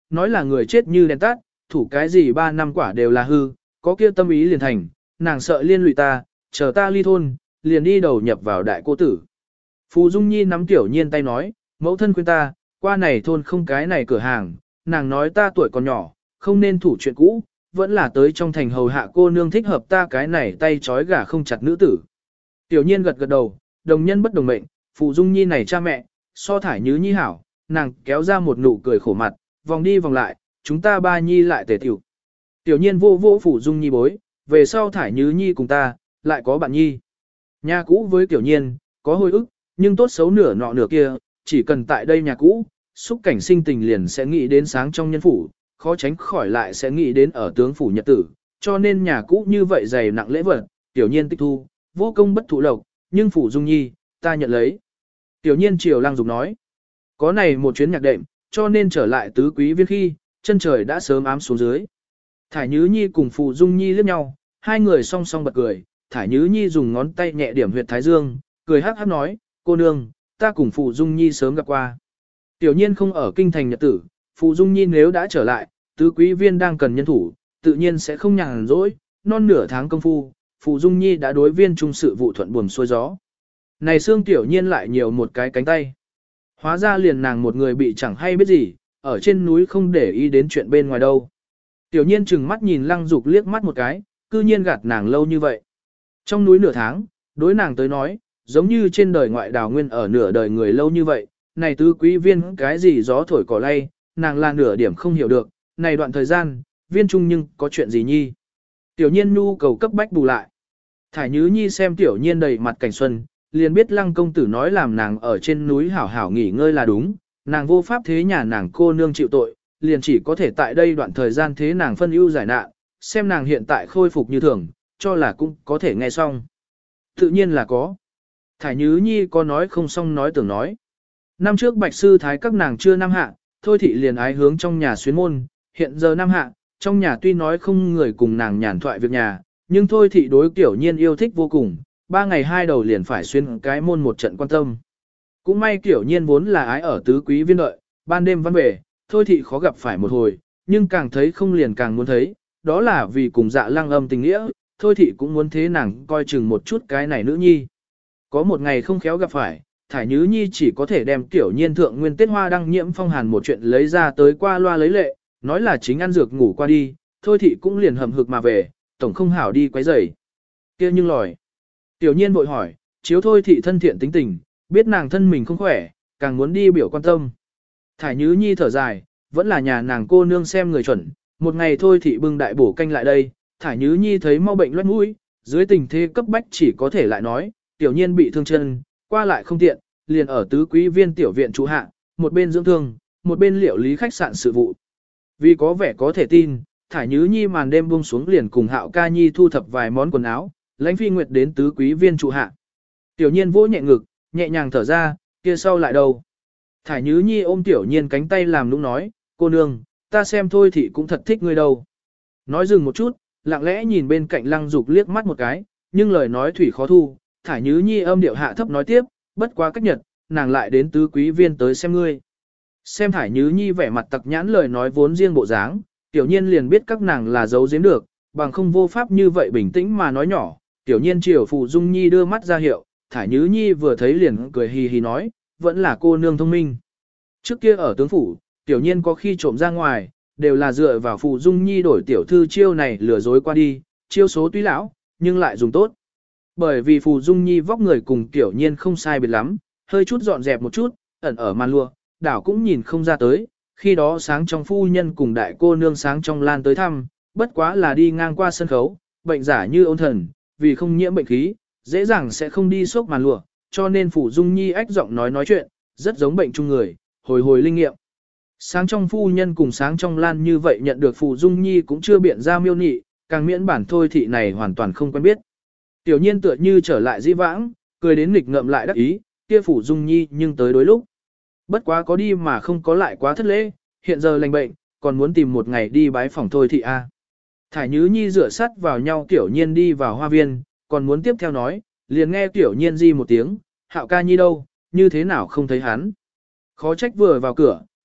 nói là người chết như đèn tắt, thủ cái gì 3 năm quả đều là hư, có kia tâm ý liền thành, nàng sợ liên lụy ta, chờ ta ly thôn, liền đi đầu nhập vào đại cô tử. Phù Dung Nhi nắm Tiểu Nhiên tay nói, mẫu thân khuyên ta, qua này thôn không cái này cửa hàng, nàng nói ta tuổi còn nhỏ, không nên thủ chuyện cũ, vẫn là tới trong thành hầu hạ cô nương thích hợp ta cái này tay trói gà không chặt nữ tử. Tiểu Nhiên gật gật đầu, đồng nhân bất đồng mệnh, Phù Dung Nhi này cha mẹ, so thải Nhứ Nhi hảo, nàng kéo ra một nụ cười khổ mặt, vòng đi vòng lại, chúng ta ba nhi lại tề tiểu. Tiểu Nhiên vô vô Phù Dung Nhi bối, về sau thải Nhứ Nhi cùng ta, lại có bạn nhi. Nhà cũ với Tiểu Nhiên, có hồi ức, nhưng tốt xấu nửa nọ nửa kia, chỉ cần tại đây nhà cũ, xúc cảnh sinh tình liền sẽ nghĩ đến sáng trong nhân phủ, khó tránh khỏi lại sẽ nghĩ đến ở tướng phủ nhật tử, cho nên nhà cũ như vậy dày nặng lễ vật, Tiểu Nhiên tích thu, vô công bất thụ lộc, nhưng Phủ Dung Nhi, ta nhận lấy. Tiểu Nhiên chiều Lăng Dục nói, có này một chuyến nhạc đệm, cho nên trở lại tứ quý viên khi, chân trời đã sớm ám xuống dưới. Thải Nhứ Nhi cùng Phủ Dung Nhi liếc nhau, hai người song song bật cười, Thải Nhứ Nhi dùng ngón tay nhẹ điểm huyệt thái dương, cười hắc hắc nói, cô nương, ta cùng Phủ Dung Nhi sớm gặp qua. Tiểu Nhiên không ở kinh thành nhật tử, Phủ Dung Nhi nếu đã trở lại, tứ quý viên đang cần nhân thủ, tự nhiên sẽ không nhàn rỗi, non nửa tháng công phu, Phủ Dung Nhi đã đối viên trung sự vụ thuận buồm xuôi gió. Này xương Tiểu Nhiên lại nhiều một cái cánh tay. Hóa ra liền nàng một người bị chẳng hay biết gì, ở trên núi không để ý đến chuyện bên ngoài đâu. Tiểu Nhiên chừng mắt nhìn Lăng Dục liếc mắt một cái, cư nhiên gạt nàng lâu như vậy. Trong núi nửa tháng, đối nàng tới nói, giống như trên đời ngoại đào nguyên ở nửa đời người lâu như vậy, này tứ quý viên cái gì gió thổi cỏ lay, nàng là nửa điểm không hiểu được, này đoạn thời gian, viên trung nhưng có chuyện gì nhi. Tiểu Nhiên nhu cầu cấp bách bù lại. Thải Nhứ Nhi xem Tiểu Nhiên đầy mặt cảnh xuân, liền biết Lăng công tử nói làm nàng ở trên núi hảo hảo nghỉ ngơi là đúng, nàng vô pháp thế nhà nàng cô nương chịu tội, liền chỉ có thể tại đây đoạn thời gian thế nàng phân ưu giải nạn, xem nàng hiện tại khôi phục như thường, cho là cũng có thể nghe xong. Tự nhiên là có. Thải Nhứ Nhi có nói không xong nói tưởng nói. Năm trước Bạch Sư Thái các nàng chưa năm hạ, thôi thị liền ái hướng trong nhà xuyến môn, hiện giờ năm hạ, trong nhà tuy nói không người cùng nàng nhàn thoại việc nhà, nhưng thôi thị đối Tiểu Nhiên yêu thích vô cùng, 3 ngày 2 đầu liền phải xuyên cái môn một trận quan tâm. Cũng may Tiểu Nhiên vốn là ái ở tứ quý viên đợi, ban đêm văn về, thôi thị khó gặp phải một hồi, nhưng càng thấy không liền càng muốn thấy, đó là vì cùng Dạ Lăng âm tình nghĩa, thôi thị cũng muốn thế nàng coi chừng một chút cái này nữ nhi. Có một ngày không khéo gặp phải, Thải Nhứ Nhi chỉ có thể đem Tiểu Nhiên thượng nguyên Tết Hoa đăng nhiễm phong hàn một chuyện lấy ra tới qua loa lấy lệ, nói là chính ăn dược ngủ qua đi, thôi thị cũng liền hầm hực mà về, tổng không hảo đi quấy rầy. Kia nhưng lòi. Tiểu Nhiên vội hỏi, chiếu thôi thị thân thiện tính tình, biết nàng thân mình không khỏe, càng muốn đi biểu quan tâm. Thải Nhứ Nhi thở dài, vẫn là nhà nàng cô nương xem người chuẩn, một ngày thôi thị bưng đại bổ canh lại đây, Thải Nhứ Nhi thấy mau bệnh loét mũi, dưới tình thế cấp bách chỉ có thể lại nói, Tiểu Nhiên bị thương chân, qua lại không tiện, liền ở tứ quý viên tiểu viện trụ hạ, một bên dưỡng thương, một bên liệu lý khách sạn sự vụ. Vì có vẻ có thể tin, Thải Nhứ Nhi màn đêm buông xuống liền cùng Hạo Ca Nhi thu thập vài món quần áo, lãnh Phi Nguyệt đến tứ quý viên trụ hạ. Tiểu Nhiên vỗ nhẹ ngực, nhẹ nhàng thở ra, kia sau lại đâu. Thải Nhứ Nhi ôm Tiểu Nhiên cánh tay làm nũng nói, cô nương, ta xem thôi thì cũng thật thích ngươi đâu. Nói dừng một chút, lặng lẽ nhìn bên cạnh Lăng Dục liếc mắt một cái, nhưng lời nói thủy khó thu, Thải Nhứ Nhi âm điệu hạ thấp nói tiếp, bất quá cách nhật, nàng lại đến tứ quý viên tới xem ngươi. Xem Thải Nhứ Nhi vẻ mặt tặc nhãn lời nói vốn riêng bộ dáng, Tiểu Nhiên liền biết các nàng là giấu giếm được, bằng không vô pháp như vậy bình tĩnh mà nói nhỏ. Tiểu Nhiên chiều Phù Dung Nhi đưa mắt ra hiệu, Thải Nhứ Nhi vừa thấy liền cười hì hì nói, vẫn là cô nương thông minh. Trước kia ở tướng phủ, Tiểu Nhiên có khi trộm ra ngoài, đều là dựa vào Phù Dung Nhi đổi tiểu thư chiêu này lừa dối qua đi, chiêu số tuy lão, nhưng lại dùng tốt. Bởi vì Phù Dung Nhi vóc người cùng Tiểu Nhiên không sai biệt lắm, hơi chút dọn dẹp một chút, ẩn ở màn lụa, đảo cũng nhìn không ra tới, khi đó sáng trong phu nhân cùng đại cô nương sáng trong lan tới thăm, bất quá là đi ngang qua sân khấu, bệnh giả như ôn thần, vì không nhiễm bệnh khí, dễ dàng sẽ không đi xốc màn lụa, cho nên Phù Dung Nhi ách giọng nói chuyện, rất giống bệnh chung người, hồi hồi linh nghiệm. Sáng trong phu nhân cùng sáng trong lan như vậy nhận được Phù Dung Nhi cũng chưa biện ra miêu nị, càng miễn bản thôi thị này hoàn toàn không quen biết. Tiểu Nhiên tựa như trở lại dĩ vãng, cười đến nghịch ngợm lại đắc ý, kia Phù Dung Nhi nhưng tới đối lúc. Bất quá có đi mà không có lại quá thất lễ, hiện giờ lành bệnh, còn muốn tìm một ngày đi bái phòng thôi thị a. Thải Nhứ Nhi rửa sắt vào nhau Tiểu Nhiên đi vào hoa viên, còn muốn tiếp theo nói, liền nghe Tiểu Nhiên di một tiếng, Hạo Ca Nhi đâu, như thế nào không thấy hắn. Khó trách vừa vào cửa,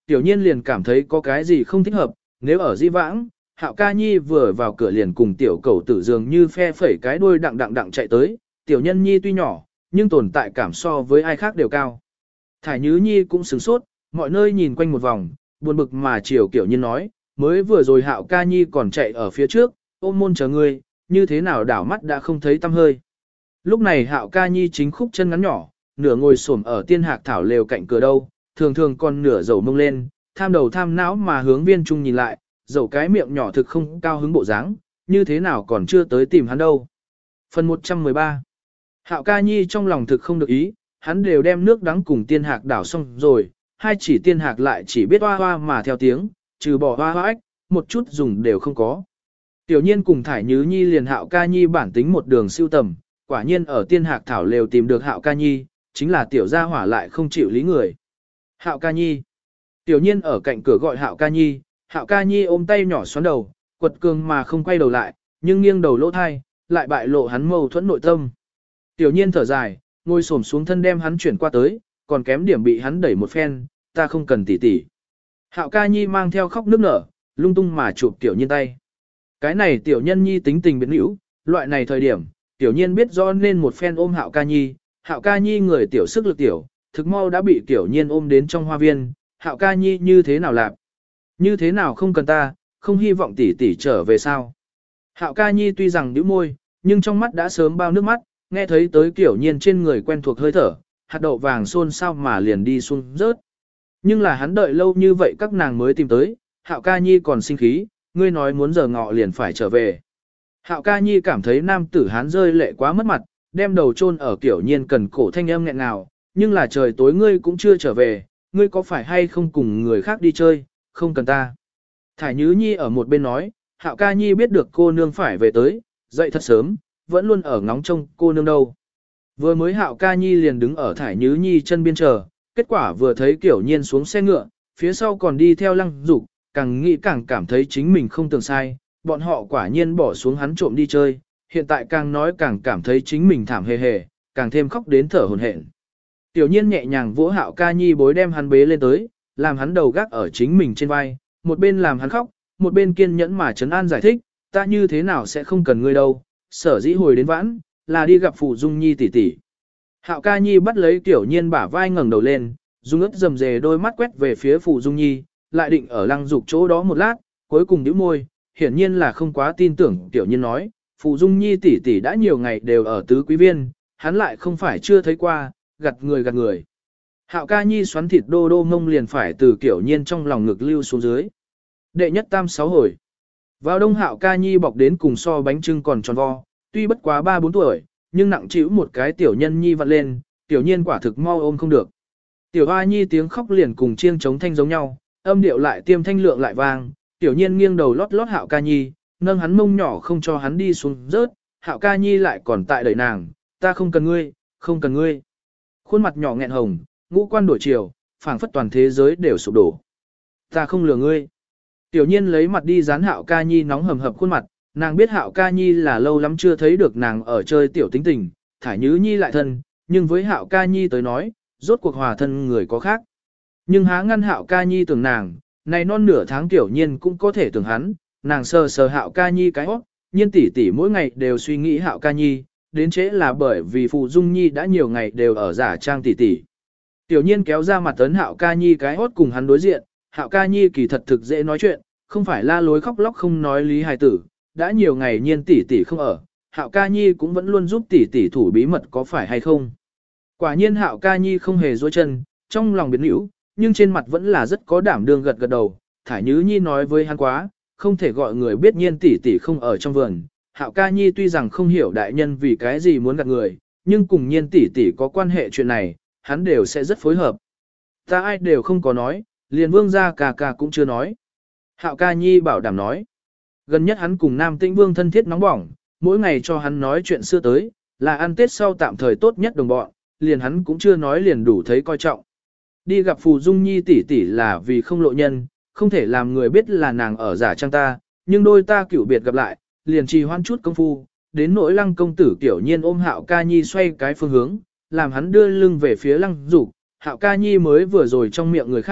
Tiểu nhiên liền cảm thấy có cái gì không thích hợp, nếu ở di vãng, Hạo ca nhi vừa vào cửa liền cùng tiểu cầu tử dường như phe phẩy cái đuôi đặng đặng đặng chạy tới, tiểu nhân nhi tuy nhỏ, nhưng tồn tại cảm so với ai khác đều cao. Thải Nhứ Nhi cũng sửng sốt, mọi nơi nhìn quanh một vòng, buồn bực mà chiều Kiểu Nhiên nói, mới vừa rồi Hạo ca nhi còn chạy ở phía trước, ôm môn chờ ngươi, như thế nào đảo mắt đã không thấy tăm hơi. Lúc này Hạo ca nhi chính khúc chân ngắn nhỏ, nửa ngồi xổm ở tiên hạc thảo lều cạnh cửa đâu, thường thường còn nửa dầu mông lên, tham đầu tham não mà hướng viên trung nhìn lại, dầu cái miệng nhỏ thực không cao hứng bộ dáng, như thế nào còn chưa tới tìm hắn đâu. Phần 113 Hạo ca nhi trong lòng thực không được ý, hắn đều đem nước đắng cùng tiên hạc đảo xong rồi, hai chỉ tiên hạc lại chỉ biết hoa hoa mà theo tiếng, trừ bỏ hoa hoa ếch, một chút dùng đều không có. Tiểu nhiên cùng Thải Nhứ Nhi liền Hạo ca nhi bản tính một đường siêu tầm, quả nhiên ở tiên hạc thảo lều tìm được Hạo ca nhi, chính là tiểu gia hỏa lại không chịu lý người. Hạo ca nhi. Tiểu nhiên ở cạnh cửa gọi Hạo ca nhi ôm tay nhỏ xoắn đầu, quật cường mà không quay đầu lại, nhưng nghiêng đầu lỗ thai, lại bại lộ hắn mâu thuẫn nội tâm. Tiểu nhiên thở dài, ngồi xổm xuống thân đem hắn chuyển qua tới, còn kém điểm bị hắn đẩy một phen, ta không cần tỉ tỉ. Hạo ca nhi mang theo khóc nước nở, lung tung mà chụp tiểu nhiên tay. Cái này tiểu nhân nhi tính tình biến hữu, loại này thời điểm, tiểu nhiên biết rõ nên một phen ôm Hạo ca nhi người tiểu sức lực tiểu, thực mau đã bị tiểu nhiên ôm đến trong hoa viên, Hạo ca nhi như thế nào làm? Như thế nào không cần ta, không hy vọng tỷ tỷ trở về sao? Hạo ca nhi tuy rằng nhíu môi, nhưng trong mắt đã sớm bao nước mắt, nghe thấy tới tiểu nhiên trên người quen thuộc hơi thở, hạt đậu vàng xôn xao mà liền đi xuống rớt. Nhưng là hắn đợi lâu như vậy các nàng mới tìm tới, Hạo ca nhi còn sinh khí, ngươi nói muốn giờ ngọ liền phải trở về. Hạo ca nhi cảm thấy nam tử hắn rơi lệ quá mất mặt, đem đầu chôn ở kiểu nhiên cần cổ thanh âm nghẹn ngào, nhưng là trời tối ngươi cũng chưa trở về, ngươi có phải hay không cùng người khác đi chơi, không cần ta. Thải Nhứ Nhi ở một bên nói, Hạo ca nhi biết được cô nương phải về tới, dậy thật sớm, vẫn luôn ở ngóng trông cô nương đâu. Vừa mới Hạo ca nhi liền đứng ở Thải Nhứ Nhi chân biên chờ, kết quả vừa thấy kiểu nhiên xuống xe ngựa, phía sau còn đi theo Lăng Dục, càng nghĩ càng cảm thấy chính mình không tưởng sai, bọn họ quả nhiên bỏ xuống hắn trộm đi chơi, hiện tại càng nói càng cảm thấy chính mình thảm hề hề, càng thêm khóc đến thở hổn hển. Tiểu nhiên nhẹ nhàng vỗ Hạo ca nhi bối đem hắn bế lên tới, làm hắn đầu gác ở chính mình trên vai, một bên làm hắn khóc, một bên kiên nhẫn mà trấn an giải thích, ta như thế nào sẽ không cần ngươi đâu, sở dĩ hồi đến vãn, là đi gặp Phụ Dung Nhi tỷ tỷ. Hạo ca nhi bắt lấy Tiểu nhiên bả vai ngẩng đầu lên, dung ướt rầm rề đôi mắt quét về phía Phụ Dung Nhi, lại định ở Lăng Dục chỗ đó một lát, cuối cùng nhíu môi, hiển nhiên là không quá tin tưởng Tiểu nhiên nói, Phụ Dung Nhi tỷ tỷ đã nhiều ngày đều ở tứ quý viên, hắn lại không phải chưa thấy qua, gạt người. Hạo ca nhi xoắn thịt đô đô mông liền phải từ Kiểu nhiên trong lòng ngực lưu xuống dưới. Đệ nhất tam sáu hồi. Vào đông Hạo ca nhi bọc đến cùng so bánh trưng còn tròn vo, tuy bất quá 3-4 tuổi, nhưng nặng chịu một cái tiểu nhân nhi vặn lên, tiểu nhiên quả thực mau ôm không được. Tiểu hoa nhi tiếng khóc liền cùng chiêng trống thanh giống nhau, âm điệu lại tiêm thanh lượng lại vang, tiểu nhiên nghiêng đầu lót lót Hạo ca nhi, nâng hắn mông nhỏ không cho hắn đi xuống rớt, Hạo ca nhi lại còn tại đẩy nàng, ta không cần ngươi, không cần ngươi. Khuôn mặt nhỏ nghẹn hồng, ngũ quan đổi chiều, phảng phất toàn thế giới đều sụp đổ. Ta không lừa ngươi. Tiểu nhiên lấy mặt đi dán Hạo ca nhi nóng hầm hập khuôn mặt, nàng biết Hạo ca nhi là lâu lắm chưa thấy được nàng ở chơi tiểu tính tình, Thải Nhứ Nhi lại thân, nhưng với Hạo ca nhi tới nói, rốt cuộc hòa thân người có khác. Nhưng há ngăn Hạo ca nhi tưởng nàng, này non nửa tháng tiểu nhiên cũng có thể tưởng hắn, nàng sờ sờ Hạo ca nhi cái óc, nhiên tỷ tỷ mỗi ngày đều suy nghĩ Hạo ca nhi, đến trễ là bởi vì Phụ Dung Nhi đã nhiều ngày đều ở giả trang tỷ tỷ. Tiểu nhiên kéo ra mặt tấn Hạo ca nhi cái óc cùng hắn đối diện, Hạo ca nhi kỳ thật thực dễ nói chuyện, không phải la lối khóc lóc không nói lý hài tử, đã nhiều ngày nhiên tỷ tỷ không ở, Hạo ca nhi cũng vẫn luôn giúp tỷ tỷ thủ bí mật có phải hay không. Quả nhiên Hạo ca nhi không hề dối chân, trong lòng biến hữu, nhưng trên mặt vẫn là rất có đảm đương gật gật đầu, Thải Nhứ Nhi nói với hắn quá, không thể gọi người biết nhiên tỷ tỷ không ở trong vườn. Hạo ca nhi tuy rằng không hiểu đại nhân vì cái gì muốn gạt người, nhưng cùng nhiên tỷ tỷ có quan hệ chuyện này, hắn đều sẽ rất phối hợp. Ta ai đều không có nói, liền vương gia ca ca cũng chưa nói. Hạo ca nhi bảo đảm nói. Gần nhất hắn cùng Nam Tĩnh Vương thân thiết nóng bỏng, mỗi ngày cho hắn nói chuyện xưa tới, là ăn Tết sau tạm thời tốt nhất đồng bọn, liền hắn cũng chưa nói liền đủ thấy coi trọng. Đi gặp Phù Dung Nhi tỷ tỷ là vì không lộ nhân, không thể làm người biết là nàng ở giả trang ta, nhưng đôi ta cửu biệt gặp lại, liền trì hoãn chút công phu, đến nỗi Lăng công tử tiểu nhiên ôm Hạo ca nhi xoay cái phương hướng, làm hắn đưa lưng về phía Lăng Dục, Hạo ca nhi mới vừa rồi trong miệng người khác,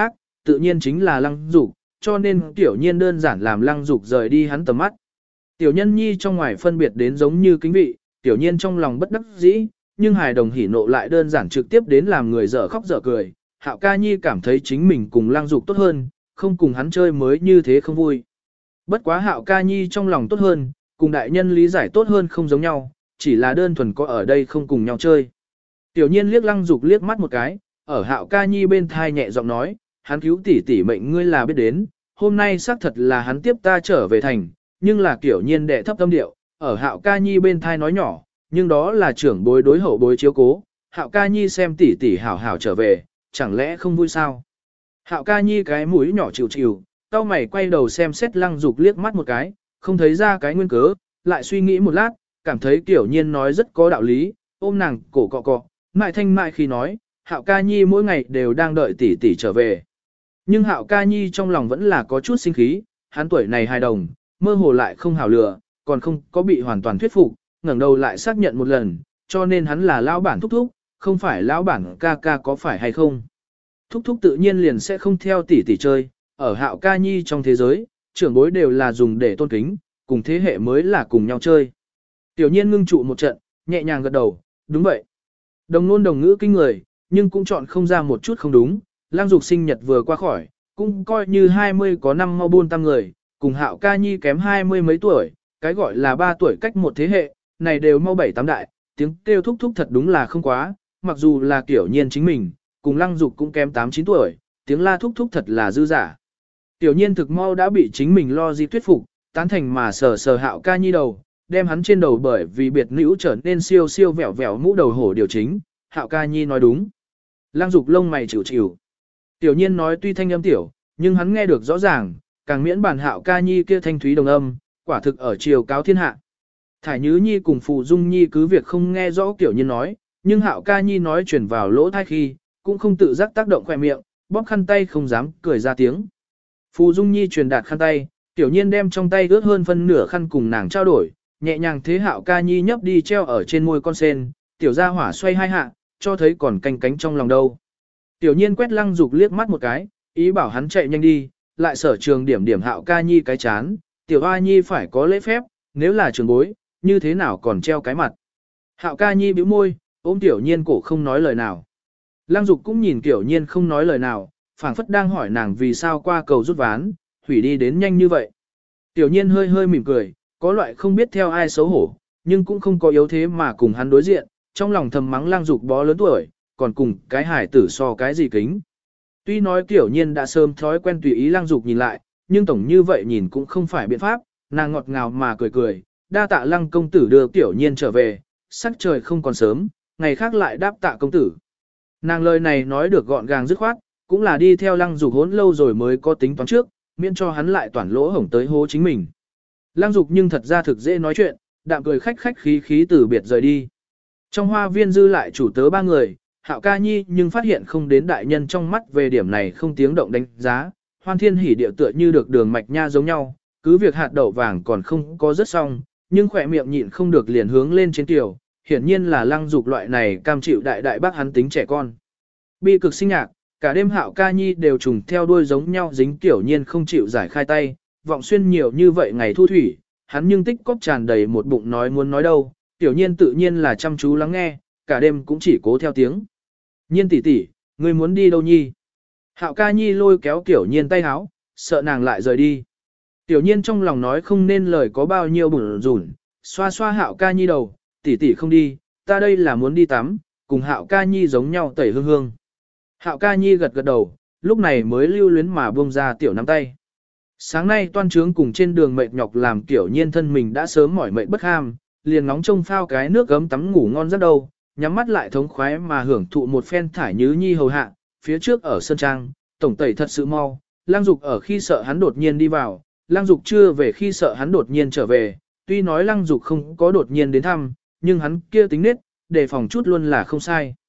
tự nhiên chính là Lăng Dục, cho nên Tiểu Nhiên đơn giản làm Lăng Dục rời đi hắn tầm mắt. Tiểu Nhân Nhi trong ngoài phân biệt đến giống như kính vị, Tiểu Nhiên trong lòng bất đắc dĩ, nhưng hài đồng hỉ nộ lại đơn giản trực tiếp đến làm người dở khóc dở cười. Hạo Ca Nhi cảm thấy chính mình cùng Lăng Dục tốt hơn, không cùng hắn chơi mới như thế không vui. Bất quá Hạo Ca Nhi trong lòng tốt hơn, cùng đại nhân lý giải tốt hơn không giống nhau, chỉ là đơn thuần có ở đây không cùng nhau chơi. Tiểu Nhiên liếc Lăng Dục liếc mắt một cái, ở Hạo Ca Nhi bên thai nhẹ giọng nói, hắn cứu tỷ tỷ mệnh ngươi là biết đến, hôm nay xác thật là hắn tiếp ta trở về thành, nhưng là Tiểu Nhiên đệ thấp tâm điệu, ở Hạo Ca Nhi bên thai nói nhỏ, nhưng đó là trưởng bối đối hậu bối chiếu cố, Hạo Ca Nhi xem tỷ tỷ hảo hảo trở về, chẳng lẽ không vui sao? Hạo Ca Nhi cái mũi nhỏ chịu chịu, cau mày quay đầu xem xét Lăng Dục liếc mắt một cái, không thấy ra cái nguyên cớ, lại suy nghĩ một lát, cảm thấy Tiểu Nhiên nói rất có đạo lý, ôm nàng cổ cọ cọ, mại thanh mại khi nói, Hạo Ca Nhi mỗi ngày đều đang đợi tỷ tỷ trở về. Nhưng Hạo Ca Nhi trong lòng vẫn là có chút sinh khí, hắn tuổi này hài đồng, mơ hồ lại không hảo lừa, còn không có bị hoàn toàn thuyết phục, ngẩng đầu lại xác nhận một lần, cho nên hắn là lão bản thúc thúc, không phải lão bản ca ca có phải hay không. Thúc thúc tự nhiên liền sẽ không theo tỷ tỷ chơi, ở Hạo Ca Nhi trong thế giới, trưởng bối đều là dùng để tôn kính, cùng thế hệ mới là cùng nhau chơi. Tiểu Nhiên ngưng trụ một trận, nhẹ nhàng gật đầu, đúng vậy. Đồng ngôn đồng ngữ kinh người, nhưng cũng chọn không ra một chút không đúng, Lăng Dục sinh nhật vừa qua khỏi, cũng coi như 20 có năm mau buôn tăng người, cùng Hạo Ca Nhi kém 20 mấy tuổi, cái gọi là 3 tuổi cách một thế hệ, này đều mau 7-8 đại, tiếng kêu thúc thúc thật đúng là không quá, mặc dù là Tiểu Nhiên chính mình, cùng Lăng Dục cũng kém 8-9 tuổi, tiếng la thúc thúc thật là dư giả. Tiểu Nhiên thực mau đã bị chính mình lo di thuyết phục, tán thành mà sờ sờ Hạo Ca Nhi đầu, đem hắn trên đầu bởi vì biệt nữ trở nên siêu siêu vẹo vẹo mũ đầu hổ điều chính, Hạo Ca Nhi nói đúng. Lăng Dục lông mày chịu chịu. Tiểu Nhiên nói tuy thanh âm tiểu, nhưng hắn nghe được rõ ràng, càng miễn bản Hạo Ca Nhi kia thanh thúy đồng âm, quả thực ở chiều cáo thiên hạ. Thải Nhứ Nhi cùng Phù Dung Nhi cứ việc không nghe rõ Tiểu Nhiên nói, nhưng Hạo Ca Nhi nói truyền vào lỗ tai khi, cũng không tự giác tác động khỏe miệng, bóp khăn tay không dám cười ra tiếng. Phù Dung Nhi truyền đạt khăn tay, Tiểu Nhiên đem trong tay ướt hơn phân nửa khăn cùng nàng trao đổi, nhẹ nhàng thế Hạo Ca Nhi nhấp đi treo ở trên môi con sen, tiểu gia hỏa xoay hai hạ, cho thấy còn canh cánh trong lòng đâu. Tiểu Nhiên quét Lăng Dục liếc mắt một cái, ý bảo hắn chạy nhanh đi, lại sở trường điểm điểm Hạo Ca Nhi cái chán, tiểu A Nhi phải có lễ phép, nếu là trường bối, như thế nào còn treo cái mặt. Hạo Ca Nhi bĩu môi, ôm Tiểu Nhiên cổ không nói lời nào. Lăng Dục cũng nhìn Tiểu Nhiên không nói lời nào, phảng phất đang hỏi nàng vì sao qua cầu rút ván, hủy đi đến nhanh như vậy. Tiểu Nhiên hơi hơi mỉm cười, có loại không biết theo ai xấu hổ, nhưng cũng không có yếu thế mà cùng hắn đối diện, trong lòng thầm mắng Lăng Dục bó lớn tuổi, còn cùng cái hải tử so cái gì kính. Tuy nói Tiểu Nhiên đã sớm thói quen tùy ý Lăng Dục nhìn lại, nhưng tổng như vậy nhìn cũng không phải biện pháp, nàng ngọt ngào mà cười cười, đa tạ Lăng công tử đưa Tiểu Nhiên trở về, sắc trời không còn sớm, ngày khác lại đáp tạ công tử. Nàng lời này nói được gọn gàng dứt khoát, cũng là đi theo Lăng Dục hỗn lâu rồi mới có tính toán trước, miễn cho hắn lại toàn lỗ hổng tới hố chính mình. Lăng Dục nhưng thật ra thực dễ nói chuyện, đạm cười khách khách khí khí từ biệt rời đi. Trong hoa viên dư lại chủ tớ 3 người, Hạo Ca Nhi nhưng phát hiện không đến đại nhân trong mắt về điểm này không tiếng động đánh giá, Hoan Thiên Hỉ điệu tựa như được đường mạch nha giống nhau, cứ việc hạt đậu vàng còn không có rất xong, nhưng khỏe miệng nhịn không được liền hướng lên trên tiểu, hiển nhiên là Lăng Dục loại này cam chịu đại đại bác hắn tính trẻ con. Bi cực sinh nhạc, cả đêm Hạo Ca Nhi đều trùng theo đuôi giống nhau dính Tiểu Nhiên không chịu giải khai tay, vọng xuyên nhiều như vậy ngày thu thủy, hắn nhưng tích cóp tràn đầy một bụng nói muốn nói đâu, Tiểu Nhiên tự nhiên là chăm chú lắng nghe, cả đêm cũng chỉ cố theo tiếng. Nhiên tỷ tỷ, ngươi muốn đi đâu nhi? Hạo Ca Nhi lôi kéo Tiểu Nhiên tay háo, sợ nàng lại rời đi. Tiểu Nhiên trong lòng nói không nên lời có bao nhiêu bủn rủn, xoa xoa Hạo Ca Nhi đầu, tỷ tỷ không đi, ta đây là muốn đi tắm, cùng Hạo Ca Nhi giống nhau tẩy hương hương. Hạo Ca Nhi gật gật đầu, lúc này mới lưu luyến mà buông ra tiểu nắm tay. Sáng nay toan trướng cùng trên đường mệt nhọc làm Tiểu Nhiên thân mình đã sớm mỏi mệt bất ham, liền ngóng trông phao cái nước gấm tắm ngủ ngon giấc đâu, nhắm mắt lại thống khoái mà hưởng thụ một phen Thải Nhứ Nhi hầu hạ, phía trước ở sân trang, tổng tẩy thật sự mau, Lăng Dục ở khi sợ hắn đột nhiên đi vào, Lăng Dục chưa về khi sợ hắn đột nhiên trở về, tuy nói Lăng Dục không có đột nhiên đến thăm, nhưng hắn kia tính nết, đề phòng chút luôn là không sai.